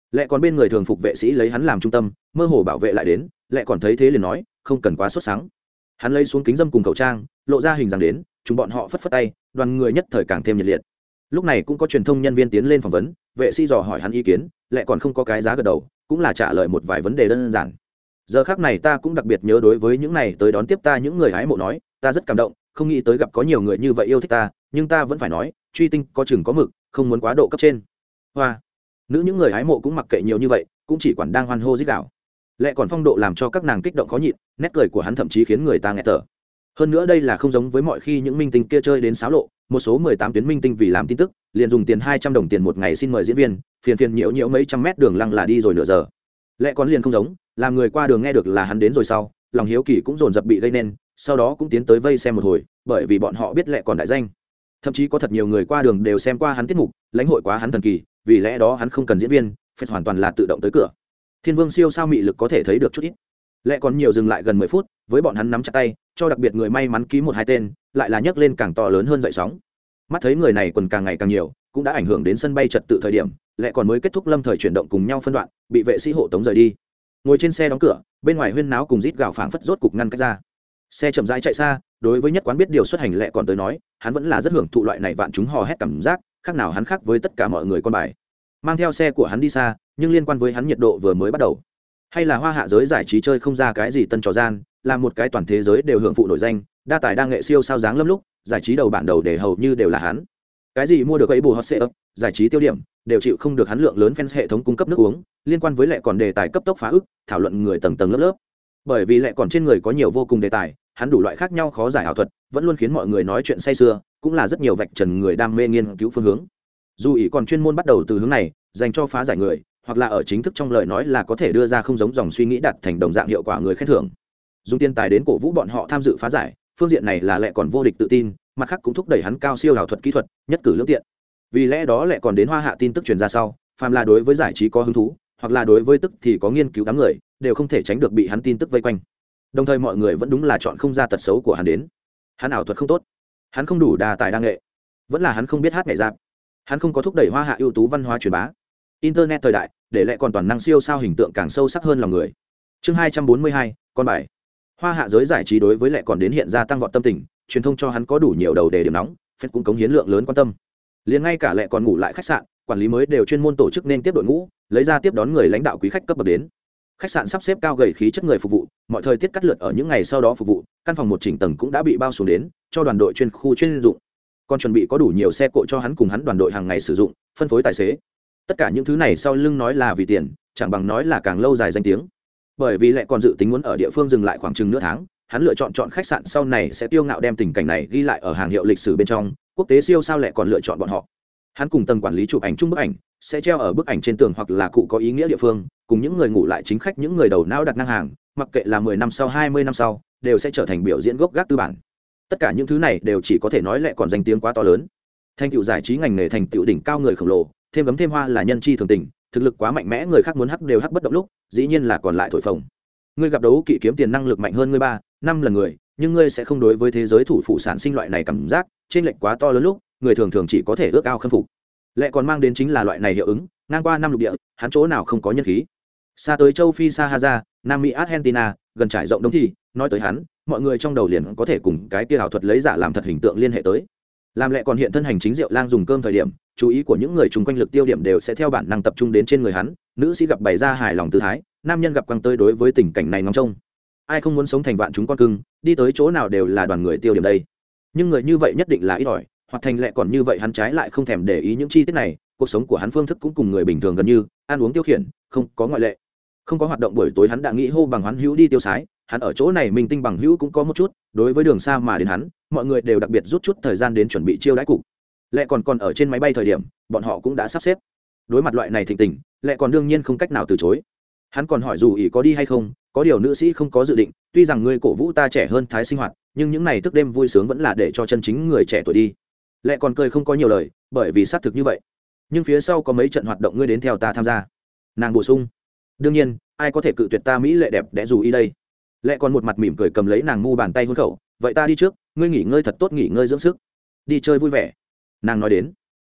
lẽ còn bên người thường phục vệ sĩ lấy hắn làm trung tâm mơ hồ bảo vệ lại đến, lẽ còn thấy thế liền nói không cần quá sốt sáng. Hắn lấy xuống kính dâm cùng khẩu trang lộ ra hình dáng đến, chúng bọn họ phất phất tay, đoàn người nhất thời càng thêm nhiệt liệt. Lúc này cũng có truyền thông nhân viên tiến lên phỏng vấn, vệ sĩ dò hỏi hắn ý kiến, lẽ còn không có cái giá gật đầu, cũng là trả lời một vài vấn đề đơn giản. Giờ khác này ta cũng đặc biệt nhớ đối với những này tới đón tiếp ta những người hái mộ nói, ta rất cảm động, không nghĩ tới gặp có nhiều người như vậy yêu thích ta, nhưng ta vẫn phải nói, truy tinh có chừng có mực, không muốn quá độ cấp trên. Hoa, nữ những người hái mộ cũng mặc kệ nhiều như vậy, cũng chỉ quản đang hoan hô rít gào. Lẽ còn phong độ làm cho các nàng kích động khó nhịn, nét cười của hắn thậm chí khiến người ta nghẹt thở. Hơn nữa đây là không giống với mọi khi những minh tinh kia chơi đến xáo lộ, một số mười tám tuyến minh tinh vì làm tin tức, liền dùng tiền hai trăm đồng tiền một ngày xin mời diễn viên, phiền phiền nhiễu nhiễu mấy trăm mét đường lăng là đi rồi nửa giờ. Lẽ còn liền không giống, làm người qua đường nghe được là hắn đến rồi sau, lòng hiếu kỳ cũng dồn dập bị gây nên, sau đó cũng tiến tới vây xem một hồi, bởi vì bọn họ biết Lẽ còn đại danh. Thậm chí có thật nhiều người qua đường đều xem qua hắn tiết mục, lãnh hội quá hắn thần kỳ, vì lẽ đó hắn không cần diễn viên, phải hoàn toàn là tự động tới cửa. Thiên Vương siêu sao mị lực có thể thấy được chút ít. Lẽ còn nhiều dừng lại gần mười phút, với bọn hắn nắm chặt tay, cho đặc biệt người may mắn ký một hai tên, lại là nhấc lên càng to lớn hơn dậy sóng. Mắt thấy người này quần càng ngày càng nhiều, cũng đã ảnh hưởng đến sân bay trật tự thời điểm, Lẽ còn mới kết thúc lâm thời chuyển động cùng nhau phân đoạn, bị vệ sĩ hộ tống rời đi. Ngồi trên xe đóng cửa, bên ngoài huyên náo cùng rít gào phảng phất rốt cục ngăn cách ra. Xe chậm rãi chạy xa, đối với nhất quán biết điều xuất hành Lẽ còn tới nói, hắn vẫn là rất hưởng thụ loại này vạn chúng hò hét cảm giác, khác nào hắn khác với tất cả mọi người con bài. Mang theo xe của hắn đi xa, nhưng liên quan với hắn nhiệt độ vừa mới bắt đầu. Hay là hoa hạ giới giải trí chơi không ra cái gì tân trò gian, là một cái toàn thế giới đều hưởng phụ nổi danh, đa tài đa nghệ siêu sao dáng lâm lúc, giải trí đầu bản đầu để hầu như đều là hắn. Cái gì mua được ấy bù hot sale, giải trí tiêu điểm, đều chịu không được hắn lượng lớn fans hệ thống cung cấp nước uống, liên quan với Lẽ còn đề tài cấp tốc phá ức, thảo luận người tầng tầng lớp lớp. Bởi vì Lẽ còn trên người có nhiều vô cùng đề tài, hắn đủ loại khác nhau khó giải ảo thuật, vẫn luôn khiến mọi người nói chuyện say sưa, cũng là rất nhiều vạch trần người đam mê nghiên cứu phương hướng. Dù ý còn chuyên môn bắt đầu từ hướng này, dành cho phá giải người, hoặc là ở chính thức trong lời nói là có thể đưa ra không giống dòng suy nghĩ đạt thành đồng dạng hiệu quả người khen thưởng. Dùng tiền tài đến cổ vũ bọn họ tham dự phá giải, phương diện này là Lẽ còn vô địch tự tin, mặt khác cũng thúc đẩy hắn cao siêu ảo thuật kỹ thuật, nhất cử lưỡng tiện. Vì lẽ đó Lẽ còn đến hoa hạ tin tức truyền ra sau, phàm là đối với giải trí có hứng thú, hoặc là đối với tức thì có nghiên cứu đám người, đều không thể tránh được bị hắn tin tức vây quanh. Đồng thời mọi người vẫn đúng là chọn không ra tật xấu của hắn đến. Hắn ảo thuật không tốt, hắn không đủ đa tài đa nghệ, vẫn là hắn không biết hát nhảy rap, hắn không có thúc đẩy hoa hạ ưu tú văn hóa truyền bá. Internet thời đại, để Lẽ còn toàn năng siêu sao hình tượng càng sâu sắc hơn lòng người. Chương hai trăm bốn mươi hai, con bài. Hoa hạ giới giải trí đối với Lẽ còn đến hiện ra tăng vọt tâm tình, truyền thông cho hắn có đủ nhiều đầu đề điểm nóng, phép cũng cống hiến lượng lớn quan tâm. Liền ngay cả Lẽ còn ngủ lại khách sạn, quản lý mới đều chuyên môn tổ chức nên tiếp đội ngũ, lấy ra tiếp đón người lãnh đạo quý khách cấp bậc đến. Khách sạn sắp xếp cao gầy khí chất người phục vụ, mọi thời tiết cắt lượt ở những ngày sau đó phục vụ, căn phòng một chỉnh tầng cũng đã bị bao xuống đến, cho đoàn đội chuyên khu chuyên dụng. Còn chuẩn bị có đủ nhiều xe cộ cho hắn cùng hắn đoàn đội hàng ngày sử dụng, phân phối tài xế. Tất cả những thứ này sau lưng nói là vì tiền, chẳng bằng nói là càng lâu dài danh tiếng. Bởi vì Lẽ còn dự tính muốn ở địa phương dừng lại khoảng chừng nửa tháng, hắn lựa chọn chọn khách sạn sau này sẽ tiêu ngạo đem tình cảnh này ghi lại ở hàng hiệu lịch sử bên trong, quốc tế siêu sao Lẽ còn lựa chọn bọn họ. Hắn cùng tầng quản lý chụp ảnh chung bức ảnh, sẽ treo ở bức ảnh trên tường hoặc là cụ có ý nghĩa địa phương, cùng những người ngủ lại chính khách những người đầu não đặt ngang hàng, mặc kệ là mười năm sau hai mươi năm sau, đều sẽ trở thành biểu diễn gốc gác tư bản. Tất cả những thứ này đều chỉ có thể nói Lẽ còn danh tiếng quá to lớn. Thành tựu giải trí ngành nghề thành tựu đỉnh cao người khổng lồ, thêm gấm thêm hoa là nhân chi thường tình, thực lực quá mạnh mẽ người khác muốn hắc đều hắc bất động lúc, dĩ nhiên là còn lại thổi phồng. Ngươi gặp đấu kỵ kiếm tiền năng lực mạnh hơn ngươi ba, năm lần người, nhưng ngươi sẽ không đối với thế giới thủ phủ sản sinh loại này cảm giác, trên lệch quá to lớn lúc, người thường thường chỉ có thể ước ao khâm phục. Lẽ còn mang đến chính là loại này hiệu ứng, ngang qua năm lục địa, hắn chỗ nào không có nhân khí. Xa tới châu Phi Sahara, Nam Mỹ Argentina, gần trải rộng đông thì, nói tới hắn, mọi người trong đầu liền có thể cùng cái kia ảo thuật lấy giả làm thật hình tượng liên hệ tới. Làm Lẽ còn hiện thân hành chính rượu lang dùng cơm thời điểm, chú ý của những người chung quanh lực tiêu điểm đều sẽ theo bản năng tập trung đến trên người hắn, nữ sĩ gặp bày ra hài lòng tư thái, nam nhân gặp quăng tới đối với tình cảnh này ngóng trông. Ai không muốn sống thành vạn chúng con cưng, đi tới chỗ nào đều là đoàn người tiêu điểm đây. Nhưng người như vậy nhất định là ít ỏi, hoặc thành Lẽ còn như vậy hắn trái lại không thèm để ý những chi tiết này, cuộc sống của hắn phương thức cũng cùng người bình thường gần như, ăn uống tiêu khiển, không có ngoại lệ. Không có hoạt động buổi tối hắn đã nghĩ hô bằng hắn hữu đi tiêu sái, hắn ở chỗ này mình tinh bằng hữu cũng có một chút, đối với đường xa mà đến hắn, mọi người đều đặc biệt rút chút thời gian đến chuẩn bị chiêu đãi cục. Lẽ còn còn ở trên máy bay thời điểm, bọn họ cũng đã sắp xếp. Đối mặt loại này thịnh tình, Lẽ còn đương nhiên không cách nào từ chối. Hắn còn hỏi dù ý có đi hay không, có điều nữ sĩ không có dự định, tuy rằng ngươi cổ vũ ta trẻ hơn thái sinh hoạt, nhưng những này thức đêm vui sướng vẫn là để cho chân chính người trẻ tuổi đi. Lẽ còn cười không có nhiều lời, bởi vì xác thực như vậy. Nhưng phía sau có mấy trận hoạt động ngươi đến theo ta tham gia. Nàng bổ sung, đương nhiên, ai có thể cự tuyệt ta mỹ lệ đẹp đẽ dù ý đây. Lẽ còn một mặt mỉm cười cầm lấy nàng mu bàn tay hôn khẩu, vậy ta đi trước, ngươi nghỉ ngơi thật tốt nghỉ ngơi dưỡng sức, đi chơi vui vẻ. Nàng nói đến,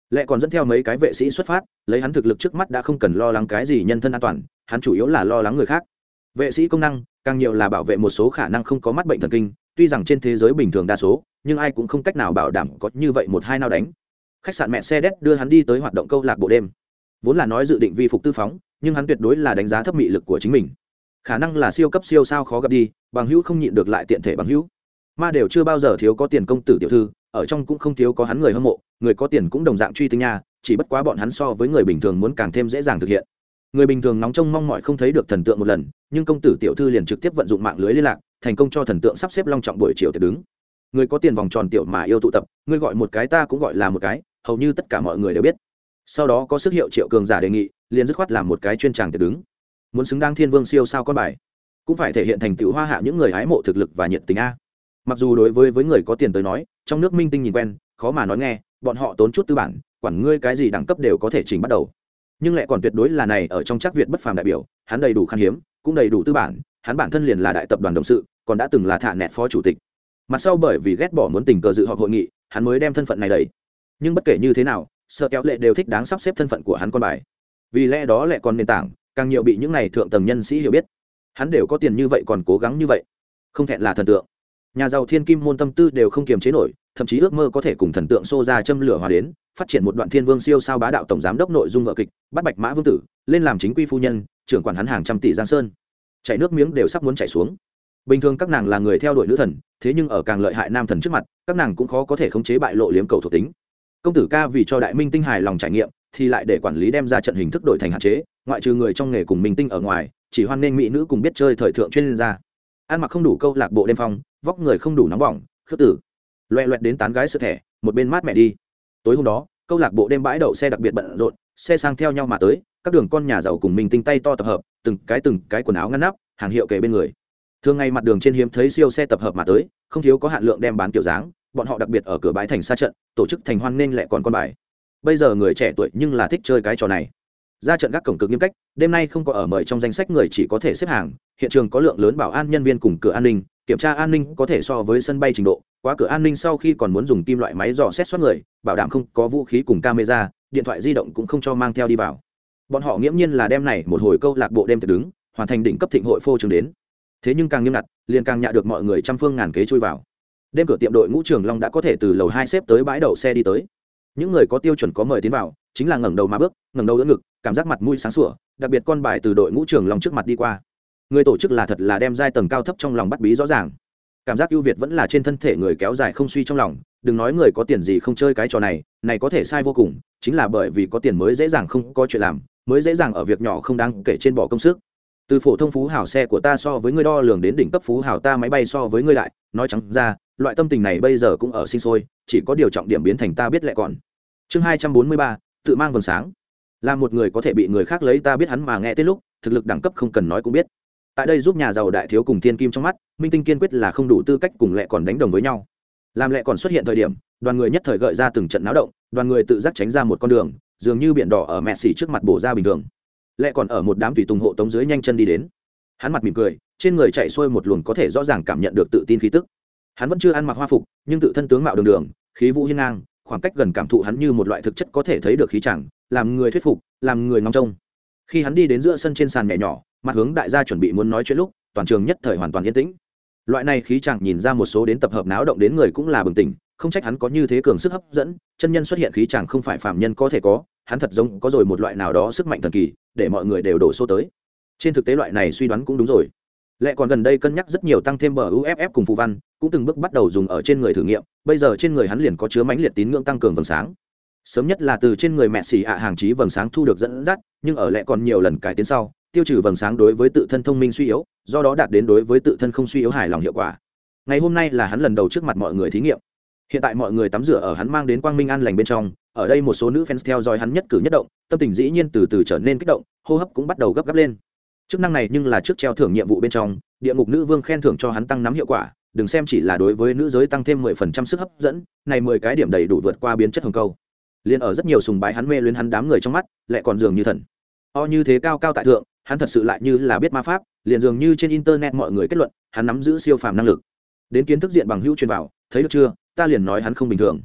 Lẽ còn dẫn theo mấy cái vệ sĩ xuất phát, lấy hắn thực lực trước mắt đã không cần lo lắng cái gì nhân thân an toàn, hắn chủ yếu là lo lắng người khác. Vệ sĩ công năng càng nhiều là bảo vệ một số khả năng không có mắt bệnh thần kinh, tuy rằng trên thế giới bình thường đa số, nhưng ai cũng không cách nào bảo đảm có như vậy một hai nào đánh. Khách sạn Mercedes đưa hắn đi tới hoạt động câu lạc bộ đêm. Vốn là nói dự định vi phục tư phóng, nhưng hắn tuyệt đối là đánh giá thấp mị lực của chính mình. Khả năng là siêu cấp siêu sao khó gặp đi, bằng hữu không nhịn được lại tiện thể bằng hữu. Ma đều chưa bao giờ thiếu có tiền công tử tiểu thư, ở trong cũng không thiếu có hắn người hâm mộ, người có tiền cũng đồng dạng truy tinh nha, chỉ bất quá bọn hắn so với người bình thường muốn càng thêm dễ dàng thực hiện. Người bình thường nóng trông mong mỏi không thấy được thần tượng một lần, nhưng công tử tiểu thư liền trực tiếp vận dụng mạng lưới liên lạc, thành công cho thần tượng sắp xếp long trọng buổi chiều tiệc đứng. Người có tiền vòng tròn tiểu mà yêu tụ tập, người gọi một cái ta cũng gọi là một cái, hầu như tất cả mọi người đều biết. Sau đó có sức hiệu triệu cường giả đề nghị, liền dứt khoát làm một cái chuyên tràng tiệc đứng. Muốn xứng đáng thiên vương siêu sao con bài, cũng phải thể hiện thành tựu hoa hạ những người hái mộ thực lực và nhiệt tình a. Mặc dù đối với với người có tiền tới nói, trong nước minh tinh nhìn quen, khó mà nói nghe, bọn họ tốn chút tư bản, quản ngươi cái gì đẳng cấp đều có thể chỉnh bắt đầu. Nhưng lại còn tuyệt đối là này ở trong chắc Việt bất phàm đại biểu, hắn đầy đủ khan hiếm, cũng đầy đủ tư bản, hắn bản thân liền là đại tập đoàn đồng sự, còn đã từng là thả nẹt phó chủ tịch. Mặt sau bởi vì ghét bỏ muốn tình cờ dự họp hội nghị, hắn mới đem thân phận này đẩy. Nhưng bất kể như thế nào, sợ kéo lệ đều thích đáng sắp xếp thân phận của hắn con bài. Vì lẽ đó lại còn nền tảng, càng nhiều bị những này thượng tầng nhân sĩ hiểu biết. Hắn đều có tiền như vậy còn cố gắng như vậy, không thẹn là thần tượng. Nhà giàu thiên kim môn tâm tư đều không kiềm chế nổi, thậm chí ước mơ có thể cùng thần tượng xô ra châm lửa hòa đến, phát triển một đoạn thiên vương siêu sao bá đạo tổng giám đốc nội dung vợ kịch, bắt bạch mã vương tử lên làm chính quy phu nhân, trưởng quản hắn hàng trăm tỷ giang sơn. Chảy nước miếng đều sắp muốn chảy xuống. Bình thường các nàng là người theo đuổi nữ thần, thế nhưng ở càng lợi hại nam thần trước mặt, các nàng cũng khó có thể khống chế bại lộ liếm cầu thuộc tính. Công tử ca vì cho đại minh tinh hài lòng trải nghiệm, thì lại để quản lý đem ra trận hình thức đổi thành hạn chế, ngoại trừ người trong nghề cùng minh tinh ở ngoài, chỉ hoan nên mỹ nữ cùng biết chơi thời thượng chuyên gia. Ăn mặc không đủ câu lạc bộ đêm phong, vóc người không đủ nóng bỏng, khước tử loẹ loẹt đến tán gái sơ thẻ, một bên mát mẹ đi. Tối hôm đó câu lạc bộ đêm bãi đậu xe đặc biệt bận rộn, xe sang theo nhau mà tới, các đường con nhà giàu cùng minh tinh tay to tập hợp, từng cái từng cái quần áo ngăn nắp, hàng hiệu kề bên người. Thường ngày mặt đường trên hiếm thấy siêu xe tập hợp mà tới, không thiếu có hạn lượng đem bán kiểu dáng, bọn họ đặc biệt ở cửa bãi thành xa trận tổ chức thành hoan nên lẹ còn con bài. Bây giờ người trẻ tuổi nhưng là thích chơi cái trò này. Ra trận gác cổng cực nghiêm cách, đêm nay không có ở mời trong danh sách người chỉ có thể xếp hàng, hiện trường có lượng lớn bảo an nhân viên cùng cửa an ninh, kiểm tra an ninh có thể so với sân bay trình độ, quá cửa an ninh sau khi còn muốn dùng kim loại máy dò xét soát người, bảo đảm không có vũ khí cùng camera, điện thoại di động cũng không cho mang theo đi vào. Bọn họ nghiễm nhiên là đêm này một hồi câu lạc bộ đêm tiệc đứng, hoàn thành đỉnh cấp thịnh hội phô trường đến. Thế nhưng càng nghiêm ngặt, liền càng nhạ được mọi người trăm phương ngàn kế chui vào. Đêm cửa tiệm đội ngũ Trường Long đã có thể từ lầu hai xếp tới bãi đậu xe đi tới. Những người có tiêu chuẩn có mời tiến vào, chính là ngẩng đầu mà bước, ngẩng đầu đỡ ngực, cảm giác mặt mũi sáng sủa, đặc biệt con bài từ đội ngũ Trường Long trước mặt đi qua. Người tổ chức là thật là đem giai tầng cao thấp trong lòng bắt bí rõ ràng. Cảm giác ưu việt vẫn là trên thân thể người kéo dài không suy trong lòng, đừng nói người có tiền gì không chơi cái trò này, này có thể sai vô cùng, chính là bởi vì có tiền mới dễ dàng không có chuyện làm, mới dễ dàng ở việc nhỏ không đáng kể trên bỏ công sức. Từ phổ thông phú hào xe của ta so với ngươi đo lường đến đỉnh cấp phú hào ta máy bay so với ngươi đại, nói trắng ra, loại tâm tình này bây giờ cũng ở sinh sôi, chỉ có điều trọng điểm biến thành ta biết lẽ còn. Chương hai trăm bốn mươi ba, tự mang vầng sáng. Là một người có thể bị người khác lấy ta biết hắn mà nghe tên lúc, thực lực đẳng cấp không cần nói cũng biết. Tại đây giúp nhà giàu đại thiếu cùng thiên kim trong mắt, minh tinh kiên quyết là không đủ tư cách cùng lẽ còn đánh đồng với nhau. Làm lẽ còn xuất hiện thời điểm, đoàn người nhất thời gợi ra từng trận náo động, đoàn người tự giác tránh ra một con đường, dường như biển đỏ ở mẹ xỉ trước mặt bổ ra bình thường. Lẽ còn ở một đám tùy tùng hộ tống dưới nhanh chân đi đến. Hắn mặt mỉm cười, trên người chạy xuôi một luồng có thể rõ ràng cảm nhận được tự tin khí tức. Hắn vẫn chưa ăn mặc hoa phục, nhưng tự thân tướng mạo đường đường, khí vũ hiên ngang, khoảng cách gần cảm thụ hắn như một loại thực chất có thể thấy được khí chẳng, làm người thuyết phục, làm người ngóng trông. Khi hắn đi đến giữa sân trên sàn nhẹ nhỏ, mặt hướng đại gia chuẩn bị muốn nói chuyện lúc, toàn trường nhất thời hoàn toàn yên tĩnh. Loại này khí chẳng nhìn ra một số đến tập hợp náo động đến người cũng là bừng tỉnh, không trách hắn có như thế cường sức hấp dẫn, chân nhân xuất hiện khí chẳng không phải phàm nhân có thể có, hắn thật giống có rồi một loại nào đó sức mạnh thần kỳ, để mọi người đều đổ xô tới. Trên thực tế loại này suy đoán cũng đúng rồi. Lẽ còn gần đây cân nhắc rất nhiều tăng thêm bờ u ép ép cùng phù văn, cũng từng bước bắt đầu dùng ở trên người thử nghiệm, bây giờ trên người hắn liền có chứa mãnh liệt tín ngưỡng tăng cường vầng sáng. Sớm nhất là từ trên người mẹ xỉ ạ hàng chí vầng sáng thu được dẫn dắt, nhưng ở lẽ còn nhiều lần cải tiến sau, tiêu trừ vầng sáng đối với tự thân thông minh suy yếu, do đó đạt đến đối với tự thân không suy yếu hài lòng hiệu quả. Ngày hôm nay là hắn lần đầu trước mặt mọi người thí nghiệm. Hiện tại mọi người tắm rửa ở hắn mang đến quang minh an lành bên trong, ở đây một số nữ fans theo dõi hắn nhất cử nhất động, tâm tình dĩ nhiên từ từ trở nên kích động, hô hấp cũng bắt đầu gấp gáp lên. Chức năng này nhưng là trước treo thưởng nhiệm vụ bên trong, địa ngục nữ vương khen thưởng cho hắn tăng nắm hiệu quả, đừng xem chỉ là đối với nữ giới tăng thêm mười phần trăm sức hấp dẫn, này mười cái điểm đầy đủ vượt qua biến chất hồng câu. Liên ở rất nhiều sùng bái hắn mê luyến hắn đám người trong mắt, lại còn dường như thần. O như thế cao cao tại thượng, hắn thật sự lại như là biết ma pháp, liền dường như trên internet mọi người kết luận, hắn nắm giữ siêu phàm năng lực. Đến kiến thức diện bằng hữu truyền vào, thấy được chưa, ta liền nói hắn không bình thường.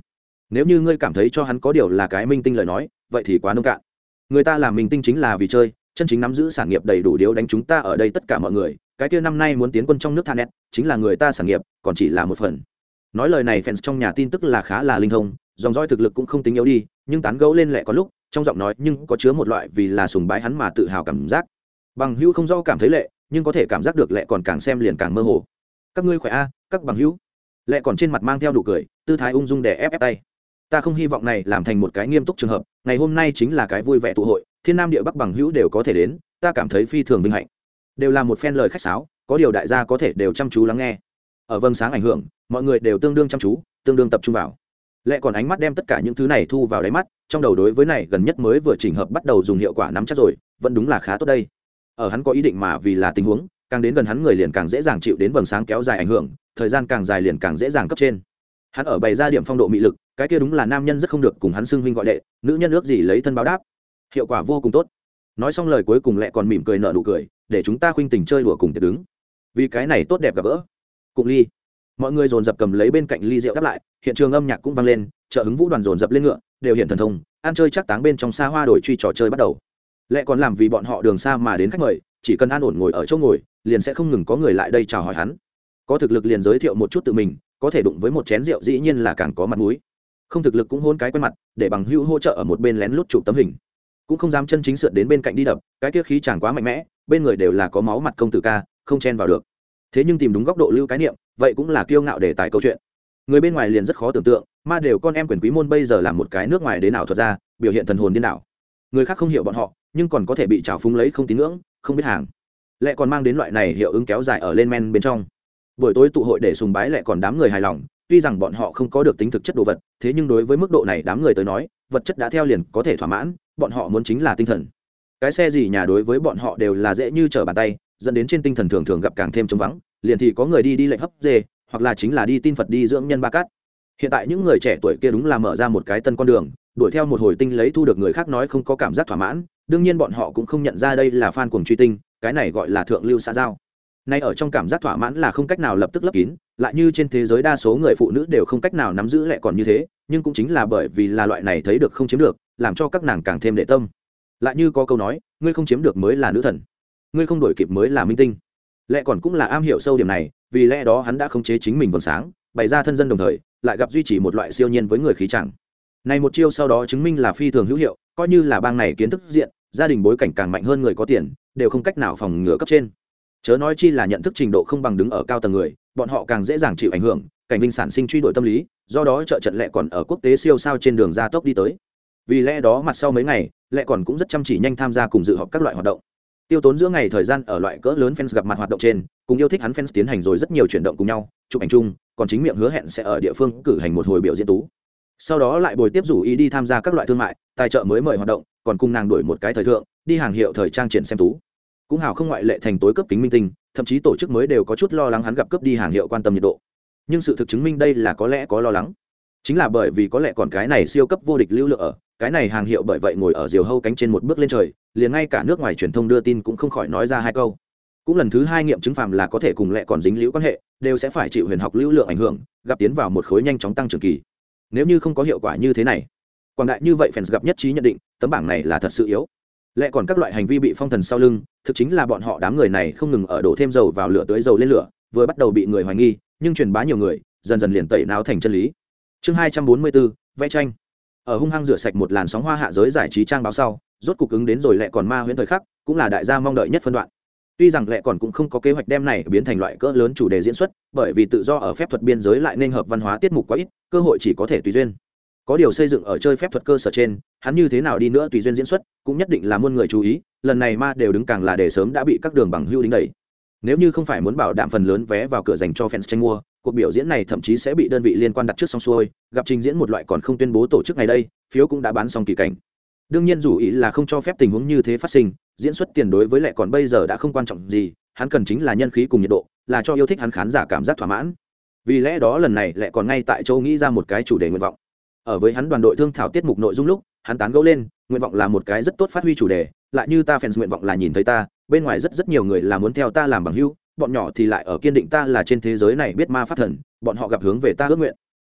nếu như ngươi cảm thấy cho hắn có điều là cái minh tinh lời nói vậy thì quá nông cạn. Người ta làm minh tinh chính là vì chơi, chân chính nắm giữ sản nghiệp đầy đủ điếu đánh chúng ta ở đây tất cả mọi người. Cái kia năm nay muốn tiến quân trong nước thanet chính là người ta sản nghiệp, còn chỉ là một phần. Nói lời này fans trong nhà tin tức là khá là linh thông, dòng dõi thực lực cũng không tính yếu đi, nhưng tán gẫu lên lại có lúc trong giọng nói nhưng có chứa một loại vì là sùng bái hắn mà tự hào cảm giác. Bằng hữu không do cảm thấy lệ, nhưng có thể cảm giác được lệ còn càng xem liền càng mơ hồ. Các ngươi khỏe a, các bằng hữu. Lệ còn trên mặt mang theo nụ cười, tư thái ung dung để ép ép tay. Ta không hy vọng này làm thành một cái nghiêm túc trường hợp, ngày hôm nay chính là cái vui vẻ tụ hội, thiên nam địa bắc bằng hữu đều có thể đến, ta cảm thấy phi thường vinh hạnh. Đều là một phen lời khách sáo, có điều đại gia có thể đều chăm chú lắng nghe. Ở vầng sáng ảnh hưởng, mọi người đều tương đương chăm chú, tương đương tập trung vào. Lệ còn ánh mắt đem tất cả những thứ này thu vào đáy mắt, trong đầu đối với này gần nhất mới vừa chỉnh hợp bắt đầu dùng hiệu quả nắm chắc rồi, vẫn đúng là khá tốt đây. Ở hắn có ý định mà vì là tình huống, càng đến gần hắn người liền càng dễ dàng chịu đến vầng sáng kéo dài ảnh hưởng, thời gian càng dài liền càng dễ dàng cấp trên. Hắn ở bày ra điểm phong độ mị lực, cái kia đúng là nam nhân rất không được cùng hắn xưng huynh gọi đệ, nữ nhân ước gì lấy thân báo đáp. Hiệu quả vô cùng tốt. Nói xong lời cuối cùng Lệ còn mỉm cười nở nụ cười, để chúng ta khuynh tình chơi đùa cùng tiệc đứng. Vì cái này tốt đẹp gặp gỡ. Cùng ly. Mọi người dồn dập cầm lấy bên cạnh ly rượu đáp lại, hiện trường âm nhạc cũng vang lên, trợ hứng vũ đoàn dồn dập lên ngựa, đều hiện thần thông, ăn chơi chắc táng bên trong xa hoa đổi truy trò chơi bắt đầu. Lệ còn làm vì bọn họ đường xa mà đến khách mời, chỉ cần an ổn ngồi ở chỗ ngồi, liền sẽ không ngừng có người lại đây chào hỏi hắn. Có thực lực liền giới thiệu một chút tự mình, có thể đụng với một chén rượu dĩ nhiên là càng có mặt mũi. Không thực lực cũng hôn cái quen mặt, để bằng hữu hỗ trợ ở một bên lén lút chụp tấm hình. Cũng không dám chân chính sượt đến bên cạnh đi đập, cái kia khí chẳng quá mạnh mẽ, bên người đều là có máu mặt công tử ca, không chen vào được. Thế nhưng tìm đúng góc độ lưu cái niệm, vậy cũng là kiêu ngạo để tài câu chuyện. Người bên ngoài liền rất khó tưởng tượng, mà đều con em quyền quý môn bây giờ làm một cái nước ngoài đến nào thuật ra, biểu hiện thần hồn điên đảo. Người khác không hiểu bọn họ, nhưng còn có thể bị trào phúng lấy không tín ngưỡng, không biết hàng. Lệ còn mang đến loại này hiệu ứng kéo dài ở lên men bên trong. Buổi tối tụ hội để sùng bái Lệ còn đám người hài lòng, tuy rằng bọn họ không có được tính thực chất đồ vật, thế nhưng đối với mức độ này đám người tới nói, vật chất đã theo liền có thể thỏa mãn, bọn họ muốn chính là tinh thần. Cái xe gì nhà đối với bọn họ đều là dễ như trở bàn tay, dẫn đến trên tinh thần thường thường gặp càng thêm trống vắng, liền thì có người đi đi lệnh hấp dê, hoặc là chính là đi tin Phật đi dưỡng nhân ba cát. Hiện tại những người trẻ tuổi kia đúng là mở ra một cái tân con đường, đuổi theo một hồi tinh lấy thu được người khác nói không có cảm giác thỏa mãn, đương nhiên bọn họ cũng không nhận ra đây là fan cuồng truy tinh, cái này gọi là thượng lưu xã giao. Nay ở trong cảm giác thỏa mãn là không cách nào lập tức lấp kín, lại như trên thế giới đa số người phụ nữ đều không cách nào nắm giữ lại còn như thế, nhưng cũng chính là bởi vì là loại này thấy được không chiếm được, làm cho các nàng càng thêm để tâm. Lại như có câu nói, ngươi không chiếm được mới là nữ thần, ngươi không đổi kịp mới là minh tinh. Lệ còn cũng là am hiểu sâu điểm này, vì lẽ đó hắn đã khống chế chính mình vầng sáng, bày ra thân dân đồng thời, lại gặp duy trì một loại siêu nhiên với người khí chẳng. Này một chiêu sau đó chứng minh là phi thường hữu hiệu, coi như là bang này kiến thức diện, gia đình bối cảnh càng mạnh hơn người có tiền, đều không cách nào phòng ngừa cấp trên. Chớ nói chi là nhận thức trình độ không bằng đứng ở cao tầng người, bọn họ càng dễ dàng chịu ảnh hưởng, cảnh vinh sản sinh truy đuổi tâm lý, do đó trợ trận Lệ còn ở quốc tế siêu sao trên đường ra tốc đi tới. Vì lẽ đó mặt sau mấy ngày, Lệ còn cũng rất chăm chỉ nhanh tham gia cùng dự họp các loại hoạt động. Tiêu tốn giữa ngày thời gian ở loại cỡ lớn fans gặp mặt hoạt động trên, cùng yêu thích hắn fans tiến hành rồi rất nhiều chuyển động cùng nhau, chụp ảnh chung, còn chính miệng hứa hẹn sẽ ở địa phương cử hành một hồi biểu diễn tú. Sau đó lại bồi tiếp rủ ý đi tham gia các loại thương mại, tài trợ mới mời hoạt động, còn cùng nàng đuổi một cái thời thượng, đi hàng hiệu thời trang triển xem tú. Cũng hào không ngoại lệ thành tối cấp kính minh tinh, thậm chí tổ chức mới đều có chút lo lắng hắn gặp cướp đi hàng hiệu quan tâm nhiệt độ. Nhưng sự thực chứng minh đây là có lẽ có lo lắng. Chính là bởi vì có lẽ còn cái này siêu cấp vô địch lưu lượng ở, cái này hàng hiệu bởi vậy ngồi ở diều hâu cánh trên một bước lên trời, liền ngay cả nước ngoài truyền thông đưa tin cũng không khỏi nói ra hai câu. Cũng lần thứ hai nghiệm chứng phàm là có thể cùng Lệ còn dính liễu quan hệ, đều sẽ phải chịu huyền học lưu lượng ảnh hưởng, gặp tiến vào một khối nhanh chóng tăng trưởng kỳ. Nếu như không có hiệu quả như thế này, quảng đại như vậy fans gặp nhất trí nhận định, tấm bảng này là thật sự yếu. Lệ còn các loại hành vi bị phong thần sau lưng, thực chính là bọn họ đám người này không ngừng ở đổ thêm dầu vào lửa tới dầu lên lửa, vừa bắt đầu bị người hoài nghi, nhưng truyền bá nhiều người, dần dần liền tẩy não thành chân lý. Chương hai trăm bốn mươi bốn, vẽ tranh. Ở hung hăng rửa sạch một làn sóng hoa hạ giới giải trí trang báo sau, rốt cục ứng đến rồi Lệ còn ma huyễn thời khắc, cũng là đại gia mong đợi nhất phân đoạn. Tuy rằng Lệ còn cũng không có kế hoạch đem này biến thành loại cỡ lớn chủ đề diễn xuất, bởi vì tự do ở phép thuật biên giới lại nên hợp văn hóa tiết mục quá ít, cơ hội chỉ có thể tùy duyên. Có điều xây dựng ở chơi phép thuật cơ sở trên, hắn như thế nào đi nữa tùy duyên diễn xuất, cũng nhất định là muôn người chú ý, lần này ma đều đứng càng là để sớm đã bị các đường bằng hưu đính đẩy. Nếu như không phải muốn bảo đảm phần lớn vé vào cửa dành cho fans tranh mua, cuộc biểu diễn này thậm chí sẽ bị đơn vị liên quan đặt trước xong xuôi, gặp trình diễn một loại còn không tuyên bố tổ chức ngày đây, phiếu cũng đã bán xong kỳ cảnh. Đương nhiên dù ý là không cho phép tình huống như thế phát sinh, diễn xuất tiền đối với Lệ còn bây giờ đã không quan trọng gì, hắn cần chính là nhân khí cùng nhiệt độ, là cho yêu thích hắn khán giả cảm giác thỏa mãn. Vì lẽ đó lần này Lệ còn ngay tại châu nghĩ ra một cái chủ đề nguyện vọng. Ở với hắn đoàn đội thương thảo tiết mục nội dung lúc, hắn tán gẫu lên, nguyện vọng là một cái rất tốt phát huy chủ đề, lại như ta fans nguyện vọng là nhìn thấy ta, bên ngoài rất rất nhiều người là muốn theo ta làm bằng hữu, bọn nhỏ thì lại ở kiên định ta là trên thế giới này biết ma pháp thần, bọn họ gặp hướng về ta ước nguyện.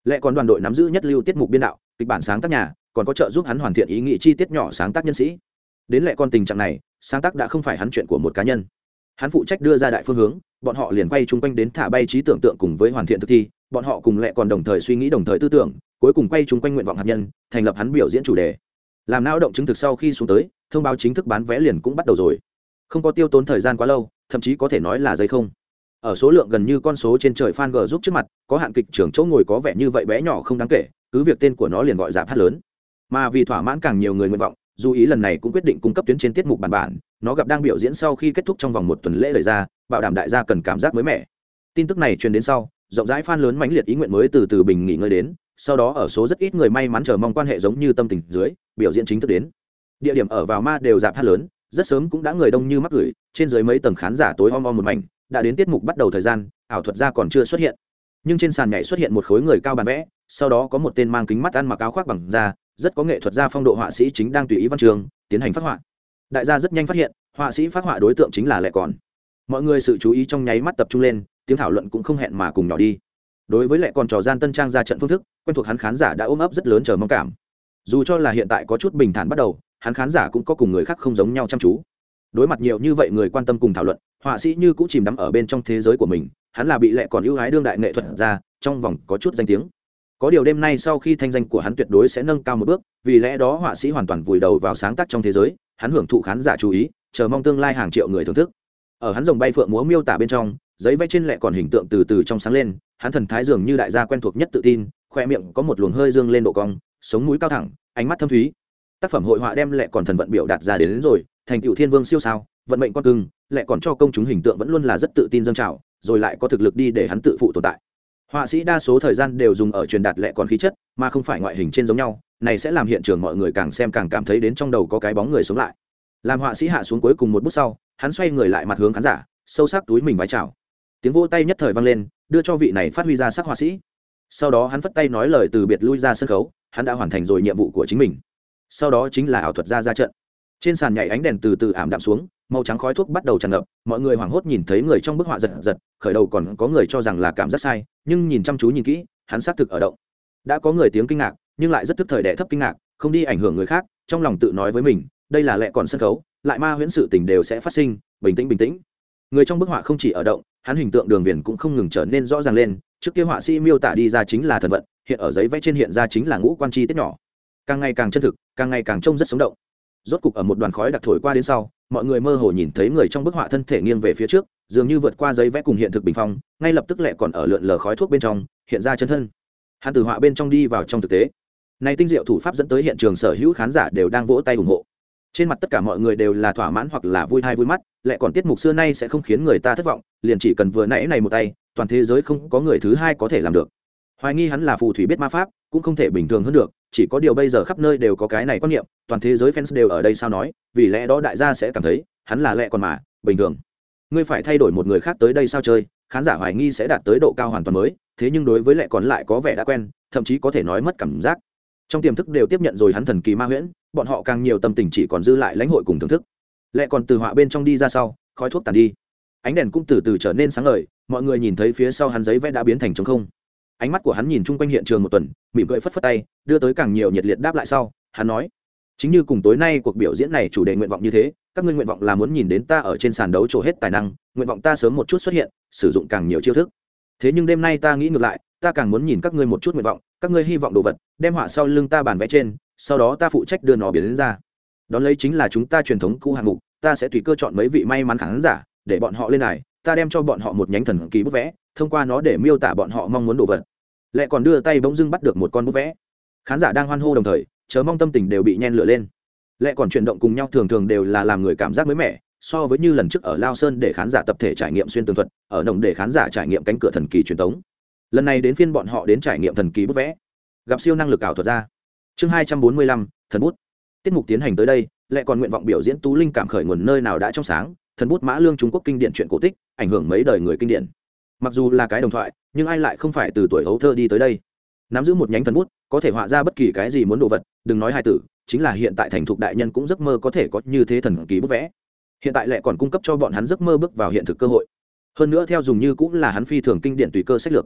Lẽ còn đoàn đội nắm giữ nhất lưu tiết mục biên đạo, kịch bản sáng tác nhà, còn có trợ giúp hắn hoàn thiện ý nghĩ chi tiết nhỏ sáng tác nhân sĩ. Đến lẽ còn tình trạng này, sáng tác đã không phải hắn chuyện của một cá nhân. Hắn phụ trách đưa ra đại phương hướng, bọn họ liền quay chung quanh đến thả bay trí tưởng tượng cùng với hoàn thiện thực thi, bọn họ cùng lẽ còn đồng thời suy nghĩ đồng thời tư tưởng, cuối cùng quay chung quanh nguyện vọng hạt nhân, thành lập hắn biểu diễn chủ đề. Làm não động chứng thực sau khi xuống tới, thông báo chính thức bán vé liền cũng bắt đầu rồi. Không có tiêu tốn thời gian quá lâu, thậm chí có thể nói là giây không. Ở số lượng gần như con số trên trời fan g giúp trước mặt, có hạn kịch trưởng chỗ ngồi có vẻ như vậy bé nhỏ không đáng kể, cứ việc tên của nó liền gọi dạp hát lớn. Mà vì thỏa mãn càng nhiều người nguyện vọng, dù ý lần này cũng quyết định cung cấp tuyến trên tiết mục bản bản, nó gặp đang biểu diễn sau khi kết thúc trong vòng một tuần lễ lời ra, bảo đảm đại gia cần cảm giác mới mẻ. Tin tức này truyền đến sau, rộng rãi fan lớn mãnh liệt ý nguyện mới từ từ bình nghỉ ngơi đến, sau đó ở số rất ít người may mắn chờ mong quan hệ giống như tâm tình dưới, biểu diễn chính thức đến. Địa điểm ở vào ma đều dạp hát lớn, rất sớm cũng đã người đông như mắc gửi, trên dưới mấy tầng khán giả tối om om một mảnh, đã đến tiết mục bắt đầu thời gian, ảo thuật gia còn chưa xuất hiện. Nhưng trên sàn nhảy xuất hiện một khối người cao bàn vẽ, sau đó có một tên mang kính mắt ăn mặc áo khoác bằng da, rất có nghệ thuật gia phong độ họa sĩ chính đang tùy ý văn trường tiến hành phát họa. Đại gia rất nhanh phát hiện, họa sĩ phát họa đối tượng chính là Lệ Còn. Mọi người sự chú ý trong nháy mắt tập trung lên, tiếng thảo luận cũng không hẹn mà cùng nhỏ đi. Đối với Lệ Còn trò gian tân trang ra trận phương thức, quen thuộc hắn khán giả đã ôm ấp rất lớn chờ mong cảm. Dù cho là hiện tại có chút bình thản bắt đầu, hắn khán giả cũng có cùng người khác không giống nhau chăm chú. Đối mặt nhiều như vậy người quan tâm cùng thảo luận, họa sĩ như cũng chìm đắm ở bên trong thế giới của mình, hắn là bị Lệ Còn ưu ái đương đại nghệ thuật ra, trong vòng có chút danh tiếng. Có điều đêm nay sau khi thanh danh của hắn tuyệt đối sẽ nâng cao một bước, vì lẽ đó họa sĩ hoàn toàn vùi đầu vào sáng tác trong thế giới, hắn hưởng thụ khán giả chú ý, chờ mong tương lai hàng triệu người thưởng thức. Ở hắn rồng bay phượng múa miêu tả bên trong, giấy vẽ trên Lệ Còn hình tượng từ từ trong sáng lên, hắn thần thái dường như đại gia quen thuộc nhất tự tin, khoe miệng có một luồng hơi dương lên độ cong, sống mũi cao thẳng, ánh mắt thâm thúy. Tác phẩm hội họa đem Lệ Còn thần vận biểu đạt ra đến, đến rồi, thành tựu thiên vương siêu sao, vận mệnh con cưng, Lệ Còn cho công chúng hình tượng vẫn luôn là rất tự tin dâng trào, rồi lại có thực lực đi để hắn tự phụ tồn tại. Họa sĩ đa số thời gian đều dùng ở truyền đạt Lệ Còn khí chất, mà không phải ngoại hình trên giống nhau, này sẽ làm hiện trường mọi người càng xem càng cảm thấy đến trong đầu có cái bóng người sống lại. Làm họa sĩ hạ xuống cuối cùng một bút sau, hắn xoay người lại mặt hướng khán giả, sâu sắc túi mình vái chào. Tiếng vỗ tay nhất thời vang lên, đưa cho vị này phát huy ra sắc họa sĩ. Sau đó hắn phất tay nói lời từ biệt lui ra sân khấu, hắn đã hoàn thành rồi nhiệm vụ của chính mình. Sau đó chính là ảo thuật gia ra trận. Trên sàn nhảy ánh đèn từ từ ảm đạm xuống, màu trắng khói thuốc bắt đầu tràn ngập, mọi người hoảng hốt nhìn thấy người trong bức họa giật giật, khởi đầu còn có người cho rằng là cảm giác sai, nhưng nhìn chăm chú nhìn kỹ, hắn xác thực ở động. Đã có người tiếng kinh ngạc, nhưng lại rất tức thời đè thấp kinh ngạc, không đi ảnh hưởng người khác, trong lòng tự nói với mình, đây là Lệ Còn sân khấu, lại ma huyễn sự tình đều sẽ phát sinh, bình tĩnh bình tĩnh. Người trong bức họa không chỉ ở động, hắn hình tượng đường viền cũng không ngừng trở nên rõ ràng lên, trước kia họa sĩ miêu tả đi ra chính là thần vận, hiện ở giấy vẽ trên hiện ra chính là ngũ quan chi tiết nhỏ, càng ngày càng chân thực, càng ngày càng trông rất sống động. Rốt cục ở một đoàn khói đặc thổi qua đến sau, mọi người mơ hồ nhìn thấy người trong bức họa thân thể nghiêng về phía trước, dường như vượt qua giấy vẽ cùng hiện thực bình phong, ngay lập tức Lệ Còn ở lượn lờ khói thuốc bên trong hiện ra chân thân. Hắn từ họa bên trong đi vào trong thực tế. Này tinh diệu thủ pháp dẫn tới hiện trường sở hữu khán giả đều đang vỗ tay ủng hộ. Trên mặt tất cả mọi người đều là thỏa mãn hoặc là vui hay vui mắt, Lệ Còn tiết mục xưa nay sẽ không khiến người ta thất vọng, liền chỉ cần vừa nãy này một tay, toàn thế giới không có người thứ hai có thể làm được. Hoài nghi hắn là phù thủy biết ma pháp, cũng không thể bình thường hơn được, chỉ có điều bây giờ khắp nơi đều có cái này quan niệm, toàn thế giới fans đều ở đây sao nói, vì lẽ đó đại gia sẽ cảm thấy hắn là Lệ Còn mà, bình thường. Ngươi phải thay đổi một người khác tới đây sao chơi, khán giả hoài nghi sẽ đạt tới độ cao hoàn toàn mới, thế nhưng đối với Lệ Còn lại có vẻ đã quen, thậm chí có thể nói mất cảm giác. Trong tiềm thức đều tiếp nhận rồi hắn thần kỳ ma huyễn, bọn họ càng nhiều tâm tình chỉ còn dư lại lãnh hội cùng thưởng thức. Lệ Còn từ họa bên trong đi ra sau, khói thuốc tàn đi, ánh đèn cũng từ từ trở nên sáng ngời, mọi người nhìn thấy phía sau hắn giấy vẽ đã biến thành trống không. Ánh mắt của hắn nhìn chung quanh hiện trường một tuần, mỉm cười phất phất tay, đưa tới càng nhiều nhiệt liệt đáp lại sau, hắn nói: chính như cùng tối nay cuộc biểu diễn này chủ đề nguyện vọng như thế, các ngươi nguyện vọng là muốn nhìn đến ta ở trên sàn đấu trổ hết tài năng, nguyện vọng ta sớm một chút xuất hiện, sử dụng càng nhiều chiêu thức. Thế nhưng đêm nay ta nghĩ ngược lại, ta càng muốn nhìn các ngươi một chút nguyện vọng, các ngươi hy vọng đồ vật, đem họa sau lưng ta bàn vẽ trên, sau đó ta phụ trách đưa nó biến đến ra. Đón lấy chính là chúng ta truyền thống cũ hạng mục, ta sẽ tùy cơ chọn mấy vị may mắn khán giả, để bọn họ lên này, ta đem cho bọn họ một nhánh thần kỳ bút vẽ, thông qua nó để miêu tả bọn họ mong muốn đồ vật. Lệ Còn đưa tay bỗng dưng bắt được một con bút vẽ, khán giả đang hoan hô đồng thời chờ mong tâm tình đều bị nhen lửa lên. Lệ Còn chuyển động cùng nhau thường thường đều là làm người cảm giác mới mẻ, so với như lần trước ở Lao Sơn để khán giả tập thể trải nghiệm xuyên tường thuật, ở Đồng để khán giả trải nghiệm cánh cửa thần kỳ truyền thống. Lần này đến phiên bọn họ đến trải nghiệm thần kỳ bút vẽ, gặp siêu năng lực ảo thuật ra. Chương hai trăm bốn mươi lăm, thần bút. Tiết mục tiến hành tới đây, Lệ Còn nguyện vọng biểu diễn tú linh cảm khởi nguồn nơi nào đã trong sáng, thần bút Mã Lương Trung Quốc kinh điển truyện cổ tích, ảnh hưởng mấy đời người kinh điển. Mặc dù là cái đồng thoại, nhưng ai lại không phải từ tuổi ấu thơ đi tới đây. Nắm giữ một nhánh thần bút, có thể họa ra bất kỳ cái gì muốn đồ vật, đừng nói hài tử, chính là hiện tại thành thục đại nhân cũng giấc mơ có thể có như thế thần kỳ bút vẽ. Hiện tại Lệ Còn cung cấp cho bọn hắn giấc mơ bước vào hiện thực cơ hội. Hơn nữa theo dùng như cũng là hắn phi thường kinh điển tùy cơ sách lược.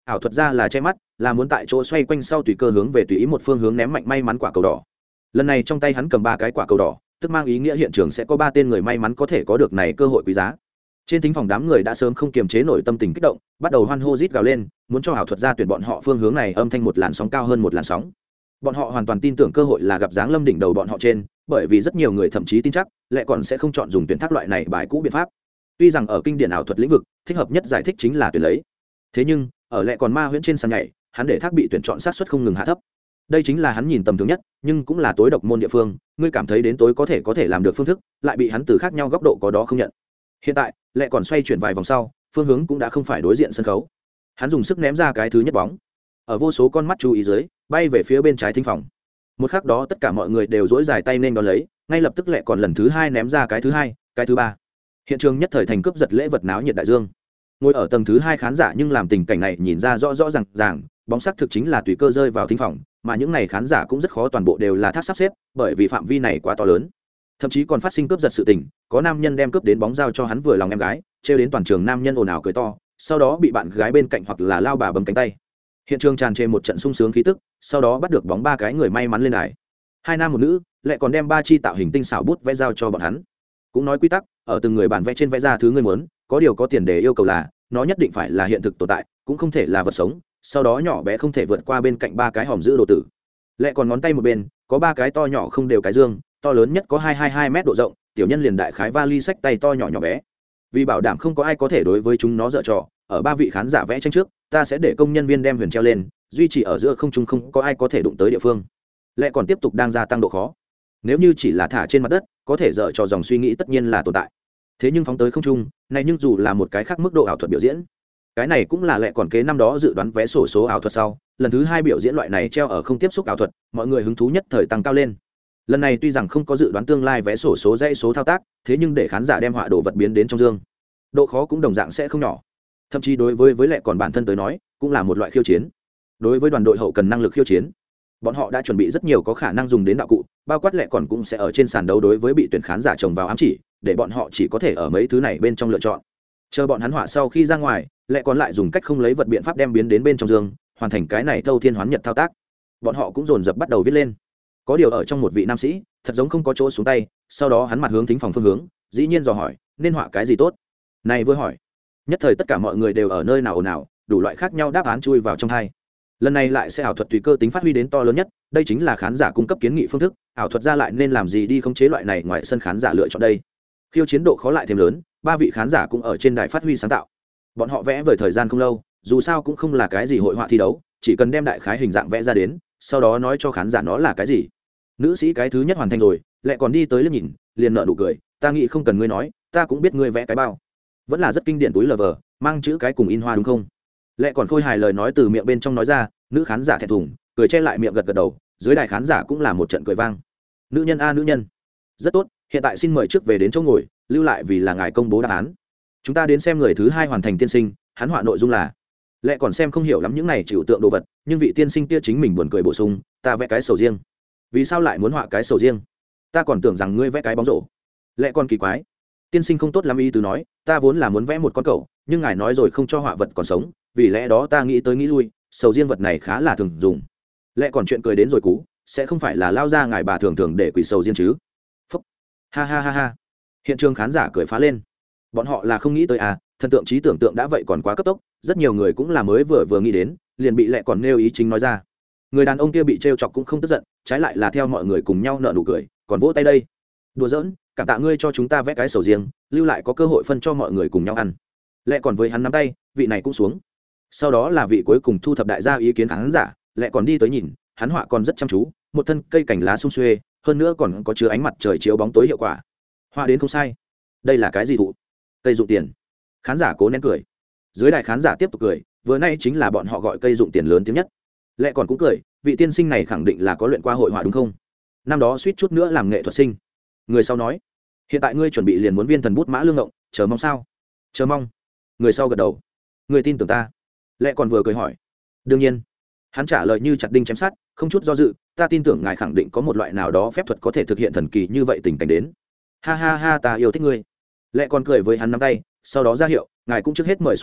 ảo thuật ra là che mắt, là muốn tại chỗ xoay quanh sau tùy cơ hướng về tùy ý một phương hướng ném mạnh may mắn quả cầu đỏ. Lần này trong tay hắn cầm ba cái quả cầu đỏ, tức mang ý nghĩa hiện trường sẽ có ba tên người may mắn có thể có được này cơ hội quý giá. Trên thính phòng đám người đã sớm không kiềm chế nổi tâm tình kích động, bắt đầu hoan hô rít gào lên, muốn cho ảo thuật ra tuyển bọn họ phương hướng này âm thanh một làn sóng cao hơn một làn sóng. Bọn họ hoàn toàn tin tưởng cơ hội là gặp dáng lâm đỉnh đầu bọn họ trên, bởi vì rất nhiều người thậm chí tin chắc lẽ còn sẽ không chọn dùng tuyển thác loại này bài cũ biện pháp. Tuy rằng ở kinh điển ảo thuật lĩnh vực thích hợp nhất giải thích chính là tuyển lấy, thế nhưng ở lẽ còn ma huyễn trên sàn nhảy, hắn để thác bị tuyển chọn sát suất không ngừng hạ thấp. Đây chính là hắn nhìn tầm thường nhất, nhưng cũng là tối độc môn địa phương, ngươi cảm thấy đến tối có thể có thể làm được phương thức, lại bị hắn từ khác nhau góc độ có đó không nhận. Hiện tại lẽ còn xoay chuyển vài vòng sau, phương hướng cũng đã không phải đối diện sân khấu. Hắn dùng sức ném ra cái thứ nhất bóng, ở vô số con mắt chú ý dưới bay về phía bên trái thính phòng. Một khắc đó tất cả mọi người đều dỗi dài tay nên đón lấy, ngay lập tức lẹ còn lần thứ hai ném ra cái thứ hai, cái thứ ba. Hiện trường nhất thời thành cướp giật lễ vật náo nhiệt đại dương. Ngồi ở tầng thứ hai khán giả nhưng làm tình cảnh này nhìn ra rõ rõ ràng ràng, bóng sắc thực chính là tùy cơ rơi vào thính phòng, mà những này khán giả cũng rất khó toàn bộ đều là thác sắp xếp, bởi vì phạm vi này quá to lớn. Thậm chí còn phát sinh cướp giật sự tình, có nam nhân đem cướp đến bóng giao cho hắn vừa lòng em gái, trêu đến toàn trường nam nhân ồn ào cười to, sau đó bị bạn gái bên cạnh hoặc là lao bà bấm cánh tay. Hiện trường tràn trề một trận sung sướng khí tức, sau đó bắt được bóng ba cái người may mắn lên đài. Hai nam một nữ, lại còn đem ba chi tạo hình tinh xảo bút vẽ giao cho bọn hắn. Cũng nói quy tắc, ở từng người bản vẽ trên vẽ ra thứ ngươi muốn, có điều có tiền đề yêu cầu là nó nhất định phải là hiện thực tồn tại, cũng không thể là vật sống, sau đó nhỏ bé không thể vượt qua bên cạnh ba cái hòm giữ đồ tử. Lại còn ngón tay một bên, có ba cái to nhỏ không đều cái dương, to lớn nhất có hai hai hai mét độ rộng, tiểu nhân liền đại khái vali sách tay to nhỏ nhỏ bé. Vì bảo đảm không có ai có thể đối với chúng nó dở trò, ở ba vị khán giả vẽ tranh trước, ta sẽ để công nhân viên đem huyền treo lên, duy trì ở giữa không trung không có ai có thể đụng tới địa phương. Lại còn tiếp tục đang gia tăng độ khó. Nếu như chỉ là thả trên mặt đất, có thể dở trò dòng suy nghĩ tất nhiên là tồn tại. Thế nhưng phóng tới không trung, này nhưng dù là một cái khác mức độ ảo thuật biểu diễn. Cái này cũng là lẽ còn kế năm đó dự đoán vé sổ số ảo thuật sau, lần thứ hai biểu diễn loại này treo ở không tiếp xúc ảo thuật, mọi người hứng thú nhất thời tăng cao lên. Lần này tuy rằng không có dự đoán tương lai vé sổ số dãy số thao tác, thế nhưng để khán giả đem họa đồ vật biến đến trong dương, độ khó cũng đồng dạng sẽ không nhỏ. Thậm chí đối với với lẽ còn bản thân tới nói, cũng là một loại khiêu chiến. Đối với đoàn đội hậu cần năng lực khiêu chiến, bọn họ đã chuẩn bị rất nhiều có khả năng dùng đến đạo cụ, bao quát lẽ còn cũng sẽ ở trên sàn đấu đối với bị tuyển khán giả trồng vào ám chỉ, để bọn họ chỉ có thể ở mấy thứ này bên trong lựa chọn. Chờ bọn hắn họa sau khi ra ngoài, lẽ còn lại dùng cách không lấy vật biện pháp đem biến đến bên trong dương, hoàn thành cái này thâu thiên hoán nhật thao tác. Bọn họ cũng dồn dập bắt đầu viết lên. Có điều ở trong một vị nam sĩ, thật giống không có chỗ xuống tay, sau đó hắn mặt hướng thính phòng phương hướng, dĩ nhiên dò hỏi, nên họa cái gì tốt? Này vừa hỏi, nhất thời tất cả mọi người đều ở nơi nào ồn ào, đủ loại khác nhau đáp án chui vào trong tai. Lần này lại sẽ ảo thuật tùy cơ tính phát huy đến to lớn nhất, đây chính là khán giả cung cấp kiến nghị phương thức, ảo thuật ra lại nên làm gì đi khống chế loại này ngoài sân khán giả lựa chọn đây. Khiêu chiến độ khó lại thêm lớn, ba vị khán giả cũng ở trên đài phát huy sáng tạo. Bọn họ vẽ vời thời gian không lâu, dù sao cũng không là cái gì hội họa thi đấu, chỉ cần đem đại khái hình dạng vẽ ra đến, sau đó nói cho khán giả nó là cái gì. Nữ sĩ cái thứ nhất hoàn thành rồi, lại còn đi tới liếc nhìn, liền nở nụ cười, ta nghĩ không cần ngươi nói, ta cũng biết ngươi vẽ cái bao. Vẫn là rất kinh điển túi lờ vờ, mang chữ cái cùng in hoa đúng không? Lại còn khôi hài lời nói từ miệng bên trong nói ra, nữ khán giả thẹn thùng, cười che lại miệng gật gật đầu, dưới đài khán giả cũng là một trận cười vang. Nữ nhân a nữ nhân, rất tốt, hiện tại xin mời trước về đến chỗ ngồi, lưu lại vì là ngài công bố đáp án. Chúng ta đến xem người thứ hai hoàn thành tiên sinh, hắn họa nội dung là, lại còn xem không hiểu lắm những này chịu tượng đồ vật, nhưng vị tiên sinh kia chính mình buồn cười bổ sung, ta vẽ cái sầu riêng. Vì sao lại muốn họa cái sầu riêng? Ta còn tưởng rằng ngươi vẽ cái bóng rổ. Lại còn kỳ quái. Tiên sinh không tốt lắm ý tứ nói, ta vốn là muốn vẽ một con cẩu, nhưng ngài nói rồi không cho họa vật còn sống, vì lẽ đó ta nghĩ tới nghĩ lui, sầu riêng vật này khá là thường dùng. Lại còn chuyện cười đến rồi cú, sẽ không phải là lao ra ngài bà thường thường để quỷ sầu riêng chứ? Phúc. Ha ha ha ha. Hiện trường khán giả cười phá lên. Bọn họ là không nghĩ tới à, thần tượng trí tưởng tượng đã vậy còn quá cấp tốc, rất nhiều người cũng là mới vừa vừa nghĩ đến, liền bị lại còn nêu ý chính nói ra. Người đàn ông kia bị trêu chọc cũng không tức giận, trái lại là theo mọi người cùng nhau nở nụ cười, còn vỗ tay đây. Đùa giỡn, cảm tạ ngươi cho chúng ta vẽ cái sầu riêng, lưu lại có cơ hội phân cho mọi người cùng nhau ăn. Lại còn với hắn nắm tay, vị này cũng xuống. Sau đó là vị cuối cùng thu thập đại gia ý kiến khán giả, lại còn đi tới nhìn, hắn họa còn rất chăm chú, một thân cây cảnh lá sum xuê, hơn nữa còn có chứa ánh mặt trời chiếu bóng tối hiệu quả. Họa đến không sai. Đây là cái gì thụ? Cây dụng tiền. Khán giả cố nén cười. Dưới đài khán giả tiếp tục cười, vừa nay chính là bọn họ gọi cây dụng tiền lớn tiếng nhất. Lại còn cũng cười, vị tiên sinh này khẳng định là có luyện qua hội họa đúng không? Năm đó suýt chút nữa làm nghệ thuật sinh. Người sau nói, hiện tại ngươi chuẩn bị liền muốn viên thần bút mã lương ngộng, chờ mong sao? Chờ mong. Người sau gật đầu. Người tin tưởng ta? Lại còn vừa cười hỏi. Đương nhiên. Hắn trả lời như chặt đinh chém sát, không chút do dự, ta tin tưởng ngài khẳng định có một loại nào đó phép thuật có thể thực hiện thần kỳ như vậy tình cảnh đến. Ha ha ha, ta yêu thích ngươi. Lại còn cười với hắn nắm tay, sau đó ra hiệu, ngài cũng trước hết mời xuống đài,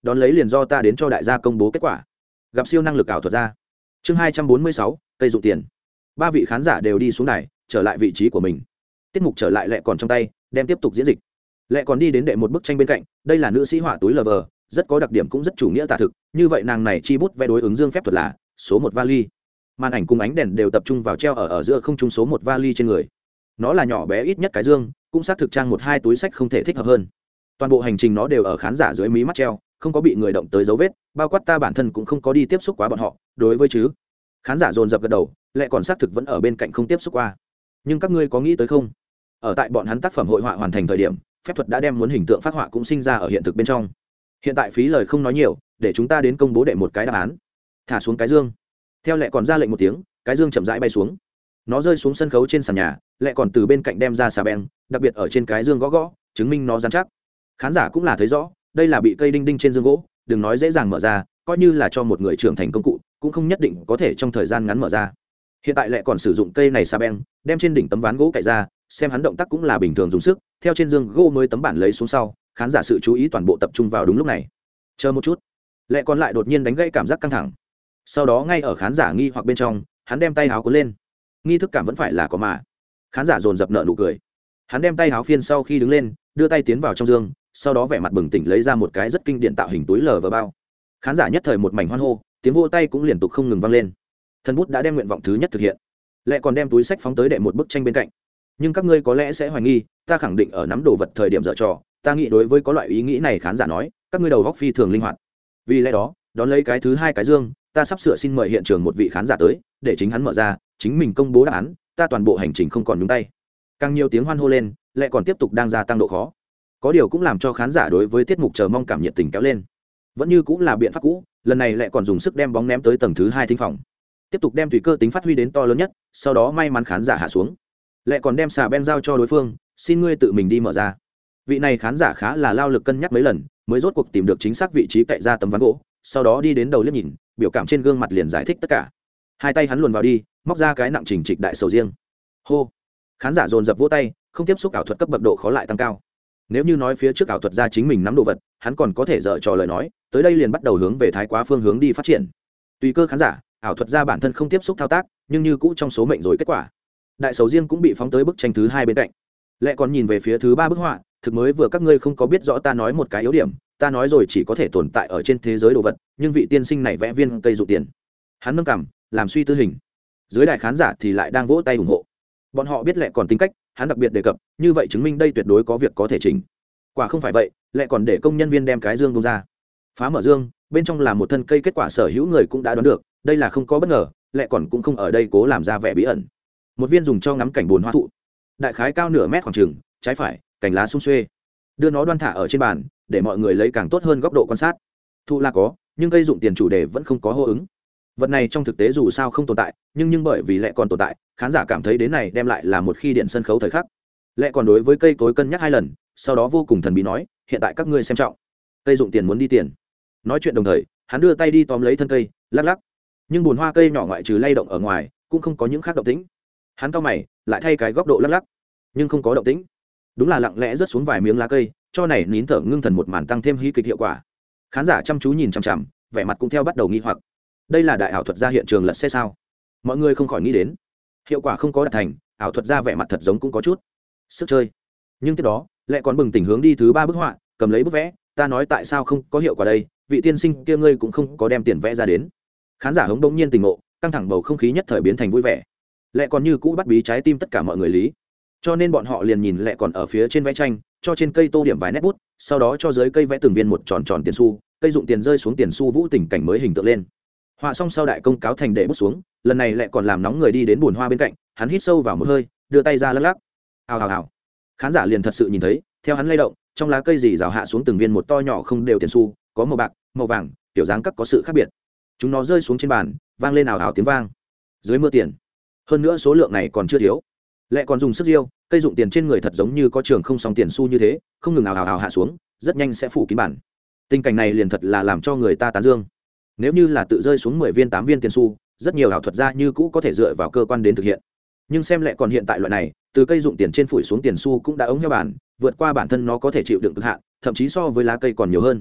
đón lấy liền do ta đến cho đại gia công bố kết quả. Gặp siêu năng lực ảo thuật ra. Chương hai trăm bốn mươi sáu, cây dụng tiền. Ba vị khán giả đều đi xuống đài, trở lại vị trí của mình. Tiết mục trở lại Lệ Còn trong tay, đem tiếp tục diễn dịch. Lệ Còn đi đến đệ một bức tranh bên cạnh, đây là nữ sĩ họa túi lờ vờ, rất có đặc điểm cũng rất chủ nghĩa tả thực, như vậy nàng này chi bút vẽ đối ứng dương phép thuật là số một vali. Màn ảnh cùng ánh đèn đều tập trung vào treo ở ở giữa không trung số một vali trên người. Nó là nhỏ bé ít nhất cái dương, cũng xác thực trang một hai túi sách không thể thích hợp hơn. Toàn bộ hành trình nó đều ở khán giả dưới mí mắt treo, không có bị người động tới dấu vết, bao quát ta bản thân cũng không có đi tiếp xúc quá bọn họ, đối với chứ. Khán giả dồn dập gật đầu, Lệ Còn xác thực vẫn ở bên cạnh không tiếp xúc qua. Nhưng các ngươi có nghĩ tới không? Ở tại bọn hắn tác phẩm hội họa hoàn thành thời điểm, phép thuật đã đem muốn hình tượng phát họa cũng sinh ra ở hiện thực bên trong. Hiện tại phí lời không nói nhiều, để chúng ta đến công bố đệ một cái đáp án. Thả xuống cái dương. Theo Lệ Còn ra lệnh một tiếng, cái dương chậm rãi bay xuống. Nó rơi xuống sân khấu trên sàn nhà, Lệ Còn từ bên cạnh đem ra xà beng, đặc biệt ở trên cái dương gõ gõ, chứng minh nó rắn chắc. Khán giả cũng là thấy rõ, đây là bị cây đinh đinh trên dương gỗ, đừng nói dễ dàng mở ra, coi như là cho một người trưởng thành công cụ, cũng không nhất định có thể trong thời gian ngắn mở ra. Hiện tại Lệ Còn sử dụng cây này xà beng, đem trên đỉnh tấm ván gỗ cạy ra, xem hắn động tác cũng là bình thường dùng sức, theo trên dương gỗ mới tấm bản lấy xuống sau, khán giả sự chú ý toàn bộ tập trung vào đúng lúc này. Chờ một chút, Lệ Còn lại đột nhiên đánh gãy cảm giác căng thẳng. Sau đó ngay ở khán giả nghi hoặc bên trong, hắn đem tay áo cuốn lên. Nghi thức cảm vẫn phải là có mà. Khán giả dồn dập nợ nụ cười. Hắn đem tay áo phiên sau khi đứng lên, đưa tay tiến vào trong dương, sau đó vẻ mặt bừng tỉnh lấy ra một cái rất kinh điển tạo hình túi lờ vờ bao. Khán giả nhất thời một mảnh hoan hô, tiếng vỗ tay cũng liên tục không ngừng vang lên. Thần bút đã đem nguyện vọng thứ nhất thực hiện. Lệ Còn đem túi sách phóng tới đệ một bức tranh bên cạnh. Nhưng các ngươi có lẽ sẽ hoài nghi, ta khẳng định ở nắm đồ vật thời điểm dở trò, ta nghĩ đối với có loại ý nghĩ này khán giả nói, các ngươi đầu góc phi thường linh hoạt. Vì lẽ đó, đón lấy cái thứ hai cái dương, ta sắp sửa xin mời hiện trường một vị khán giả tới, để chính hắn mở ra, chính mình công bố đáp án, ta toàn bộ hành trình không còn nhúng tay. Càng nhiều tiếng hoan hô lên, Lệ Còn tiếp tục đang gia tăng độ khó. Có điều cũng làm cho khán giả đối với tiết mục chờ mong cảm nhiệt tình kéo lên. Vẫn như cũng là biện pháp cũ, lần này Lệ Còn dùng sức đem bóng ném tới tầng thứ hai thính phòng. Tiếp tục đem tùy cơ tính phát huy đến to lớn nhất, sau đó may mắn khán giả hạ xuống. Lệ Còn đem xà ben giao cho đối phương, xin ngươi tự mình đi mở ra. Vị này khán giả khá là lao lực cân nhắc mấy lần, mới rốt cuộc tìm được chính xác vị trí cậy ra tấm ván gỗ, sau đó đi đến đầu liếc nhìn, biểu cảm trên gương mặt liền giải thích tất cả. Hai tay hắn luồn vào đi, móc ra cái nặng trình trịch đại sầu riêng. Hô. Khán giả dồn dập vỗ tay, không tiếp xúc ảo thuật cấp bậc độ khó lại tăng cao. Nếu như nói phía trước ảo thuật ra chính mình nắm đồ vật, hắn còn có thể dở trò lời nói, tới đây liền bắt đầu hướng về thái quá phương hướng đi phát triển. Tùy cơ khán giả, ảo thuật ra bản thân không tiếp xúc thao tác, nhưng như cũ trong số mệnh rồi kết quả. Đại sầu riêng cũng bị phóng tới bức tranh thứ hai bên cạnh. Lệ Còn nhìn về phía thứ ba bức họa, thực mới vừa các ngươi không có biết rõ ta nói một cái yếu điểm, ta nói rồi chỉ có thể tồn tại ở trên thế giới đồ vật, nhưng vị tiên sinh này vẽ viên cây dụ tiền. Hắn nâng cằm, làm suy tư hình. Dưới đại khán giả thì lại đang vỗ tay ủng hộ. Bọn họ biết Lệ Còn tính cách, hắn đặc biệt đề cập, như vậy chứng minh đây tuyệt đối có việc có thể chỉnh. Quả không phải vậy, Lệ Còn để công nhân viên đem cái dương bung ra. Phá mở dương, bên trong là một thân cây, kết quả sở hữu người cũng đã đoán được, đây là không có bất ngờ, Lệ Còn cũng không ở đây cố làm ra vẻ bí ẩn. Một viên dùng cho ngắm cảnh buồn hoa thụ, đại khái cao nửa mét khoảng chừng, trái phải, cành lá sum xuê. Đưa nó đoan thả ở trên bàn, để mọi người lấy càng tốt hơn góc độ quan sát. Thụ là có, nhưng cây dụng tiền chủ đề vẫn không có hô ứng. Vật này trong thực tế dù sao không tồn tại, nhưng nhưng bởi vì Lệ Còn tồn tại, khán giả cảm thấy đến này đem lại là một khi điện sân khấu thời khắc. Lệ Còn đối với cây cối cân nhắc hai lần, sau đó vô cùng thần bí nói, hiện tại các ngươi xem trọng, cây dụng tiền muốn đi tiền. Nói chuyện đồng thời, hắn đưa tay đi tóm lấy thân cây, lắc lắc. Nhưng bùn hoa cây nhỏ ngoại trừ lay động ở ngoài, cũng không có những khác động tĩnh. Hắn cau mày, lại thay cái góc độ lắc lắc, nhưng không có động tĩnh. Đúng là lặng lẽ rớt xuống vài miếng lá cây, cho này nín thở ngưng thần một màn tăng thêm hí kịch hiệu quả. Khán giả chăm chú nhìn chằm chằm, vẻ mặt cũng theo bắt đầu nghi hoặc. Đây là đại ảo thuật gia hiện trường lật xe sao? Mọi người không khỏi nghĩ đến. Hiệu quả không có đạt thành, ảo thuật gia vẻ mặt thật giống cũng có chút sức chơi. Nhưng tiếp đó, Lệ Còn bừng tỉnh hướng đi thứ ba bức họa, cầm lấy bức vẽ, ta nói tại sao không có hiệu quả đây, vị tiên sinh kia ngươi cũng không có đem tiền vẽ ra đến. Khán giả hống đống nhiên tình ngộ, căng thẳng bầu không khí nhất thời biến thành vui vẻ. Lệ Còn như cũ bắt bí trái tim tất cả mọi người lý, cho nên bọn họ liền nhìn Lệ Còn ở phía trên vẽ tranh, cho trên cây tô điểm vài nét bút, sau đó cho dưới cây vẽ từng viên một tròn tròn tiền xu, cây dụng tiền rơi xuống tiền xu vũ tình cảnh mới hình tượng lên. Họa xong sau đại công cáo thành để bút xuống, lần này Lệ Còn làm nóng người đi đến bùn hoa bên cạnh, hắn hít sâu vào một hơi, đưa tay ra lắc lắc. Hào hào hào. Khán giả liền thật sự nhìn thấy, theo hắn lay động, trong lá cây rì rào hạ xuống từng viên một to nhỏ không đều tiền xu, có màu bạc, màu vàng, kiểu dáng các có sự khác biệt. Chúng nó rơi xuống trên bàn, vang lên ào ào tiếng vang. Dưới mưa tiền. Hơn nữa số lượng này còn chưa thiếu. Lệ Còn dùng sức riêu, cây dụng tiền trên người thật giống như có trường không song tiền xu như thế, không ngừng ào ào ào hạ xuống, rất nhanh sẽ phủ kín bàn. Tình cảnh này liền thật là làm cho người ta tán dương. Nếu như là tự rơi xuống mười viên tám viên tiền xu, rất nhiều ảo thuật gia như cũ có thể dựa vào cơ quan đến thực hiện. Nhưng xem Lệ Còn hiện tại loại này, từ cây dụng tiền trên phủi xuống tiền xu cũng đã ống heo bàn, vượt qua bản thân nó có thể chịu đựng cực hạn, thậm chí so với lá cây còn nhiều hơn.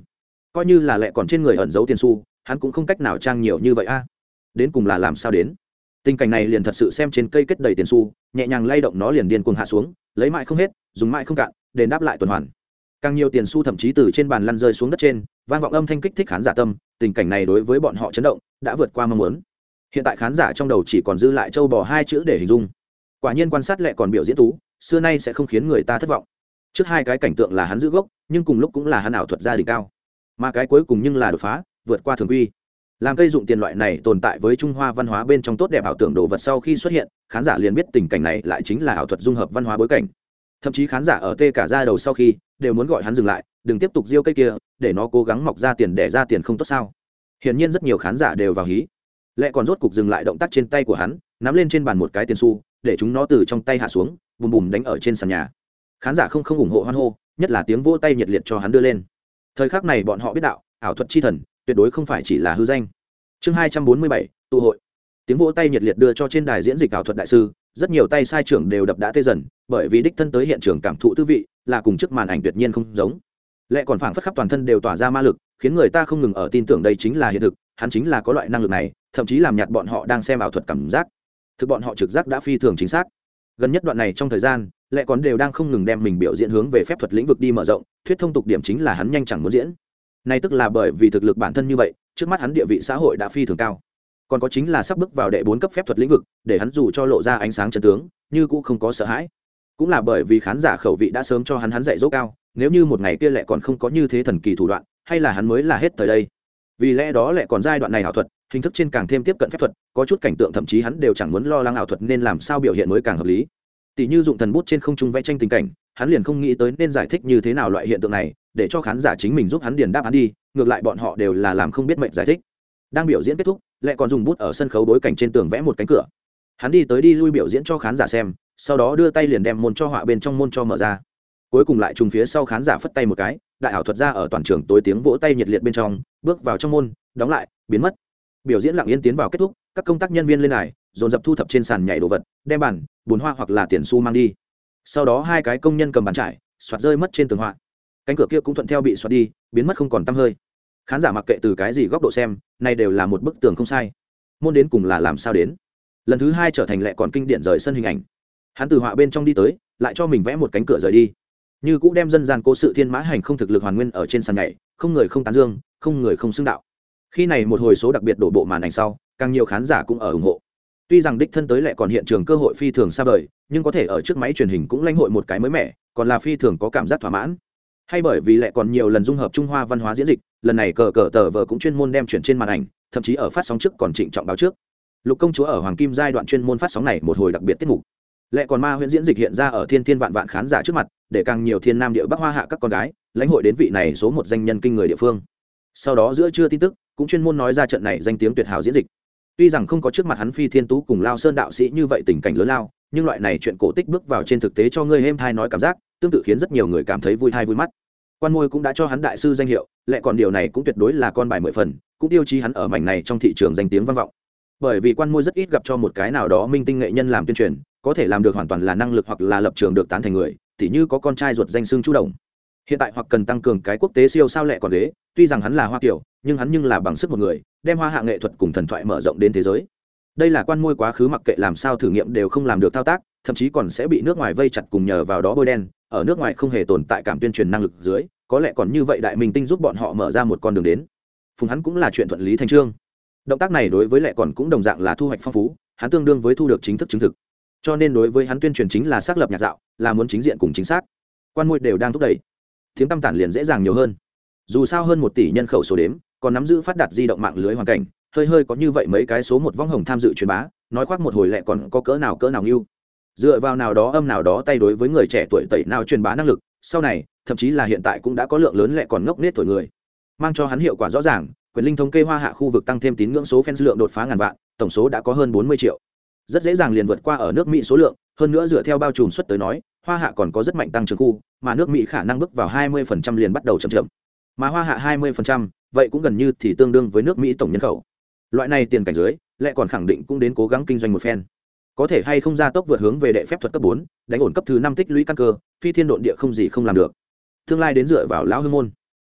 coi như là lẹ còn trên người ẩn giấu tiền xu hắn cũng không cách nào trang nhiều như vậy a. Đến cùng là làm sao đến? Tình cảnh này liền thật sự xem trên cây kết đầy tiền xu, nhẹ nhàng lay động nó liền điên cuồng hạ xuống, lấy mãi không hết, dùng mãi không cạn, đền đáp lại tuần hoàn. Càng nhiều tiền xu thậm chí từ trên bàn lăn rơi xuống đất trên, vang vọng âm thanh kích thích khán giả tâm, tình cảnh này đối với bọn họ chấn động, đã vượt qua mong muốn. Hiện tại khán giả trong đầu chỉ còn dư lại châu bò hai chữ để hình dung. Quả nhiên quan sát lẹ còn biểu diễn tú, xưa nay sẽ không khiến người ta thất vọng. Trước hai cái cảnh tượng là hắn giữ gốc, nhưng cùng lúc cũng là hắn ảo thuật gia đỉnh cao. Mà cái cuối cùng nhưng là đột phá, vượt qua thường quy. Làm cây dụng tiền loại này tồn tại với Trung Hoa văn hóa bên trong tốt đẹp ảo tưởng đồ vật sau khi xuất hiện, khán giả liền biết tình cảnh này lại chính là ảo thuật dung hợp văn hóa bối cảnh. Thậm chí khán giả ở tê cả ra đầu sau khi đều muốn gọi hắn dừng lại, đừng tiếp tục gieo cây kia, để nó cố gắng mọc ra tiền để ra tiền không tốt sao? Hiển nhiên rất nhiều khán giả đều vào hí. Lẽ còn rốt cục dừng lại động tác trên tay của hắn, nắm lên trên bàn một cái tiền xu, để chúng nó từ trong tay hạ xuống, bùm bùm đánh ở trên sàn nhà. Khán giả không không ủng hộ hoan hô, nhất là tiếng vỗ tay nhiệt liệt cho hắn đưa lên. Thời khắc này bọn họ biết đạo, ảo thuật chi thần tuyệt đối không phải chỉ là hư danh. Chương hai trăm bốn mươi bảy, tụ hội. Tiếng vỗ tay nhiệt liệt đưa cho trên đài diễn dịch ảo thuật đại sư, rất nhiều tay sai trưởng đều đập đã tê dần, bởi vì đích thân tới hiện trường cảm thụ tư vị, là cùng trước màn ảnh tuyệt nhiên không giống. Lẽ còn phảng phất khắp toàn thân đều tỏa ra ma lực, khiến người ta không ngừng ở tin tưởng đây chính là hiện thực, hắn chính là có loại năng lực này, thậm chí làm nhạt bọn họ đang xem ảo thuật cảm giác. Thực bọn họ trực giác đã phi thường chính xác. Gần nhất đoạn này trong thời gian, Lẽ còn đều đang không ngừng đem mình biểu diễn hướng về phép thuật lĩnh vực đi mở rộng, thuyết thông tục điểm chính là hắn nhanh chẳng muốn diễn. Này tức là bởi vì thực lực bản thân như vậy, trước mắt hắn địa vị xã hội đã phi thường cao. Còn có chính là sắp bước vào đệ bốn cấp phép thuật lĩnh vực, để hắn dù cho lộ ra ánh sáng chân tướng, như cũng không có sợ hãi. Cũng là bởi vì khán giả khẩu vị đã sớm cho hắn hắn dạy dỗ cao, nếu như một ngày kia Lẽ còn không có như thế thần kỳ thủ đoạn, hay là hắn mới là hết thời đây. Vì lẽ đó Lẽ còn giai đoạn này ảo thuật, hình thức trên càng thêm tiếp cận phép thuật, có chút cảnh tượng thậm chí hắn đều chẳng muốn lo lắng ảo thuật nên làm sao biểu hiện mới càng hợp lý. Tỷ như dụng thần bút trên không trung vẽ tranh tình cảnh, hắn liền không nghĩ tới nên giải thích như thế nào loại hiện tượng này, để cho khán giả chính mình giúp hắn điền đáp án đi, ngược lại bọn họ đều là làm không biết mệnh giải thích. Đang biểu diễn kết thúc, Lẽ còn dùng bút ở sân khấu bối cảnh trên tường vẽ một cánh cửa. Hắn đi tới đi lui biểu diễn cho khán giả xem, sau đó đưa tay liền đem môn cho họa bên trong môn cho mở ra. Cuối cùng lại trùng phía sau khán giả phất tay một cái, đại ảo thuật ra ở toàn trường tối tiếng vỗ tay nhiệt liệt bên trong, bước vào trong môn, đóng lại, biến mất. Biểu diễn lặng yên tiến vào kết thúc, các công tác nhân viên lên đài, dồn dập thu thập trên sàn nhảy đồ vật, đem bàn, bùn hoa hoặc là tiền xu mang đi. Sau đó hai cái công nhân cầm bàn trải, xoạt rơi mất trên tường họa. Cánh cửa kia cũng thuận theo bị xoạt đi, biến mất không còn tăm hơi. Khán giả mặc kệ từ cái gì góc độ xem, này đều là một bức tường không sai. Môn đến cùng là làm sao đến? Lần thứ hai trở thành Lẽ còn kinh điển rời sân hình ảnh. Hắn từ họa bên trong đi tới, lại cho mình vẽ một cánh cửa rời đi. Như cũng đem dân gian cố sự thiên mã hành không thực lực hoàn nguyên ở trên sàn nhảy, không người không tán dương, không người không xưng đạo. Khi này một hồi số đặc biệt đổ bộ màn ảnh sau, càng nhiều khán giả cũng ở ủng hộ. Tuy rằng đích thân tới Lẽ còn hiện trường cơ hội phi thường xa vời, nhưng có thể ở trước máy truyền hình cũng lãnh hội một cái mới mẻ, còn là phi thường có cảm giác thỏa mãn. Hay bởi vì Lẽ còn nhiều lần dung hợp Trung Hoa văn hóa diễn dịch, lần này cờ cờ tờ vờ cũng chuyên môn đem chuyển trên màn ảnh, thậm chí ở phát sóng trước còn trịnh trọng báo trước. Lục công chúa ở Hoàng Kim giai đoạn chuyên môn phát sóng này một hồi đặc biệt tiết mục. Lẽ còn ma huyễn diễn dịch hiện ra ở thiên thiên vạn vạn khán giả trước mặt, để càng nhiều thiên nam địa bắc hoa hạ các con gái lãnh hội đến vị này số một danh nhân kinh người địa phương. Sau đó giữa trưa tin tức cũng chuyên môn nói ra trận này danh tiếng tuyệt hảo diễn dịch. Tuy rằng không có trước mặt hắn Phi Thiên Tú cùng Lao Sơn đạo sĩ như vậy tình cảnh lớn lao, nhưng loại này chuyện cổ tích bước vào trên thực tế cho ngươi êm thai nói cảm giác, tương tự khiến rất nhiều người cảm thấy vui thai vui mắt. Quan Môi cũng đã cho hắn đại sư danh hiệu, Lẽ còn điều này cũng tuyệt đối là con bài mười phần, cũng tiêu chí hắn ở mảnh này trong thị trường danh tiếng vang vọng. Bởi vì Quan Môi rất ít gặp cho một cái nào đó minh tinh nghệ nhân làm tuyên truyền, có thể làm được hoàn toàn là năng lực hoặc là lập trường được tán thành người, tỉ như có con trai ruột danh xưng Chu Đồng. Hiện tại hoặc cần tăng cường cái quốc tế siêu sao Lẽ còn ghế, tuy rằng hắn là Hoa Kiều, nhưng hắn nhưng là bằng sức một người, đem hoa hạ nghệ thuật cùng thần thoại mở rộng đến thế giới. Đây là Quan Môi quá khứ mặc kệ làm sao thử nghiệm đều không làm được thao tác, thậm chí còn sẽ bị nước ngoài vây chặt cùng nhờ vào đó bôi đen, ở nước ngoài không hề tồn tại cảm tuyên truyền năng lực dưới, có lẽ còn như vậy đại minh tinh giúp bọn họ mở ra một con đường đến. Phùng hắn cũng là chuyện thuận lý thành trương. Động tác này đối với Lẽ còn cũng đồng dạng là thu hoạch phong phú, hắn tương đương với thu được chính thức chứng thực. Cho nên đối với hắn tuyên truyền chính là xác lập nhạc dạo, là muốn chính diện cùng chính xác. Quan Môi đều đang thúc đẩy, tiếng tăm tản liền dễ dàng nhiều hơn. Dù sao hơn một tỷ nhân khẩu số đếm, còn nắm giữ phát đạt di động mạng lưới hoàn cảnh, hơi hơi có như vậy mấy cái số một võng hồng tham dự truyền bá, nói khoác một hồi Lẽ còn có cỡ nào cỡ nào yêu. Dựa vào nào đó âm nào đó tay đối với người trẻ tuổi tẩy nào truyền bá năng lực, sau này, thậm chí là hiện tại cũng đã có lượng lớn Lẽ còn ngốc nết tuổi người. Mang cho hắn hiệu quả rõ ràng, quyền linh thống kê hoa hạ khu vực tăng thêm tín ngưỡng số fans lượng đột phá ngàn vạn, tổng số đã có hơn bốn mươi triệu. Rất dễ dàng liền vượt qua ở nước Mỹ số lượng, hơn nữa dựa theo bao trùm suất tới nói, hoa hạ còn có rất mạnh tăng trưởng khu, mà nước Mỹ khả năng bước vào hai mươi phần trăm liền bắt đầu chậm chậm. Mà hoa hạ hai mươi phần trăm, vậy cũng gần như thì tương đương với nước Mỹ tổng nhân khẩu. Loại này tiền cảnh dưới, Lẽ còn khẳng định cũng đến cố gắng kinh doanh một phen. Có thể hay không gia tốc vượt hướng về đệ phép thuật cấp bốn, đánh ổn cấp thứ năm tích lũy căn cơ, phi thiên độn địa không gì không làm được. Tương lai đến dựa vào lão hương môn.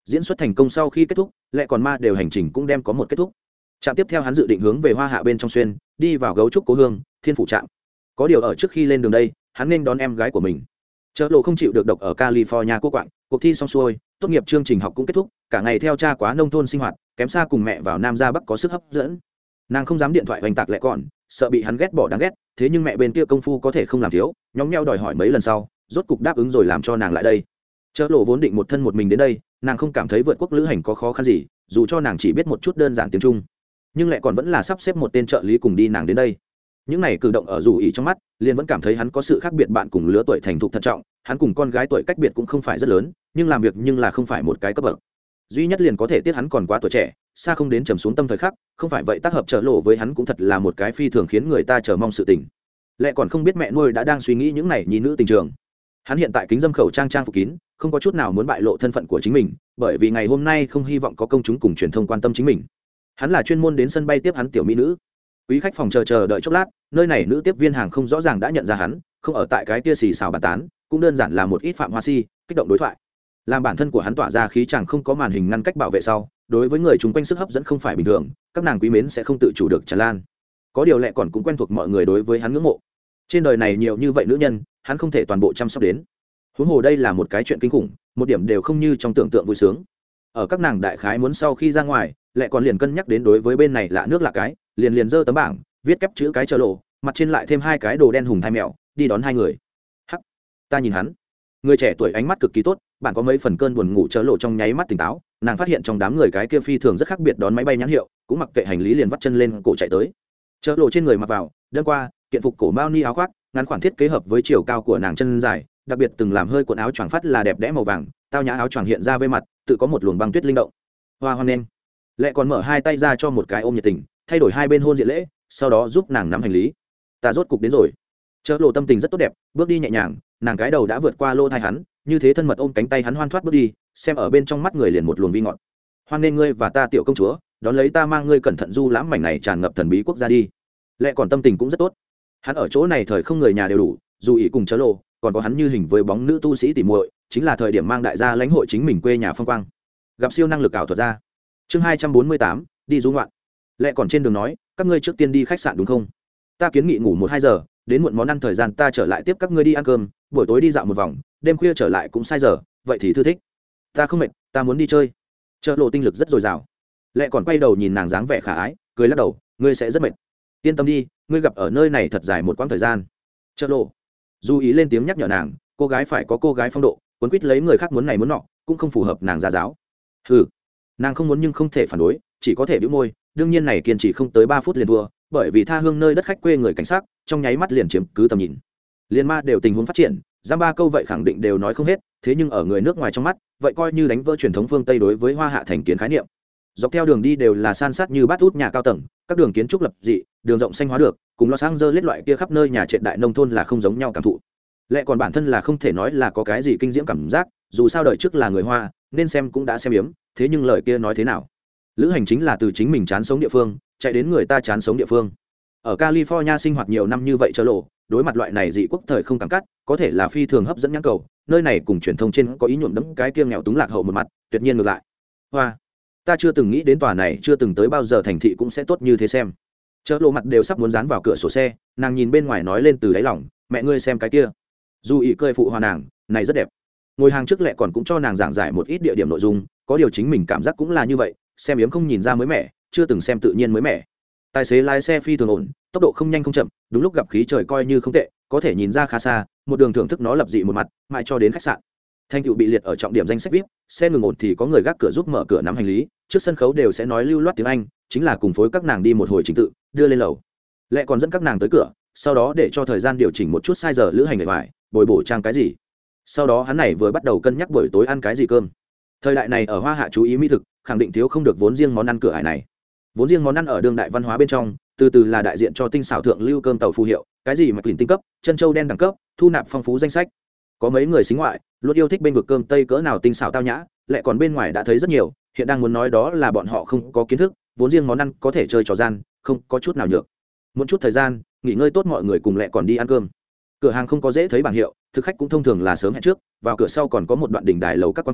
diễn xuất thành công sau khi kết thúc lại còn ma đều hành trình cũng đem có một kết thúc. Trạm tiếp theo hắn dự định hướng về hoa hạ bên trong xuyên đi vào gấu trúc cố hương thiên phủ trạm. Có điều ở trước khi lên đường đây hắn nên đón em gái của mình. Chợ lộ không chịu được độc ở California cô quạng, cuộc thi xong xuôi tốt nghiệp chương trình học cũng kết thúc, cả ngày theo cha quá nông thôn sinh hoạt, kém xa cùng mẹ vào nam ra bắc có sức hấp dẫn. Nàng không dám điện thoại oanh tạc lại còn sợ bị hắn ghét bỏ đáng ghét, thế nhưng mẹ bên kia công phu có thể không làm thiếu, nhóm nheo đòi hỏi mấy lần sau rốt cục đáp ứng rồi làm cho nàng lại đây. Chợ lộ vốn định một thân một mình đến đây, nàng không cảm thấy vượt quốc lữ hành có khó khăn gì, dù cho nàng chỉ biết một chút đơn giản tiếng Trung, nhưng lại còn vẫn là sắp xếp một tên trợ lý cùng đi nàng đến đây. Những này cử động ở dù ý trong mắt liền vẫn cảm thấy hắn có sự khác biệt, bạn cùng lứa tuổi thành thục thận trọng, hắn cùng con gái tuổi cách biệt cũng không phải rất lớn, nhưng làm việc nhưng là không phải một cái cấp bậc. Duy nhất liền có thể tiếc hắn còn quá tuổi trẻ, xa không đến trầm xuống tâm thời khắc, không phải vậy tác hợp trợ lộ với hắn cũng thật là một cái phi thường khiến người ta chờ mong sự tình. Lại còn không biết mẹ nuôi đã đang suy nghĩ những này nhi nữ tình trường. Hắn hiện tại kính dâm khẩu trang trang phục kín, không có chút nào muốn bại lộ thân phận của chính mình, bởi vì ngày hôm nay không hy vọng có công chúng cùng truyền thông quan tâm chính mình. Hắn là chuyên môn đến sân bay tiếp hắn tiểu mỹ nữ. Quý khách phòng chờ chờ đợi chốc lát, nơi này nữ tiếp viên hàng không rõ ràng đã nhận ra hắn, không ở tại cái kia xì xào bàn tán, cũng đơn giản là một ít phạm hoa si, kích động đối thoại. Làm bản thân của hắn tỏa ra khí chàng không có màn hình ngăn cách bảo vệ sau, đối với người chúng quanh sức hấp dẫn không phải bình thường, các nàng quý mến sẽ không tự chủ được tràn lan. Có điều lệ còn cũng quen thuộc mọi người đối với hắn ngưỡng mộ. Trên đời này nhiều như vậy nữ nhân, hắn không thể toàn bộ chăm sóc đến. Huống hồ đây là một cái chuyện kinh khủng, một điểm đều không như trong tưởng tượng vui sướng. Ở các nàng đại khái muốn sau khi ra ngoài, lại còn liền cân nhắc đến đối với bên này lạ nước lạ cái, liền liền giơ tấm bảng viết kép chữ cái chợ lộ, mặt trên lại thêm hai cái đồ đen hùng hai mèo, đi đón hai người. Hắc, ta nhìn hắn, người trẻ tuổi ánh mắt cực kỳ tốt, bạn có mấy phần cơn buồn ngủ chợ lộ trong nháy mắt tỉnh táo, nàng phát hiện trong đám người cái kia phi thường rất khác biệt đón máy bay nhãn hiệu, cũng mặc kệ hành lý liền vắt chân lên cổ chạy tới. Chợ lộ trên người mặc vào, đơn qua kiện phục cổ bao ni áo khoác, ngắn khoản thiết kế hợp với chiều cao của nàng chân dài, đặc biệt từng làm hơi quần áo choàng phát là đẹp đẽ màu vàng, tao nhã áo choàng hiện ra với mặt, tự có một luồng băng tuyết linh động. Hoa hoan nên, lại còn mở hai tay ra cho một cái ôm nhiệt tình, thay đổi hai bên hôn diện lễ, sau đó giúp nàng nắm hành lý. Ta rốt cục đến rồi. Chợ lộ tâm tình rất tốt đẹp, bước đi nhẹ nhàng, nàng cái đầu đã vượt qua lô thai hắn, như thế thân mật ôm cánh tay hắn hoan thoát bước đi, xem ở bên trong mắt người liền một luồng vi ngọt. Hoan nên ngươi và ta tiểu công chúa, đón lấy ta mang ngươi cẩn thận du lãm mảnh này tràn ngập thần bí quốc gia đi. Lệ còn tâm tình cũng rất tốt. Hắn ở chỗ này thời không người nhà đều đủ, dù ý cùng chớ lộ, còn có hắn như hình với bóng nữ tu sĩ tỉ muội, chính là thời điểm mang đại gia lãnh hội chính mình quê nhà phong quang. Gặp siêu năng lực ảo thuật ra. Chương hai trăm bốn mươi tám, đi du ngoạn. Lệ còn trên đường nói, các ngươi trước tiên đi khách sạn đúng không? Ta kiến nghị ngủ một hai giờ, đến muộn món ăn thời gian ta trở lại tiếp các ngươi đi ăn cơm, buổi tối đi dạo một vòng, đêm khuya trở lại cũng sai giờ, vậy thì thư thích. Ta không mệt, ta muốn đi chơi. Chợ lộ tinh lực rất dồi dào. Lệ còn quay đầu nhìn nàng dáng vẻ khả ái, cười lắc đầu, ngươi sẽ rất mệt. Yên tâm đi, ngươi gặp ở nơi này thật dài một quãng thời gian. Chợ lộ dù ý lên tiếng nhắc nhở nàng, cô gái phải có cô gái phong độ, quấn quýt lấy người khác muốn này muốn nọ cũng không phù hợp nàng gia giáo. Hừ, nàng không muốn nhưng không thể phản đối, chỉ có thể bĩu môi. Đương nhiên này kiên trì không tới ba phút liền thua, bởi vì tha hương nơi đất khách quê người cảnh sát trong nháy mắt liền chiếm cứ tầm nhìn. Liên ma đều tình huống phát triển, giam ba câu vậy khẳng định đều nói không hết, thế nhưng ở người nước ngoài trong mắt vậy coi như đánh vỡ truyền thống phương Tây đối với hoa hạ thành kiến khái niệm. Dọc theo đường đi đều là san sát như bát út nhà cao tầng, các đường kiến trúc lập dị, đường rộng xanh hóa được, cùng Los Angeles loại kia khắp nơi nhà trệt đại nông thôn là không giống nhau cảm thụ. Lẽ còn bản thân là không thể nói là có cái gì kinh diễm cảm giác, dù sao đời trước là người Hoa, nên xem cũng đã xem yếm, thế nhưng lời kia nói thế nào? Lữ hành chính là từ chính mình chán sống địa phương, chạy đến người ta chán sống địa phương. Ở California sinh hoạt nhiều năm như vậy chớ lộ, đối mặt loại này dị quốc thời không cảm cắt, có thể là phi thường hấp dẫn nhãn cầu, nơi này cùng truyền thông trên có ý nhuộm đẫm cái kia nghèo túng lạc hậu một mặt, tuyệt nhiên ngược lại. Hoa, ta chưa từng nghĩ đến tòa này chưa từng tới bao giờ thành thị cũng sẽ tốt như thế xem. Chớ lộ mặt đều sắp muốn dán vào cửa sổ xe, nàng nhìn bên ngoài nói lên từ đáy lòng, mẹ ngươi xem cái kia. Dù ý cười phụ hòa nàng, này rất đẹp. Ngồi hàng trước lẹ còn cũng cho nàng giảng giải một ít địa điểm nội dung, có điều chính mình cảm giác cũng là như vậy, xem yếm không nhìn ra mới mẻ, chưa từng xem tự nhiên mới mẻ. Tài xế lái xe phi thường ổn, tốc độ không nhanh không chậm, đúng lúc gặp khí trời coi như không tệ, có thể nhìn ra khá xa, một đường thưởng thức nó lập dị một mặt, mãi cho đến khách sạn. Thanh tựu bị liệt ở trọng điểm danh sách vê i pê, xe ngừng ổn thì có người gác cửa giúp mở cửa nắm hành lý, trước sân khấu đều sẽ nói lưu loát tiếng Anh, chính là cùng phối các nàng đi một hồi trình tự, đưa lên lầu. Lệ còn dẫn các nàng tới cửa, sau đó để cho thời gian điều chỉnh một chút sai giờ lữ hành người ngoài, bồi bổ trang cái gì. Sau đó hắn này vừa bắt đầu cân nhắc buổi tối ăn cái gì cơm. Thời đại này ở Hoa Hạ chú ý mỹ thực, khẳng định thiếu không được vốn riêng món ăn cửa hải này. Vốn riêng món ăn ở đương đại văn hóa bên trong, từ từ là đại diện cho tinh xảo thượng lưu cơm tàu phù hiệu, cái gì mà lìn tinh cấp, chân châu đen đẳng cấp, thu nạp phong phú danh sách. Có mấy người xính ngoại luôn yêu thích bên vực cơm tây cỡ nào tinh xảo tao nhã, lại còn bên ngoài đã thấy rất nhiều, hiện đang muốn nói đó là bọn họ không có kiến thức, vốn riêng món ăn có thể chơi trò gian, không có chút nào nhược. Một chút thời gian nghỉ ngơi tốt, mọi người cùng lại còn đi ăn cơm. Cửa hàng không có dễ thấy bảng hiệu, thực khách cũng thông thường là sớm hẹn trước, vào cửa sau còn có một đoạn đỉnh đài lầu các quan cảnh,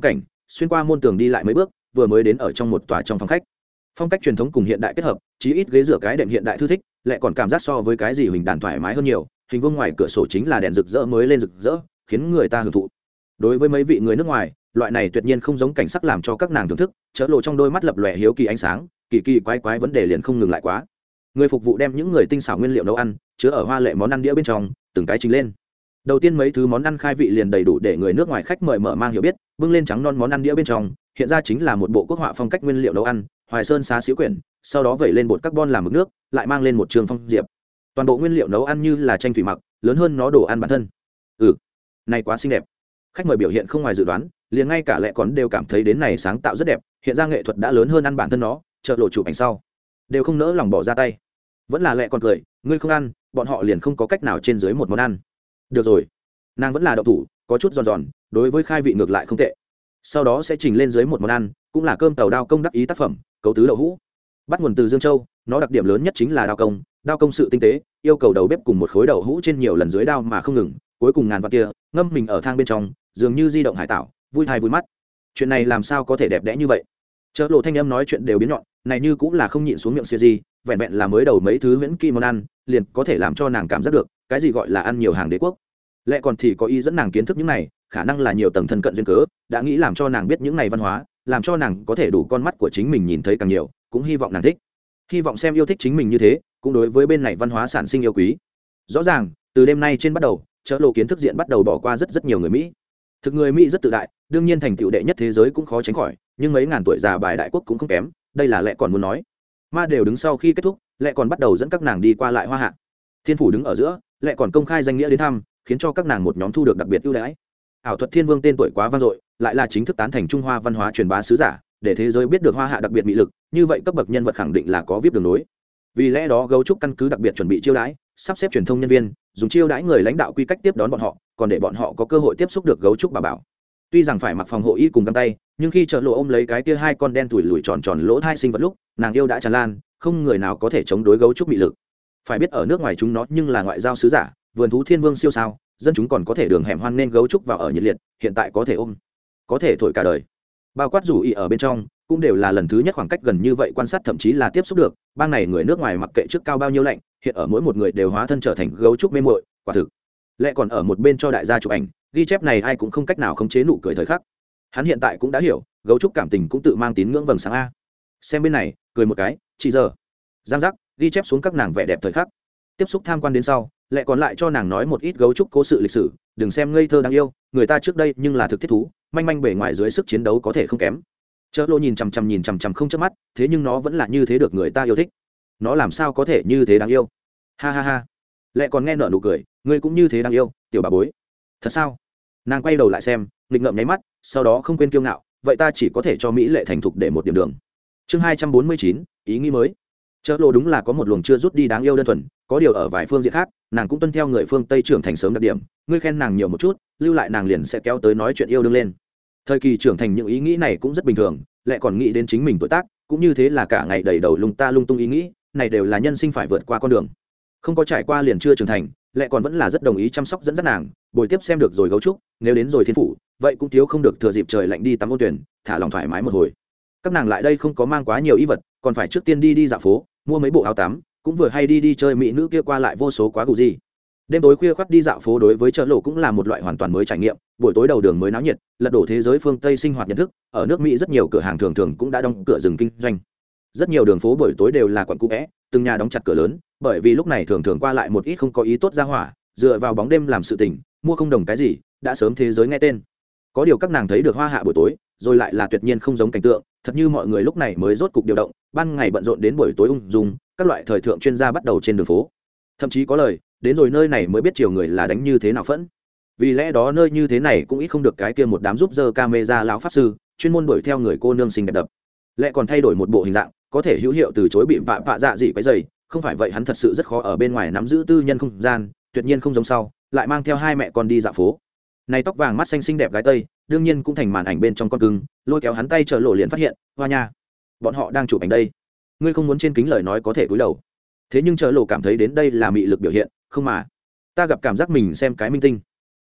xuyên qua môn tường đi lại mấy bước vừa mới đến ở trong một tòa trong phòng khách. Phong cách truyền thống cùng hiện đại kết hợp, chí ít ghế rửa cái đệm hiện đại thư thích, lại còn cảm giác so với cái gì huỳnh đàn thoải mái hơn nhiều. Hình vuông ngoài cửa sổ chính là đèn rực rỡ mới lên rực rỡ, khiến người ta hưởng thụ. Đối với mấy vị người nước ngoài, loại này tuyệt nhiên không giống cảnh sắc làm cho các nàng thưởng thức, chớ lộ trong đôi mắt lập lòe hiếu kỳ ánh sáng, kỳ kỳ quái quái vấn đề liền không ngừng lại quá. Người phục vụ đem những người tinh xảo nguyên liệu nấu ăn chứa ở hoa lệ món ăn đĩa bên trong, từng cái trình lên. Đầu tiên mấy thứ món ăn khai vị liền đầy đủ để người nước ngoài khách mời mở mang hiểu biết, bưng lên trắng non món ăn đĩa bên trong, hiện ra chính là một bộ quốc họa phong cách nguyên liệu nấu ăn, Hoài Sơn xá xíu quyển, sau đó vẩy lên bột carbon làm mực nước, lại mang lên một trường phong diệp. Toàn bộ nguyên liệu nấu ăn như là tranh thủy mặc, lớn hơn nó đồ ăn bản thân. Ừ, này quá xinh đẹp. Khách mời biểu hiện không ngoài dự đoán, liền ngay cả lệ còn đều cảm thấy đến này sáng tạo rất đẹp, hiện ra nghệ thuật đã lớn hơn ăn bản thân nó, chợt lộ chụp ảnh sau, đều không nỡ lòng bỏ ra tay. Vẫn là lệ còn cười, ngươi không ăn, bọn họ liền không có cách nào trên dưới một món ăn. Được rồi, nàng vẫn là đậu thủ, có chút giòn giòn, đối với khai vị ngược lại không tệ. Sau đó sẽ trình lên dưới một món ăn, cũng là cơm tàu đao công đắc ý tác phẩm, cấu tứ đậu hũ. Bắt nguồn từ Dương Châu, nó đặc điểm lớn nhất chính là đao công, đao công sự tinh tế, yêu cầu đầu bếp cùng một khối đậu hũ trên nhiều lần dưới đao mà không ngừng, cuối cùng ngàn vạn tia, ngâm mình ở thang bên trong, dường như di động hải tảo, vui thai vui mắt. Chuyện này làm sao có thể đẹp đẽ như vậy? Chớ lộ thanh âm nói chuyện đều biến nhọn, này như cũng là không nhịn xuống miệng xìa gì, vẹn vẹn là mới đầu mấy thứ huyễn kỳ món ăn, liền có thể làm cho nàng cảm giác được, cái gì gọi là ăn nhiều hàng đế quốc. Lẽ còn thì có ý dẫn nàng kiến thức những này, khả năng là nhiều tầng thân cận duyên cớ, đã nghĩ làm cho nàng biết những này văn hóa, làm cho nàng có thể đủ con mắt của chính mình nhìn thấy càng nhiều, cũng hy vọng nàng thích, hy vọng xem yêu thích chính mình như thế, cũng đối với bên này văn hóa sản sinh yêu quý. Rõ ràng từ đêm nay trên bắt đầu, chớ lộ kiến thức diện bắt đầu bỏ qua rất rất nhiều người Mỹ. Thực người Mỹ rất tự đại, đương nhiên thành tựu đệ nhất thế giới cũng khó tránh khỏi, nhưng mấy ngàn tuổi già bài đại quốc cũng không kém, đây là lẽ còn muốn nói. Ma đều đứng sau khi kết thúc, lẽ còn bắt đầu dẫn các nàng đi qua lại hoa hạ. Thiên phủ đứng ở giữa, lẽ còn công khai danh nghĩa đến thăm, khiến cho các nàng một nhóm thu được đặc biệt ưu đãi. Ảo thuật thiên vương tên tuổi quá vang dội, lại là chính thức tán thành Trung Hoa văn hóa truyền bá sứ giả, để thế giới biết được hoa hạ đặc biệt mỹ lực, như vậy cấp bậc nhân vật khẳng định là có vip đường nối. Vì lẽ đó gấu trúc căn cứ đặc biệt chuẩn bị chiêu đãi, sắp xếp truyền thông nhân viên, dùng chiêu đãi người lãnh đạo quy cách tiếp đón bọn họ, còn để bọn họ có cơ hội tiếp xúc được gấu trúc bà bảo. Tuy rằng phải mặc phòng hộ y cùng găng tay, nhưng khi chợ lộ ôm lấy cái kia hai con đen tuổi lùi tròn tròn lỗ thai sinh vật lúc, nàng yêu đã tràn lan, không người nào có thể chống đối gấu trúc mỹ lực. Phải biết ở nước ngoài chúng nó nhưng là ngoại giao sứ giả, vườn thú thiên vương siêu sao, dân chúng còn có thể đường hẻm hoan nên gấu trúc vào ở nhiệt liệt, hiện tại có thể ôm, có thể thổi cả đời. Bao quát rủ y ở bên trong, cũng đều là lần thứ nhất khoảng cách gần như vậy quan sát thậm chí là tiếp xúc được, bang này người nước ngoài mặc kệ trước cao bao nhiêu lạnh, hiện ở mỗi một người đều hóa thân trở thành gấu trúc mê muội, quả thực. Lẽ còn ở một bên cho đại gia chụp ảnh, ghi chép này ai cũng không cách nào khống chế nụ cười thời khắc. Hắn hiện tại cũng đã hiểu, gấu trúc cảm tình cũng tự mang tín ngưỡng vầng sáng a. Xem bên này, cười một cái, chị giờ. Giang giác, ghi chép xuống các nàng vẻ đẹp thời khắc. Tiếp xúc tham quan đến sau, lại còn lại cho nàng nói một ít gấu trúc cố sự lịch sử, đừng xem ngây thơ đáng yêu, người ta trước đây nhưng là thực thiết thú, manh manh bề ngoài dưới sức chiến đấu có thể không kém. Chớ lộ nhìn chằm chằm nhìn chằm chằm không chớp mắt, thế nhưng nó vẫn là như thế được người ta yêu thích. Nó làm sao có thể như thế đáng yêu? Ha ha ha. Lại còn nghe nở nụ cười, ngươi cũng như thế đáng yêu, tiểu bà bối. Thật sao? Nàng quay đầu lại xem, nghịch ngợm nháy mắt, sau đó không quên kiêu ngạo, vậy ta chỉ có thể cho mỹ lệ thành thục để một điểm đường. Chương hai trăm bốn mươi chín, ý nghĩ mới. Chớ lộ đúng là có một luồng chưa rút đi đáng yêu đơn thuần, có điều ở vài phương diện khác, nàng cũng tuân theo người phương Tây trưởng thành sớm đặc điểm, ngươi khen nàng nhiều một chút, lưu lại nàng liền sẽ kéo tới nói chuyện yêu đương lên. Thời kỳ trưởng thành những ý nghĩ này cũng rất bình thường, lại còn nghĩ đến chính mình tuổi tác, cũng như thế là cả ngày đầy đầu lung ta lung tung ý nghĩ, này đều là nhân sinh phải vượt qua con đường. Không có trải qua liền chưa trưởng thành, lại còn vẫn là rất đồng ý chăm sóc dẫn dắt nàng, buổi tiếp xem được rồi gấu trúc, nếu đến rồi thiên phủ, vậy cũng thiếu không được thừa dịp trời lạnh đi tắm ôn tuyển, thả lòng thoải mái một hồi. Các nàng lại đây không có mang quá nhiều y vật, còn phải trước tiên đi đi dạo phố, mua mấy bộ áo tắm, cũng vừa hay đi đi chơi mỹ nữ kia qua lại vô số quá gù gì. Đêm tối khuya khoắt đi dạo phố đối với chợ lộ cũng là một loại hoàn toàn mới trải nghiệm, buổi tối đầu đường mới náo nhiệt, lật đổ thế giới phương Tây sinh hoạt nhận thức, ở nước Mỹ rất nhiều cửa hàng thường thường cũng đã đóng cửa dừng kinh doanh. Rất nhiều đường phố buổi tối đều là quận cũ é, từng nhà đóng chặt cửa lớn, bởi vì lúc này thường thường qua lại một ít không có ý tốt ra hỏa, dựa vào bóng đêm làm sự tình, mua không đồng cái gì, đã sớm thế giới nghe tên. Có điều các nàng thấy được hoa hạ buổi tối, rồi lại là tuyệt nhiên không giống cảnh tượng, thật như mọi người lúc này mới rốt cục điều động, ban ngày bận rộn đến buổi tối ung dung, các loại thời thượng chuyên gia bắt đầu trên đường phố. Thậm chí có lời, đến rồi nơi này mới biết chiều người là đánh như thế nào phẫn. Vì lẽ đó nơi như thế này cũng ít không được cái kia một đám giúp dơ camera lão pháp sư, chuyên môn đuổi theo người cô nương xinh đẹp đập. Lại còn thay đổi một bộ hình dạng, có thể hữu hiệu từ chối bị vạ vạ dạ dị cái giày, không phải vậy hắn thật sự rất khó ở bên ngoài nắm giữ tư nhân không gian, tuyệt nhiên không giống sau, lại mang theo hai mẹ con đi dạo phố. Này tóc vàng mắt xanh xinh đẹp gái tây, đương nhiên cũng thành màn ảnh bên trong con cưng, lôi kéo hắn tay chờ lộ liền phát hiện, hoa nha, bọn họ đang chụp ảnh đây. Ngươi không muốn trên kính lời nói có thể cúi đầu. Thế nhưng chờ lộ cảm thấy đến đây là mị lực biểu hiện, không mà, ta gặp cảm giác mình xem cái minh tinh.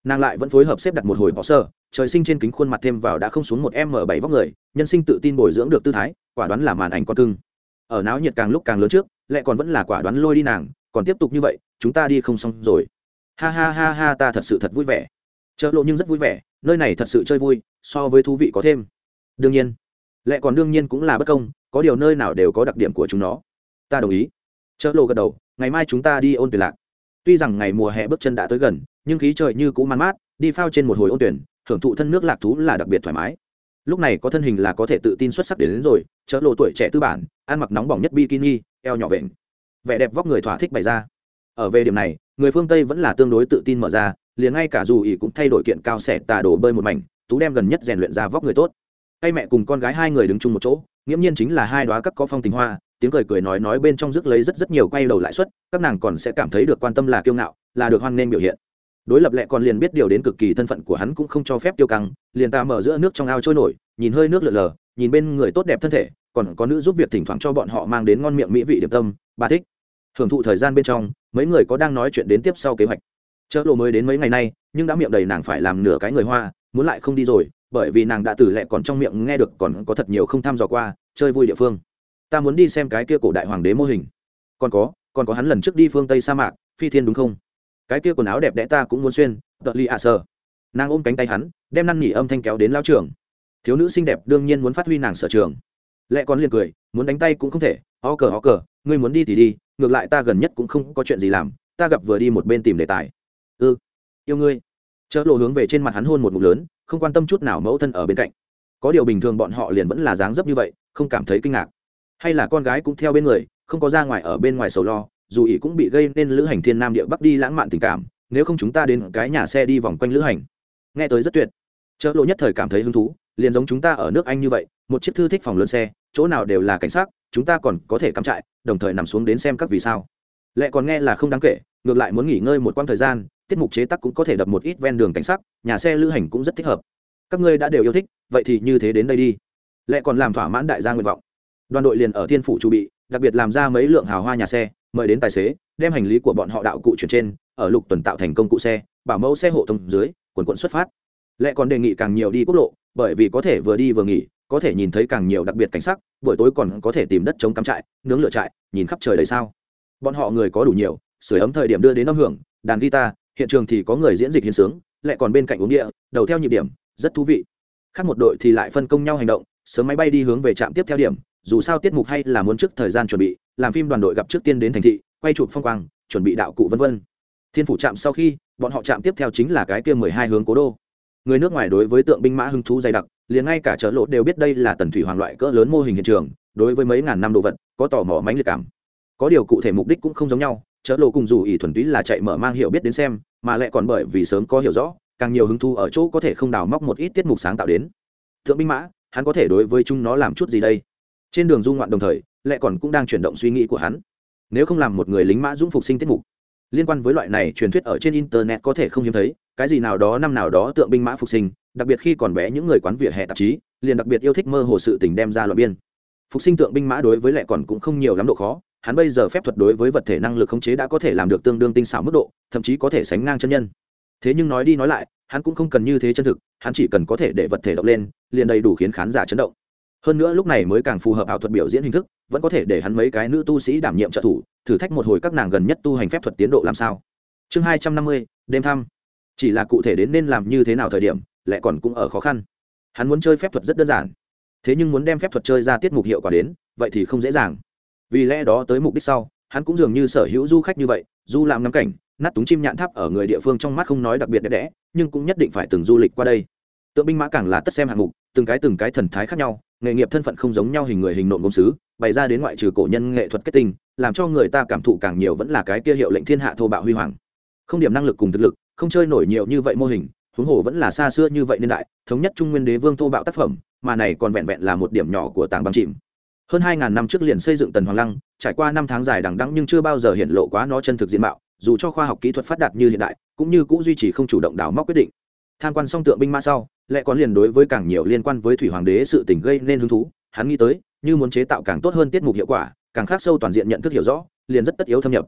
nàng lại vẫn phối hợp xếp đặt một hồi bỏ sơ trời sinh trên kính khuôn mặt thêm vào đã không xuống một m bảy vóc người nhân sinh tự tin bồi dưỡng được tư thái quả đoán là màn ảnh con cưng. Ở náo nhiệt càng lúc càng lớn trước lại còn vẫn là quả đoán lôi đi nàng, còn tiếp tục như vậy chúng ta đi không xong rồi. Ha ha ha ha, ta thật sự thật vui vẻ. Chợ lộ nhưng rất vui vẻ, nơi này thật sự chơi vui, so với thú vị có thêm. Đương nhiên lại còn đương nhiên cũng là bất công, có điều nơi nào đều có đặc điểm của chúng nó. Ta đồng ý. Chợ lộ gật đầu, ngày mai chúng ta đi ôn tuyển lạc. Tuy rằng ngày mùa hè bước chân đã tới gần nhưng khí trời như cũng man mát, đi phao trên một hồi ôn tuyển hưởng thụ thân nước lạc thú là đặc biệt thoải mái. Lúc này có thân hình là có thể tự tin xuất sắc đến, đến rồi. Chợ lộ tuổi trẻ tư bản, ăn mặc nóng bỏng nhất bikini, eo nhỏ vện, vẻ đẹp vóc người thỏa thích bày ra. Ở về điểm này người phương Tây vẫn là tương đối tự tin mở ra, liền ngay cả dù ỉ cũng thay đổi kiện cao xẻ tà đổ bơi một mảnh, tú đem gần nhất rèn luyện ra vóc người tốt. Tay mẹ cùng con gái hai người đứng chung một chỗ, nghiễm nhiên chính là hai đóa các có phong tình hoa, tiếng cười cười nói nói bên trong rước lấy rất rất nhiều quay đầu lại suất, các nàng còn sẽ cảm thấy được quan tâm là kiêu ngạo, là được hoan nghênh biểu hiện. Đối lập lẹ còn liền biết điều đến cực kỳ thân phận của hắn cũng không cho phép tiêu căng, liền ta mở giữa nước trong ao trôi nổi, nhìn hơi nước lờ lờ, nhìn bên người tốt đẹp thân thể, còn có nữ giúp việc thỉnh thoảng cho bọn họ mang đến ngon miệng mỹ vị điểm tâm, bà thích. Hưởng thụ thời gian bên trong, mấy người có đang nói chuyện đến tiếp sau kế hoạch. Chợ lộ mới đến mấy ngày nay, nhưng đã miệng đầy nàng phải làm nửa cái người Hoa, muốn lại không đi rồi, bởi vì nàng đã từ lẹ còn trong miệng nghe được còn có thật nhiều không tham dò qua, chơi vui địa phương. Ta muốn đi xem cái kia cổ đại hoàng đế mô hình. Còn có, còn có hắn lần trước đi phương Tây sa mạc, phi thiên đúng không? Cái kia quần áo đẹp đẽ ta cũng muốn xuyên, tợ ly ạ sơ. Nàng ôm cánh tay hắn, đem năn nỉ âm thanh kéo đến lao trường. Thiếu nữ xinh đẹp đương nhiên muốn phát huy nàng sở trường. Lẹ còn liền cười, muốn đánh tay cũng không thể, ho cờ ho cờ, ngươi muốn đi thì đi, ngược lại ta gần nhất cũng không có chuyện gì làm, ta gặp vừa đi một bên tìm đề tài. Ừ, yêu ngươi. Chợ lộ hướng về trên mặt hắn hôn một ngụm lớn, không quan tâm chút nào mẫu thân ở bên cạnh. Có điều bình thường bọn họ liền vẫn là dáng dấp như vậy, không cảm thấy kinh ngạc. Hay là con gái cũng theo bên người, không có ra ngoài ở bên ngoài sầu lo, dù ý cũng bị gây nên lữ hành thiên nam địa bắc đi lãng mạn tình cảm, nếu không chúng ta đến cái nhà xe đi vòng quanh lữ hành. Nghe tới rất tuyệt. Chợ lộ nhất thời cảm thấy hứng thú, liền giống chúng ta ở nước Anh như vậy, một chiếc thư thích phòng lớn xe, chỗ nào đều là cảnh sát, chúng ta còn có thể cắm trại, đồng thời nằm xuống đến xem các vì sao. Lẽ còn nghe là không đáng kể, ngược lại muốn nghỉ ngơi một quãng thời gian, tiết mục chế tác cũng có thể đập một ít ven đường cảnh sát, nhà xe lữ hành cũng rất thích hợp. Các ngươi đã đều yêu thích, vậy thì như thế đến đây đi. Lẽ còn làm thỏa mãn đại gia nguyện vọng. Đoàn đội liền ở thiên phủ chu bị, đặc biệt làm ra mấy lượng hào hoa nhà xe, mời đến tài xế, đem hành lý của bọn họ đạo cụ chuyển trên, ở lục tuần tạo thành công cụ xe, bảo mẫu xe hộ tông dưới, quần quần xuất phát. Lẽ còn đề nghị càng nhiều đi quốc lộ, bởi vì có thể vừa đi vừa nghỉ, có thể nhìn thấy càng nhiều đặc biệt cảnh sắc, buổi tối còn có thể tìm đất chống cắm trại, nướng lửa trại, nhìn khắp trời đầy sao. Bọn họ người có đủ nhiều, sưởi ấm thời điểm đưa đến âm hưởng, đàn guitar, hiện trường thì có người diễn dịch hiến sướng, lại còn bên cạnh uống địa, đầu theo nhịp điểm, rất thú vị. Khác một đội thì lại phân công nhau hành động, sớm máy bay đi hướng về trạm tiếp theo điểm, dù sao tiết mục hay là muốn trước thời gian chuẩn bị, làm phim đoàn đội gặp trước tiên đến thành thị, quay chụp phong quang, chuẩn bị đạo cụ vân vân. Thiên phủ trạm sau khi, bọn họ trạm tiếp theo chính là cái kia mười hai hướng cố đô. Người nước ngoài đối với tượng binh mã hứng thú dày đặc, liền ngay cả chợ lộ đều biết đây là tần thủy hoàng loại cỡ lớn mô hình hiện trường, đối với mấy ngàn năm đồ vật có tò mò mãnh liệt cảm. Có điều cụ thể mục đích cũng không giống nhau, chợ lộ cùng dù ỷ thuần túy là chạy mở mang hiểu biết đến xem, mà lại còn bởi vì sớm có hiểu rõ, càng nhiều hứng thú ở chỗ có thể không đào móc một ít tiết mục sáng tạo đến. Tượng binh mã, hắn có thể đối với chúng nó làm chút gì đây? Trên đường du ngoạn đồng thời, lại còn cũng đang chuyển động suy nghĩ của hắn. Nếu không làm một người lính mã dũng phục sinh tiết mục, liên quan với loại này truyền thuyết ở trên internet có thể không hiếm thấy, cái gì nào đó năm nào đó tượng binh mã phục sinh, đặc biệt khi còn bé những người quán vỉa hè tạp chí liền đặc biệt yêu thích mơ hồ sự tình đem ra loạn biên. Phục sinh tượng binh mã đối với lại còn cũng không nhiều lắm độ khó, hắn bây giờ phép thuật đối với vật thể năng lực khống chế đã có thể làm được tương đương tinh xảo mức độ, thậm chí có thể sánh ngang chân nhân. Thế nhưng nói đi nói lại, hắn cũng không cần như thế chân thực, hắn chỉ cần có thể để vật thể động lên, liền đầy đủ khiến khán giả chấn động. Hơn nữa lúc này mới càng phù hợp ảo thuật biểu diễn hình thức, vẫn có thể để hắn mấy cái nữ tu sĩ đảm nhiệm trợ thủ, thử thách một hồi các nàng gần nhất tu hành phép thuật tiến độ làm sao. Chương hai trăm năm mươi, đêm thăm. Chỉ là cụ thể đến nên làm như thế nào thời điểm, lại còn cũng ở khó khăn. Hắn muốn chơi phép thuật rất đơn giản, thế nhưng muốn đem phép thuật chơi ra tiết mục hiệu quả đến, vậy thì không dễ dàng. Vì lẽ đó tới mục đích sau, hắn cũng dường như sở hữu du khách như vậy, du làm ngắm cảnh, nát túng chim nhạn tháp ở người địa phương trong mắt không nói đặc biệt đẹp đẽ, nhưng cũng nhất định phải từng du lịch qua đây. Tượng binh mã càng là tất xem hạng mục, từng cái từng cái thần thái khác nhau, nghề nghiệp thân phận không giống nhau, hình người hình nộn gốm sứ, bày ra đến ngoại trừ cổ nhân nghệ thuật kết tinh, làm cho người ta cảm thụ càng nhiều vẫn là cái kia hiệu lệnh thiên hạ thô bạo huy hoàng. Không điểm năng lực cùng thực lực, không chơi nổi nhiều như vậy mô hình, huống hồ vẫn là xa xưa như vậy niên đại, thống nhất trung nguyên đế vương thô bạo tác phẩm, mà này còn vẹn vẹn là một điểm nhỏ của tảng băng chìm. Hơn hai ngàn năm trước liền xây dựng Tần Hoàng Lăng, trải qua năm tháng dài đằng đẵng nhưng chưa bao giờ hiện lộ quá nó chân thực diện mạo, dù cho khoa học kỹ thuật phát đạt như hiện đại, cũng như cũ duy trì không chủ động đào móc quyết định. Tham quan xong tượng binh mã sau, lại còn liền đối với càng nhiều liên quan với thủy hoàng đế sự tình gây nên hứng thú, hắn nghĩ tới, như muốn chế tạo càng tốt hơn tiết mục hiệu quả, càng khắc sâu toàn diện nhận thức hiểu rõ, liền rất tất yếu thâm nhập.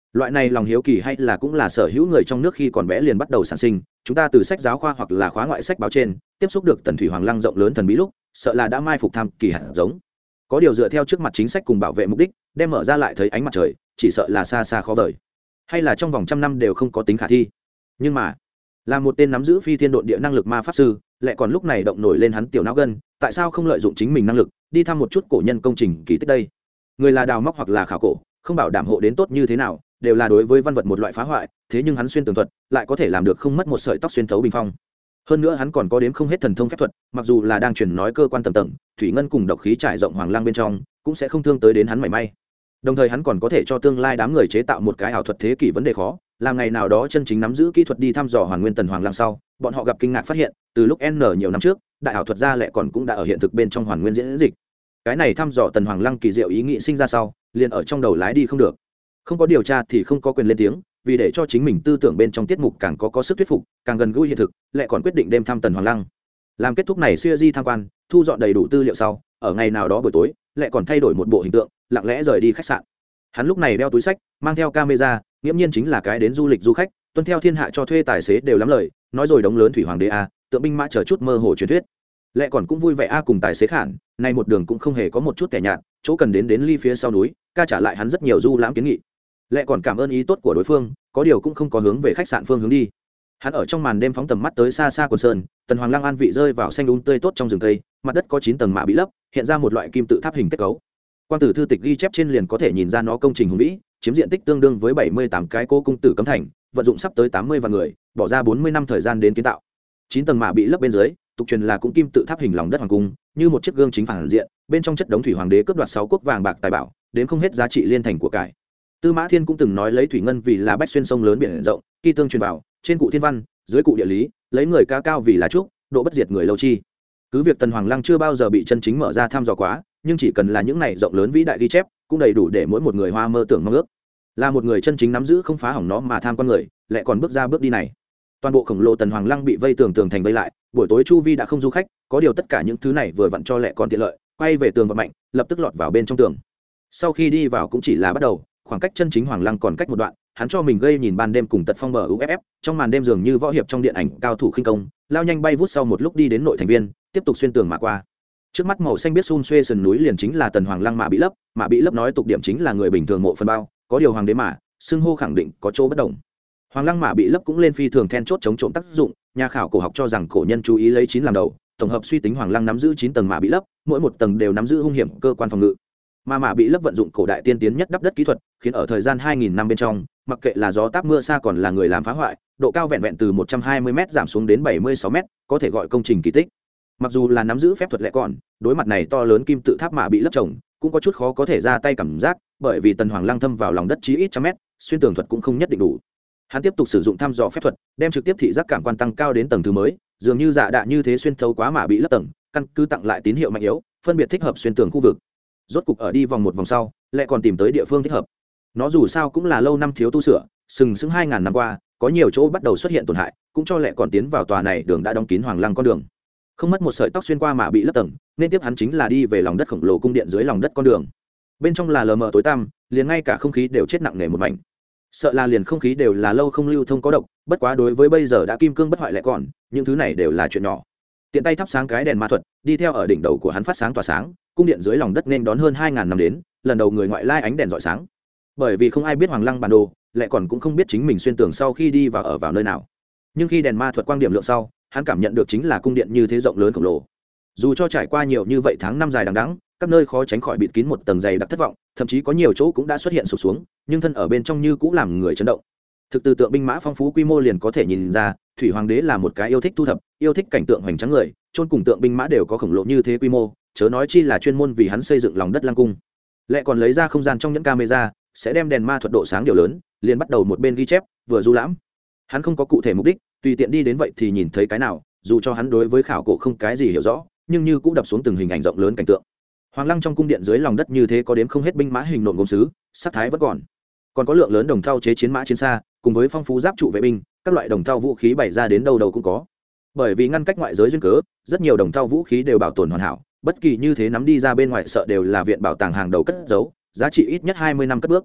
Loại này lòng hiếu kỳ hay là cũng là sở hữu người trong nước khi còn bé liền bắt đầu sản sinh, chúng ta từ sách giáo khoa hoặc là khóa ngoại sách báo trên tiếp xúc được tần thủy hoàng lăng rộng lớn thần bí lúc, sợ là đã mai phục tham kỳ hạt giống. Có điều dựa theo trước mặt chính sách cùng bảo vệ mục đích, đem mở ra lại thấy ánh mặt trời, chỉ sợ là xa xa khó vời, hay là trong vòng trăm năm đều không có tính khả thi. Nhưng mà là một tên nắm giữ phi thiên độn địa năng lực ma pháp sư, lại còn lúc này động nổi lên hắn tiểu não gân, tại sao không lợi dụng chính mình năng lực đi thăm một chút cổ nhân công trình kỳ tích đây? Người là đào móc hoặc là khảo cổ, không bảo đảm hộ đến tốt như thế nào, đều là đối với văn vật một loại phá hoại, thế nhưng hắn xuyên tường thuật lại có thể làm được không mất một sợi tóc xuyên thấu bình phong. Hơn nữa hắn còn có đếm không hết thần thông phép thuật, mặc dù là đang truyền nói cơ quan tầng tầng, thủy ngân cùng độc khí trải rộng hoàng lang bên trong, cũng sẽ không thương tới đến hắn mảy may. Đồng thời hắn còn có thể cho tương lai đám người chế tạo một cái ảo thuật thế kỷ vấn đề khó, làm ngày nào đó chân chính nắm giữ kỹ thuật đi thăm dò hoàn nguyên tần hoàng lang sau, bọn họ gặp kinh ngạc phát hiện, từ lúc n nhiều năm trước, đại ảo thuật gia lại còn cũng đã ở hiện thực bên trong hoàn nguyên diễn dịch. Cái này thăm dò tần hoàng lang kỳ diệu ý nghĩ sinh ra sau, liền ở trong đầu lái đi không được. Không có điều tra thì không có quyền lên tiếng, vì để cho chính mình tư tưởng bên trong tiết mục càng có có sức thuyết phục, càng gần gũi hiện thực, lại còn quyết định đêm thăm tần hoàng lăng. Làm kết thúc này siêu di tham quan, thu dọn đầy đủ tư liệu sau, ở ngày nào đó buổi tối, lại còn thay đổi một bộ hình tượng, lặng lẽ rời đi khách sạn. Hắn lúc này đeo túi sách, mang theo camera, nghiễm nhiên chính là cái đến du lịch du khách, tuân theo thiên hạ cho thuê tài xế đều lắm lời, nói rồi đống lớn thủy hoàng đế a, tượng binh mã chờ chút mơ hồ truyền thuyết. Lại còn cũng vui vẻ a cùng tài xế khản, nay một đường cũng không hề có một chút kẻ nhạt, chỗ cần đến đến ly phía sau núi, ca trả lại hắn rất nhiều du lãm kiến nghị. Lại còn cảm ơn ý tốt của đối phương, có điều cũng không có hướng về khách sạn phương hướng đi. Hắn ở trong màn đêm phóng tầm mắt tới xa xa quần sơn, tần hoàng lăng an vị rơi vào xanh đúng tươi tốt trong rừng cây, mặt đất có chín tầng mạ bị lấp, hiện ra một loại kim tự tháp hình kết cấu. Quan tử thư tịch ghi chép trên liền có thể nhìn ra nó công trình hùng vĩ, chiếm diện tích tương đương với bảy mươi tám cái cố cung tử cấm thành, vận dụng sắp tới tám mươi vạn người, bỏ ra bốn mươi năm thời gian đến kiến tạo. chín tầng mạ bị lấp bên dưới, tục truyền là cũng kim tự tháp hình lòng đất hoàng cung, như một chiếc gương chính phản diện, bên trong chất đống thủy hoàng đế cướp đoạt sáu quốc vàng bạc tài bảo, đến không hết giá trị liên thành của cải. Tư Mã Thiên cũng từng nói lấy thủy ngân vì là bách xuyên sông lớn biển rộng, kỳ tương truyền vào, trên cụ thiên văn, dưới cụ địa lý, lấy người ca cao vì là trúc, độ bất diệt người lâu chi. Cứ việc tần hoàng lăng chưa bao giờ bị chân chính mở ra thăm dò quá, nhưng chỉ cần là những này rộng lớn vĩ đại ghi chép, cũng đầy đủ để mỗi một người hoa mơ tưởng mong ước. Là một người chân chính nắm giữ không phá hỏng nó mà tham con người, lại còn bước ra bước đi này. Toàn bộ khổng lồ tần hoàng lăng bị vây tường tường thành vây lại, buổi tối chu vi đã không du khách, có điều tất cả những thứ này vừa vặn cho lẹ còn tiện lợi, quay về tường vật mạnh, lập tức lọt vào bên trong tường. Sau khi đi vào cũng chỉ là bắt đầu, khoảng cách chân chính hoàng lăng còn cách một đoạn, hắn cho mình gây nhìn ban đêm cùng tật phong bờ u ép ép, trong màn đêm dường như võ hiệp trong điện ảnh cao thủ khinh công, lao nhanh bay vút sau một lúc đi đến nội thành viên, tiếp tục xuyên tường mà qua. Trước mắt màu xanh biết xun xuê sườn núi liền chính là tần hoàng lăng mạ bị lấp, mạ bị lấp nói tục điểm chính là người bình thường mộ phần bao, có điều hoàng đế mà, xưng hô khẳng định có chỗ bất đồng. Hoàng lăng mạ bị lấp cũng lên phi thường then chốt chống trộm tác dụng, nhà khảo cổ học cho rằng cổ nhân chú ý lấy chín làm đầu, tổng hợp suy tính hoàng lăng nắm giữ chín tầng mạ bị lấp, mỗi một tầng đều nắm giữ hung hiểm cơ quan phòng ngự. Mà mạ bị lấp vận dụng cổ đại tiên tiến nhất đắp đất kỹ thuật, khiến ở thời gian hai nghìn năm bên trong, mặc kệ là gió táp mưa xa còn là người làm phá hoại, độ cao vẹn vẹn từ một trăm hai mươi mét giảm xuống đến bảy mươi sáu mét, có thể gọi công trình kỳ tích. Mặc dù là nắm giữ phép thuật lẽ còn, đối mặt này to lớn kim tự tháp mạ bị lấp trồng, cũng có chút khó có thể ra tay cảm giác, bởi vì tần hoàng lăng thâm vào lòng đất chí ít trăm mét, xuyên tường thuật cũng không nhất định đủ. Hắn tiếp tục sử dụng thăm dò phép thuật, đem trực tiếp thị giác cảm quan tăng cao đến tầng thứ mới, dường như dạ đạ như thế xuyên thấu quá mạ bị lấp tầng, căn cứ tặng lại tín hiệu mạnh yếu, phân biệt thích hợp xuyên tường khu vực. Rốt cục ở đi vòng một vòng sau, lại còn tìm tới địa phương thích hợp. Nó dù sao cũng là lâu năm thiếu tu sửa, sừng sững hai ngàn năm qua, có nhiều chỗ bắt đầu xuất hiện tổn hại, cũng cho lại còn tiến vào tòa này đường đã đóng kín hoàng lăng con đường. Không mất một sợi tóc xuyên qua mạ bị lấp tầng, nên tiếp hắn chính là đi về lòng đất khổng lồ cung điện dưới lòng đất con đường. Bên trong là lờ mờ tối tăm, liền ngay cả không khí đều chết nặng nề một mảnh. Sợ là liền không khí đều là lâu không lưu thông có độc, bất quá đối với bây giờ đã kim cương bất hoại lại còn, những thứ này đều là chuyện nhỏ. Tiện tay thắp sáng cái đèn ma thuật, đi theo ở đỉnh đầu của hắn phát sáng tỏa sáng, cung điện dưới lòng đất nên đón hơn hai ngàn năm đến, lần đầu người ngoại lai ánh đèn rọi sáng. Bởi vì không ai biết hoàng lăng bản đồ, lại còn cũng không biết chính mình xuyên tường sau khi đi vào ở vào nơi nào. Nhưng khi đèn ma thuật quang điểm lượng sau, hắn cảm nhận được chính là cung điện như thế rộng lớn khổng lồ. Dù cho trải qua nhiều như vậy tháng năm dài đằng đẵng, các nơi khó tránh khỏi bịt kín một tầng dày đặc thất vọng, thậm chí có nhiều chỗ cũng đã xuất hiện sụp xuống, nhưng thân ở bên trong như cũng làm người chấn động. Thực từ tượng binh mã phong phú quy mô liền có thể nhìn ra, thủy hoàng đế là một cái yêu thích thu thập, yêu thích cảnh tượng hoành tráng người, chôn cùng tượng binh mã đều có khổng lồ như thế quy mô, chớ nói chi là chuyên môn vì hắn xây dựng lòng đất lăng cung. Lại còn lấy ra không gian trong nhẫn camera, sẽ đem đèn ma thuật độ sáng điều lớn, liền bắt đầu một bên ghi chép, vừa du lãm. Hắn không có cụ thể mục đích, tùy tiện đi đến vậy thì nhìn thấy cái nào, dù cho hắn đối với khảo cổ không cái gì hiểu rõ, nhưng như cũng đập xuống từng hình ảnh rộng lớn cảnh tượng. Hoàng lăng trong cung điện dưới lòng đất như thế có đếm không hết binh mã hình nộm gốm sứ, sắc thái vẫn còn. Còn có lượng lớn đồng thau chế chiến mã chiến xa, cùng với phong phú giáp trụ vệ binh, các loại đồng thau vũ khí bày ra đến đâu đâu cũng có. Bởi vì ngăn cách ngoại giới duyên cớ, rất nhiều đồng thau vũ khí đều bảo tồn hoàn hảo, bất kỳ như thế nắm đi ra bên ngoài sợ đều là viện bảo tàng hàng đầu cất giấu, giá trị ít nhất hai mươi năm cất bước.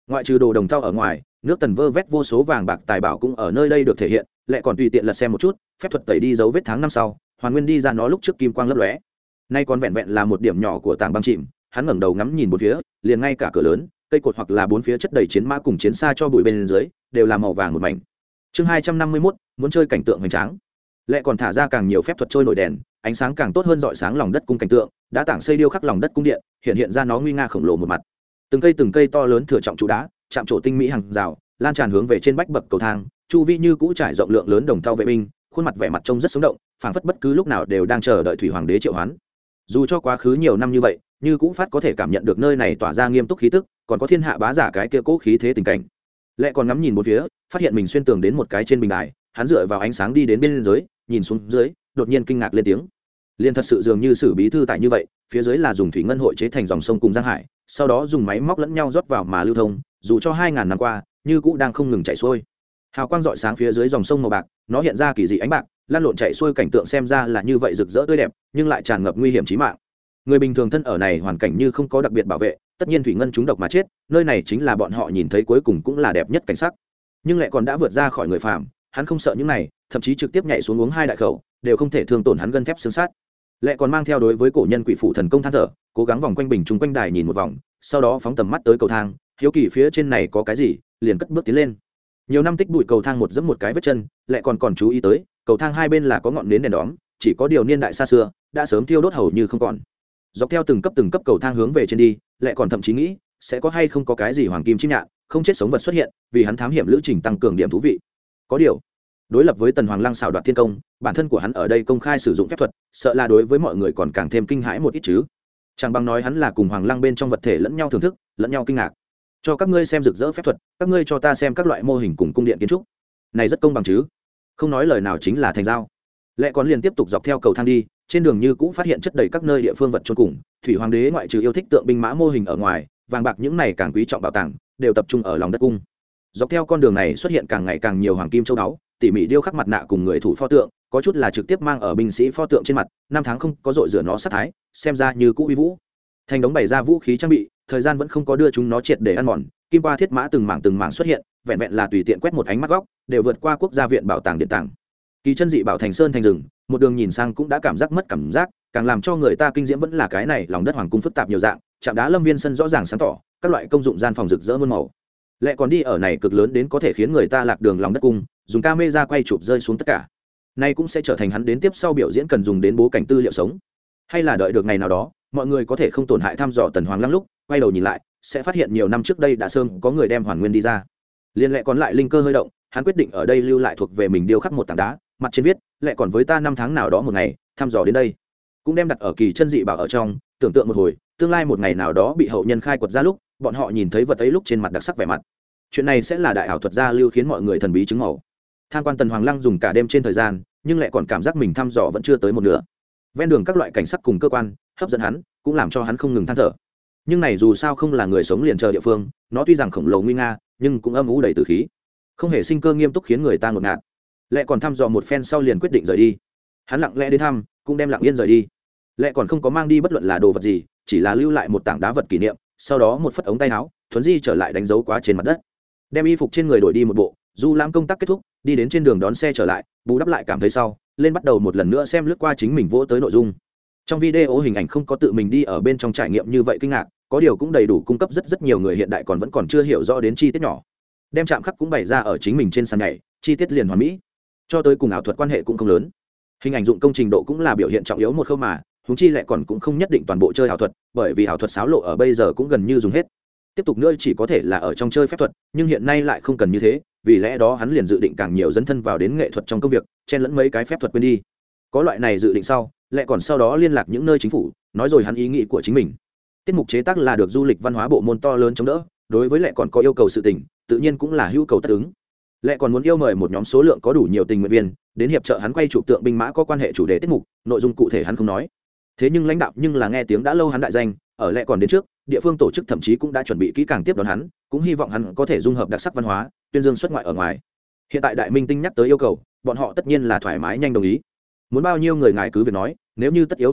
Ngoại trừ đồ đồng thau ở ngoài, nước tần vơ vét vô số vàng bạc tài bảo cũng ở nơi đây được thể hiện, lại còn tùy tiện lật xem một chút, phép thuật tẩy đi dấu vết tháng năm sau, hoàn nguyên đi ra nó lúc trước kim quang lấp lóe. Nay còn vẹn vẹn là một điểm nhỏ của tảng băng chìm, hắn ngẩng đầu ngắm nhìn bốn phía, liền ngay cả cửa lớn, cây cột hoặc là bốn phía chất đầy chiến mã cùng chiến xa cho bụi bên dưới, đều là màu vàng một mảnh. Chương hai trăm năm mươi mốt, muốn chơi cảnh tượng hoành tráng. Lại còn thả ra càng nhiều phép thuật trôi nổi đèn, ánh sáng càng tốt hơn rọi sáng lòng đất cung cảnh tượng, đã tảng xây điêu khắc lòng đất cung điện, hiện hiện ra nó nguy nga khổng lồ một mặt. Từng cây từng cây to lớn thừa trọng trụ đá, chạm trổ tinh mỹ hàng rào, lan tràn hướng về trên bách bậc cầu thang, chu vi như cũ trải rộng lượng lớn đồng thau vệ binh, khuôn mặt vẻ mặt trông rất sống động, phảng phất bất cứ lúc nào đều đang chờ đợi thủy hoàng đế triệu hoán. Dù cho quá khứ nhiều năm như vậy, như cũ phát có thể cảm nhận được nơi này tỏa ra nghiêm túc khí tức, còn có thiên hạ bá giả cái kia cố khí thế tình cảnh. Lệ còn ngắm nhìn một phía, phát hiện mình xuyên tường đến một cái trên bình đài, hắn dựa vào ánh sáng đi đến bên dưới, nhìn xuống dưới, đột nhiên kinh ngạc lên tiếng. Liên thật sự dường như sử bí thư tại như vậy, phía dưới là dùng thủy ngân hội chế thành dòng sông cùng giang hải, sau đó dùng máy móc lẫn nhau rót vào mà lưu thông, dù cho hai ngàn năm qua, như cũ đang không ngừng chảy xuôi. Hào quang rọi sáng phía dưới dòng sông màu bạc, nó hiện ra kỳ dị ánh bạc, lan lộn chảy xuôi cảnh tượng xem ra là như vậy rực rỡ tươi đẹp, nhưng lại tràn ngập nguy hiểm chí mạng. Người bình thường thân ở này hoàn cảnh như không có đặc biệt bảo vệ, tất nhiên thủy ngân trúng độc mà chết, nơi này chính là bọn họ nhìn thấy cuối cùng cũng là đẹp nhất cảnh sắc. Nhưng lại còn đã vượt ra khỏi người phàm, hắn không sợ những này, thậm chí trực tiếp nhảy xuống uống hai đại khẩu, đều không thể thương tổn hắn gân thép xương sát. Lại còn mang theo đối với cổ nhân quỷ phụ thần công than thở, cố gắng vòng quanh bình trung quanh đài nhìn một vòng, sau đó phóng tầm mắt tới cầu thang, hiếu kỳ phía trên này có cái gì, liền cất bước tiến lên. Nhiều năm tích bụi cầu thang một dẫm một cái vết chân, lại còn còn chú ý tới, cầu thang hai bên là có ngọn nến đèn đóm, chỉ có điều niên đại xa xưa, đã sớm thiêu đốt hầu như không còn. Dọc theo từng cấp từng cấp cầu thang hướng về trên đi, lại còn thậm chí nghĩ, sẽ có hay không có cái gì hoàng kim chim nhạn, không chết sống vật xuất hiện, vì hắn thám hiểm lữ trình tăng cường điểm thú vị. Có điều, đối lập với tần hoàng lăng xảo đoạt thiên công, bản thân của hắn ở đây công khai sử dụng phép thuật, sợ là đối với mọi người còn càng thêm kinh hãi một ít chứ. Chẳng bằng nói hắn là cùng hoàng lăng bên trong vật thể lẫn nhau thưởng thức, lẫn nhau kinh ngạc. Cho các ngươi xem rực rỡ phép thuật, các ngươi cho ta xem các loại mô hình cùng cung điện kiến trúc, này rất công bằng chứ. Không nói lời nào chính là thành giao. Lệ còn liền tiếp tục dọc theo cầu thang đi, trên đường như cũ phát hiện chất đầy các nơi địa phương vật chôn cùng, thủy hoàng đế ngoại trừ yêu thích tượng binh mã mô hình ở ngoài, vàng bạc những này càng quý trọng bảo tàng, đều tập trung ở lòng đất cung. Dọc theo con đường này xuất hiện càng ngày càng nhiều hoàng kim châu báu, tỉ mỉ điêu khắc mặt nạ cùng người thủ pho tượng, có chút là trực tiếp mang ở binh sĩ pho tượng trên mặt, năm tháng không có dội rửa nó sát thái, xem ra như cũ uy vũ. Thành đống bày ra vũ khí trang bị, thời gian vẫn không có đưa chúng nó triệt để ăn mòn, kim qua thiết mã từng mảng từng mảng xuất hiện, vẹn vẹn là tùy tiện quét một ánh mắt góc, đều vượt qua quốc gia viện bảo tàng điện tàng. Kỳ chân dị bảo thành sơn thành rừng, một đường nhìn sang cũng đã cảm giác mất cảm giác, càng làm cho người ta kinh diễm vẫn là cái này lòng đất hoàng cung phức tạp nhiều dạng, trạm đá lâm viên sân rõ ràng sáng tỏ, các loại công dụng gian phòng rực rỡ muôn màu. Lại còn đi ở này cực lớn đến có thể khiến người ta lạc đường lòng đất cung, dùng camera quay chụp rơi xuống tất cả. Nay cũng sẽ trở thành hắn đến tiếp sau biểu diễn cần dùng đến bố cảnh tư liệu sống. Hay là đợi được ngày nào đó, mọi người có thể không tổn hại thăm dò tần hoàng lăng lúc, quay đầu nhìn lại, sẽ phát hiện nhiều năm trước đây đã sớm có người đem hoàn nguyên đi ra. Liên lệ còn lại linh cơ hơi động, hắn quyết định ở đây lưu lại thuộc về mình điêu khắc một tảng đá, mặt trên viết, lệ còn với ta năm tháng nào đó một ngày, thăm dò đến đây. Cũng đem đặt ở kỳ chân dị bảo ở trong, tưởng tượng một hồi, tương lai một ngày nào đó bị hậu nhân khai quật ra lúc, bọn họ nhìn thấy vật ấy lúc trên mặt đặc sắc vẻ mặt. Chuyện này sẽ là đại ảo thuật gia lưu khiến mọi người thần bí chứng màu. Tham quan tần hoàng lăng dùng cả đêm trên thời gian, nhưng lại còn cảm giác mình thăm dò vẫn chưa tới một nửa. Ven đường các loại cảnh sắc cùng cơ quan hấp dẫn hắn, cũng làm cho hắn không ngừng than thở. Nhưng này dù sao không là người sống liền chờ địa phương, nó tuy rằng khổng lồ nguy nga, nhưng cũng âm u đầy tử khí, không hề sinh cơ nghiêm túc khiến người ta ngột ngạt. Lệ còn thăm dò một phen sau liền quyết định rời đi. Hắn lặng lẽ đến thăm, cũng đem lặng yên rời đi. Lệ còn không có mang đi bất luận là đồ vật gì, chỉ là lưu lại một tảng đá vật kỷ niệm, sau đó một phất ống tay áo, thuấn di trở lại đánh dấu quá trên mặt đất, đem y phục trên người đổi đi một bộ. Du lãm công tác kết thúc, đi đến trên đường đón xe trở lại, bù đắp lại cảm thấy sau, lên bắt đầu một lần nữa xem lướt qua chính mình vỗ tới nội dung. Trong video hình ảnh không có tự mình đi ở bên trong trải nghiệm như vậy kinh ngạc, có điều cũng đầy đủ cung cấp rất rất nhiều người hiện đại còn vẫn còn chưa hiểu rõ đến chi tiết nhỏ. Đem chạm khắc cũng bày ra ở chính mình trên sàn nhảy, chi tiết liền hoàn mỹ, cho tới cùng ảo thuật quan hệ cũng không lớn. Hình ảnh dụng công trình độ cũng là biểu hiện trọng yếu một khâu mà, huống chi lại còn cũng không nhất định toàn bộ chơi ảo thuật, bởi vì ảo thuật xáo lộ ở bây giờ cũng gần như dùng hết. Tiếp tục nữa chỉ có thể là ở trong chơi phép thuật, nhưng hiện nay lại không cần như thế, vì lẽ đó hắn liền dự định càng nhiều dấn thân vào đến nghệ thuật trong công việc, chen lẫn mấy cái phép thuật quên đi. Có loại này dự định sau, lại còn sau đó liên lạc những nơi chính phủ, nói rồi hắn ý nghĩ của chính mình. Tiết mục chế tác là được du lịch văn hóa bộ môn to lớn chống đỡ, đối với lại còn có yêu cầu sự tình, tự nhiên cũng là hữu cầu tất ứng. Lại còn muốn yêu mời một nhóm số lượng có đủ nhiều tình nguyện viên đến hiệp trợ hắn quay chụp tượng binh mã có quan hệ chủ đề tiết mục, nội dung cụ thể hắn không nói. Thế nhưng lãnh đạo nhưng là nghe tiếng đã lâu hắn đại danh, ở lại còn đến trước, địa phương tổ chức thậm chí cũng đã chuẩn bị kỹ càng tiếp đón hắn, cũng hy vọng hắn có thể dung hợp đặc sắc văn hóa, tuyên dương xuất ngoại ở ngoài. Hiện tại đại minh tinh nhắc tới yêu cầu, bọn họ tất nhiên là thoải mái nhanh đồng ý. Muốn bao nhiêu người ngài cứ việc nói, nếu như tất yếu phải vậy,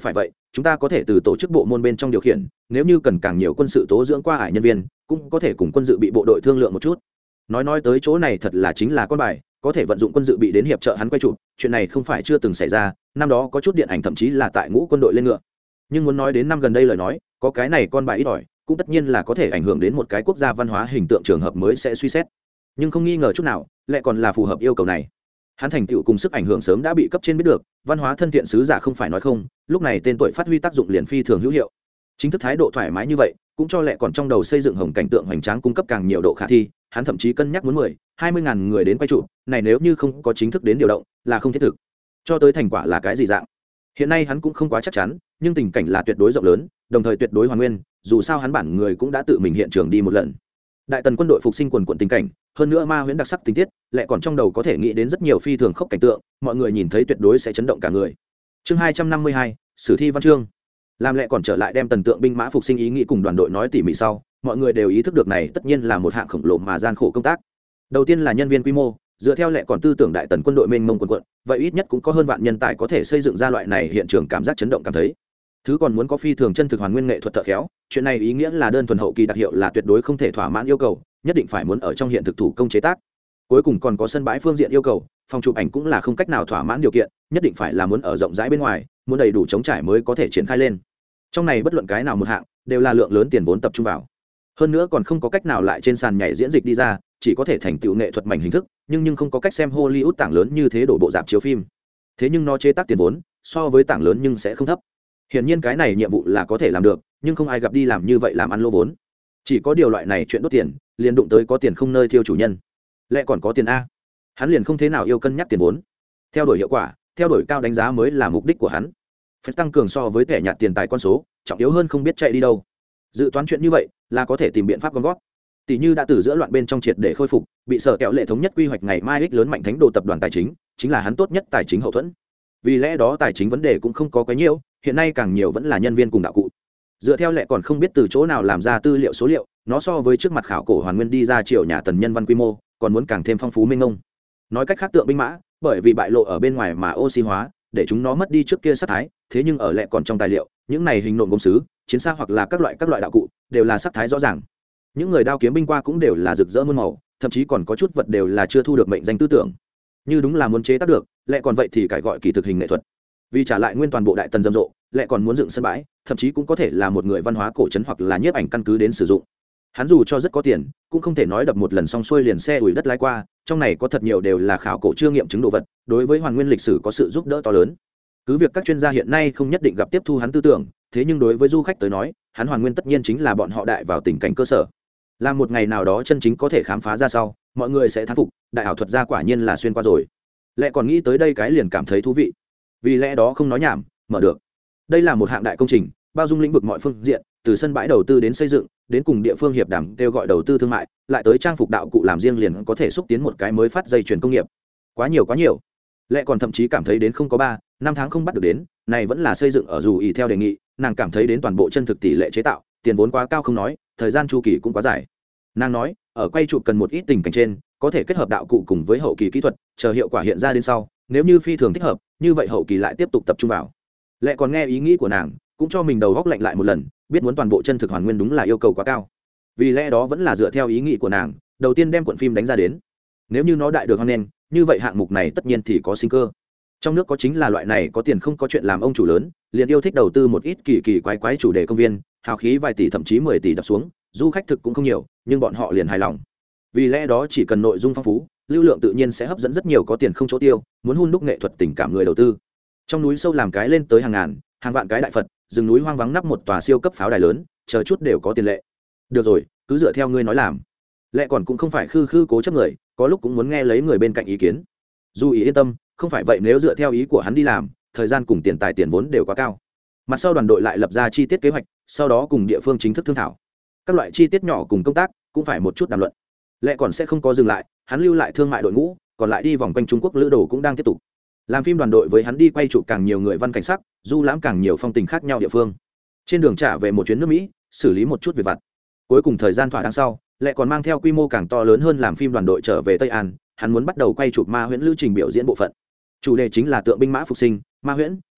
chúng ta có thể từ tổ chức bộ môn bên trong điều khiển, nếu như cần càng nhiều quân sự tố dưỡng qua ải nhân viên cũng có thể cùng quân dự bị bộ đội thương lượng một chút. Nói nói tới chỗ này thật là chính là con bài, có thể vận dụng quân dự bị đến hiệp trợ hắn quay chụp, chuyện này không phải chưa từng xảy ra, năm đó có chút điện ảnh thậm chí là tại ngũ quân đội lên ngựa. Nhưng muốn nói đến năm gần đây lời nói, có cái này con bài ít ỏi, cũng tất nhiên là có thể ảnh hưởng đến một cái quốc gia văn hóa hình tượng trường hợp mới sẽ suy xét. Nhưng không nghi ngờ chút nào, lại còn là phù hợp yêu cầu này. Hắn thành tựu cùng sức ảnh hưởng sớm đã bị cấp trên biết được, văn hóa thân thiện sứ giả không phải nói không, lúc này tên tuổi phát huy tác dụng liền phi thường hữu hiệu. Chính thức thái độ thoải mái như vậy, cũng cho lệ còn trong đầu xây dựng hồng cảnh tượng hoành tráng cung cấp càng nhiều độ khả thi, hắn thậm chí cân nhắc muốn mười, hai mươi ngàn người đến quay trụ, này nếu như không có chính thức đến điều động, là không thiết thực. Cho tới thành quả là cái gì dạng? Hiện nay hắn cũng không quá chắc chắn, nhưng tình cảnh là tuyệt đối rộng lớn, đồng thời tuyệt đối hoàn nguyên, dù sao hắn bản người cũng đã tự mình hiện trường đi một lần. Đại tần quân đội phục sinh quần quần tình cảnh, hơn nữa ma huyễn đặc sắc tình tiết, lại còn trong đầu có thể nghĩ đến rất nhiều phi thường khốc cảnh tượng, mọi người nhìn thấy tuyệt đối sẽ chấn động cả người. Chương hai trăm năm mươi hai, sử thi văn chương. Làm lệ còn trở lại đem tần tượng binh mã phục sinh ý nghĩ cùng đoàn đội nói tỉ mỉ sau, mọi người đều ý thức được này tất nhiên là một hạng khổng lồ mà gian khổ công tác. Đầu tiên là nhân viên quy mô, dựa theo lệ còn tư tưởng đại tần quân đội mênh mông quần quận, vậy ít nhất cũng có hơn vạn nhân tài có thể xây dựng ra loại này hiện trường cảm giác chấn động cảm thấy. Thứ còn muốn có phi thường chân thực hoàn nguyên nghệ thuật thợ khéo, chuyện này ý nghĩa là đơn thuần hậu kỳ đặc hiệu là tuyệt đối không thể thỏa mãn yêu cầu, nhất định phải muốn ở trong hiện thực thủ công chế tác. Cuối cùng còn có sân bãi phương diện yêu cầu, phòng chụp ảnh cũng là không cách nào thỏa mãn điều kiện, nhất định phải là muốn ở rộng rãi bên ngoài, muốn đầy đủ chống trải mới có thể triển khai lên. Trong này bất luận cái nào một hạng đều là lượng lớn tiền vốn tập trung vào, hơn nữa còn không có cách nào lại trên sàn nhảy diễn dịch đi ra, chỉ có thể thành tựu nghệ thuật mảnh hình thức, nhưng nhưng không có cách xem Hollywood tảng lớn như thế đổ bộ dạp chiếu phim. Thế nhưng nó chế tác tiền vốn so với tảng lớn nhưng sẽ không thấp. Hiển nhiên cái này nhiệm vụ là có thể làm được, nhưng không ai gặp đi làm như vậy làm ăn lỗ vốn. Chỉ có điều loại này chuyện đốt tiền, liền đụng tới có tiền không nơi thiêu chủ nhân. Lại còn có tiền a, hắn liền không thế nào yêu cân nhắc tiền vốn. Theo đuổi hiệu quả, theo đuổi cao đánh giá mới là mục đích của hắn. Phải tăng cường so với kẻ nhạt tiền tài con số, trọng yếu hơn không biết chạy đi đâu. Dự toán chuyện như vậy là có thể tìm biện pháp gom góp. Tỷ như đã từ giữa loạn bên trong triệt để khôi phục, bị sở kẹo lệ thống nhất quy hoạch ngày mai ích lớn mạnh thánh đồ tập đoàn tài chính, chính là hắn tốt nhất tài chính hậu thuẫn. Vì lẽ đó tài chính vấn đề cũng không có quá nhiều, hiện nay càng nhiều vẫn là nhân viên cùng đạo cụ. Dựa theo lệ còn không biết từ chỗ nào làm ra tư liệu số liệu, nó so với trước mặt khảo cổ hoàn nguyên đi ra triều nhà tần nhân văn quy mô, còn muốn càng thêm phong phú minh ngông. Nói cách khác tượng binh mã, bởi vì bại lộ ở bên ngoài mà oxy hóa, để chúng nó mất đi trước kia sát thái, thế nhưng ở lệ còn trong tài liệu, những này hình nộm gốm sứ, chiến xa hoặc là các loại các loại đạo cụ, đều là sát thái rõ ràng. Những người đao kiếm binh qua cũng đều là rực rỡ muôn màu, thậm chí còn có chút vật đều là chưa thu được mệnh danh tư tưởng. Như đúng là muốn chế tác được, lệ còn vậy thì cải gọi kỳ thực hình nghệ thuật. Vì trả lại nguyên toàn bộ đại tần rầm rộ, lệ còn muốn dựng sân bãi, thậm chí cũng có thể là một người văn hóa cổ trấn hoặc là nhiếp ảnh căn cứ đến sử dụng. Hắn dù cho rất có tiền, cũng không thể nói đập một lần xong xuôi liền xe ủi đất lái qua, trong này có thật nhiều đều là khảo cổ chưa nghiệm chứng đồ vật, đối với hoàn nguyên lịch sử có sự giúp đỡ to lớn. Cứ việc các chuyên gia hiện nay không nhất định gặp tiếp thu hắn tư tưởng, thế nhưng đối với du khách tới nói, hắn hoàn nguyên tất nhiên chính là bọn họ đại vào tình cảnh cơ sở. Làm một ngày nào đó chân chính có thể khám phá ra sau, mọi người sẽ thán phục, đại ảo thuật gia quả nhiên là xuyên qua rồi. Lẽ còn nghĩ tới đây cái liền cảm thấy thú vị. Vì lẽ đó không nói nhảm, mở được. Đây là một hạng đại công trình, bao dung lĩnh vực mọi phương diện, từ sân bãi đầu tư đến xây dựng, đến cùng địa phương hiệp đàm kêu gọi đầu tư thương mại, lại tới trang phục đạo cụ làm riêng liền có thể xúc tiến một cái mới phát dây chuyền công nghiệp. Quá nhiều quá nhiều. Lẽ còn thậm chí cảm thấy đến không có ba, năm tháng không bắt được đến, này vẫn là xây dựng ở dù ý theo đề nghị, nàng cảm thấy đến toàn bộ chân thực tỷ lệ chế tạo, tiền vốn quá cao không nói, thời gian chu kỳ cũng quá dài. Nàng nói, ở quay chụp cần một ít tình cảnh trên, có thể kết hợp đạo cụ cùng với hậu kỳ kỹ thuật, chờ hiệu quả hiện ra đến sau, nếu như phi thường thích hợp, như vậy hậu kỳ lại tiếp tục tập trung vào. Lẽ còn nghe ý nghĩ của nàng, cũng cho mình đầu góc lạnh lại một lần, biết muốn toàn bộ chân thực hoàn nguyên đúng là yêu cầu quá cao. Vì lẽ đó vẫn là dựa theo ý nghĩ của nàng, đầu tiên đem cuộn phim đánh ra đến. Nếu như nó đại được hoan nghênh, như vậy hạng mục này tất nhiên thì có sinh cơ. Trong nước có chính là loại này có tiền không có chuyện làm ông chủ lớn, liền yêu thích đầu tư một ít kỳ kỳ quái quái chủ đề công viên, hào khí vài tỷ thậm chí mười tỷ đập xuống, du khách thực cũng không nhiều, nhưng bọn họ liền hài lòng. Vì lẽ đó chỉ cần nội dung phong phú, lưu lượng tự nhiên sẽ hấp dẫn rất nhiều có tiền không chỗ tiêu, muốn hun đúc nghệ thuật tình cảm người đầu tư. Trong núi sâu làm cái lên tới hàng ngàn, hàng vạn cái đại Phật, rừng núi hoang vắng nắp một tòa siêu cấp pháo đài lớn, chờ chút đều có tiền lệ. Được rồi, cứ dựa theo ngươi nói làm. Lẽ còn cũng không phải khư khư cố chấp người, có lúc cũng muốn nghe lấy người bên cạnh ý kiến. Dù ý yên tâm, không phải vậy nếu dựa theo ý của hắn đi làm, thời gian cùng tiền tài tiền vốn đều quá cao. Mặt sau đoàn đội lại lập ra chi tiết kế hoạch, sau đó cùng địa phương chính thức thương thảo. Các loại chi tiết nhỏ cùng công tác cũng phải một chút đàm luận. Lẽ còn sẽ không có dừng lại, hắn lưu lại thương mại đội ngũ, còn lại đi vòng quanh Trung Quốc lữ đồ cũng đang tiếp tục. Làm phim đoàn đội với hắn đi quay chụp càng nhiều người văn cảnh sắc, du lãm càng nhiều phong tình khác nhau địa phương. Trên đường trả về một chuyến nước Mỹ, xử lý một chút việc vặt. Cuối cùng thời gian thỏa đáng sau, lại còn mang theo quy mô càng to lớn hơn làm phim đoàn đội trở về Tây An, hắn muốn bắt đầu quay chụp ma huyễn lưu trình biểu diễn bộ phận. Chủ đề chính là tượng binh mã phục sinh, ma huyễn,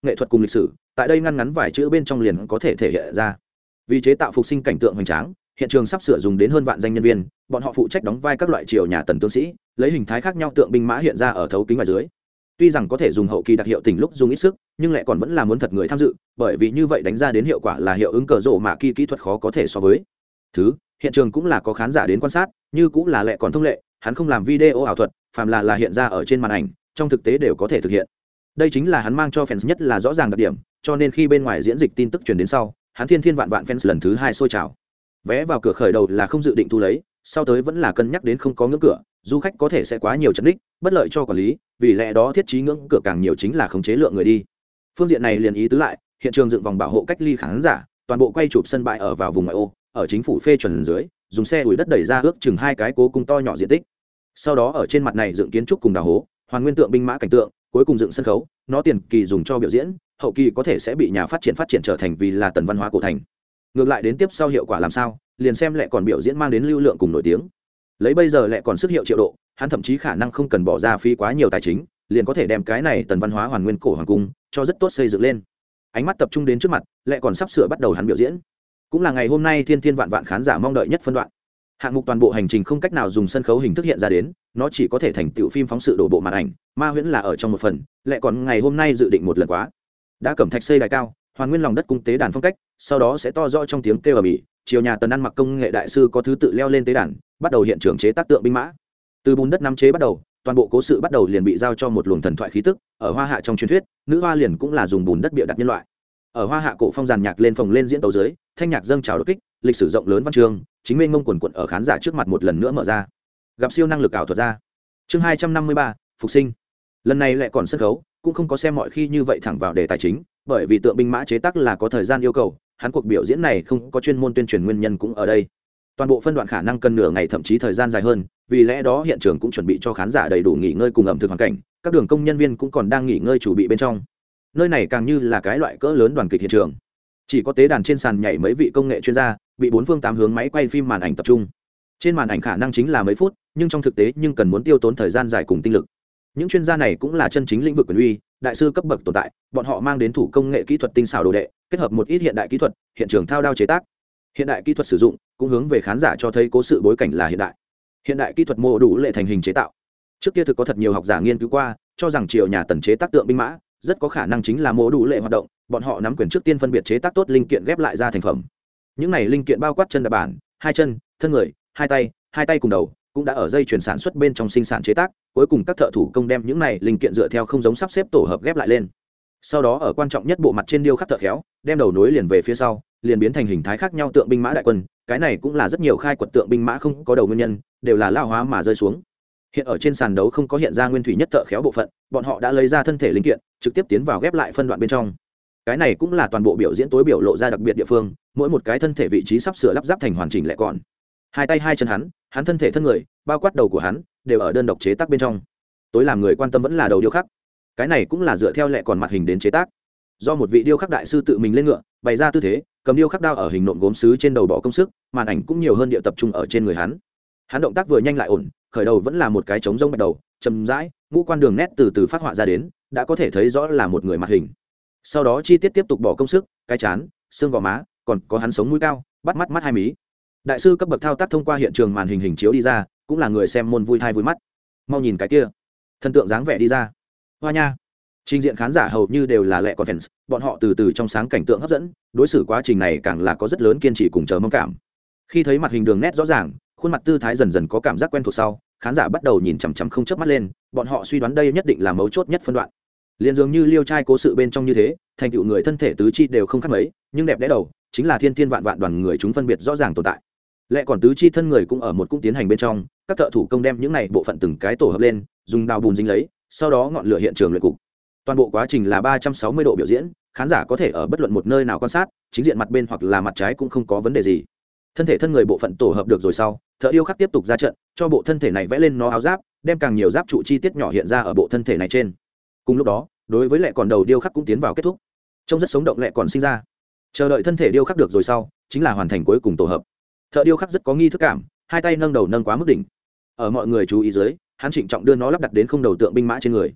nghệ thuật cùng lịch sử tại đây ngăn ngắn vài chữ bên trong liền có thể thể hiện ra. Vì chế tạo phục sinh cảnh tượng hoành tráng, hiện trường sắp sửa dùng đến hơn vạn danh nhân viên, bọn họ phụ trách đóng vai các loại triều nhà tần tướng sĩ, lấy hình thái khác nhau tượng binh mã hiện ra ở thấu kính ngoài dưới. Tuy rằng có thể dùng hậu kỳ đặc hiệu tỉnh lúc dùng ít sức, nhưng lại còn vẫn là muốn thật người tham dự, bởi vì như vậy đánh ra đến hiệu quả là hiệu ứng cờ rổ mà kỳ kỹ thuật khó có thể so với. Thứ, hiện trường cũng là có khán giả đến quan sát, như cũng là lệ còn thông lệ, hắn không làm video ảo thuật, phàm là là hiện ra ở trên màn ảnh, trong thực tế đều có thể thực hiện. Đây chính là hắn mang cho fans nhất là rõ ràng đặc điểm, cho nên khi bên ngoài diễn dịch tin tức truyền đến sau, hắn thiên thiên vạn vạn fans lần thứ hai sôi trào. Vé vào cửa khởi đầu là không dự định thu lấy, sau tới vẫn là cân nhắc đến không có ngưỡng cửa, du khách có thể sẽ quá nhiều trận đích, bất lợi cho quản lý, vì lẽ đó thiết trí ngưỡng cửa càng nhiều chính là khống chế lượng người đi. Phương diện này liền ý tứ lại, hiện trường dựng vòng bảo hộ cách ly khán giả, toàn bộ quay chụp sân bãi ở vào vùng ngoại ô, ở chính phủ phê chuẩn dưới, dùng xe ủi đất đẩy ra ước chừng hai cái cố cung to nhỏ diện tích. Sau đó ở trên mặt này dựng kiến trúc cùng đào hố, hoàn nguyên tượng binh mã cảnh tượng, cuối cùng dựng sân khấu, nó tiền kỳ dùng cho biểu diễn, hậu kỳ có thể sẽ bị nhà phát triển phát triển trở thành vì là tần văn hóa cổ thành. Ngược lại đến tiếp sau hiệu quả làm sao, liền xem lại còn biểu diễn mang đến lưu lượng cùng nổi tiếng. Lấy bây giờ lại còn sức hiệu triệu độ, hắn thậm chí khả năng không cần bỏ ra phí quá nhiều tài chính, liền có thể đem cái này tần văn hóa hoàn nguyên cổ hoàng cung cho rất tốt xây dựng lên. Ánh mắt tập trung đến trước mặt, lại còn sắp sửa bắt đầu hắn biểu diễn. Cũng là ngày hôm nay thiên thiên vạn vạn khán giả mong đợi nhất phân đoạn. Hạng mục toàn bộ hành trình không cách nào dùng sân khấu hình thức hiện ra đến, nó chỉ có thể thành tựu phim phóng sự đổ bộ màn ảnh, ma huyễn là ở trong một phần, lại còn ngày hôm nay dự định một lần quá. Đã cẩm thạch xây đài cao, hoàn nguyên lòng đất cung tế đàn phong cách, sau đó sẽ to rõ trong tiếng kêu ầm ĩ, chiều nhà tần ăn mặc công nghệ đại sư có thứ tự leo lên tế đàn, bắt đầu hiện trường chế tác tượng binh mã. Từ bùn đất nắm chế bắt đầu, toàn bộ cố sự bắt đầu liền bị giao cho một luồng thần thoại khí tức. Ở Hoa Hạ trong truyền thuyết, nữ hoa liền cũng là dùng bùn đất bịa đặt nhân loại. Ở Hoa Hạ cổ phong giàn nhạc lên phồng lên diễn tấu dưới, thanh nhạc dâng trào đột kích, lịch sử rộng lớn văn chương, chính mênh mông quần quần ở khán giả trước mặt một lần nữa mở ra. Gặp siêu năng lực ảo thuật ra. Chương hai trăm năm mươi ba, phục sinh. Lần này lại còn sân khấu, cũng không có xem mọi khi như vậy thẳng vào đề tài chính, bởi vì tượng binh mã chế tác là có thời gian yêu cầu, hắn cuộc biểu diễn này không có chuyên môn tuyên truyền nguyên nhân cũng ở đây. Toàn bộ phân đoạn khả năng cần nửa ngày thậm chí thời gian dài hơn, vì lẽ đó hiện trường cũng chuẩn bị cho khán giả đầy đủ nghỉ ngơi cùng ẩm thực hoàn cảnh, các đường công nhân viên cũng còn đang nghỉ ngơi chuẩn bị bên trong. Nơi này càng như là cái loại cỡ lớn đoàn kịch hiện trường, chỉ có tế đàn trên sàn nhảy mấy vị công nghệ chuyên gia, bị bốn phương tám hướng máy quay phim màn ảnh tập trung. Trên màn ảnh khả năng chính là mấy phút, nhưng trong thực tế nhưng cần muốn tiêu tốn thời gian dài cùng tinh lực. Những chuyên gia này cũng là chân chính lĩnh vực quyền uy, đại sư cấp bậc tồn tại, bọn họ mang đến thủ công nghệ kỹ thuật tinh xảo đồ đệ, kết hợp một ít hiện đại kỹ thuật, hiện trường thao đao chế tác. Hiện đại kỹ thuật sử dụng cũng hướng về khán giả cho thấy cố sự bối cảnh là hiện đại. Hiện đại kỹ thuật mô đủ lệ thành hình chế tạo. Trước kia thực có thật nhiều học giả nghiên cứu qua, cho rằng triều nhà tần chế tác tượng binh mã, rất có khả năng chính là mô đủ lệ hoạt động, bọn họ nắm quyền trước tiên phân biệt chế tác tốt linh kiện ghép lại ra thành phẩm. Những này linh kiện bao quát chân đạp bản, hai chân, thân người, hai tay, hai tay cùng đầu, cũng đã ở dây chuyển sản xuất bên trong sinh sản chế tác, cuối cùng các thợ thủ công đem những này linh kiện dựa theo không giống sắp xếp tổ hợp ghép lại lên. Sau đó ở quan trọng nhất bộ mặt trên điêu khắc thợ khéo, đem đầu nối liền về phía sau, liền biến thành hình thái khác nhau tượng binh mã đại quân, cái này cũng là rất nhiều khai quật tượng binh mã không có đầu nguyên nhân, đều là lao hóa mà rơi xuống. Hiện ở trên sàn đấu không có hiện ra nguyên thủy nhất thợ khéo bộ phận, bọn họ đã lấy ra thân thể linh kiện, trực tiếp tiến vào ghép lại phân đoạn bên trong. Cái này cũng là toàn bộ biểu diễn tối biểu lộ ra đặc biệt địa phương, mỗi một cái thân thể vị trí sắp sửa lắp ráp thành hoàn chỉnh lại còn. Hai tay hai chân hắn, hắn thân thể thân người, bao quát đầu của hắn, đều ở đơn độc chế tác bên trong. Tối làm người quan tâm vẫn là đầu điêu khắc. Cái này cũng là dựa theo lệ còn mặt hình đến chế tác. Do một vị điêu khắc đại sư tự mình lên ngựa, bày ra tư thế, cầm điêu khắc đao ở hình nộm gốm sứ trên đầu bỏ công sức, màn ảnh cũng nhiều hơn địa tập trung ở trên người hắn. Hắn động tác vừa nhanh lại ổn, khởi đầu vẫn là một cái trống rông bắt đầu, chậm rãi, ngũ quan đường nét từ từ phát họa ra đến, đã có thể thấy rõ là một người mặt hình. Sau đó chi tiết tiếp tục bỏ công sức, cái chán, xương gò má, còn có hắn sống mũi cao, bắt mắt mắt hai mí. Đại sư cấp bậc thao tác thông qua hiện trường màn hình hình chiếu đi ra, cũng là người xem môn vui thai vui mắt. Mau nhìn cái kia, thần tượng dáng vẻ đi ra, hoa nha. Trình diện khán giả hầu như đều là lệ còn fans, bọn họ từ từ trong sáng cảnh tượng hấp dẫn, đối xử quá trình này càng là có rất lớn kiên trì cùng chờ mong cảm. Khi thấy mặt hình đường nét rõ ràng, khuôn mặt tư thái dần dần có cảm giác quen thuộc sau, khán giả bắt đầu nhìn chằm chằm không chớp mắt lên, bọn họ suy đoán đây nhất định là mấu chốt nhất phân đoạn. Liên dường như liêu trai cố sự bên trong như thế, thành tựu người thân thể tứ chi đều không khác mấy, nhưng đẹp đẽ đầu chính là thiên thiên vạn vạn đoàn người chúng phân biệt rõ ràng tồn tại. Lẽ còn tứ chi thân người cũng ở một cung tiến hành bên trong, các thợ thủ công đem những này bộ phận từng cái tổ hợp lên, dùng đào bùn dính lấy, sau đó ngọn lửa hiện trường luyện cục. Toàn bộ quá trình là ba trăm sáu mươi độ biểu diễn, khán giả có thể ở bất luận một nơi nào quan sát, chính diện mặt bên hoặc là mặt trái cũng không có vấn đề gì. Thân thể thân người bộ phận tổ hợp được rồi sau, thợ điêu khắc tiếp tục ra trận, cho bộ thân thể này vẽ lên nó áo giáp, đem càng nhiều giáp trụ chi tiết nhỏ hiện ra ở bộ thân thể này trên. Cùng lúc đó, đối với lệ còn đầu điêu khắc cũng tiến vào kết thúc. Trông rất sống động lệ còn sinh ra. Chờ đợi thân thể điêu khắc được rồi sau, chính là hoàn thành cuối cùng tổ hợp. Thợ điêu khắc rất có nghi thức cảm, hai tay nâng đầu nâng quá mức đỉnh. Ở mọi người chú ý dưới, hắn trịnh trọng đưa nó lắp đặt đến không đầu tượng binh mã trên người.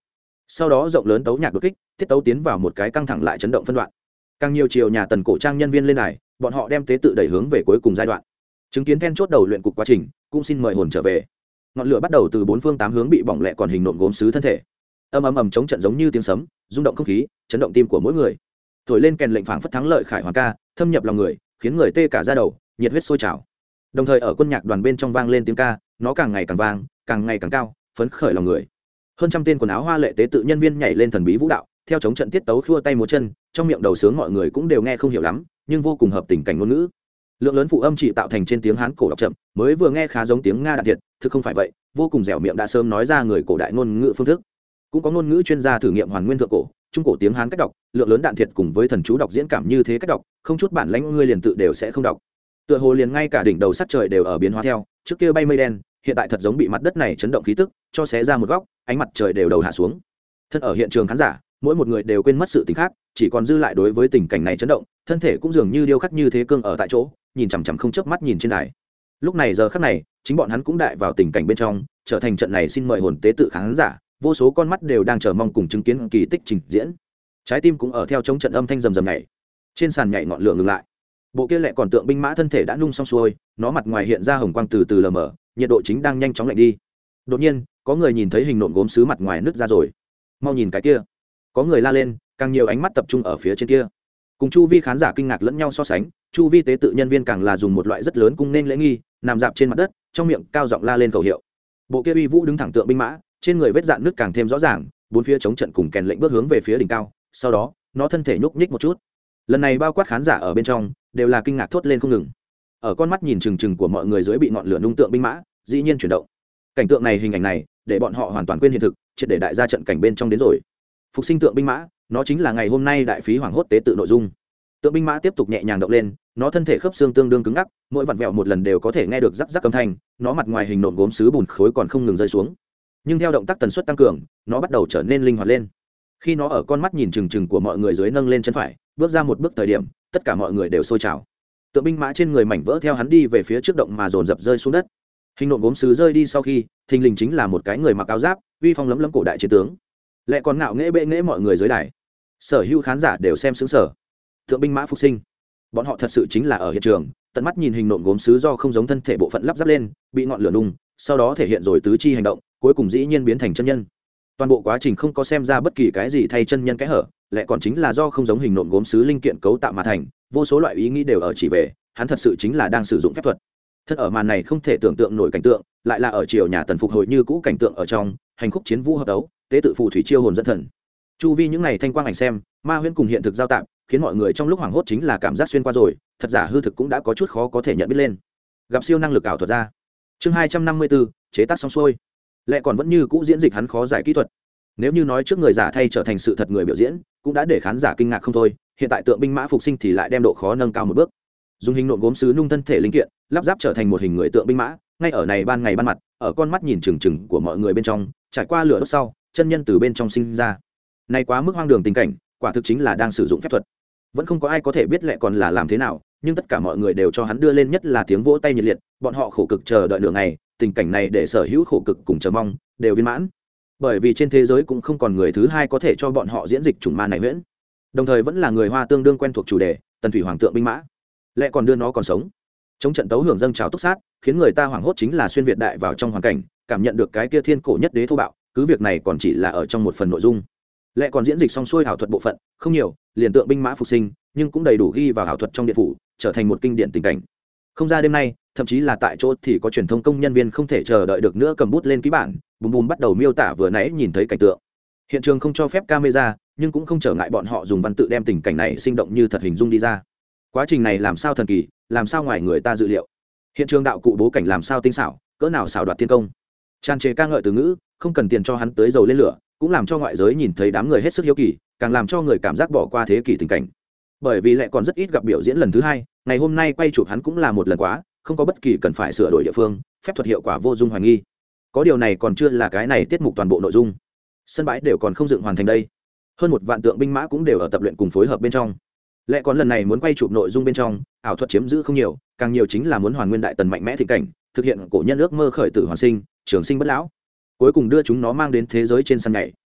sau đó rộng lớn tấu nhạc đột kích, tiết tấu tiến vào một cái căng thẳng lại chấn động phân đoạn. Càng nhiều chiều nhà Tần cổ trang nhân viên lên này, bọn họ đem tế tự đẩy hướng về cuối cùng giai đoạn. Chứng kiến then chốt đầu luyện cục quá trình, cũng xin mời hồn trở về. Ngọn lửa bắt đầu từ bốn phương tám hướng bị bỏng lẹ còn hình nộm gốm sứ thân thể. Âm ầm ầm chống trận giống như tiếng sấm, rung động không khí, chấn động tim của mỗi người. Thổi lên kèn lệnh phảng phất thắng lợi khải hoàn ca, thâm nhập lòng người, khiến người tê cả da đầu, nhiệt huyết sôi trào. Đồng thời ở quân nhạc đoàn bên trong vang lên tiếng ca, nó càng ngày càng vang, càng ngày càng cao, phấn khởi lòng người. Hơn trăm tên quần áo hoa lệ tế tự nhân viên nhảy lên thần bí vũ đạo, theo chống trận tiết tấu khua tay múa chân, trong miệng đầu sướng mọi người cũng đều nghe không hiểu lắm, nhưng vô cùng hợp tình cảnh ngôn ngữ. Lượng lớn phụ âm chỉ tạo thành trên tiếng Hán cổ đọc chậm, mới vừa nghe khá giống tiếng Nga đạn thiệt, thực không phải vậy, vô cùng dẻo miệng đã sớm nói ra người cổ đại ngôn ngữ phương thức. Cũng có ngôn ngữ chuyên gia thử nghiệm hoàn nguyên thượng cổ, trung cổ tiếng Hán cách đọc, lượng lớn đạn thiệt cùng với thần chú đọc diễn cảm như thế cách đọc, không chút bản lãnh ngươi liền tự đều sẽ không đọc. Tựa hồ liền ngay cả đỉnh đầu sắc trời đều ở biến hóa theo, trước kia bay mây đen, hiện tại thật giống bị mặt đất này chấn động khí tức, cho xé ra một góc, ánh mặt trời đều đầu hạ xuống. Thân ở hiện trường khán giả, mỗi một người đều quên mất sự tình khác, chỉ còn dư lại đối với tình cảnh này chấn động, thân thể cũng dường như điêu khắc như thế cương ở tại chỗ, nhìn chằm chằm không chớp mắt nhìn trên đài. Lúc này giờ khắc này, chính bọn hắn cũng đại vào tình cảnh bên trong, trở thành trận này xin mời hồn tế tự khán giả, vô số con mắt đều đang chờ mong cùng chứng kiến kỳ tích trình diễn. Trái tim cũng ở theo chống trận âm thanh rầm rầm nhảy. Trên sàn nhảy ngọn lửa ngừng lại. Bộ kia lẹ còn tượng binh mã thân thể đã nung xong xuôi, nó mặt ngoài hiện ra hồng quang từ từ lờ mờ, nhiệt độ chính đang nhanh chóng lạnh đi. Đột nhiên, có người nhìn thấy hình nộm gốm sứ mặt ngoài nứt ra rồi. Mau nhìn cái kia. Có người la lên, càng nhiều ánh mắt tập trung ở phía trên kia. Cùng chu vi khán giả kinh ngạc lẫn nhau so sánh, chu vi tế tự nhân viên càng là dùng một loại rất lớn cung nên lễ nghi, nằm dạp trên mặt đất, trong miệng cao giọng la lên khẩu hiệu. Bộ kia uy vũ đứng thẳng tượng binh mã, trên người vết dạn nứt càng thêm rõ ràng, bốn phía chống trận cùng kèn lệnh bước hướng về phía đỉnh cao, sau đó, nó thân thể nhúc nhích một chút. Lần này bao quát khán giả ở bên trong, đều là kinh ngạc thốt lên không ngừng. Ở con mắt nhìn chừng chừng của mọi người dưới bị ngọn lửa nung tượng binh mã, dĩ nhiên chuyển động. Cảnh tượng này hình ảnh này, để bọn họ hoàn toàn quên hiện thực, triệt để đại ra trận cảnh bên trong đến rồi. Phục sinh tượng binh mã, nó chính là ngày hôm nay đại phí hoàng hốt tế tự nội dung. Tượng binh mã tiếp tục nhẹ nhàng động lên, nó thân thể khớp xương tương đương cứng ngắc, mỗi vặn vẹo một lần đều có thể nghe được rắc rắc âm thanh, nó mặt ngoài hình nộm gốm sứ bùn khối còn không ngừng rơi xuống. Nhưng theo động tác tần suất tăng cường, nó bắt đầu trở nên linh hoạt lên. Khi nó ở con mắt nhìn chừng chừng của mọi người dưới nâng lên chân phải, bước ra một bước thời điểm, tất cả mọi người đều sôi trào. Tượng binh mã trên người mảnh vỡ theo hắn đi về phía trước động mà dồn dập rơi xuống đất. Hình nộm gốm sứ rơi đi sau khi, thình lình chính là một cái người mặc áo giáp, uy phong lấm lấm cổ đại chiến tướng. Lại còn ngạo nghễ bệ nghễ mọi người dưới đài. Sở hữu khán giả đều xem sững sờ. Tượng binh mã phục sinh. Bọn họ thật sự chính là ở hiện trường, tận mắt nhìn hình nộm gốm sứ do không giống thân thể bộ phận lắp ráp lên, bị ngọn lửa nung, sau đó thể hiện rồi tứ chi hành động, cuối cùng dĩ nhiên biến thành chân nhân. Toàn bộ quá trình không có xem ra bất kỳ cái gì thay chân nhân cái hở, lại còn chính là do không giống hình nộm gốm sứ linh kiện cấu tạo mà thành, vô số loại ý nghĩ đều ở chỉ về, hắn thật sự chính là đang sử dụng phép thuật. Thật ở màn này không thể tưởng tượng nổi cảnh tượng, lại là ở triều nhà Tần phục hồi như cũ cảnh tượng ở trong, hành khúc chiến vũ hợp đấu, tế tự phù thủy chiêu hồn dẫn thần. Chu vi những này thanh quang ảnh xem, ma huyễn cùng hiện thực giao tạm, khiến mọi người trong lúc hoảng hốt chính là cảm giác xuyên qua rồi, thật giả hư thực cũng đã có chút khó có thể nhận biết lên. Gặp siêu năng lực ảo thuật ra. Chương hai trăm năm mươi bốn, chế tác xong xuôi. Lại còn vẫn như cũ diễn dịch hắn khó giải kỹ thuật. Nếu như nói trước người giả thay trở thành sự thật người biểu diễn, cũng đã để khán giả kinh ngạc không thôi, hiện tại tượng binh mã phục sinh thì lại đem độ khó nâng cao một bước. Dùng hình nộm gốm sứ nung thân thể linh kiện, lắp ráp trở thành một hình người tượng binh mã, ngay ở này ban ngày ban mặt, ở con mắt nhìn chừng chừng của mọi người bên trong, trải qua lửa đốt sau, chân nhân từ bên trong sinh ra. Này quá mức hoang đường tình cảnh, quả thực chính là đang sử dụng phép thuật. Vẫn không có ai có thể biết lẽ còn là làm thế nào, nhưng tất cả mọi người đều cho hắn đưa lên nhất là tiếng vỗ tay nhiệt liệt, bọn họ khổ cực chờ đợi nửa ngày, tình cảnh này để sở hữu khổ cực cùng chờ mong, đều viên mãn. Bởi vì trên thế giới cũng không còn người thứ hai có thể cho bọn họ diễn dịch chủng ma này huyễn. Đồng thời vẫn là người Hoa tương đương quen thuộc chủ đề, Tần thủy hoàng tượng binh mã. Lẽ còn đưa nó còn sống. Trong trận tấu hưởng dâng trào túc sát, khiến người ta hoảng hốt chính là xuyên việt đại vào trong hoàn cảnh, cảm nhận được cái kia thiên cổ nhất đế thô bạo, cứ việc này còn chỉ là ở trong một phần nội dung. Lẽ còn diễn dịch xong xuôi ảo thuật bộ phận, không nhiều, liền tượng binh mã phục sinh, nhưng cũng đầy đủ ghi vào ảo thuật trong điện phủ, trở thành một kinh điển tình cảnh. Không ra đêm nay, thậm chí là tại chỗ thì có truyền thông công nhân viên không thể chờ đợi được nữa cầm bút lên ký bản, bùm bùm bắt đầu miêu tả vừa nãy nhìn thấy cảnh tượng. Hiện trường không cho phép camera, nhưng cũng không trở ngại bọn họ dùng văn tự đem tình cảnh này sinh động như thật hình dung đi ra. Quá trình này làm sao thần kỳ, làm sao ngoài người ta dự liệu. Hiện trường đạo cụ bố cảnh làm sao tinh xảo, cỡ nào xảo đoạt thiên công. Tràn trề ca ngợi từ ngữ, không cần tiền cho hắn tới dầu lên lửa, cũng làm cho ngoại giới nhìn thấy đám người hết sức hiếu kỳ, càng làm cho người cảm giác bỏ qua thế kỷ tình cảnh. Bởi vì lại còn rất ít gặp biểu diễn lần thứ hai, ngày hôm nay quay chụp hắn cũng là một lần quá, không có bất kỳ cần phải sửa đổi địa phương, phép thuật hiệu quả vô dung hoài nghi. Có điều này còn chưa là cái này tiết mục toàn bộ nội dung. Sân bãi đều còn không dựng hoàn thành đây. Hơn một vạn tượng binh mã cũng đều ở tập luyện cùng phối hợp bên trong. Lại còn lần này muốn quay chụp nội dung bên trong, ảo thuật chiếm giữ không nhiều, càng nhiều chính là muốn hoàn nguyên đại Tần mạnh mẽ thịnh cảnh, thực hiện cổ nhân ước mơ khởi tử hoàn sinh, trường sinh bất lão. Cuối cùng đưa chúng nó mang đến thế giới trên sân nhảy,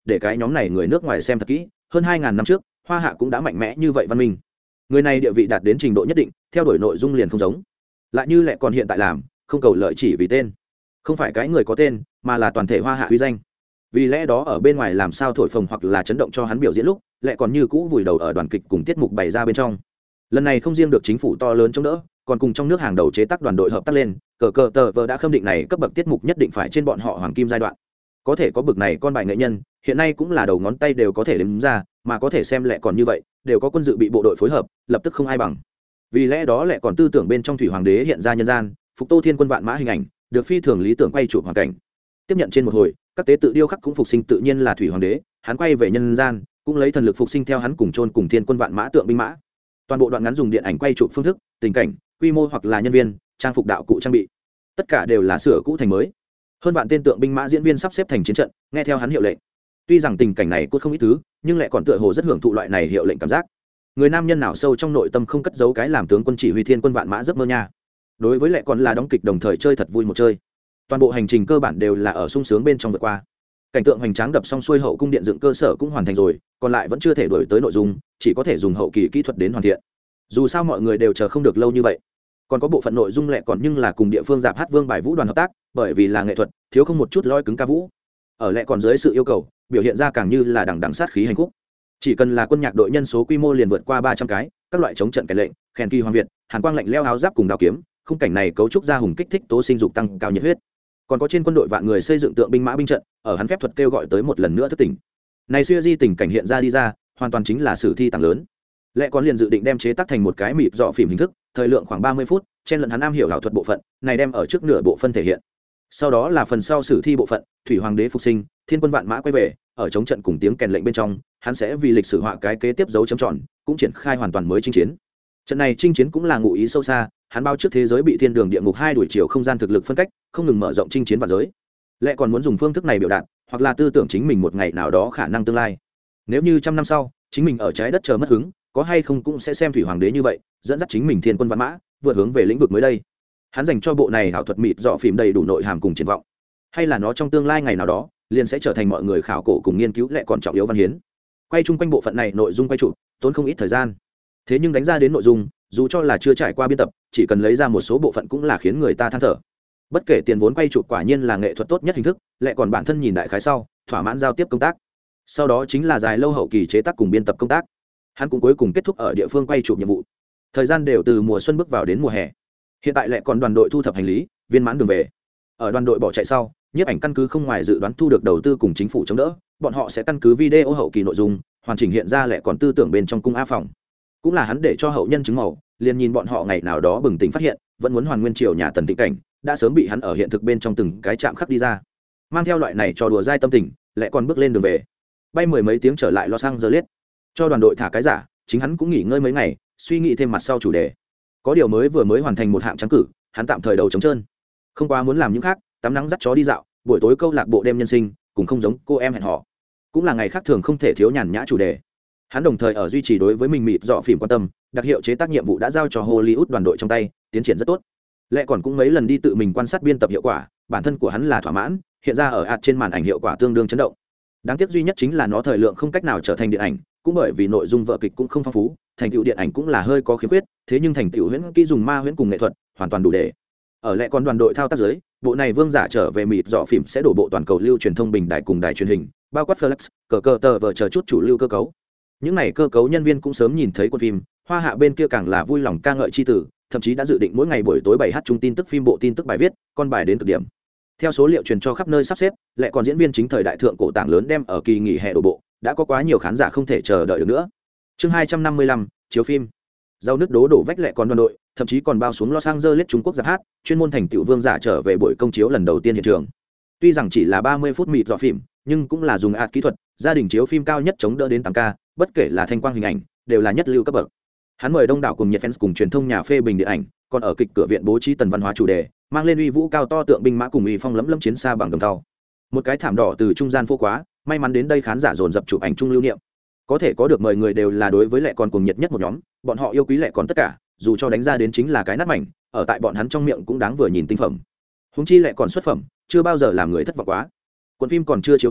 để cái nhóm này người nước ngoài xem thật kỹ, hơn hai ngàn năm trước hoa hạ cũng đã mạnh mẽ như vậy văn minh. Người này địa vị đạt đến trình độ nhất định, theo đuổi nội dung liền không giống, lại như lại còn hiện tại làm không cầu lợi chỉ vì tên, không phải cái người có tên mà là toàn thể hoa hạ uy danh. Vì lẽ đó ở bên ngoài làm sao thổi phồng hoặc là chấn động cho hắn biểu diễn lúc lại còn như cũ vùi đầu ở đoàn kịch cùng tiết mục bày ra bên trong. Lần này không riêng được chính phủ to lớn chống đỡ, còn cùng trong nước hàng đầu chế tác đoàn đội hợp tác lên, cờ cờ tờ vờ đã khâm định này cấp bậc tiết mục nhất định phải trên bọn họ hoàng kim giai đoạn. Có thể có bậc này con bài nghệ nhân hiện nay cũng là đầu ngón tay đều có thể đếm ra, mà có thể xem lại còn như vậy đều có quân dự bị bộ đội phối hợp, lập tức không ai bằng. Vì lẽ đó lại còn tư tưởng bên trong thủy hoàng đế hiện ra nhân gian phục tô thiên quân vạn mã hình ảnh được phi thường lý tưởng quay chụp hoàn cảnh. Tiếp nhận trên một hồi các tế tự điêu khắc cũng phục sinh tự nhiên là thủy hoàng đế, hắn quay về nhân gian cũng lấy thần lực phục sinh theo hắn cùng chôn cùng thiên quân vạn mã tượng binh mã. Toàn bộ đoạn ngắn dùng điện ảnh quay chụp phương thức, tình cảnh, quy mô hoặc là nhân viên, trang phục đạo cụ trang bị, tất cả đều là sửa cũ thành mới. Hơn vạn tên tượng binh mã diễn viên sắp xếp thành chiến trận, nghe theo hắn hiệu lệnh. Tuy rằng tình cảnh này cốt không ít thứ, nhưng lại còn tựa hồ rất hưởng thụ loại này hiệu lệnh cảm giác. Người nam nhân nào sâu trong nội tâm không cất giấu cái làm tướng quân chỉ huy thiên quân vạn mã giấc mơ nha. Đối với lại còn là đóng kịch đồng thời chơi thật vui một chơi. Toàn bộ hành trình cơ bản đều là ở sung sướng bên trong vượt qua. Cảnh tượng hoành tráng đập xong xuôi, hậu cung điện dựng cơ sở cũng hoàn thành rồi, còn lại vẫn chưa thể đổi tới nội dung, chỉ có thể dùng hậu kỳ kỹ thuật đến hoàn thiện. Dù sao mọi người đều chờ không được lâu như vậy. Còn có bộ phận nội dung lẹ còn nhưng là cùng địa phương dạp hát Vương Bài Vũ đoàn hợp tác, bởi vì là nghệ thuật, thiếu không một chút loi cứng ca vũ. Ở lẹ còn dưới sự yêu cầu, biểu hiện ra càng như là đằng đằng sát khí hành khúc. Chỉ cần là quân nhạc đội nhân số quy mô liền vượt qua ba trăm cái, các loại chống trận kèn lệnh, khen kỳ hoàng việt, hàn quang lạnh leo áo giáp cùng đao kiếm, khung cảnh này cấu trúc ra hùng kích thích tố sinh dục tăng cao nhiệt huyết. Còn có trên quân đội vạn người xây dựng tượng binh mã binh trận, ở hắn phép thuật kêu gọi tới một lần nữa thức tỉnh. Này xưa di tình cảnh hiện ra đi ra, hoàn toàn chính là sử thi tàng lớn. Lẽ còn liền dự định đem chế tác thành một cái mịt dọ phim hình thức, thời lượng khoảng ba mươi phút, trên lần hắn am hiểu ảo thuật bộ phận, này đem ở trước nửa bộ phân thể hiện. Sau đó là phần sau sử thi bộ phận, thủy hoàng đế phục sinh, thiên quân vạn mã quay về, ở chống trận cùng tiếng kèn lệnh bên trong, hắn sẽ vì lịch sử họa cái kế tiếp dấu chấm tròn, cũng triển khai hoàn toàn mới chinh chiến. Trận này chinh chiến cũng là ngụ ý sâu xa, hắn bao trước thế giới bị thiên đường địa ngục hai đuổi chiều không gian thực lực phân cách, không ngừng mở rộng chinh chiến vạn giới. Lẽ còn muốn dùng phương thức này biểu đạt, hoặc là tư tưởng chính mình một ngày nào đó khả năng tương lai. Nếu như trăm năm sau, chính mình ở trái đất chờ mất hứng, có hay không cũng sẽ xem thủy hoàng đế như vậy, dẫn dắt chính mình thiên quân vạn mã, vượt hướng về lĩnh vực mới đây. Hắn dành cho bộ này ảo thuật mịt dọ phim đầy đủ nội hàm cùng triển vọng, hay là nó trong tương lai ngày nào đó liền sẽ trở thành mọi người khảo cổ cùng nghiên cứu lẽ còn trọng yếu văn hiến. Quay chung quanh bộ phận này nội dung quay trụ tốn không ít thời gian, thế nhưng đánh ra đến nội dung dù cho là chưa trải qua biên tập, chỉ cần lấy ra một số bộ phận cũng là khiến người ta than thở. Bất kể tiền vốn quay chụp quả nhiên là nghệ thuật tốt nhất hình thức, lại còn bản thân nhìn đại khái sau thỏa mãn giao tiếp công tác, sau đó chính là dài lâu hậu kỳ chế tác cùng biên tập công tác. Hắn cũng cuối cùng kết thúc ở địa phương quay chụp nhiệm vụ, thời gian đều từ mùa xuân bước vào đến mùa hè. Hiện tại lại còn đoàn đội thu thập hành lý viên mãn đường về. Ở đoàn đội bỏ chạy sau, nhiếp ảnh căn cứ không ngoài dự đoán thu được đầu tư cùng chính phủ chống đỡ, bọn họ sẽ căn cứ video hậu kỳ nội dung hoàn chỉnh hiện ra lại còn tư tưởng bên trong cung a phòng, cũng là hắn để cho hậu nhân chứng màu, liền nhìn bọn họ ngày nào đó bừng tỉnh phát hiện vẫn muốn hoàn nguyên triều nhà Tần Tịnh cảnh đã sớm bị hắn ở hiện thực bên trong từng cái chạm khắc đi ra. Mang theo loại này trò đùa dai tâm tình, lại còn bước lên đường về, bay mười mấy tiếng trở lại Los Angeles, cho đoàn đội thả cái giả, chính hắn cũng nghỉ ngơi mấy ngày, suy nghĩ thêm mặt sau chủ đề. Có điều mới vừa mới hoàn thành một hạng trắng cử, hắn tạm thời đầu trống trơn, không quá muốn làm những khác, tắm nắng dắt chó đi dạo, buổi tối câu lạc bộ đêm nhân sinh, cùng không giống cô em hẹn hò, cũng là ngày khác thường không thể thiếu nhàn nhã chủ đề. Hắn đồng thời ở duy trì đối với mình mịt dọ phim quan tâm, đặc hiệu chế tác nhiệm vụ đã giao cho Hollywood đoàn đội trong tay, tiến triển rất tốt. Lẽ còn cũng mấy lần đi tự mình quan sát biên tập hiệu quả, bản thân của hắn là thỏa mãn, hiện ra ở ạt trên màn ảnh hiệu quả tương đương chấn động. Đáng tiếc duy nhất chính là nó thời lượng không cách nào trở thành điện ảnh, cũng bởi vì nội dung vở kịch cũng không phong phú, thành tựu điện ảnh cũng là hơi có khiếm khuyết, thế nhưng thành tựu huyễn kỹ dùng ma huyễn cùng nghệ thuật hoàn toàn đủ để. Ở lẽ còn đoàn đội thao tác dưới, bộ này vương giả trở về mịt dọ phim sẽ đổ bộ toàn cầu lưu truyền thông bình đài cùng đài truyền hình, bao quát Flex, cờ cờ tờ vờ chờ chút chủ lưu cơ cấu. Những này cơ cấu nhân viên cũng sớm nhìn thấy quân phim, hoa hạ bên kia càng là vui lòng ca ngợi chi tử, thậm chí đã dự định mỗi ngày buổi tối bảy h chung tin tức phim bộ tin tức bài viết, con bài đến cực điểm. Theo số liệu truyền cho khắp nơi sắp xếp, lại còn diễn viên chính thời đại thượng cổ tảng lớn đem ở kỳ nghỉ hè đổ bộ, đã có quá nhiều khán giả không thể chờ đợi được nữa. Chương hai trăm năm mươi lăm, chiếu phim. Rau nước đố đổ vách lại còn đoàn đội, thậm chí còn bao xuống Los Angeles Trung Quốc giáp hát, chuyên môn thành tựu vương giả trở về buổi công chiếu lần đầu tiên hiện trường. Tuy rằng chỉ là ba mươi phút mịt dọ phim, nhưng cũng là dùng art kỹ thuật, gia đình chiếu phim cao nhất chống đỡ đến tám K, bất kể là thanh quang hình ảnh, đều là nhất lưu cấp bậc. Hắn mời đông đảo cùng nhiệt fans cùng truyền thông nhà phê bình điện ảnh, còn ở kịch cửa viện bố trí tần văn hóa chủ đề, mang lên uy vũ cao to tượng binh mã cùng uy phong lẫm lẫm chiến xa bằng đồng thau. Một cái thảm đỏ từ trung gian phố quá, may mắn đến đây khán giả dồn dập chụp ảnh chung lưu niệm. Có thể có được mời người đều là đối với lệ còn cùng nhiệt nhất một nhóm, bọn họ yêu quý lệ còn tất cả, dù cho đánh ra đến chính là cái nát mảnh, ở tại bọn hắn trong miệng cũng đáng vừa nhìn tinh phẩm. Huống chi lệ còn xuất phẩm, chưa bao giờ làm người thất vọng quá. Cuộn phim còn chưa chiếu phim,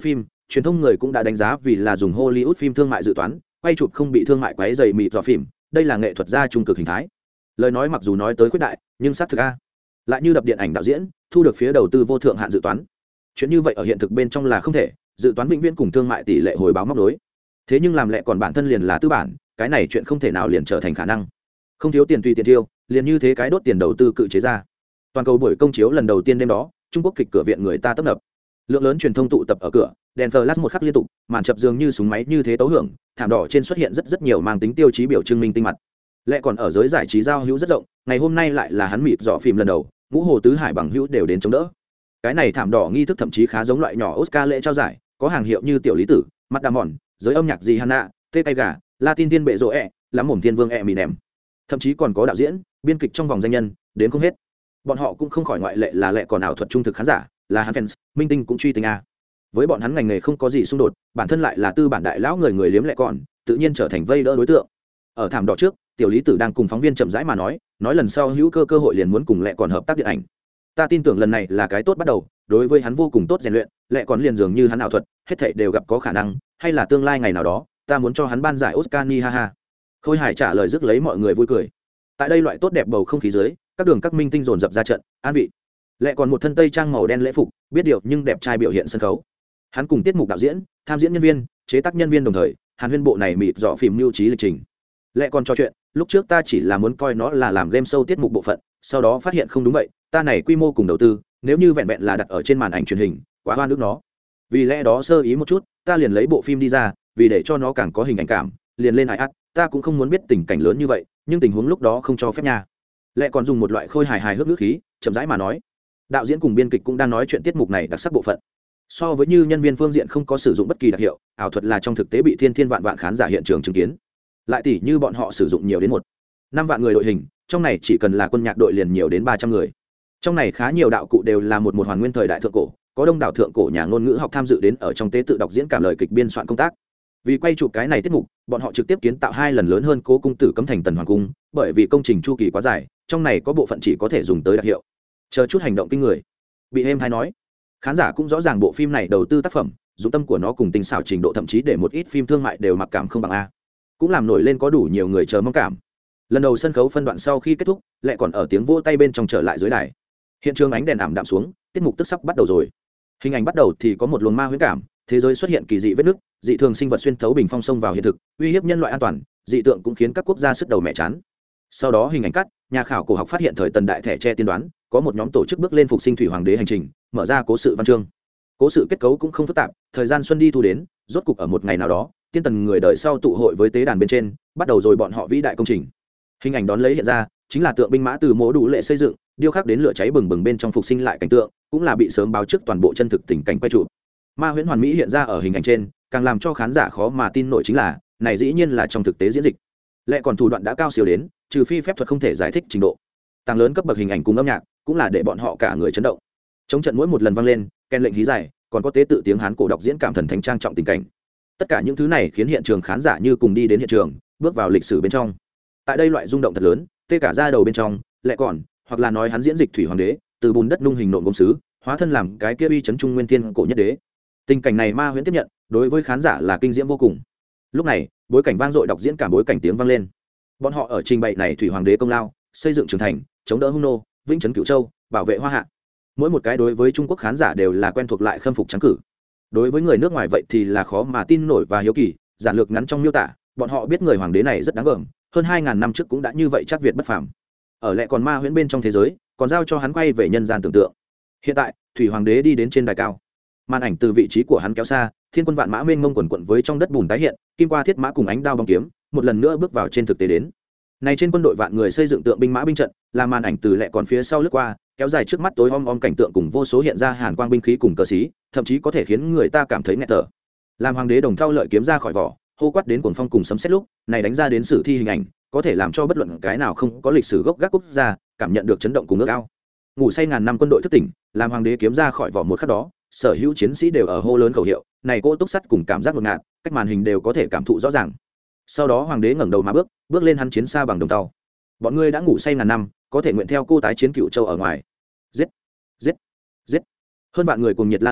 truyền thông người cũng đã đánh giá vì là dùng Hollywood phim thương mại dự toán quay chụp không bị thương mại quấy dày mịt dọ phim, đây là nghệ thuật gia trung cực hình thái. Lời nói mặc dù nói tới khuyết đại nhưng xác thực a lại như đập điện ảnh đạo diễn thu được phía đầu tư vô thượng hạn dự toán. Chuyện như vậy ở hiện thực bên trong là không thể, dự toán vĩnh viễn cùng thương mại tỷ lệ hồi báo móc đối. Thế nhưng làm lẽ còn bản thân liền là tư bản, cái này chuyện không thể nào liền trở thành khả năng. Không thiếu tiền tùy tiền tiêu, liền như thế cái đốt tiền đầu tư cự chế ra. Toàn cầu buổi công chiếu lần đầu tiên đêm đó, Trung Quốc kịch cửa viện người ta tấp nập. Lượng lớn truyền thông tụ tập ở cửa, đèn flash một khắc liên tục, màn chập dường như súng máy như thế tấu hưởng, thảm đỏ trên xuất hiện rất rất nhiều mang tính tiêu chí biểu trưng minh tinh mặt. Lẽ còn ở giới giải trí giao hữu rất rộng, ngày hôm nay lại là hắn mịt dọ phim lần đầu, ngũ hồ tứ hải bằng hữu đều đến chống đỡ. Cái này thảm đỏ nghi thức thậm chí khá giống loại nhỏ Oscar lễ trao giải, có hàng hiệu như tiểu lý tử, mắt đà mòn, giới âm nhạc gì Hanna, tê tay gà, Latin tiên bệ rỗ ẹ, lắm mồm thiên vương ẹ mì nèm. Thậm chí còn có đạo diễn, biên kịch trong vòng danh nhân, đến không hết. Bọn họ cũng không khỏi ngoại lệ là lẽ còn ảo thuật trung thực khán giả, là hắn fans, minh tinh cũng truy tình a. Với bọn hắn ngành nghề không có gì xung đột, bản thân lại là tư bản đại lão người người liếm lẹ còn, tự nhiên trở thành vây đỡ đối tượng. Ở thảm đỏ trước, tiểu lý tử đang cùng phóng viên chậm rãi mà nói, nói lần sau hữu cơ cơ hội liền muốn cùng lẹ còn hợp tác điện ảnh. Ta tin tưởng lần này là cái tốt bắt đầu, đối với hắn vô cùng tốt rèn luyện, lẹ còn liền dường như hắn ảo thuật, hết thảy đều gặp có khả năng, hay là tương lai ngày nào đó, ta muốn cho hắn ban giải Oscar ni ha ha. Khôi Hải trả lời rước lấy mọi người vui cười. Tại đây loại tốt đẹp bầu không khí dưới, các đường các minh tinh dồn dập ra trận, an vị. Lẹ còn một thân tây trang màu đen lễ phục, biết điều nhưng đẹp trai biểu hiện sân khấu. Hắn cùng tiết mục đạo diễn, tham diễn nhân viên, chế tác nhân viên đồng thời, Hàn Huyên bộ này mịt rõ phim lưu trí lịch trình. Lẹ còn trò chuyện, lúc trước ta chỉ là muốn coi nó là làm game show tiết mục bộ phận, sau đó phát hiện không đúng vậy, ta này quy mô cùng đầu tư, nếu như vẹn vẹn là đặt ở trên màn ảnh truyền hình, quá oan ức nó. Vì lẽ đó sơ ý một chút, ta liền lấy bộ phim đi ra, vì để cho nó càng có hình ảnh cảm, liền lên hài ắt, ta cũng không muốn biết tình cảnh lớn như vậy, nhưng tình huống lúc đó không cho phép nha. Lẹ còn dùng một loại khôi hài hài hước ngữ khí, chậm rãi mà nói. Đạo diễn cùng biên kịch cũng đang nói chuyện tiết mục này đặc sắc bộ phận. So với như nhân viên phương diện không có sử dụng bất kỳ đặc hiệu, ảo thuật là trong thực tế bị thiên thiên vạn vạn khán giả hiện trường chứng kiến. Lại tỷ như bọn họ sử dụng nhiều đến một năm vạn người đội hình, trong này chỉ cần là quân nhạc đội liền nhiều đến ba trăm người. Trong này khá nhiều đạo cụ đều là một một hoàn nguyên thời đại thượng cổ, có đông đảo thượng cổ nhà ngôn ngữ học tham dự đến ở trong tế tự đọc diễn cảm lời kịch biên soạn công tác. Vì quay chụp cái này tiết mục, bọn họ trực tiếp kiến tạo hai lần lớn hơn cố cung tử cấm thành tần hoàng cung, bởi vì công trình chu kỳ quá dài, trong này có bộ phận chỉ có thể dùng tới đặc hiệu. Chờ chút hành động kinh người. Bị êm hay nói, khán giả cũng rõ ràng bộ phim này đầu tư tác phẩm, dụng tâm của nó cùng tinh xảo trình độ thậm chí để một ít phim thương mại đều mặc cảm không bằng a. Cũng làm nổi lên có đủ nhiều người chờ mong cảm. Lần đầu sân khấu phân đoạn sau khi kết thúc, lại còn ở tiếng vỗ tay bên trong trở lại dưới đài. Hiện trường ánh đèn ảm đạm xuống, tiết mục tức sắp bắt đầu rồi. Hình ảnh bắt đầu thì có một luồng ma huyễn cảm, thế giới xuất hiện kỳ dị vết nứt, dị thường sinh vật xuyên thấu bình phong sông vào hiện thực, uy hiếp nhân loại an toàn, dị tượng cũng khiến các quốc gia sức đầu mẹ chán. Sau đó hình ảnh cắt, nhà khảo cổ học phát hiện thời tần đại thẻ tre tiên đoán, có một nhóm tổ chức bước lên phục sinh thủy hoàng đế hành trình, mở ra cố sự văn chương. Cố sự kết cấu cũng không phức tạp, thời gian xuân đi thu đến, rốt cục ở một ngày nào đó, tiên tần người đời sau tụ hội với tế đàn bên trên, bắt đầu rồi bọn họ vĩ đại công trình. Hình ảnh đón lấy hiện ra, chính là tượng binh mã từ mỗ đủ lệ xây dựng, điêu khắc đến lửa cháy bừng bừng bên trong phục sinh lại cảnh tượng, cũng là bị sớm báo trước toàn bộ chân thực tình cảnh quay chụp. Ma huyễn hoàn mỹ hiện ra ở hình ảnh trên, càng làm cho khán giả khó mà tin nổi chính là, này dĩ nhiên là trong thực tế diễn dịch. Lẽ còn thủ đoạn đã cao siêu đến, trừ phi phép thuật không thể giải thích trình độ. Tăng lớn cấp bậc hình ảnh cùng âm nhạc, cũng là để bọn họ cả người chấn động. Trong trận mỗi một lần vang lên, ken lệnh hí dài, còn có tế tự tiếng Hán cổ đọc diễn cảm thần thánh trang trọng tình cảnh. Tất cả những thứ này khiến hiện trường khán giả như cùng đi đến hiện trường, bước vào lịch sử bên trong. Tại đây loại rung động thật lớn, tê cả da đầu bên trong, lẽ còn, hoặc là nói hắn diễn dịch thủy hoàng đế, từ bùn đất nung hình nộn gốm sứ, hóa thân làm cái kia uy chấn trung nguyên thiên cổ nhất đế. Tình cảnh này ma huyễn tiếp nhận, đối với khán giả là kinh diễm vô cùng. Lúc này, bối cảnh vang dội đọc diễn cảm bối cảnh tiếng vang lên. Bọn họ ở trình bày này thủy hoàng đế công lao, xây dựng trưởng thành, chống đỡ hung nô, vĩnh trấn cửu châu, bảo vệ hoa hạ. Mỗi một cái đối với Trung Quốc khán giả đều là quen thuộc lại khâm phục trắng cử. Đối với người nước ngoài vậy thì là khó mà tin nổi và hiếu kỳ, giản lược ngắn trong miêu tả, bọn họ biết người hoàng đế này rất đáng gờm, hơn hai ngàn năm trước cũng đã như vậy chắc Việt bất phàm. Ở lại còn ma huyễn bên trong thế giới, còn giao cho hắn quay về nhân gian tưởng tượng. Hiện tại, thủy hoàng đế đi đến trên đài cao. Màn ảnh từ vị trí của hắn kéo xa, thiên quân vạn mã mênh mông quần quận với trong đất bùn tái hiện, kim qua thiết mã cùng ánh đao bóng kiếm, một lần nữa bước vào trên thực tế đến. Này trên quân đội vạn người xây dựng tượng binh mã binh trận, là màn ảnh từ lẹ còn phía sau lướt qua, kéo dài trước mắt tối om om cảnh tượng cùng vô số hiện ra hàn quang binh khí cùng cờ xí, thậm chí có thể khiến người ta cảm thấy nghẹt thở. Làm hoàng đế đồng thao lợi kiếm ra khỏi vỏ, hô quát đến cuồng phong cùng sấm sét lúc, này đánh ra đến sử thi hình ảnh, có thể làm cho bất luận cái nào không có lịch sử gốc gác quốc gia cảm nhận được chấn động cùng ước ao. Ngủ say ngàn năm quân đội thức tỉnh, làm hoàng đế kiếm ra khỏi vỏ một khắc đó, sở hữu chiến sĩ đều ở hô lớn khẩu hiệu, này cô túc sắt cùng cảm giác ngột ngạt, cách màn hình đều có thể cảm thụ rõ ràng. Sau đó hoàng đế ngẩng đầu mà bước, bước lên hắn chiến xa bằng đồng tàu. Bọn ngươi đã ngủ say ngàn năm, có thể nguyện theo cô tái chiến cựu châu ở ngoài. Giết, giết, giết. Hơn vạn người cùng nhiệt la lên,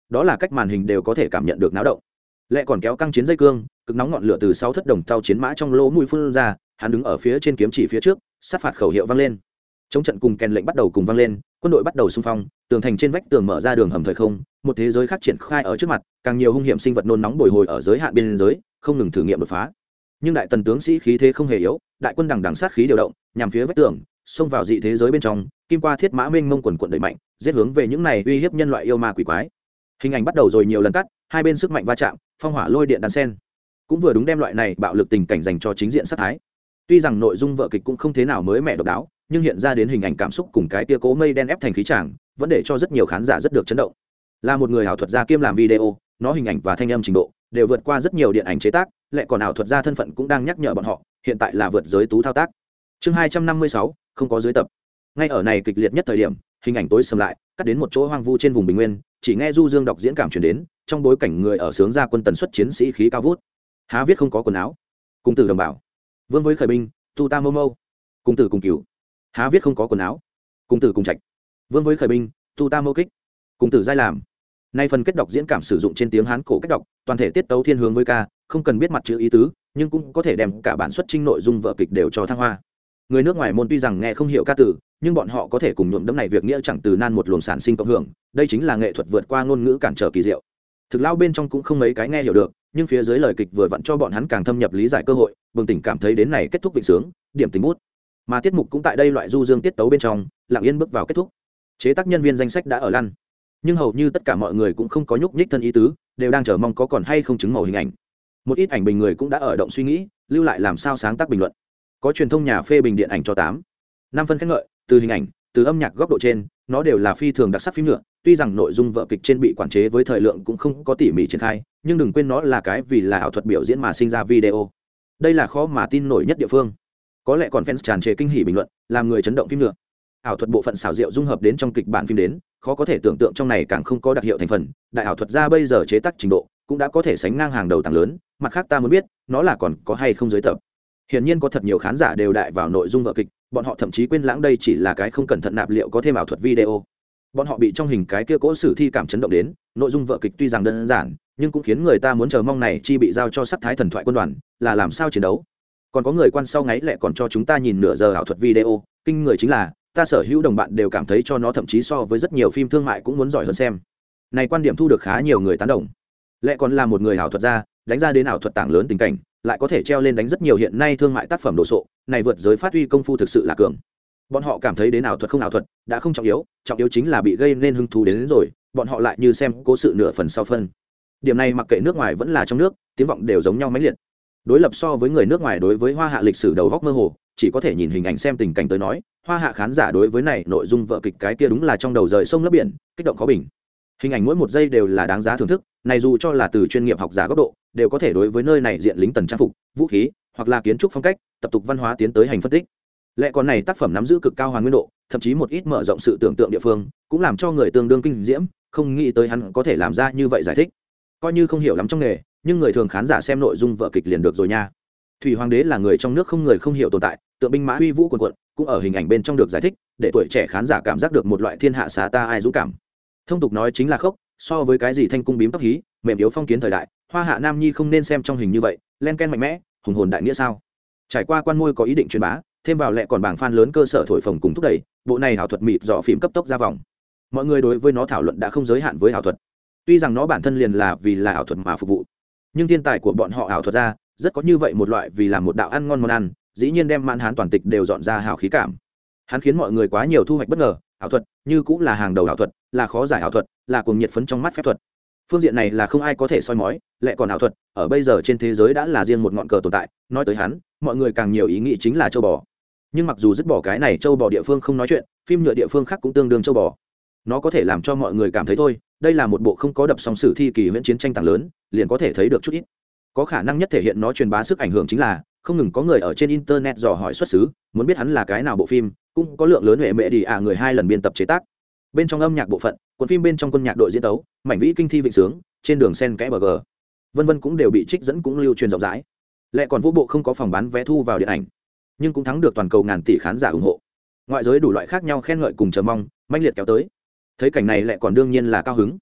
đó là cách màn hình đều có thể cảm nhận được náo động. Lệ còn kéo căng chiến dây cương, cực nóng ngọn lửa từ sau thất đồng tàu chiến mã trong lỗ mũi phun ra, hắn đứng ở phía trên kiếm chỉ phía trước, sát phạt khẩu hiệu vang lên. Chống trận cùng kèn lệnh bắt đầu cùng vang lên, quân đội bắt đầu xung phong, tường thành trên vách tường mở ra đường hầm thời không, một thế giới khác triển khai ở trước mặt, càng nhiều hung hiểm sinh vật nôn nóng bồi hồi ở giới hạn biên giới, không ngừng thử nghiệm đột phá. Nhưng đại tần tướng sĩ khí thế không hề yếu, đại quân đằng đằng sát khí điều động, nhằm phía vách tường, xông vào dị thế giới bên trong, kim qua thiết mã mênh mông quần quần đẩy mạnh, giết hướng về những này uy hiếp nhân loại yêu ma quỷ quái. Hình ảnh bắt đầu rồi nhiều lần cắt, hai bên sức mạnh va chạm, phong hỏa lôi điện đan sen, cũng vừa đúng đem loại này bạo lực tình cảnh dành cho chính diện sát thái. Tuy rằng nội dung vở kịch cũng không thế nào mới mẻ độc đáo, nhưng hiện ra đến hình ảnh cảm xúc cùng cái tia cố mây đen ép thành khí tràng, vẫn để cho rất nhiều khán giả rất được chấn động. Là một người ảo thuật gia kiêm làm video, nó hình ảnh và thanh âm trình độ đều vượt qua rất nhiều điện ảnh chế tác, lại còn ảo thuật gia thân phận cũng đang nhắc nhở bọn họ, hiện tại là vượt giới tú thao tác. Chương hai trăm năm mươi sáu, không có giới tập. Ngay ở này kịch liệt nhất thời điểm, hình ảnh tối sầm lại, cắt đến một chỗ hoang vu trên vùng bình nguyên, chỉ nghe du dương đọc diễn cảm truyền đến, trong bối cảnh người ở sướng ra quân tần suất chiến sĩ khí cao vút. Há viết không có quần áo, cùng tử đồng bào, vương với khởi binh, tu ta mâu mâu, cùng tử cùng cửu. Há viết không có quần áo, cùng tử cùng trạch, vương với khởi binh, tu ta mâu kích, cùng tử giai làm. Nay phần kết đọc diễn cảm sử dụng trên tiếng Hán cổ cách đọc, toàn thể tiết tấu thiên hướng với ca, không cần biết mặt chữ ý tứ, nhưng cũng có thể đem cả bản xuất trình nội dung vở kịch đều cho thăng hoa. Người nước ngoài môn tuy rằng nghe không hiểu ca từ, nhưng bọn họ có thể cùng nhuộm đấm này việc nghĩa chẳng từ nan một luồng sản sinh cộng hưởng, đây chính là nghệ thuật vượt qua ngôn ngữ cản trở kỳ diệu. Thực lao bên trong cũng không mấy cái nghe hiểu được, nhưng phía dưới lời kịch vừa vặn cho bọn hắn càng thâm nhập lý giải cơ hội, bừng tỉnh cảm thấy đến này kết thúc vịnh sướng, điểm tình bút. Mà tiết mục cũng tại đây loại du dương tiết tấu bên trong, lặng yên bước vào kết thúc. Chế tác nhân viên danh sách đã ở lăn, nhưng hầu như tất cả mọi người cũng không có nhúc nhích thân ý tứ, đều đang chờ mong có còn hay không chứng màu hình ảnh. Một ít ảnh bình người cũng đã ở động suy nghĩ, lưu lại làm sao sáng tác bình luận. Có truyền thông nhà phê bình điện ảnh cho tám, năm phân khen ngợi, từ hình ảnh, từ âm nhạc góc độ trên, nó đều là phi thường đặc sắc phim nhựa, tuy rằng nội dung vở kịch trên bị quản chế với thời lượng cũng không có tỉ mỉ triển khai, nhưng đừng quên nó là cái vì là ảo thuật biểu diễn mà sinh ra video. Đây là khó mà tin nổi nhất địa phương. Có lẽ còn fans tràn trề kinh hỉ bình luận, làm người chấn động phim nhựa. Ảo thuật bộ phận xảo diệu dung hợp đến trong kịch bản phim đến, khó có thể tưởng tượng trong này càng không có đặc hiệu thành phần, đại ảo thuật gia bây giờ chế tác trình độ cũng đã có thể sánh ngang hàng đầu tầng lớn, mặt khác ta muốn biết, nó là còn có hay không giới tập. Hiển nhiên có thật nhiều khán giả đều đại vào nội dung vở kịch, bọn họ thậm chí quên lãng đây chỉ là cái không cẩn thận nạp liệu có thêm ảo thuật video. Bọn họ bị trong hình cái kia cỗ sử thi cảm chấn động đến, nội dung vở kịch tuy rằng đơn giản, nhưng cũng khiến người ta muốn chờ mong này chi bị giao cho sắc thái thần thoại quân đoàn, là làm sao chiến đấu. Còn có người quan sau ngáy lại còn cho chúng ta nhìn nửa giờ ảo thuật video, kinh người chính là ta sở hữu đồng bạn đều cảm thấy cho nó thậm chí so với rất nhiều phim thương mại cũng muốn giỏi hơn xem. Này quan điểm thu được khá nhiều người tán đồng. Lẽ còn là một người ảo thuật gia, đánh ra đến ảo thuật tảng lớn tình cảnh, lại có thể treo lên đánh rất nhiều hiện nay thương mại tác phẩm đồ sộ, này vượt giới phát huy công phu thực sự là cường. Bọn họ cảm thấy đến ảo thuật không ảo thuật đã không trọng yếu, trọng yếu chính là bị gây nên hứng thú đến, đến rồi, bọn họ lại như xem cố sự nửa phần sau phân. Điểm này mặc kệ nước ngoài vẫn là trong nước, tiếng vọng đều giống nhau mãnh liệt. Đối lập so với người nước ngoài đối với Hoa Hạ lịch sử đầu góc mơ hồ, chỉ có thể nhìn hình ảnh xem tình cảnh tới nói, Hoa Hạ khán giả đối với này nội dung vở kịch cái kia đúng là trong đầu rời sông lấp biển, kích động khó bình. Hình ảnh mỗi một giây đều là đáng giá thưởng thức, này dù cho là từ chuyên nghiệp học giả góc độ, đều có thể đối với nơi này diện lính tần trang phục, vũ khí, hoặc là kiến trúc phong cách, tập tục văn hóa tiến tới hành phân tích. Lẽ còn này tác phẩm nắm giữ cực cao hoàn nguyên độ, thậm chí một ít mở rộng sự tưởng tượng địa phương, cũng làm cho người tương đương kinh diễm, không nghĩ tới hắn có thể làm ra như vậy giải thích. Coi như không hiểu lắm trong nghề, nhưng người thường khán giả xem nội dung vở kịch liền được rồi nha. Thủy Hoàng đế là người trong nước không người không hiểu tồn tại, tượng binh mã uy vũ quần quận, cũng ở hình ảnh bên trong được giải thích, để tuổi trẻ khán giả cảm giác được một loại thiên hạ xá ta ai dũng cảm. Thông tục nói chính là khốc, so với cái gì thanh cung bím tóc hí, mềm yếu phong kiến thời đại, Hoa Hạ Nam Nhi không nên xem trong hình như vậy, len ken mạnh mẽ, hùng hồn đại nghĩa sao? Trải qua quan môi có ý định truyền bá, thêm vào lẹ còn bảng fan lớn cơ sở thổi phồng cùng thúc đẩy, bộ này ảo thuật mịt dọ phim cấp tốc ra vòng. Mọi người đối với nó thảo luận đã không giới hạn với ảo thuật. Tuy rằng nó bản thân liền là vì là ảo thuật mà phục vụ, nhưng thiên tài của bọn họ ảo thuật ra, rất có như vậy một loại vì làm một đạo ăn ngon món ăn, dĩ nhiên đem mãn hán toàn tịch đều dọn ra hào khí cảm. Hắn khiến mọi người quá nhiều thu hoạch bất ngờ, ảo thuật như cũng là hàng đầu ảo thuật, là khó giải ảo thuật, là cuồng nhiệt phấn trong mắt phép thuật. Phương diện này là không ai có thể soi mói, lại còn ảo thuật ở bây giờ trên thế giới đã là riêng một ngọn cờ tồn tại. Nói tới hắn, mọi người càng nhiều ý nghĩ chính là châu bò. Nhưng mặc dù dứt bỏ cái này châu bò địa phương không nói chuyện, phim nhựa địa phương khác cũng tương đương châu bò. Nó có thể làm cho mọi người cảm thấy thôi, đây là một bộ không có đập song sử thi kỳ huyễn chiến tranh tàng lớn, liền có thể thấy được chút ít. Có khả năng nhất thể hiện nó truyền bá sức ảnh hưởng chính là không ngừng có người ở trên internet dò hỏi xuất xứ, muốn biết hắn là cái nào bộ phim, cũng có lượng lớn hệ mẹ đi à người hai lần biên tập chế tác. Bên trong âm nhạc bộ phận, cuốn phim bên trong quân nhạc đội diễn tấu, mảnh vĩ kinh thi vịnh sướng, trên đường sen kẽ bờ gờ, vân vân cũng đều bị trích dẫn cũng lưu truyền rộng rãi. Lẽ còn vũ bộ không có phòng bán vé thu vào điện ảnh, nhưng cũng thắng được toàn cầu ngàn tỷ khán giả ủng hộ. Ngoại giới đủ loại khác nhau khen ngợi cùng chờ mong, mãnh liệt kéo tới. Thấy cảnh này lại còn đương nhiên là cao hứng.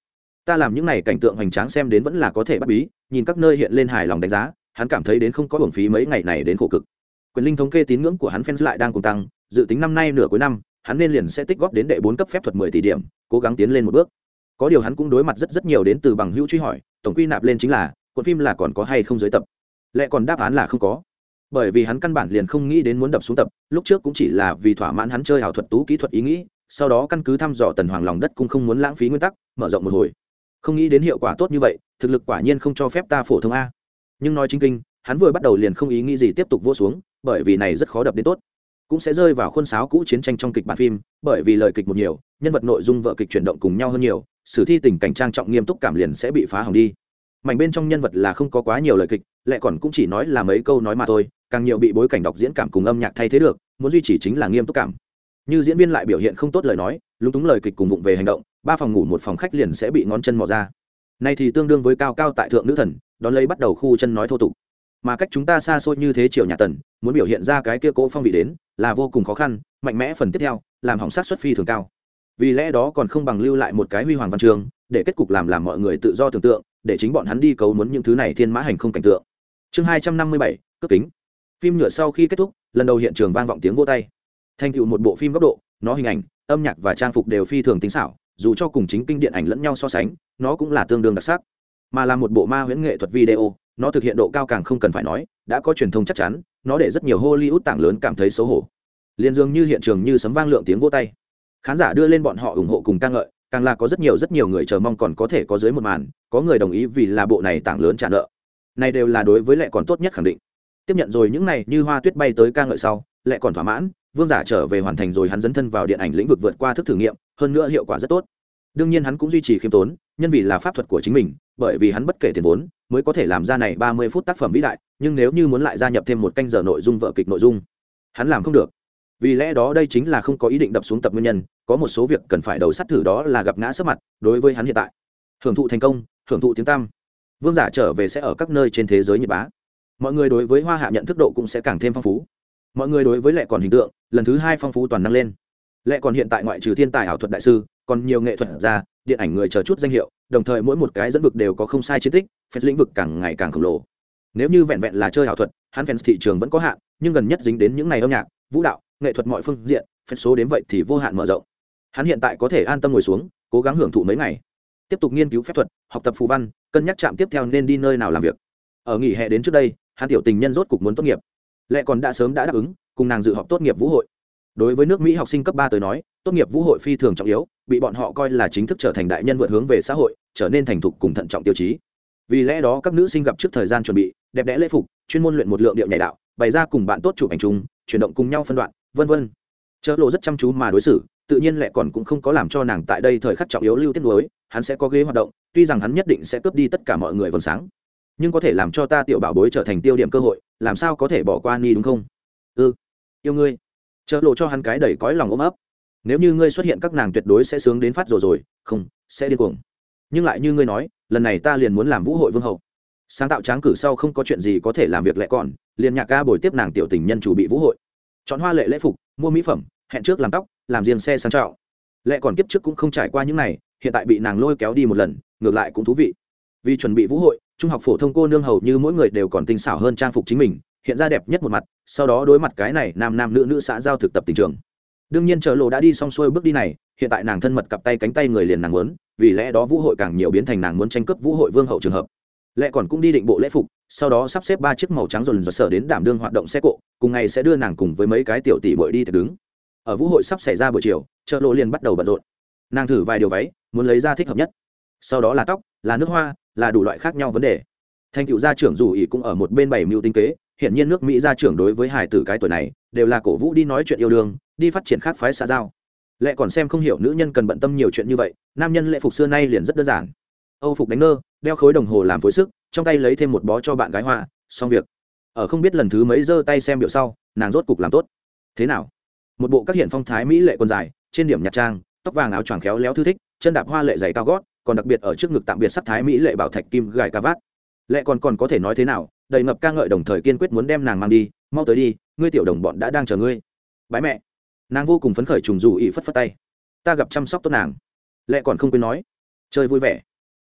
ta làm những này cảnh tượng hoành tráng xem đến vẫn là có thể bắt bí, nhìn các nơi hiện lên hài lòng đánh giá, hắn cảm thấy đến không có hưởng phí mấy ngày này đến khổ cực. Quyền linh thống kê tín ngưỡng của hắn fans lại đang cùng tăng, dự tính năm nay nửa cuối năm hắn nên liền sẽ tích góp đến đệ bốn cấp phép thuật mười tỷ điểm, cố gắng tiến lên một bước. Có điều hắn cũng đối mặt rất rất nhiều đến từ bằng hữu truy hỏi, tổng quy nạp lên chính là cuộn phim là còn có hay không dưới tập. Lẽ còn đáp án là không có, bởi vì hắn căn bản liền không nghĩ đến muốn đập xuống tập, lúc trước cũng chỉ là vì thỏa mãn hắn chơi ảo thuật tú kỹ thuật ý nghĩ, sau đó căn cứ thăm dò tần hoàng lòng đất cũng không muốn lãng phí nguyên tắc, mở rộng một hồi. Không nghĩ đến hiệu quả tốt như vậy, thực lực quả nhiên không cho phép ta phổ thông a. Nhưng nói chính kinh, hắn vừa bắt đầu liền không ý nghĩ gì tiếp tục vô xuống, bởi vì này rất khó đập đến tốt, cũng sẽ rơi vào khuôn sáo cũ chiến tranh trong kịch bản phim, bởi vì lời kịch một nhiều, nhân vật nội dung vợ kịch chuyển động cùng nhau hơn nhiều, sử thi tình cảnh trang trọng nghiêm túc cảm liền sẽ bị phá hỏng đi. Mảnh bên trong nhân vật là không có quá nhiều lời kịch, lại còn cũng chỉ nói là mấy câu nói mà thôi, càng nhiều bị bối cảnh đọc diễn cảm cùng âm nhạc thay thế được, muốn duy trì chính là nghiêm túc cảm. Như diễn viên lại biểu hiện không tốt lời nói, lúng túng lời kịch cùng vụng về hành động, ba phòng ngủ một phòng khách liền sẽ bị ngón chân mò ra. Này thì tương đương với cao cao tại thượng nữ thần, đón lấy bắt đầu khu chân nói thô tục. Mà cách chúng ta xa xôi như thế triều nhà Tần, muốn biểu hiện ra cái kia cố phong vị đến, là vô cùng khó khăn, mạnh mẽ phần tiếp theo, làm hỏng sát suất phi thường cao. Vì lẽ đó còn không bằng lưu lại một cái huy hoàng văn chương, để kết cục làm làm mọi người tự do tưởng tượng, để chính bọn hắn đi cấu muốn những thứ này thiên mã hành không cảnh tượng. Chương hai trăm năm mươi bảy, cướp kính. Phim nhựa sau khi kết thúc, lần đầu hiện trường vang vọng tiếng vỗ tay. Thành tựu một bộ phim góc độ, nó hình ảnh, âm nhạc và trang phục đều phi thường tinh xảo, dù cho cùng chính kinh điện ảnh lẫn nhau so sánh, nó cũng là tương đương đặc sắc. Mà là một bộ ma huyễn nghệ thuật video, nó thực hiện độ cao càng không cần phải nói, đã có truyền thông chắc chắn, nó để rất nhiều Hollywood tảng lớn cảm thấy xấu hổ. Liên dương như hiện trường như sấm vang lượng tiếng vỗ tay. Khán giả đưa lên bọn họ ủng hộ cùng ca ngợi, càng là có rất nhiều rất nhiều người chờ mong còn có thể có dưới một màn, có người đồng ý vì là bộ này tảng lớn trả nợ. Này đều là đối với lệ còn tốt nhất khẳng định. Tiếp nhận rồi những này như hoa tuyết bay tới ca ngợi sau, lệ còn thỏa mãn, vương giả trở về hoàn thành rồi hắn dấn thân vào điện ảnh lĩnh vực vượt qua thức thử nghiệm, hơn nữa hiệu quả rất tốt. Đương nhiên hắn cũng duy trì khiêm tốn, nhân vì là pháp thuật của chính mình, bởi vì hắn bất kể tiền vốn mới có thể làm ra này ba mươi phút tác phẩm vĩ đại, nhưng nếu như muốn lại gia nhập thêm một canh giờ nội dung vở kịch nội dung, hắn làm không được. Vì lẽ đó đây chính là không có ý định đập xuống tập nguyên nhân, có một số việc cần phải đầu sắt thử đó là gặp ngã sấp mặt, đối với hắn hiện tại. Hưởng thụ thành công, hưởng thụ tiếng tăm. Vương giả trở về sẽ ở các nơi trên thế giới nhiệt bá. Mọi người đối với Hoa Hạ nhận thức độ cũng sẽ càng thêm phong phú. Mọi người đối với Lệ còn hình tượng, lần thứ hai phong phú toàn năng lên. Lệ còn hiện tại ngoại trừ thiên tài ảo thuật đại sư, còn nhiều nghệ thuật gia, điện ảnh người chờ chút danh hiệu, đồng thời mỗi một cái dẫn vực đều có không sai chiến tích, phép lĩnh vực càng ngày càng khổng lồ. Nếu như vẹn vẹn là chơi ảo thuật, hắn fans thị trường vẫn có hạn, nhưng gần nhất dính đến những này âm nhạc, vũ đạo, nghệ thuật mọi phương diện, phép số đến vậy thì vô hạn mở rộng. Hắn hiện tại có thể an tâm ngồi xuống, cố gắng hưởng thụ mấy ngày, tiếp tục nghiên cứu phép thuật, học tập phù văn, cân nhắc chạm tiếp theo nên đi nơi nào làm việc. Ở nghỉ hè đến trước đây, hắn tiểu tình nhân rốt cục muốn tốt nghiệp. Lệ còn đã sớm đã đáp ứng, cùng nàng dự họp tốt nghiệp vũ hội. Đối với nước Mỹ học sinh cấp ba tới nói, tốt nghiệp vũ hội phi thường trọng yếu, bị bọn họ coi là chính thức trở thành đại nhân vượt hướng về xã hội, trở nên thành thục cùng thận trọng tiêu chí. Vì lẽ đó các nữ sinh gặp trước thời gian chuẩn bị, đẹp đẽ lễ phục, chuyên môn luyện một lượng điệu nhảy đạo, bày ra cùng bạn tốt chụp ảnh chung, chuyển động cùng nhau phân đoạn, vân vân. Chớ lộ rất chăm chú mà đối xử, tự nhiên Lệ còn cũng không có làm cho nàng tại đây thời khắc trọng yếu lưu tiết nuối, hắn sẽ có ghế hoạt động, tuy rằng hắn nhất định sẽ cướp đi tất cả mọi người vầng sáng, nhưng có thể làm cho ta tiểu bảo bối trở thành tiêu điểm cơ hội, làm sao có thể bỏ qua ni đúng không? Ừ, yêu ngươi. Chớ lộ cho hắn cái đầy cõi lòng ôm ấp. Nếu như ngươi xuất hiện các nàng tuyệt đối sẽ sướng đến phát rồi rồi, không, sẽ điên cuồng. Nhưng lại như ngươi nói, lần này ta liền muốn làm vũ hội vương hậu. Sáng tạo tráng cử sau không có chuyện gì có thể làm việc Lệ còn, liền nhạc ca bồi tiếp nàng tiểu tình nhân chủ bị vũ hội. Chọn hoa lệ lễ phục, mua mỹ phẩm, hẹn trước làm tóc, làm riêng xe sang trọng. Lệ còn kiếp trước cũng không trải qua những này, hiện tại bị nàng lôi kéo đi một lần, ngược lại cũng thú vị. Vì chuẩn bị vũ hội, trung học phổ thông cô nương hầu như mỗi người đều còn tinh xảo hơn trang phục chính mình, hiện ra đẹp nhất một mặt, sau đó đối mặt cái này nam nam nữ nữ xã giao thực tập tình trường. Đương nhiên chờ lộ đã đi xong xuôi bước đi này, hiện tại nàng thân mật cặp tay cánh tay người liền nàng muốn, vì lẽ đó vũ hội càng nhiều biến thành nàng muốn tranh cướp vũ hội vương hậu trường hợp. Lệ còn cũng đi định bộ lễ phục, sau đó sắp xếp ba chiếc màu trắng dồn dồn sở đến đảm đương hoạt động xe cộ, cùng ngày sẽ đưa nàng cùng với mấy cái tiểu tỷ muội đi tiệc đứng. Ở vũ hội sắp xảy ra buổi chiều, chợ lộ liền bắt đầu bận rộn. Nàng thử vài điều váy, muốn lấy ra thích hợp nhất. Sau đó là tóc, là nước hoa, là đủ loại khác nhau vấn đề. Thành tựu gia trưởng dù ý cũng ở một bên bày mưu tinh kế, hiển nhiên nước Mỹ gia trưởng đối với hải tử cái tuổi này đều là cổ vũ đi nói chuyện yêu đương, đi phát triển khác phái xã giao. Lệ còn xem không hiểu nữ nhân cần bận tâm nhiều chuyện như vậy, nam nhân lễ phục xưa nay liền rất đơn giản. Âu phục đánh nơ, đeo khối đồng hồ làm phối sức, trong tay lấy thêm một bó cho bạn gái hoa, xong việc. Ở không biết lần thứ mấy giơ tay xem biểu sau, nàng rốt cục làm tốt. Thế nào? Một bộ các hiện phong thái mỹ lệ quần dài, trên điểm nhạt trang, tóc vàng áo choàng khéo léo thư thích, chân đạp hoa lệ giày cao gót, còn đặc biệt ở trước ngực tạm biệt sắc thái mỹ lệ bảo thạch kim gài cà vạt. Lệ còn còn có thể nói thế nào, đầy ngập ca ngợi đồng thời kiên quyết muốn đem nàng mang đi, mau tới đi, ngươi tiểu đồng bọn đã đang chờ ngươi. Bái mẹ. Nàng vô cùng phấn khởi trùng dù ý phất phất tay. Ta gặp chăm sóc tốt nàng. Lệ còn không quên nói, chơi vui vẻ.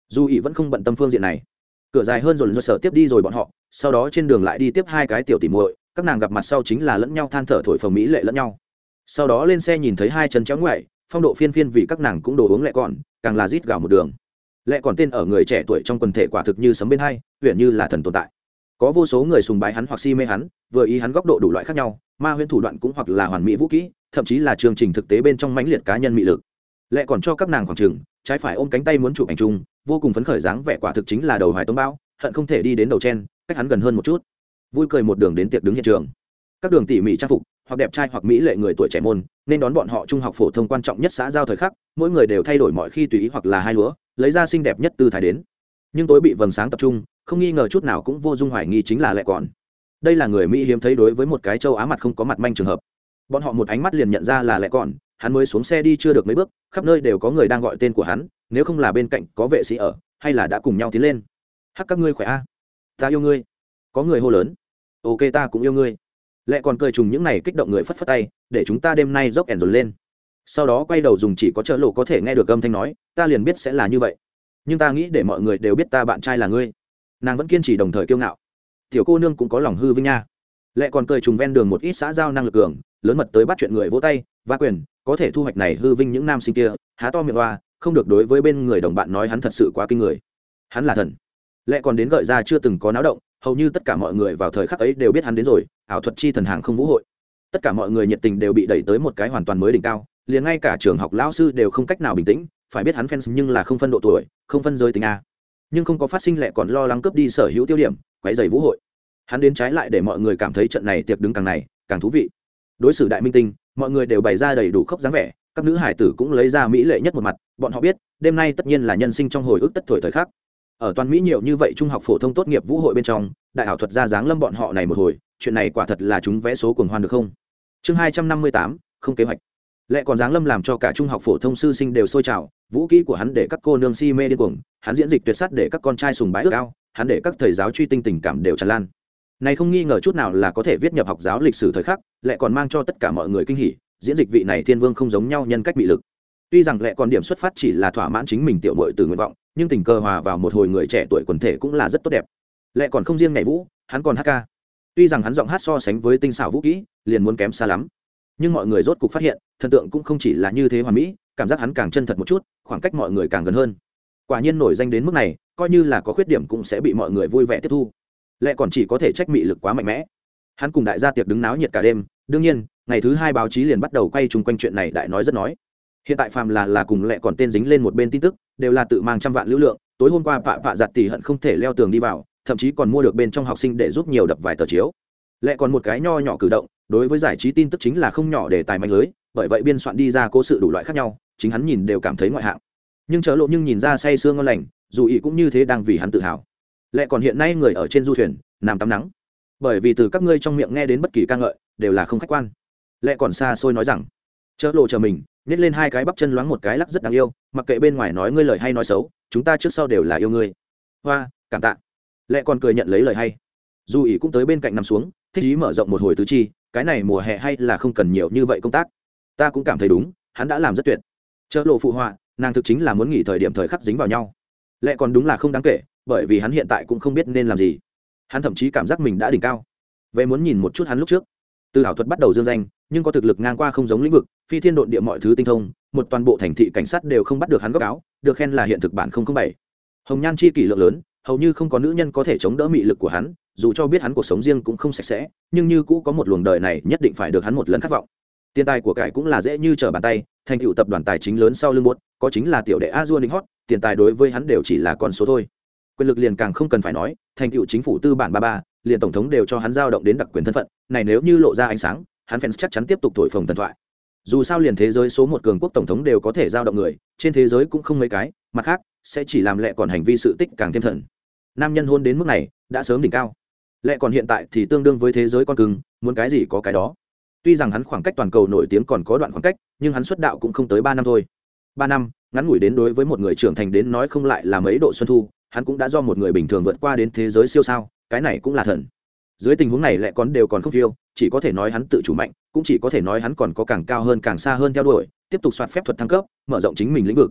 dù ý vẫn không bận tâm phương diện này. Cửa dài hơn rồi do sở tiếp đi rồi bọn họ, sau đó trên đường lại đi tiếp hai cái tiểu tỉ muội, các nàng gặp mặt sau chính là lẫn nhau than thở thổi phồng mỹ lệ lẫn nhau. Sau đó lên xe nhìn thấy hai chân chéo ngoại, phong độ phiên phiên vì các nàng cũng đồ uống lẹ còn, càng là rít gào một đường. Lẹ còn tên ở người trẻ tuổi trong quần thể quả thực như sấm bên hai, huyền như là thần tồn tại. Có vô số người sùng bái hắn hoặc si mê hắn, vừa ý hắn góc độ đủ loại khác nhau, ma huyễn thủ đoạn cũng hoặc là hoàn mỹ vũ kỹ, thậm chí là chương trình thực tế bên trong mãnh liệt cá nhân mị lực. Lẹ còn cho các nàng khoảng trường, trái phải ôm cánh tay muốn chụp ảnh chung, vô cùng phấn khởi dáng vẻ quả thực chính là đầu hoài tông bao, hận không thể đi đến đầu chen, cách hắn gần hơn một chút. Vui cười một đường đến tiệc đứng hiện trường. Các đường tỉ mỉ trang phục, hoặc đẹp trai hoặc mỹ lệ người tuổi trẻ môn, nên đón bọn họ trung học phổ thông quan trọng nhất xã giao thời khắc, mỗi người đều thay đổi mọi khi tùy ý hoặc là hai lúa, lấy ra xinh đẹp nhất tư thái đến. Nhưng tối bị vầng sáng tập trung, không nghi ngờ chút nào cũng vô dung hoài nghi chính là Lẹ còn. Đây là người Mỹ hiếm thấy đối với một cái châu Á mặt không có mặt manh trường hợp. Bọn họ một ánh mắt liền nhận ra là Lẹ còn, hắn mới xuống xe đi chưa được mấy bước, khắp nơi đều có người đang gọi tên của hắn, nếu không là bên cạnh có vệ sĩ ở, hay là đã cùng nhau tiến lên. Hắc các ngươi khỏe a, ta yêu ngươi. Có người hô lớn. Ok ta cũng yêu ngươi. Lẹ còn cười trùng những này kích động người phất phất tay, để chúng ta đêm nay dốc ẻn dồn lên. Sau đó quay đầu dùng chỉ có chợ lộ có thể nghe được âm thanh nói, ta liền biết sẽ là như vậy. Nhưng ta nghĩ để mọi người đều biết ta bạn trai là ngươi. Nàng vẫn kiên trì đồng thời kiêu ngạo. Tiểu cô nương cũng có lòng hư vinh nha. Lẹ còn cười trùng ven đường một ít xã giao năng lực cường, lớn mật tới bắt chuyện người vỗ tay, va quyền, có thể thu hoạch này hư vinh những nam sinh kia, há to miệng oa, không được đối với bên người đồng bạn nói hắn thật sự quá kinh người. Hắn là thần. Lẹ còn đến gợi ra chưa từng có náo động, hầu như tất cả mọi người vào thời khắc ấy đều biết hắn đến rồi, ảo thuật chi thần hàng không vũ hội. Tất cả mọi người nhiệt tình đều bị đẩy tới một cái hoàn toàn mới đỉnh cao, liền ngay cả trường học lão sư đều không cách nào bình tĩnh, phải biết hắn fans nhưng là không phân độ tuổi, không phân giới tính a. Nhưng không có phát sinh Lẹ còn lo lắng cướp đi sở hữu tiêu điểm, quấy rầy vũ hội. Hắn đến trái lại để mọi người cảm thấy trận này tiệc đứng càng này càng thú vị. Đối xử đại minh tinh, mọi người đều bày ra đầy đủ khốc dáng vẻ, các nữ hải tử cũng lấy ra mỹ lệ nhất một mặt, bọn họ biết, đêm nay tất nhiên là nhân sinh trong hồi ức tất thổi thời khắc. Ở toàn Mỹ nhiều như vậy trung học phổ thông tốt nghiệp vũ hội bên trong, đại ảo thuật ra dáng lâm bọn họ này một hồi, chuyện này quả thật là chúng vẽ số cuồng hoan được không? Chương hai trăm năm mươi tám, không kế hoạch. Lẹ còn dáng lâm làm cho cả trung học phổ thông sư sinh đều sôi trào, vũ kỹ của hắn để các cô nương si mê điên cuồng, hắn diễn dịch tuyệt sắc để các con trai sùng bái ước ao, hắn để các thầy giáo truy tinh tình cảm đều tràn lan. Này không nghi ngờ chút nào là có thể viết nhập học giáo lịch sử thời khắc, Lẹ còn mang cho tất cả mọi người kinh hỉ, diễn dịch vị này thiên vương không giống nhau nhân cách bị lực. Tuy rằng Lẹ còn điểm xuất phát chỉ là thỏa mãn chính mình tiểu muội từ nguyện vọng, nhưng tình cờ hòa vào một hồi người trẻ tuổi quần thể cũng là rất tốt đẹp. Lẹ còn không riêng nhảy vũ, hắn còn hát ca. Tuy rằng hắn giọng hát so sánh với tinh xảo vũ kỹ liền muốn kém xa lắm, nhưng mọi người rốt cục phát hiện thần tượng cũng không chỉ là như thế hoàn mỹ, cảm giác hắn càng chân thật một chút, khoảng cách mọi người càng gần hơn. Quả nhiên nổi danh đến mức này, coi như là có khuyết điểm cũng sẽ bị mọi người vui vẻ tiếp thu. Lẹ còn chỉ có thể trách mị lực quá mạnh mẽ. Hắn cùng đại gia tiệc đứng náo nhiệt cả đêm, đương nhiên ngày thứ hai báo chí liền bắt đầu quay chung quanh chuyện này đại nói rất nói. Hiện tại phàm là là cùng Lẹ còn tên dính lên một bên tin tức đều là tự mang trăm vạn lưu lượng. Tối hôm qua vạ vạ giặt tỷ hận không thể leo tường đi vào, thậm chí còn mua được bên trong học sinh để giúp nhiều đập vài tờ chiếu. Lẹ còn một cái nho nhỏ cử động, đối với giải trí tin tức chính là không nhỏ để tài mạnh lưới, bởi vậy biên soạn đi ra cố sự đủ loại khác nhau, chính hắn nhìn đều cảm thấy ngoại hạng. Nhưng chớ lộ nhưng nhìn ra say sương ngon lành, dù ý cũng như thế đang vì hắn tự hào. Lẹ còn hiện nay người ở trên du thuyền nằm tắm nắng, bởi vì từ các ngươi trong miệng nghe đến bất kỳ ca ngợi đều là không khách quan. Lẹ còn xa xôi nói rằng chớ lộ chờ mình nhét lên hai cái bắp chân loáng một cái lắc rất đáng yêu, mặc kệ bên ngoài nói ngươi lời hay nói xấu, chúng ta trước sau đều là yêu ngươi. Hoa, cảm tạ. Lẹ còn cười nhận lấy lời hay. Dù ý cũng tới bên cạnh nằm xuống, thích ý mở rộng một hồi tứ chi, cái này mùa hè hay là không cần nhiều như vậy công tác. Ta cũng cảm thấy đúng, hắn đã làm rất tuyệt. Chớ lộ phụ họa, nàng thực chính là muốn nghỉ thời điểm thời khắc dính vào nhau. Lẹ còn đúng là không đáng kể, bởi vì hắn hiện tại cũng không biết nên làm gì. Hắn thậm chí cảm giác mình đã đỉnh cao. Về muốn nhìn một chút hắn lúc trước, từ ảo thuật bắt đầu dương danh, nhưng có thực lực ngang qua không giống lĩnh vực, phi thiên độn địa mọi thứ tinh thông, một toàn bộ thành thị cảnh sát đều không bắt được hắn góc áo, được khen là hiện thực bản không không bảy. Hồng nhan chi kỷ lượng lớn, hầu như không có nữ nhân có thể chống đỡ mị lực của hắn, dù cho biết hắn cuộc sống riêng cũng không sạch sẽ, nhưng như cũ có một luồng đời này nhất định phải được hắn một lần khát vọng. Tiền tài của cải cũng là dễ như trở bàn tay, thành tựu tập đoàn tài chính lớn sau lưng buốt, có chính là tiểu đệ Azure Ninh Hot, tiền tài đối với hắn đều chỉ là con số thôi. Quyền lực liền càng không cần phải nói, thành tựu chính phủ tư bản ba ba, liền tổng thống đều cho hắn giao động đến đặc quyền thân phận, này nếu như lộ ra ánh sáng, hắn fans chắc chắn tiếp tục thổi phồng thần thoại. Dù sao liền thế giới số một cường quốc tổng thống đều có thể giao động người, trên thế giới cũng không mấy cái, mặt khác sẽ chỉ làm Lẹ còn hành vi sự tích càng thêm thần. Nam nhân hôn đến mức này đã sớm đỉnh cao. Lẹ còn hiện tại thì tương đương với thế giới con cưng, muốn cái gì có cái đó. Tuy rằng hắn khoảng cách toàn cầu nổi tiếng còn có đoạn khoảng cách, nhưng hắn xuất đạo cũng không tới ba năm thôi. Ba năm, ngắn ngủi đến đối với một người trưởng thành đến nói không lại là mấy độ xuân thu, hắn cũng đã do một người bình thường vượt qua đến thế giới siêu sao, cái này cũng là thần. Dưới tình huống này Lẹ còn đều còn không phiêu, chỉ có thể nói hắn tự chủ mạnh, cũng chỉ có thể nói hắn còn có càng cao hơn càng xa hơn theo đuổi, tiếp tục soạt phép thuật thăng cấp, mở rộng chính mình lĩnh vực.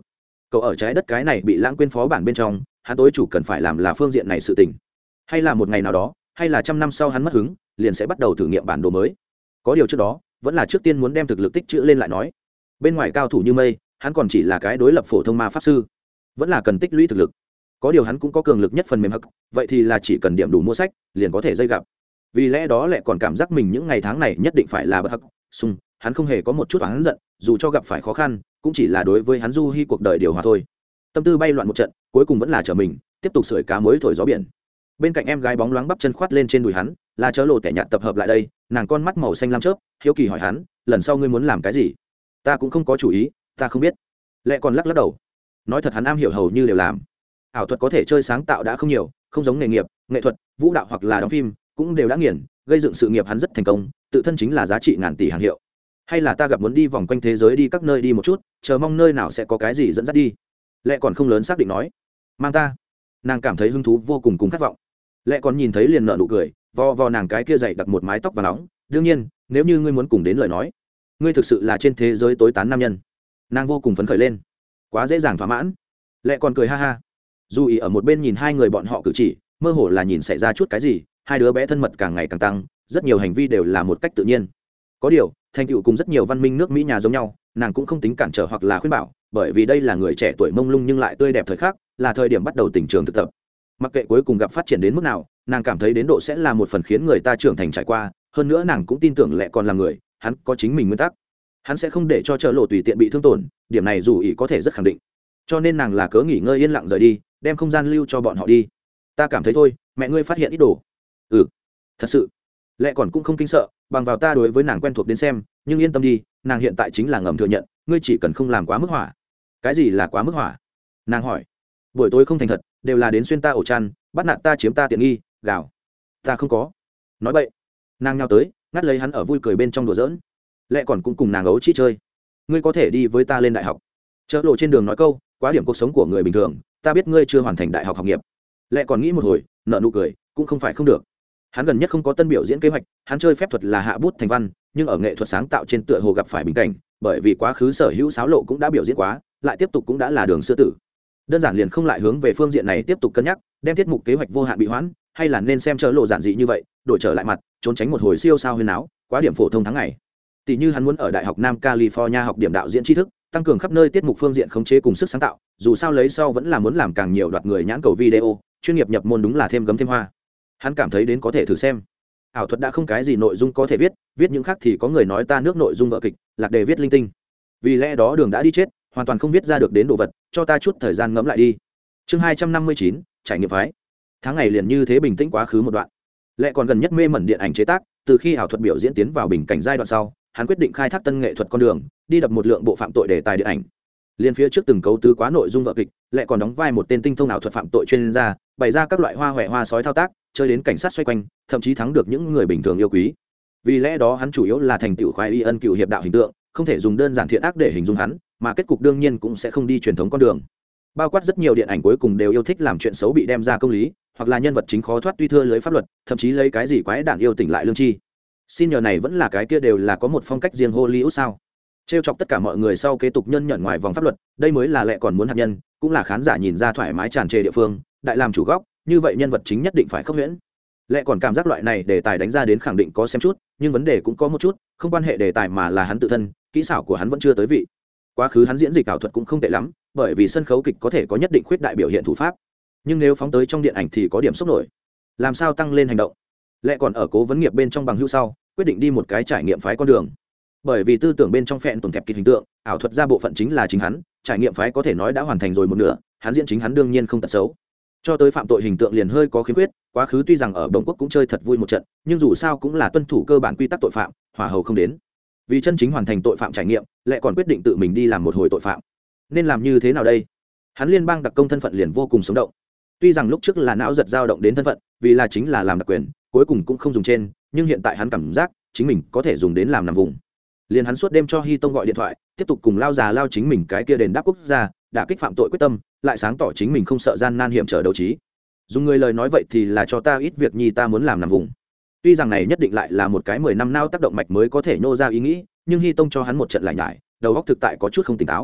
cậu ở trái đất cái này bị lãng quên phó bản bên trong, hắn tối chủ cần phải làm là phương diện này sự tình. Hay là một ngày nào đó, hay là trăm năm sau hắn mất hứng, liền sẽ bắt đầu thử nghiệm bản đồ mới. Có điều trước đó, vẫn là trước tiên muốn đem thực lực tích trữ lên lại nói. Bên ngoài cao thủ như mây, hắn còn chỉ là cái đối lập phổ thông ma pháp sư, vẫn là cần tích lũy thực lực. Có điều hắn cũng có cường lực nhất phần mềm hắc, vậy thì là chỉ cần điểm đủ mua sách, liền có thể dây gặp. Vì lẽ đó lại còn cảm giác mình những ngày tháng này nhất định phải là bất hắc, sung, hắn không hề có một chút oán giận, dù cho gặp phải khó khăn, cũng chỉ là đối với hắn du hi cuộc đời điều hòa thôi. Tâm tư bay loạn một trận, cuối cùng vẫn là trở mình, tiếp tục sưởi cá mới thổi gió biển. Bên cạnh em gái bóng loáng bắp chân khoát lên trên đùi hắn, là chớ lộ tẻ nhạt tập hợp lại đây, nàng con mắt màu xanh lam chớp, hiếu kỳ hỏi hắn, lần sau ngươi muốn làm cái gì? Ta cũng không có chủ ý, ta không biết. Lệ còn lắc lắc đầu, nói thật hắn am hiểu hầu như đều làm. Ảo thuật có thể chơi sáng tạo đã không nhiều, không giống nghề nghiệp, nghệ thuật, vũ đạo hoặc là đóng phim, cũng đều đã nghiền, gây dựng sự nghiệp hắn rất thành công, tự thân chính là giá trị ngàn tỷ hàng hiệu. Hay là ta gặp muốn đi vòng quanh thế giới đi các nơi đi một chút, chờ mong nơi nào sẽ có cái gì dẫn dắt đi. Lệ còn không lớn xác định nói, mang ta. Nàng cảm thấy hứng thú vô cùng cùng khát vọng. Lệ còn nhìn thấy liền nở nụ cười, vo vo nàng cái kia dày đặt một mái tóc và nóng, đương nhiên nếu như ngươi muốn cùng đến lời nói, ngươi thực sự là trên thế giới tối tán nam nhân. Nàng vô cùng phấn khởi lên, quá dễ dàng thỏa mãn. Lệ còn cười ha ha, dù ý ở một bên nhìn hai người bọn họ cử chỉ, mơ hồ là nhìn xảy ra chút cái gì, hai đứa bé thân mật càng ngày càng tăng, rất nhiều hành vi đều là một cách tự nhiên. Có điều thành tựu cùng rất nhiều văn minh nước Mỹ nhà giống nhau, nàng cũng không tính cản trở hoặc là khuyên bảo, bởi vì đây là người trẻ tuổi mông lung nhưng lại tươi đẹp thời khắc, là thời điểm bắt đầu tình trường thực tập. Mặc kệ cuối cùng gặp phát triển đến mức nào, nàng cảm thấy đến độ sẽ là một phần khiến người ta trưởng thành trải qua. Hơn nữa nàng cũng tin tưởng Lệ còn là người, hắn có chính mình nguyên tắc, hắn sẽ không để cho chợ lộ tùy tiện bị thương tổn, điểm này dù ý có thể rất khẳng định. Cho nên nàng là cớ nghỉ ngơi yên lặng rời đi, đem không gian lưu cho bọn họ đi. Ta cảm thấy thôi, mẹ ngươi phát hiện ít đồ. Ừ, thật sự. Lệ còn cũng không kinh sợ, bằng vào ta đối với nàng quen thuộc đến xem, nhưng yên tâm đi, nàng hiện tại chính là ngầm thừa nhận, ngươi chỉ cần không làm quá mức hỏa. Cái gì là quá mức hỏa? Nàng hỏi. Buổi tối không thành thật, đều là đến xuyên ta ổ chăn, bắt nạt ta chiếm ta tiện nghi, gào. Ta không có. Nói bậy. Nàng nhào tới, ngắt lấy hắn ở vui cười bên trong đùa giỡn. Lệ còn cũng cùng nàng ấu chi chơi. Ngươi có thể đi với ta lên đại học. Chợ lộ trên đường nói câu, quá điểm cuộc sống của người bình thường, ta biết ngươi chưa hoàn thành đại học học nghiệp. Lệ còn nghĩ một hồi, nở nụ cười, cũng không phải không được. Hắn gần nhất không có tân biểu diễn kế hoạch, hắn chơi phép thuật là hạ bút thành văn, nhưng ở nghệ thuật sáng tạo trên tựa hồ gặp phải bình cảnh, bởi vì quá khứ sở hữu sáo lộ cũng đã biểu diễn quá, lại tiếp tục cũng đã là đường xưa tử. Đơn giản liền không lại hướng về phương diện này tiếp tục cân nhắc, đem tiết mục kế hoạch vô hạn bị hoãn, hay là nên xem chớ lộ giản dị như vậy, đổi trở lại mặt, trốn tránh một hồi siêu sao huyên náo, quá điểm phổ thông tháng ngày. Tỷ như hắn muốn ở đại học Nam California học điểm đạo diễn tri thức, tăng cường khắp nơi tiết mục phương diện khống chế cùng sức sáng tạo, dù sao lấy sau vẫn là muốn làm càng nhiều đoạt người nhãn cầu video, chuyên nghiệp nhập môn đúng là thêm gấm thêm hoa. Hắn cảm thấy đến có thể thử xem. Ảo thuật đã không cái gì nội dung có thể viết, viết những khác thì có người nói ta nước nội dung vợ kịch, lạc đề viết linh tinh. Vì lẽ đó đường đã đi chết, hoàn toàn không viết ra được đến đồ vật, cho ta chút thời gian ngẫm lại đi. Chương hai trăm năm mươi chín, trải nghiệm phái. Tháng ngày liền như thế bình tĩnh quá khứ một đoạn. Lệ còn gần nhất mê mẩn điện ảnh chế tác, từ khi ảo thuật biểu diễn tiến vào bình cảnh giai đoạn sau, hắn quyết định khai thác tân nghệ thuật con đường, đi đập một lượng bộ phạm tội đề tài điện ảnh. Liên phía trước từng cấu tứ quá nội dung vợ kịch, Lệ còn đóng vai một tên tinh thông ảo thuật phạm tội chuyên gia, bày ra các loại hoa hoẹ hoa sói thao tác, chơi đến cảnh sát xoay quanh, thậm chí thắng được những người bình thường yêu quý. Vì lẽ đó hắn chủ yếu là thành tựu khoái y ân cựu hiệp đạo hình tượng, không thể dùng đơn giản thiện ác để hình dung hắn, mà kết cục đương nhiên cũng sẽ không đi truyền thống con đường. Bao quát rất nhiều điện ảnh cuối cùng đều yêu thích làm chuyện xấu bị đem ra công lý, hoặc là nhân vật chính khó thoát tuy thưa lưới pháp luật, thậm chí lấy cái gì quái đản yêu tỉnh lại lương tri. Xin nhờ này vẫn là cái kia đều là có một phong cách riêng Hollywood sao? Trêu chọc tất cả mọi người sau kế tục nhân nhận ngoài vòng pháp luật, đây mới là Lệ còn muốn hạt nhân, cũng là khán giả nhìn ra thoải mái tràn trề địa phương, đại làm chủ góc, như vậy nhân vật chính nhất định phải khốc huyễn. Lệ còn cảm giác loại này đề tài đánh ra đến khẳng định có xem chút, nhưng vấn đề cũng có một chút, không quan hệ đề tài mà là hắn tự thân, kỹ xảo của hắn vẫn chưa tới vị. Quá khứ hắn diễn dịch ảo thuật cũng không tệ lắm, bởi vì sân khấu kịch có thể có nhất định khuyết đại biểu hiện thủ pháp, nhưng nếu phóng tới trong điện ảnh thì có điểm sốc nổi. Làm sao tăng lên hành động? Lệ còn ở cố vấn nghiệp bên trong bằng hữu sau, quyết định đi một cái trải nghiệm phái con đường. Bởi vì tư tưởng bên trong phẹn tồn thẹp kịch hình tượng, ảo thuật ra bộ phận chính là chính hắn, trải nghiệm phái có thể nói đã hoàn thành rồi một nửa, hắn diễn chính hắn đương nhiên không tật xấu. Cho tới phạm tội hình tượng liền hơi có khiếm khuyết, quá khứ tuy rằng ở Bồng Quốc cũng chơi thật vui một trận, nhưng dù sao cũng là tuân thủ cơ bản quy tắc tội phạm, hỏa hầu không đến. Vì chân chính hoàn thành tội phạm trải nghiệm, Lệ còn quyết định tự mình đi làm một hồi tội phạm. Nên làm như thế nào đây? Hắn liên bang đặc công thân phận liền vô cùng sống động. Tuy rằng lúc trước là não giật dao động đến thân phận, vì là chính là làm đặc quyền, cuối cùng cũng không dùng trên, nhưng hiện tại hắn cảm giác chính mình có thể dùng đến làm nằm vùng. Liền hắn suốt đêm cho Hy Tông gọi điện thoại, tiếp tục cùng lao già lao chính mình cái kia đền đáp quốc gia, đả kích phạm tội quyết tâm, lại sáng tỏ chính mình không sợ gian nan hiểm trở đấu trí. Dùng người lời nói vậy thì là cho ta ít việc nhi ta muốn làm nằm vùng. Tuy rằng này nhất định lại là một cái mười năm nao tác động mạch mới có thể nô ra ý nghĩ, nhưng Hy Tông cho hắn một trận lại nhải, đầu óc thực tại có chút không tỉnh táo.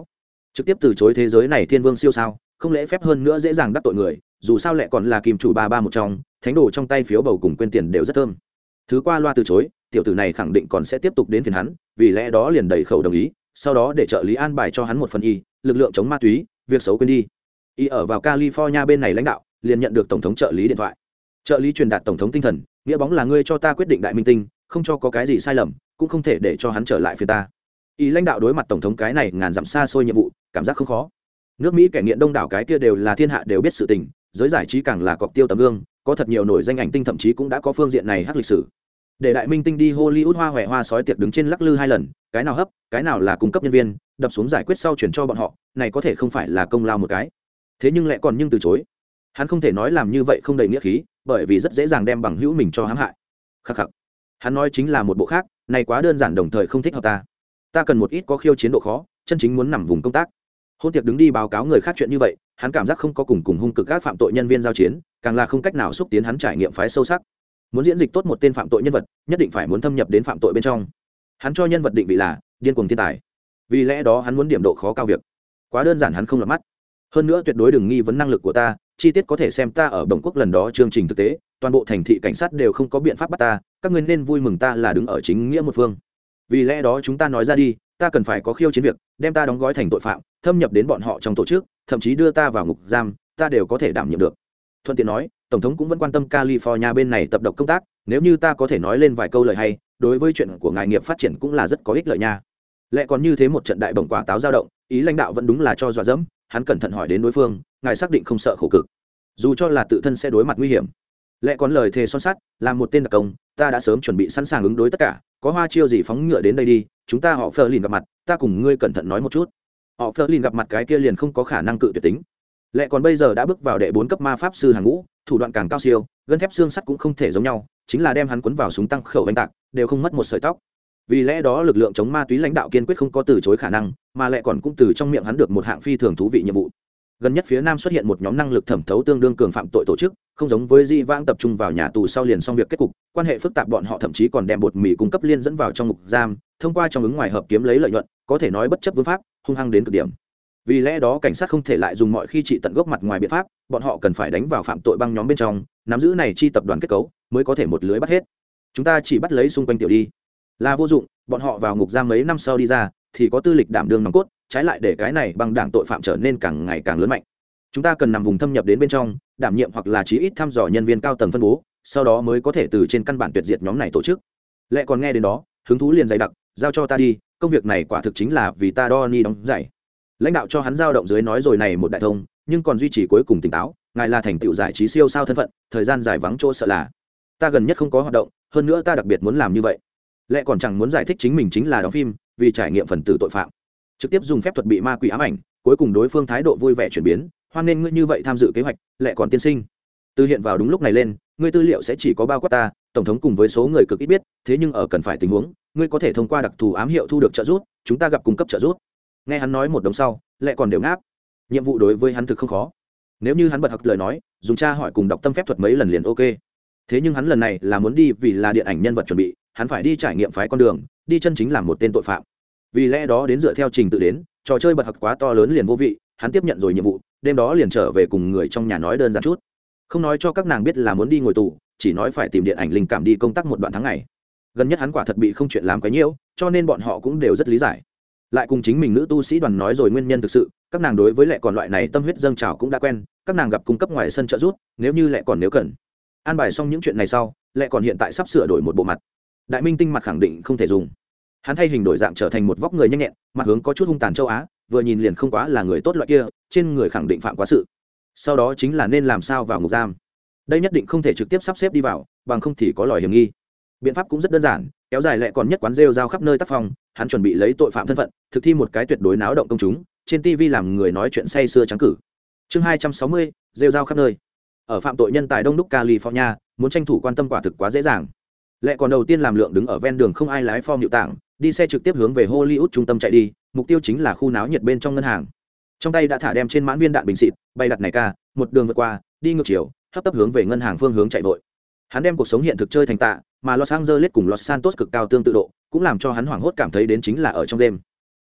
trực tiếp từ chối thế giới này thiên vương siêu sao, không lễ phép hơn nữa dễ dàng đắc tội người, dù sao lại còn là kim chủ ba ba một trong, thánh đồ trong tay phiếu bầu cùng quên tiền đều rất thơm. Thứ qua loa từ chối, tiểu tử này khẳng định còn sẽ tiếp tục đến phiền hắn, vì lẽ đó liền đẩy khẩu đồng ý, sau đó để trợ lý an bài cho hắn một phần y, lực lượng chống ma túy, việc xấu quên đi. Y ở vào California bên này lãnh đạo, liền nhận được tổng thống trợ lý điện thoại. Trợ lý truyền đạt tổng thống tinh thần, nghĩa bóng là ngươi cho ta quyết định đại minh tinh, không cho có cái gì sai lầm, cũng không thể để cho hắn trở lại phía ta. Y lãnh đạo đối mặt tổng thống cái này ngàn dặm xa xôi nhiệm vụ, cảm giác không khó. Nước Mỹ kẻ nghiện đông đảo cái kia đều là thiên hạ đều biết sự tình, giới giải trí càng là cọc tiêu tấm gương, có thật nhiều nổi danh ảnh tinh thậm chí cũng đã có phương diện này hắc lịch sử. Để đại minh tinh đi Hollywood hoa hoẹ hoa sói tiệc đứng trên lắc lư hai lần, cái nào hấp, cái nào là cung cấp nhân viên, đập xuống giải quyết sau chuyển cho bọn họ, này có thể không phải là công lao một cái. Thế nhưng lại còn nhưng từ chối. Hắn không thể nói làm như vậy không đầy nghĩa khí, bởi vì rất dễ dàng đem bằng hữu mình cho hãm hại. Khắc khắc. Hắn nói chính là một bộ khác, này quá đơn giản đồng thời không thích hợp ta. Ta cần một ít có khiêu chiến độ khó, chân chính muốn nằm vùng công tác. Hôn tiệc đứng đi báo cáo người khác chuyện như vậy, hắn cảm giác không có cùng cùng hung cực các phạm tội nhân viên giao chiến, càng là không cách nào xúc tiến hắn trải nghiệm phái sâu sắc. Muốn diễn dịch tốt một tên phạm tội nhân vật, nhất định phải muốn thâm nhập đến phạm tội bên trong. Hắn cho nhân vật định vị là điên cuồng thiên tài, vì lẽ đó hắn muốn điểm độ khó cao việc. Quá đơn giản hắn không lọt mắt. Hơn nữa tuyệt đối đừng nghi vấn năng lực của ta, chi tiết có thể xem ta ở Bồng Quốc lần đó chương trình thực tế, toàn bộ thành thị cảnh sát đều không có biện pháp bắt ta, các ngươi nên vui mừng ta là đứng ở chính nghĩa một phương. Vì lẽ đó chúng ta nói ra đi, ta cần phải có khiêu chiến việc, đem ta đóng gói thành tội phạm, thâm nhập đến bọn họ trong tổ chức, thậm chí đưa ta vào ngục giam, ta đều có thể đảm nhiệm được. Thuận tiện nói, tổng thống cũng vẫn quan tâm California bên này tập độc công tác, nếu như ta có thể nói lên vài câu lời hay, đối với chuyện của ngài nghiệp phát triển cũng là rất có ích lợi nha. Lẽ còn như thế một trận đại bổng quả táo dao động, ý lãnh đạo vẫn đúng là cho dọa dẫm, hắn cẩn thận hỏi đến đối phương, ngài xác định không sợ khổ cực, dù cho là tự thân sẽ đối mặt nguy hiểm. Lẽ còn lời thề son sắt, làm một tên đặc công, ta đã sớm chuẩn bị sẵn sàng ứng đối tất cả, có hoa chiêu gì phóng ngựa đến đây đi, chúng ta họ Fleur liền gặp mặt, ta cùng ngươi cẩn thận nói một chút. Họ Fleur liền gặp mặt cái kia liền không có khả năng cự tuyệt tính. Lẽ còn bây giờ đã bước vào đệ bốn cấp ma pháp sư hàng ngũ, thủ đoạn càng cao siêu, gân thép xương sắt cũng không thể giống nhau, chính là đem hắn cuốn vào súng tăng khẩu đánh tạc, đều không mất một sợi tóc. Vì lẽ đó lực lượng chống ma túy lãnh đạo kiên quyết không có từ chối khả năng, mà lại còn cũng từ trong miệng hắn được một hạng phi thường thú vị nhiệm vụ. Gần nhất phía nam xuất hiện một nhóm năng lực thẩm thấu tương đương cường phạm tội tổ chức, không giống với di vãng tập trung vào nhà tù sau liền xong việc kết cục, quan hệ phức tạp, bọn họ thậm chí còn đem bột mì cung cấp liên dẫn vào trong ngục giam, thông qua trong ứng ngoài hợp kiếm lấy lợi nhuận, có thể nói bất chấp vương pháp, hung hăng đến cực điểm. Vì lẽ đó cảnh sát không thể lại dùng mọi khi trị tận gốc mặt ngoài biện pháp, bọn họ cần phải đánh vào phạm tội băng nhóm bên trong, nắm giữ này chi tập đoàn kết cấu, mới có thể một lưới bắt hết. Chúng ta chỉ bắt lấy xung quanh tiểu đi là vô dụng, bọn họ vào ngục giam mấy năm sau đi ra thì có tư lịch đảm đương nòng cốt, trái lại để cái này băng đảng tội phạm trở nên càng ngày càng lớn mạnh. Chúng ta cần nằm vùng thâm nhập đến bên trong, đảm nhiệm hoặc là chí ít thăm dò nhân viên cao tầng phân bố, sau đó mới có thể từ trên căn bản tuyệt diệt nhóm này tổ chức. Lẽ còn nghe đến đó, hứng thú liền dày đặc, giao cho ta đi, công việc này quả thực chính là vì ta đo ni đóng giày. Lãnh đạo cho hắn dao động dưới nói rồi này một đại thông, nhưng còn duy trì cuối cùng tỉnh táo, ngài là thành tựu giải trí siêu sao thân phận, thời gian dài vắng chỗ sợ là ta gần nhất không có hoạt động, hơn nữa ta đặc biệt muốn làm như vậy. Lẽ còn chẳng muốn giải thích chính mình chính là đóng phim, vì trải nghiệm phần tử tội phạm, trực tiếp dùng phép thuật bị ma quỷ ám ảnh, cuối cùng đối phương thái độ vui vẻ chuyển biến, hoan nên ngươi như vậy tham dự kế hoạch. Lẽ còn tiên sinh, từ hiện vào đúng lúc này lên, ngươi tư liệu sẽ chỉ có bao quát ta tổng thống cùng với số người cực ít biết, thế nhưng ở cần phải tình huống, ngươi có thể thông qua đặc thù ám hiệu thu được trợ giúp, chúng ta gặp cung cấp trợ giúp. Nghe hắn nói một đống sau, Lẽ còn đều ngáp. Nhiệm vụ đối với hắn thực không khó, nếu như hắn bật học lời nói, dùng tra hỏi cùng đọc tâm phép thuật mấy lần liền ok. Thế nhưng hắn lần này là muốn đi vì là điện ảnh nhân vật chuẩn bị, hắn phải đi trải nghiệm phái con đường, đi chân chính làm một tên tội phạm. Vì lẽ đó đến dựa theo trình tự đến, trò chơi bật học quá to lớn liền vô vị, hắn tiếp nhận rồi nhiệm vụ, đêm đó liền trở về cùng người trong nhà nói đơn giản chút, không nói cho các nàng biết là muốn đi ngồi tù, chỉ nói phải tìm điện ảnh linh cảm đi công tác một đoạn tháng ngày. Gần nhất hắn quả thật bị không chuyện làm quá nhiều, cho nên bọn họ cũng đều rất lý giải. Lại cùng chính mình nữ tu sĩ đoàn nói rồi nguyên nhân thực sự, các nàng đối với Lệ còn loại này tâm huyết dâng trào cũng đã quen, các nàng gặp cung cấp ngoài sân trợ giúp, nếu như Lệ còn nếu cần. An bài xong những chuyện này sau, Lệ còn hiện tại sắp sửa đổi một bộ mặt. Đại minh tinh mặt khẳng định không thể dùng, hắn thay hình đổi dạng trở thành một vóc người nhanh nhẹn, mặt hướng có chút hung tàn châu Á, vừa nhìn liền không quá là người tốt loại kia, trên người khẳng định phạm quá sự. Sau đó chính là nên làm sao vào ngục giam, đây nhất định không thể trực tiếp sắp xếp đi vào, bằng không thì có lòi hiểm nghi. Biện pháp cũng rất đơn giản, kéo dài Lệ còn nhất quán rêu rao khắp nơi tác phong, hắn chuẩn bị lấy tội phạm thân phận, thực thi một cái tuyệt đối náo động công chúng, trên ti vi làm người nói chuyện say sưa trắng cử. Chương hai trăm sáu mươi, rêu rao khắp nơi. Ở phạm tội nhân tài đông đúc California, muốn tranh thủ quan tâm quả thực quá dễ dàng. Lệ còn đầu tiên làm lượng đứng ở ven đường không ai lái form nhự tảng, đi xe trực tiếp hướng về Hollywood trung tâm chạy đi, mục tiêu chính là khu náo nhiệt bên trong ngân hàng. Trong tay đã thả đem trên mãn viên đạn bình xịt, bay đặt này ca, một đường vượt qua, đi ngược chiều, hấp tấp hướng về ngân hàng phương hướng chạy vội. Hắn đem cuộc sống hiện thực chơi thành tạ, mà Los Angeles cùng Los Santos cực cao tương tự độ, cũng làm cho hắn hoảng hốt cảm thấy đến chính là ở trong đêm.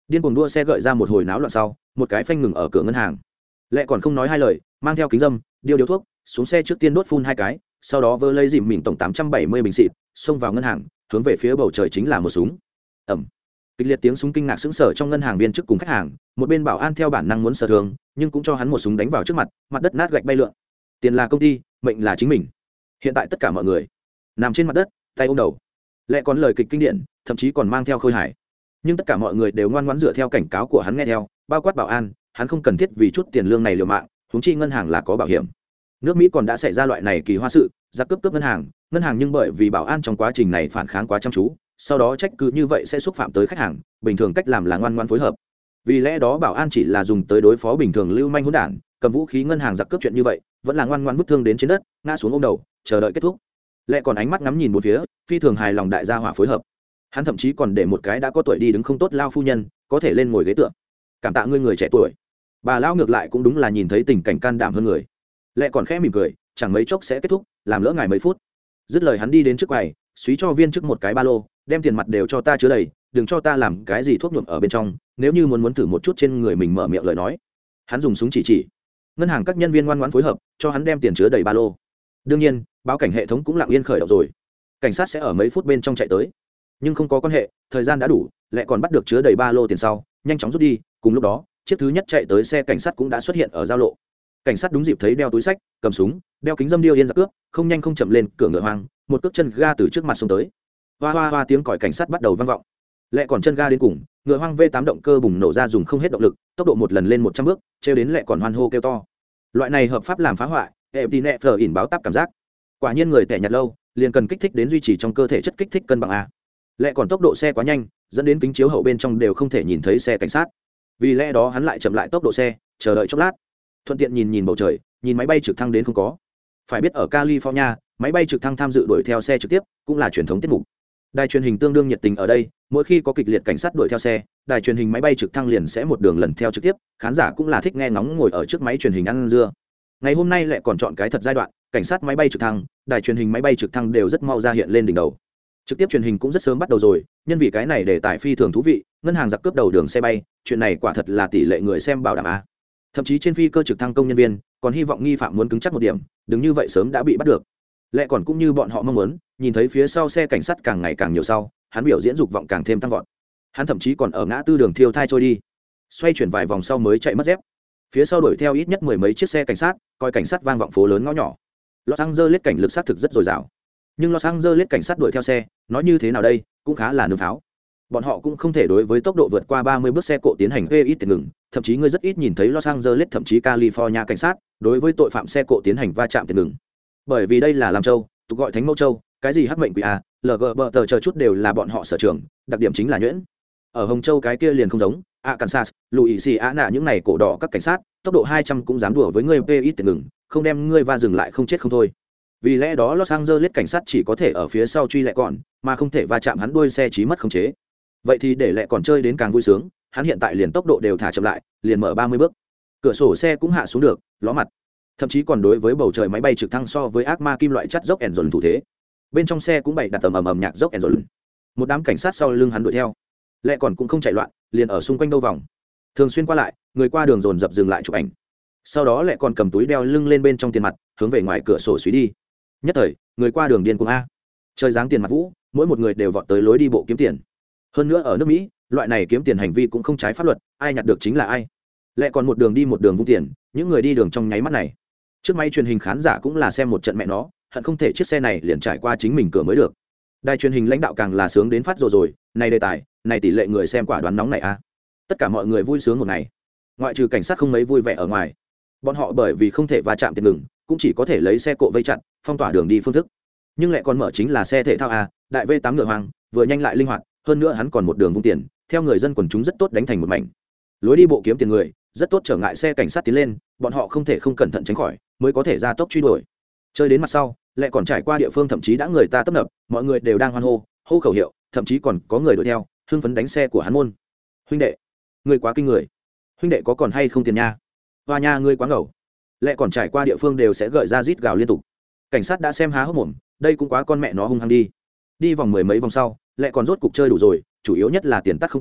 điên cuồng đua xe gợi ra một hồi náo loạn sau một cái phanh ngừng ở cửa ngân hàng. Lệ còn không nói hai lời, mang theo kính dâm điêu điếu thuốc xuống xe, trước tiên đốt phun hai cái, sau đó vơ lấy dìm mình tổng tám trăm bảy mươi bình xịt xông vào ngân hàng, hướng về phía bầu trời chính là một súng. Ẩm. Kịch liệt tiếng súng kinh ngạc sững sờ trong ngân hàng viên chức cùng khách hàng, một bên bảo an theo bản năng muốn sở thường, nhưng cũng cho hắn một súng đánh vào trước mặt, mặt đất nát gạch bay lượn. Tiền là công ty, mệnh là chính mình. Hiện tại tất cả mọi người nằm trên mặt đất, tay ôm đầu. Lệ còn lời kịch kinh điển, thậm chí còn mang theo khôi hài, nhưng tất cả mọi người đều ngoan ngoãn dựa theo cảnh cáo của hắn nghe theo, bao quát bảo an. Hắn không cần thiết vì chút tiền lương này liều mạng, huống chi ngân hàng là có bảo hiểm. Nước Mỹ còn đã xảy ra loại này kỳ hoa sự, giặc cướp cướp ngân hàng, ngân hàng nhưng bởi vì bảo an trong quá trình này phản kháng quá chăm chú, sau đó trách cứ như vậy sẽ xúc phạm tới khách hàng, bình thường cách làm là ngoan ngoãn phối hợp. Vì lẽ đó bảo an chỉ là dùng tới đối phó bình thường lưu manh hỗn đản, cầm vũ khí ngân hàng giặc cướp chuyện như vậy, vẫn là ngoan ngoãn vứt thương đến trên đất, ngã xuống ôm đầu, chờ đợi kết thúc. Lệ còn ánh mắt ngắm nhìn bốn phía, phi thường hài lòng đại gia hỏa phối hợp. Hắn thậm chí còn để một cái đã có tuổi đi đứng không tốt lao phu nhân, có thể lên ngồi ghế tựa. Cảm tạ ngươi người trẻ tuổi. Bà lão ngược lại cũng đúng là nhìn thấy tình cảnh can đảm hơn người. Lệ còn khẽ mỉm cười, chẳng mấy chốc sẽ kết thúc, làm lỡ ngài mấy phút. Dứt lời hắn đi đến trước quầy, suý cho viên chức một cái ba lô, đem tiền mặt đều cho ta chứa đầy, đừng cho ta làm cái gì thuốc nhuộm ở bên trong, nếu như muốn muốn thử một chút trên người mình mở miệng lời nói. Hắn dùng súng chỉ chỉ. Ngân hàng các nhân viên ngoan ngoãn phối hợp, cho hắn đem tiền chứa đầy ba lô. Đương nhiên, báo cảnh hệ thống cũng lặng yên khởi động rồi. Cảnh sát sẽ ở mấy phút bên trong chạy tới. Nhưng không có quan hệ, thời gian đã đủ, Lệ còn bắt được chứa đầy ba lô tiền sau, nhanh chóng rút đi, cùng lúc đó, chiếc thứ nhất chạy tới xe cảnh sát cũng đã xuất hiện ở giao lộ. Cảnh sát đúng dịp thấy đeo túi sách, cầm súng, đeo kính dâm điêu yên giặc cướp, không nhanh không chậm lên cửa ngựa hoang, một cước chân ga từ trước mặt xông tới. Hoa hoa hoa tiếng còi cảnh sát bắt đầu vang vọng. Lệ còn chân ga đến cùng, ngựa hoang v tám động cơ bùng nổ ra dùng không hết động lực, tốc độ một lần lên một trăm bước, trêu đến Lệ còn hoan hô kêu to. Loại này hợp pháp làm phá hoại, em đi nẹ phở ỉn báo táp cảm giác. Quả nhiên người tẻ nhạt lâu, liền cần kích thích đến duy trì trong cơ thể chất kích thích cân bằng a. Lệ còn tốc độ xe quá nhanh, dẫn đến kính chiếu hậu bên trong đều không thể nhìn thấy xe cảnh sát. Vì lẽ đó hắn lại chậm lại tốc độ xe, chờ đợi chốc lát, thuận tiện nhìn nhìn bầu trời, nhìn máy bay trực thăng đến không có. Phải biết ở California, máy bay trực thăng tham dự đuổi theo xe trực tiếp cũng là truyền thống tiết mục. Đài truyền hình tương đương nhiệt tình ở đây, mỗi khi có kịch liệt cảnh sát đuổi theo xe, đài truyền hình máy bay trực thăng liền sẽ một đường lần theo trực tiếp, khán giả cũng là thích nghe ngóng ngồi ở trước máy truyền hình ăn dưa. Ngày hôm nay lại còn chọn cái thật giai đoạn, cảnh sát máy bay trực thăng, đài truyền hình máy bay trực thăng đều rất mau ra hiện lên đỉnh đầu. Trực tiếp truyền hình cũng rất sớm bắt đầu rồi, nhân vì cái này đề tài phi thường thú vị, ngân hàng giặc cướp đầu đường xe bay, chuyện này quả thật là tỷ lệ người xem bảo đảm a. Thậm chí trên phi cơ trực thăng công nhân viên còn hy vọng nghi phạm muốn cứng chắc một điểm, đừng như vậy sớm đã bị bắt được. Lẽ còn cũng như bọn họ mong muốn, nhìn thấy phía sau xe cảnh sát càng ngày càng nhiều sau, hắn biểu diễn dục vọng càng thêm tăng vọt. Hắn thậm chí còn ở ngã tư đường thiêu thai trôi đi, xoay chuyển vài vòng sau mới chạy mất dép. Phía sau đuổi theo ít nhất mười mấy chiếc xe cảnh sát, coi cảnh sát vang vọng phố lớn ngõ nhỏ. Los Angeles cảnh lực sát thực rất dồi dào. Nhưng Los Angeles cảnh sát đuổi theo xe, nói như thế nào đây, cũng khá là nương pháo. Bọn họ cũng không thể đối với tốc độ vượt qua ba mươi bước xe cộ tiến hành gây ít tiền ngừng, thậm chí ngươi rất ít nhìn thấy Los Angeles thậm chí California cảnh sát đối với tội phạm xe cộ tiến hành va chạm tiền ngừng. Bởi vì đây là Lam Châu, tục gọi Thánh Mẫu Châu, cái gì hắc mệnh quỷ a, lờ giê bê tờ chờ chút đều là bọn họ sở trường, đặc điểm chính là nhuyễn. Ở Hồng Châu cái kia liền không giống, Arkansas, Louisiana những này cổ đỏ các cảnh sát, tốc độ hai trăm cũng dám đùa với ngươi gây ít tiền ngừng, không đem ngươi va dừng lại không chết không thôi. Vì lẽ đó Los Angeles cảnh sát chỉ có thể ở phía sau truy lẹ còn, mà không thể va chạm hắn đuôi xe chí mất khống chế. Vậy thì để lẹ còn chơi đến càng vui sướng, hắn hiện tại liền tốc độ đều thả chậm lại, liền mở ba mươi bước. Cửa sổ xe cũng hạ xuống được, ló mặt. Thậm chí còn đối với bầu trời máy bay trực thăng so với ác ma kim loại chắt dốc ẻn dồn thủ thế. Bên trong xe cũng bày đặt tầm ầm ầm nhạc dốc ẻn dồn. Một đám cảnh sát sau lưng hắn đuổi theo. Lẹ còn cũng không chạy loạn, liền ở xung quanh đâu vòng. Thường xuyên qua lại, người qua đường dồn dập dừng lại chụp ảnh. Sau đó lẹ còn cầm túi đeo lưng lên bên trong tiền mặt, hướng về ngoài cửa sổ suy đi. Nhất thời, người qua đường điên cuồng a. Trời giáng tiền mặt vũ, mỗi một người đều vọt tới lối đi bộ kiếm tiền. Hơn nữa ở nước Mỹ, loại này kiếm tiền hành vi cũng không trái pháp luật, ai nhặt được chính là ai. Lẹ còn một đường đi một đường vung tiền, những người đi đường trong nháy mắt này. Trước máy truyền hình khán giả cũng là xem một trận mẹ nó, hận không thể chiếc xe này liền trải qua chính mình cửa mới được. Đài truyền hình lãnh đạo càng là sướng đến phát rồi rồi, này đề tài, này tỷ lệ người xem quả đoán nóng này a. Tất cả mọi người vui sướng một ngày. Ngoại trừ cảnh sát không mấy vui vẻ ở ngoài. Bọn họ bởi vì không thể va chạm tiền ngừng, cũng chỉ có thể lấy xe cộ vây chặn, phong tỏa đường đi phương thức. Nhưng lại còn mở chính là xe thể thao a, đại v tám ngựa hoàng, vừa nhanh lại linh hoạt, hơn nữa hắn còn một đường vung tiền, theo người dân quần chúng rất tốt đánh thành một mảnh. Lối đi bộ kiếm tiền người, rất tốt trở ngại xe cảnh sát tiến lên, bọn họ không thể không cẩn thận tránh khỏi, mới có thể ra tốc truy đuổi. Chơi đến mặt sau, lại còn trải qua địa phương thậm chí đã người ta tấp nập, mọi người đều đang hoan hô, hô khẩu hiệu, thậm chí còn có người đuổi theo, hưng phấn đánh xe của hắn môn. Huynh đệ, ngươi quá kinh người. Huynh đệ có còn hay không tiền nha? Hoa nha ngươi quá ngầu. Lại còn trải qua địa phương đều sẽ gợi ra rít gào liên tục. Cảnh sát đã xem há hốc mồm, đây cũng quá con mẹ nó hung hăng đi. Đi vòng mười mấy vòng sau, lại còn rốt cục chơi đủ rồi, chủ yếu nhất là tiền tắt không còn,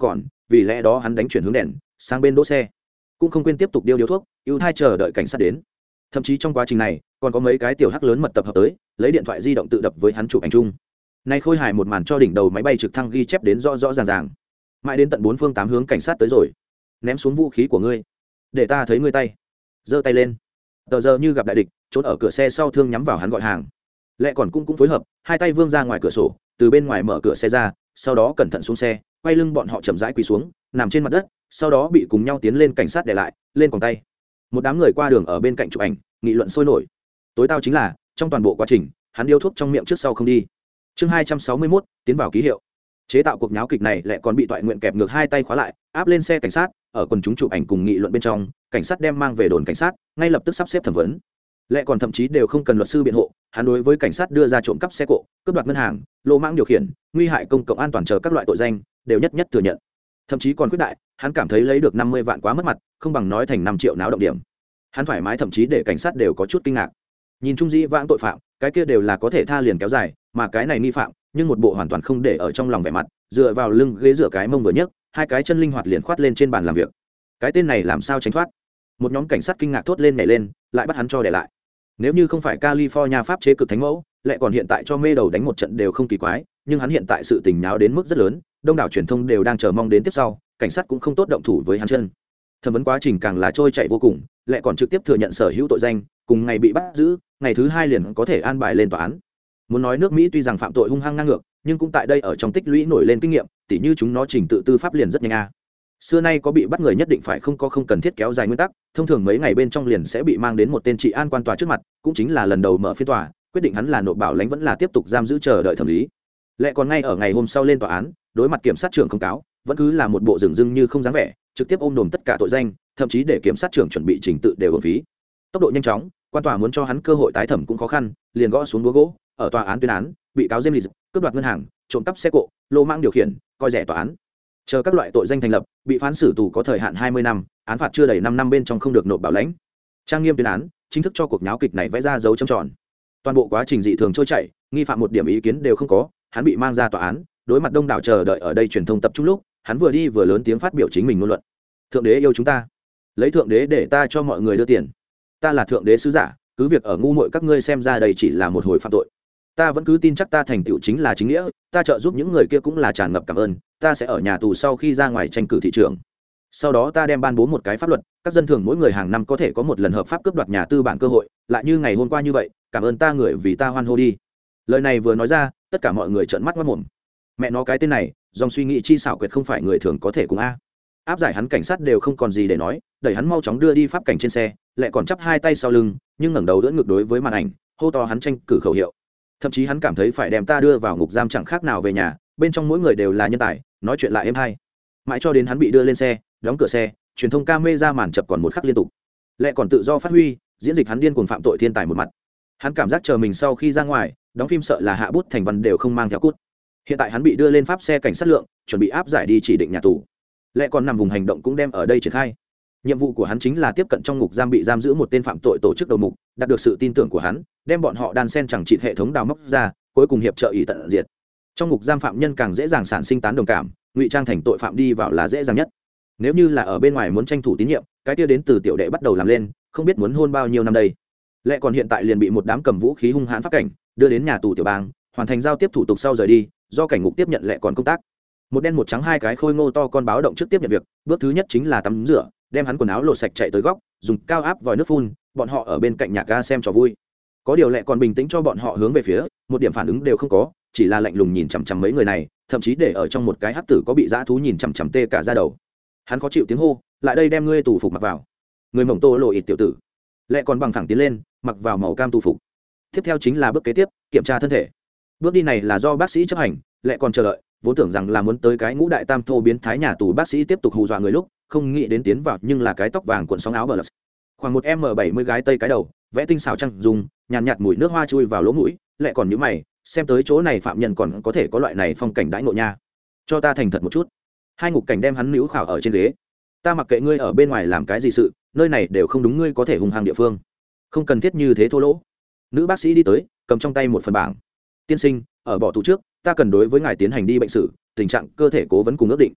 vì lẽ đó hắn đánh chuyển hướng đèn sang bên đỗ xe, cũng không quên tiếp tục điêu điếu thuốc ưu thai chờ đợi cảnh sát đến. Thậm chí trong quá trình này còn có mấy cái tiểu hắc lớn mật tập hợp tới, lấy điện thoại di động tự đập với hắn chụp ảnh chung. Nay khôi hài một màn cho đỉnh đầu máy bay trực thăng ghi chép đến rõ rõ ràng ràng. Mãi đến tận bốn phương tám hướng cảnh sát tới rồi. Ném xuống vũ khí của ngươi, để ta thấy ngươi tay. Giơ tay lên. Tờ giờ như gặp đại địch, trốn ở cửa xe sau thương nhắm vào hắn gọi hàng. Lệ còn cũng cũng phối hợp, hai tay vươn ra ngoài cửa sổ, từ bên ngoài mở cửa xe ra, sau đó cẩn thận xuống xe, quay lưng bọn họ chậm rãi quỳ xuống, nằm trên mặt đất, sau đó bị cùng nhau tiến lên cảnh sát để lại, lên còng tay. Một đám người qua đường ở bên cạnh chụp ảnh, nghị luận sôi nổi. Tối tao chính là, trong toàn bộ quá trình, hắn điếu thuốc trong miệng trước sau không đi. Chương hai trăm sáu mươi mốt, tiến vào ký hiệu. Chế tạo cuộc nháo kịch này lại còn bị Toại Nguyện kẹp ngược hai tay khóa lại, áp lên xe cảnh sát, ở quần chúng chụp ảnh cùng nghị luận bên trong, cảnh sát đem mang về đồn cảnh sát, ngay lập tức sắp xếp thẩm vấn. Lệ còn thậm chí đều không cần luật sư biện hộ, hắn đối với cảnh sát đưa ra trộm cắp xe cộ, cướp đoạt ngân hàng, lỗ mãng điều khiển, nguy hại công cộng an toàn chờ các loại tội danh, đều nhất nhất thừa nhận. Thậm chí còn quyết đại, hắn cảm thấy lấy được năm mươi vạn quá mất mặt, không bằng nói thành năm triệu náo động điểm. Hắn thoải mái thậm chí để cảnh sát đều có chút kinh ngạc. Nhìn chung dĩ vãng tội phạm, cái kia đều là có thể tha liền kéo dài, mà cái này nghi phạm, nhưng một bộ hoàn toàn không để ở trong lòng vẻ mặt, dựa vào lưng ghế rửa cái mông vừa nhấc, hai cái chân linh hoạt liền khoát lên trên bàn làm việc. Cái tên này làm sao tránh thoát? Một nhóm cảnh sát kinh ngạc thốt lên nhảy lên, lại bắt hắn cho để lại. Nếu như không phải California pháp chế cực thánh mẫu, lại còn hiện tại cho mê đầu đánh một trận đều không kỳ quái, nhưng hắn hiện tại sự tình nháo đến mức rất lớn, đông đảo truyền thông đều đang chờ mong đến tiếp sau, cảnh sát cũng không tốt động thủ với hắn chân. Thẩm vấn quá trình càng là trôi chảy vô cùng, lại còn trực tiếp thừa nhận sở hữu tội danh, cùng ngày bị bắt giữ, ngày thứ hai liền có thể an bài lên tòa án. Muốn nói nước Mỹ tuy rằng phạm tội hung hăng ngang ngược, nhưng cũng tại đây ở trong tích lũy nổi lên kinh nghiệm, tỉ như chúng nó trình tự tư pháp liền rất nhanh a. Xưa nay có bị bắt người nhất định phải không có không cần thiết kéo dài nguyên tắc, thông thường mấy ngày bên trong liền sẽ bị mang đến một tên trị an quan tòa trước mặt, cũng chính là lần đầu mở phiên tòa, quyết định hắn là nộp bảo lãnh vẫn là tiếp tục giam giữ chờ đợi thẩm lý. Lẽ còn ngay ở ngày hôm sau lên tòa án, đối mặt kiểm sát trưởng không cáo, vẫn cứ là một bộ dửng dưng như không dáng vẻ, trực tiếp ôm đồm tất cả tội danh, thậm chí để kiểm sát trưởng chuẩn bị trình tự đều uổng phí. Tốc độ nhanh chóng, quan tòa muốn cho hắn cơ hội tái thẩm cũng khó khăn, liền gõ xuống búa gỗ, ở tòa án tuyên án, bị cáo James cướp đoạt ngân hàng, trộm cắp xe cộ, lô mãng điều khiển, coi rẻ tòa án. Chờ các loại tội danh thành lập, bị phán xử tù có thời hạn hai mươi năm, án phạt chưa đầy năm năm bên trong không được nộp bảo lãnh. Trang nghiêm tuyên án, chính thức cho cuộc nháo kịch này vẽ ra dấu chấm tròn. Toàn bộ quá trình dị thường trôi chảy, nghi phạm một điểm ý kiến đều không có, hắn bị mang ra tòa án, đối mặt đông đảo chờ đợi ở đây truyền thông tập trung lúc, hắn vừa đi vừa lớn tiếng phát biểu chính mình ngôn luận. Thượng đế yêu chúng ta, lấy thượng đế để ta cho mọi người đưa tiền. Ta là thượng đế sứ giả, cứ việc ở ngu muội các ngươi xem ra đây chỉ là một hồi phạm tội, ta vẫn cứ tin chắc ta thành tựu chính là chính nghĩa, ta trợ giúp những người kia cũng là tràn ngập cảm ơn, ta sẽ ở nhà tù sau khi ra ngoài tranh cử thị trường. Sau đó ta đem ban bố một cái pháp luật, các dân thường mỗi người hàng năm có thể có một lần hợp pháp cướp đoạt nhà tư bản cơ hội, lại như ngày hôm qua như vậy, cảm ơn ta người vì ta hoan hô đi. Lời này vừa nói ra, tất cả mọi người trợn mắt ngoác mồm. Mẹ nó cái tên này, dòng suy nghĩ chi xảo quyệt không phải người thường có thể cùng a. Áp giải hắn cảnh sát đều không còn gì để nói, đẩy hắn mau chóng đưa đi pháp cảnh trên xe, lại còn chắp hai tay sau lưng, nhưng ngẩng đầu đỡ ngược đối với màn ảnh, hô to hắn tranh cử khẩu hiệu. Thậm chí hắn cảm thấy phải đem ta đưa vào ngục giam chẳng khác nào về nhà, bên trong mỗi người đều là nhân tài, nói chuyện lại êm hay. Mãi cho đến hắn bị đưa lên xe, đóng cửa xe, truyền thông camera màn chập còn một khắc liên tục. Lại còn tự do phát huy, diễn dịch hắn điên cuồng phạm tội thiên tài một mặt. Hắn cảm giác chờ mình sau khi ra ngoài, đóng phim sợ là hạ bút thành văn đều không mang theo cút. Hiện tại hắn bị đưa lên pháp xe cảnh sát lượng, chuẩn bị áp giải đi chỉ định nhà tù. Lại còn nằm vùng hành động cũng đem ở đây triển khai. Nhiệm vụ của hắn chính là tiếp cận trong ngục giam bị giam giữ một tên phạm tội tổ chức đầu mục, đạt được sự tin tưởng của hắn, đem bọn họ đan sen chẳng chịt hệ thống đào móc ra, cuối cùng hiệp trợ ý tận diệt. Trong ngục giam phạm nhân càng dễ dàng sản sinh tán đồng cảm, ngụy trang thành tội phạm đi vào là dễ dàng nhất. Nếu như là ở bên ngoài muốn tranh thủ tín nhiệm, cái kia đến từ tiểu đệ bắt đầu làm lên, không biết muốn hôn bao nhiêu năm đây. Lại còn hiện tại liền bị một đám cầm vũ khí hung hãn pháp cảnh đưa đến nhà tù tiểu bang, hoàn thành giao tiếp thủ tục sau rời đi, do cảnh ngục tiếp nhận lại còn công tác. Một đen một trắng hai cái khôi ngô to con báo động trước tiếp nhận việc, bước thứ nhất chính là tắm rửa, đem hắn quần áo lột sạch chạy tới góc, dùng cao áp vòi nước phun, bọn họ ở bên cạnh nhạc ga xem trò vui. Có điều lại còn bình tĩnh cho bọn họ hướng về phía, một điểm phản ứng đều không có, chỉ là lạnh lùng nhìn chằm chằm mấy người này, thậm chí để ở trong một cái hắc tử có bị dã thú nhìn chằm chằm tê cả da đầu. Hắn khó chịu tiếng hô, lại đây đem ngươi tù phục mặc vào. Người mỏng tô lộ ít tiểu tử, lại còn bằng thẳng tiến lên, mặc vào màu cam tù phục. Tiếp theo chính là bước kế tiếp, kiểm tra thân thể. Bước đi này là do bác sĩ chấp hành, lại còn chờ đợi, vốn tưởng rằng là muốn tới cái ngũ đại tam thô biến thái nhà tù bác sĩ tiếp tục hù dọa người lúc, không nghĩ đến tiến vào nhưng là cái tóc vàng cuộn sóng áo bờ lật. Khoảng một m bảy mươi gái tây cái đầu, vẽ tinh xảo trăng dùng, nhàn nhạt, nhạt mùi nước hoa chui vào lỗ mũi, lại còn nhíu mày, xem tới chỗ này phạm nhân còn có thể có loại này phong cảnh đãi ngộ nha. Cho ta thành thật một chút. Hai ngục cảnh đem hắn níu khảo ở trên ghế. Ta mặc kệ ngươi ở bên ngoài làm cái gì sự, nơi này đều không đúng ngươi có thể hùng hàng địa phương. Không cần thiết như thế thô lỗ. Nữ bác sĩ đi tới, cầm trong tay một phần bảng. Tiên sinh, ở bỏ tù trước, ta cần đối với ngài tiến hành đi bệnh sử, tình trạng cơ thể cố vấn cùng ước định.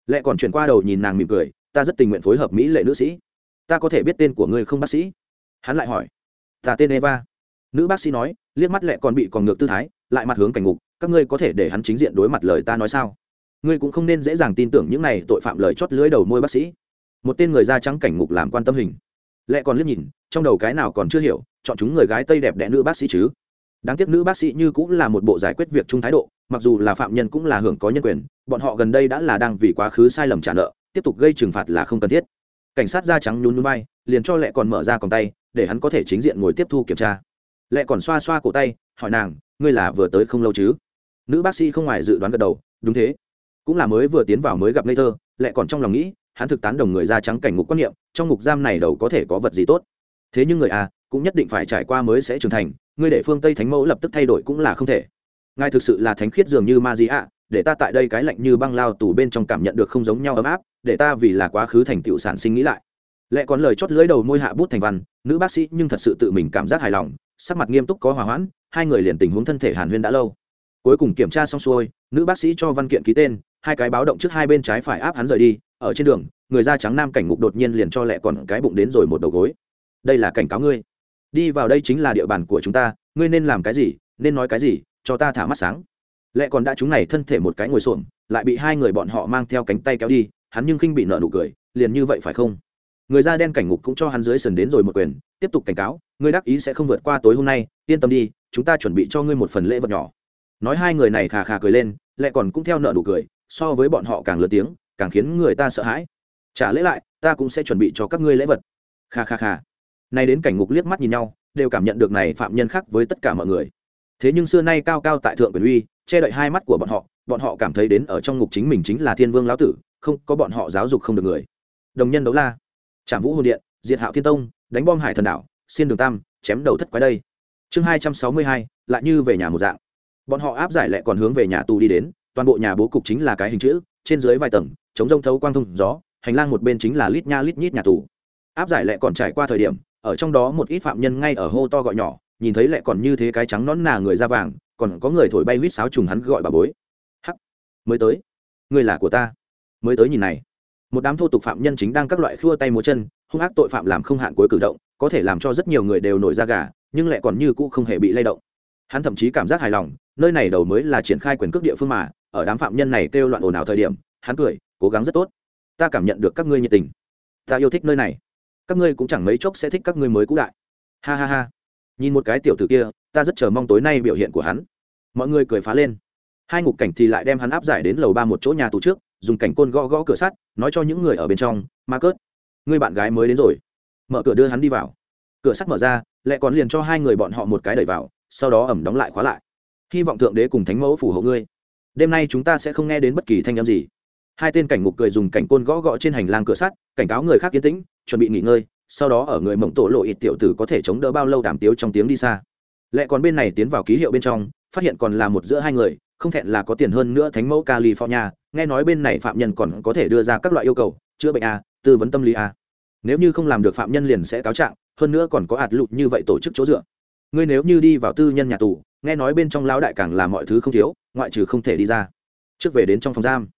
Lệ còn chuyển qua đầu nhìn nàng mỉm cười, ta rất tình nguyện phối hợp mỹ lệ nữ sĩ. Ta có thể biết tên của ngươi không bác sĩ? Hắn lại hỏi. Ta tên Eva. Nữ bác sĩ nói, liếc mắt Lệ còn bị còn ngược tư thái, lại mặt hướng cảnh ngục, các ngươi có thể để hắn chính diện đối mặt lời ta nói sao? Ngươi cũng không nên dễ dàng tin tưởng những này tội phạm lời chót lưỡi đầu môi bác sĩ. Một tên người da trắng cảnh ngục làm quan tâm hình. Lệ còn liếc nhìn, trong đầu cái nào còn chưa hiểu, chọn chúng người gái tây đẹp đẽ nữ bác sĩ chứ. Đáng tiếc nữ bác sĩ như cũng là một bộ giải quyết việc chung thái độ, mặc dù là phạm nhân cũng là hưởng có nhân quyền, bọn họ gần đây đã là đang vì quá khứ sai lầm trả nợ, tiếp tục gây trừng phạt là không cần thiết. Cảnh sát da trắng nhún nhún vai, liền cho Lệ còn mở ra còng tay, để hắn có thể chính diện ngồi tiếp thu kiểm tra. Lệ còn xoa xoa cổ tay, hỏi nàng, ngươi là vừa tới không lâu chứ? Nữ bác sĩ không ngoài dự đoán gật đầu, đúng thế. Cũng là mới vừa tiến vào mới gặp ngây thơ. Lệ còn trong lòng nghĩ, hắn thực tán đồng người da trắng cảnh ngục quan niệm, trong ngục giam này đầu có thể có vật gì tốt. Thế nhưng người à, cũng nhất định phải trải qua mới sẽ trưởng thành, ngươi để phương Tây thánh mẫu lập tức thay đổi cũng là không thể. Ngài thực sự là thánh khiết dường như ma gì ạ, để ta tại đây cái lạnh như băng lao tù bên trong cảm nhận được không giống nhau ấm áp, để ta vì là quá khứ thành tựu sản sinh nghĩ lại. Lệ còn lời chót lưỡi đầu môi hạ bút thành văn, nữ bác sĩ nhưng thật sự tự mình cảm giác hài lòng, sắc mặt nghiêm túc có hòa hoãn, hai người liền tình huống thân thể hàn huyên đã lâu. Cuối cùng kiểm tra xong xuôi, nữ bác sĩ cho văn kiện ký tên, hai cái báo động trước hai bên trái phải áp hắn rời đi. Ở trên đường, người da trắng nam cảnh ngục đột nhiên liền cho Lệ còn cái bụng đến rồi một đầu gối. Đây là cảnh cáo ngươi, đi vào đây chính là địa bàn của chúng ta, ngươi nên làm cái gì, nên nói cái gì, cho ta thả mắt sáng. Lệ còn đã chúng này thân thể một cái ngồi xổm, lại bị hai người bọn họ mang theo cánh tay kéo đi, hắn nhưng khinh bị nợ nụ cười, liền như vậy phải không? Người da đen cảnh ngục cũng cho hắn dưới sườn đến rồi một quyền, tiếp tục cảnh cáo, ngươi đắc ý sẽ không vượt qua tối hôm nay, yên tâm đi, chúng ta chuẩn bị cho ngươi một phần lễ vật nhỏ. Nói hai người này khà khà cười lên, Lệ còn cũng theo nợ nụ cười, so với bọn họ càng lớn tiếng, càng khiến người ta sợ hãi. Trả lễ lại, ta cũng sẽ chuẩn bị cho các ngươi lễ vật. Khà khà khà. Nay đến cảnh ngục liếc mắt nhìn nhau, đều cảm nhận được này phạm nhân khác với tất cả mọi người. Thế nhưng xưa nay cao cao tại thượng quyền uy, che đậy hai mắt của bọn họ, bọn họ cảm thấy đến ở trong ngục chính mình chính là thiên vương lão tử, không có bọn họ giáo dục không được người. Đồng nhân đấu la, Trảm Vũ Hồn Điện, diệt Hạo Thiên Tông, đánh bom Hải Thần Đảo, xiên đường tam, chém đầu thất quái đây. Chương hai trăm sáu mươi hai, lại như về nhà một dạng. Bọn họ áp giải Lệ còn hướng về nhà tù đi đến, toàn bộ nhà bố cục chính là cái hình chữ, trên dưới vài tầng, chống rông thấu quang thông gió, hành lang một bên chính là lít nha lít nhít nhà tù. Áp giải Lệ còn trải qua thời điểm, ở trong đó một ít phạm nhân ngay ở hô to gọi nhỏ, nhìn thấy Lệ còn như thế cái trắng nõn nà người da vàng, còn có người thổi bay huýt sáo trùng hắn gọi bà bối. Hắc, mới tới, người là của ta, mới tới nhìn này. Một đám thô tục phạm nhân chính đang các loại khua tay múa chân, hung ác tội phạm làm không hạn cuối cử động, có thể làm cho rất nhiều người đều nổi da gà, nhưng Lệ còn như cũ không hề bị lay động. Hắn thậm chí cảm giác hài lòng, nơi này đầu mới là triển khai quyền cước địa phương mà, ở đám phạm nhân này kêu loạn ồn ào thời điểm, hắn cười, cố gắng rất tốt. Ta cảm nhận được các ngươi nhiệt tình, ta yêu thích nơi này, các ngươi cũng chẳng mấy chốc sẽ thích các ngươi mới cũ đại. Ha ha ha, nhìn một cái tiểu tử kia, ta rất chờ mong tối nay biểu hiện của hắn. Mọi người cười phá lên. Hai ngục cảnh thì lại đem hắn áp giải đến lầu ba một chỗ nhà tù trước, dùng cảnh côn gõ gõ cửa sắt, nói cho những người ở bên trong, ma cớt, ngươi bạn gái mới đến rồi. Mở cửa đưa hắn đi vào. Cửa sắt mở ra, Lệ còn liền cho hai người bọn họ một cái đẩy vào, sau đó ẩm đóng lại khóa lại. Hy vọng thượng đế cùng thánh mẫu phù hộ ngươi, đêm nay chúng ta sẽ không nghe đến bất kỳ thanh âm gì. Hai tên cảnh ngục cười dùng cảnh côn gõ gõ trên hành lang cửa sắt, cảnh cáo người khác yên tĩnh, chuẩn bị nghỉ ngơi, sau đó ở người mộng tổ lộ ít tiểu tử có thể chống đỡ bao lâu đàm tiếu trong tiếng đi xa. Lệ còn bên này tiến vào ký hiệu bên trong, phát hiện còn là một giữa hai người, không thẹn là có tiền hơn nữa thánh mẫu California, nghe nói bên này phạm nhân còn có thể đưa ra các loại yêu cầu, chữa bệnh a, tư vấn tâm lý a. Nếu như không làm được phạm nhân liền sẽ cáo trạng, hơn nữa còn có ạt lụt như vậy tổ chức chỗ dựa. Ngươi nếu như đi vào tư nhân nhà tù, nghe nói bên trong lão đại càng là mọi thứ không thiếu, ngoại trừ không thể đi ra. Trước về đến trong phòng giam,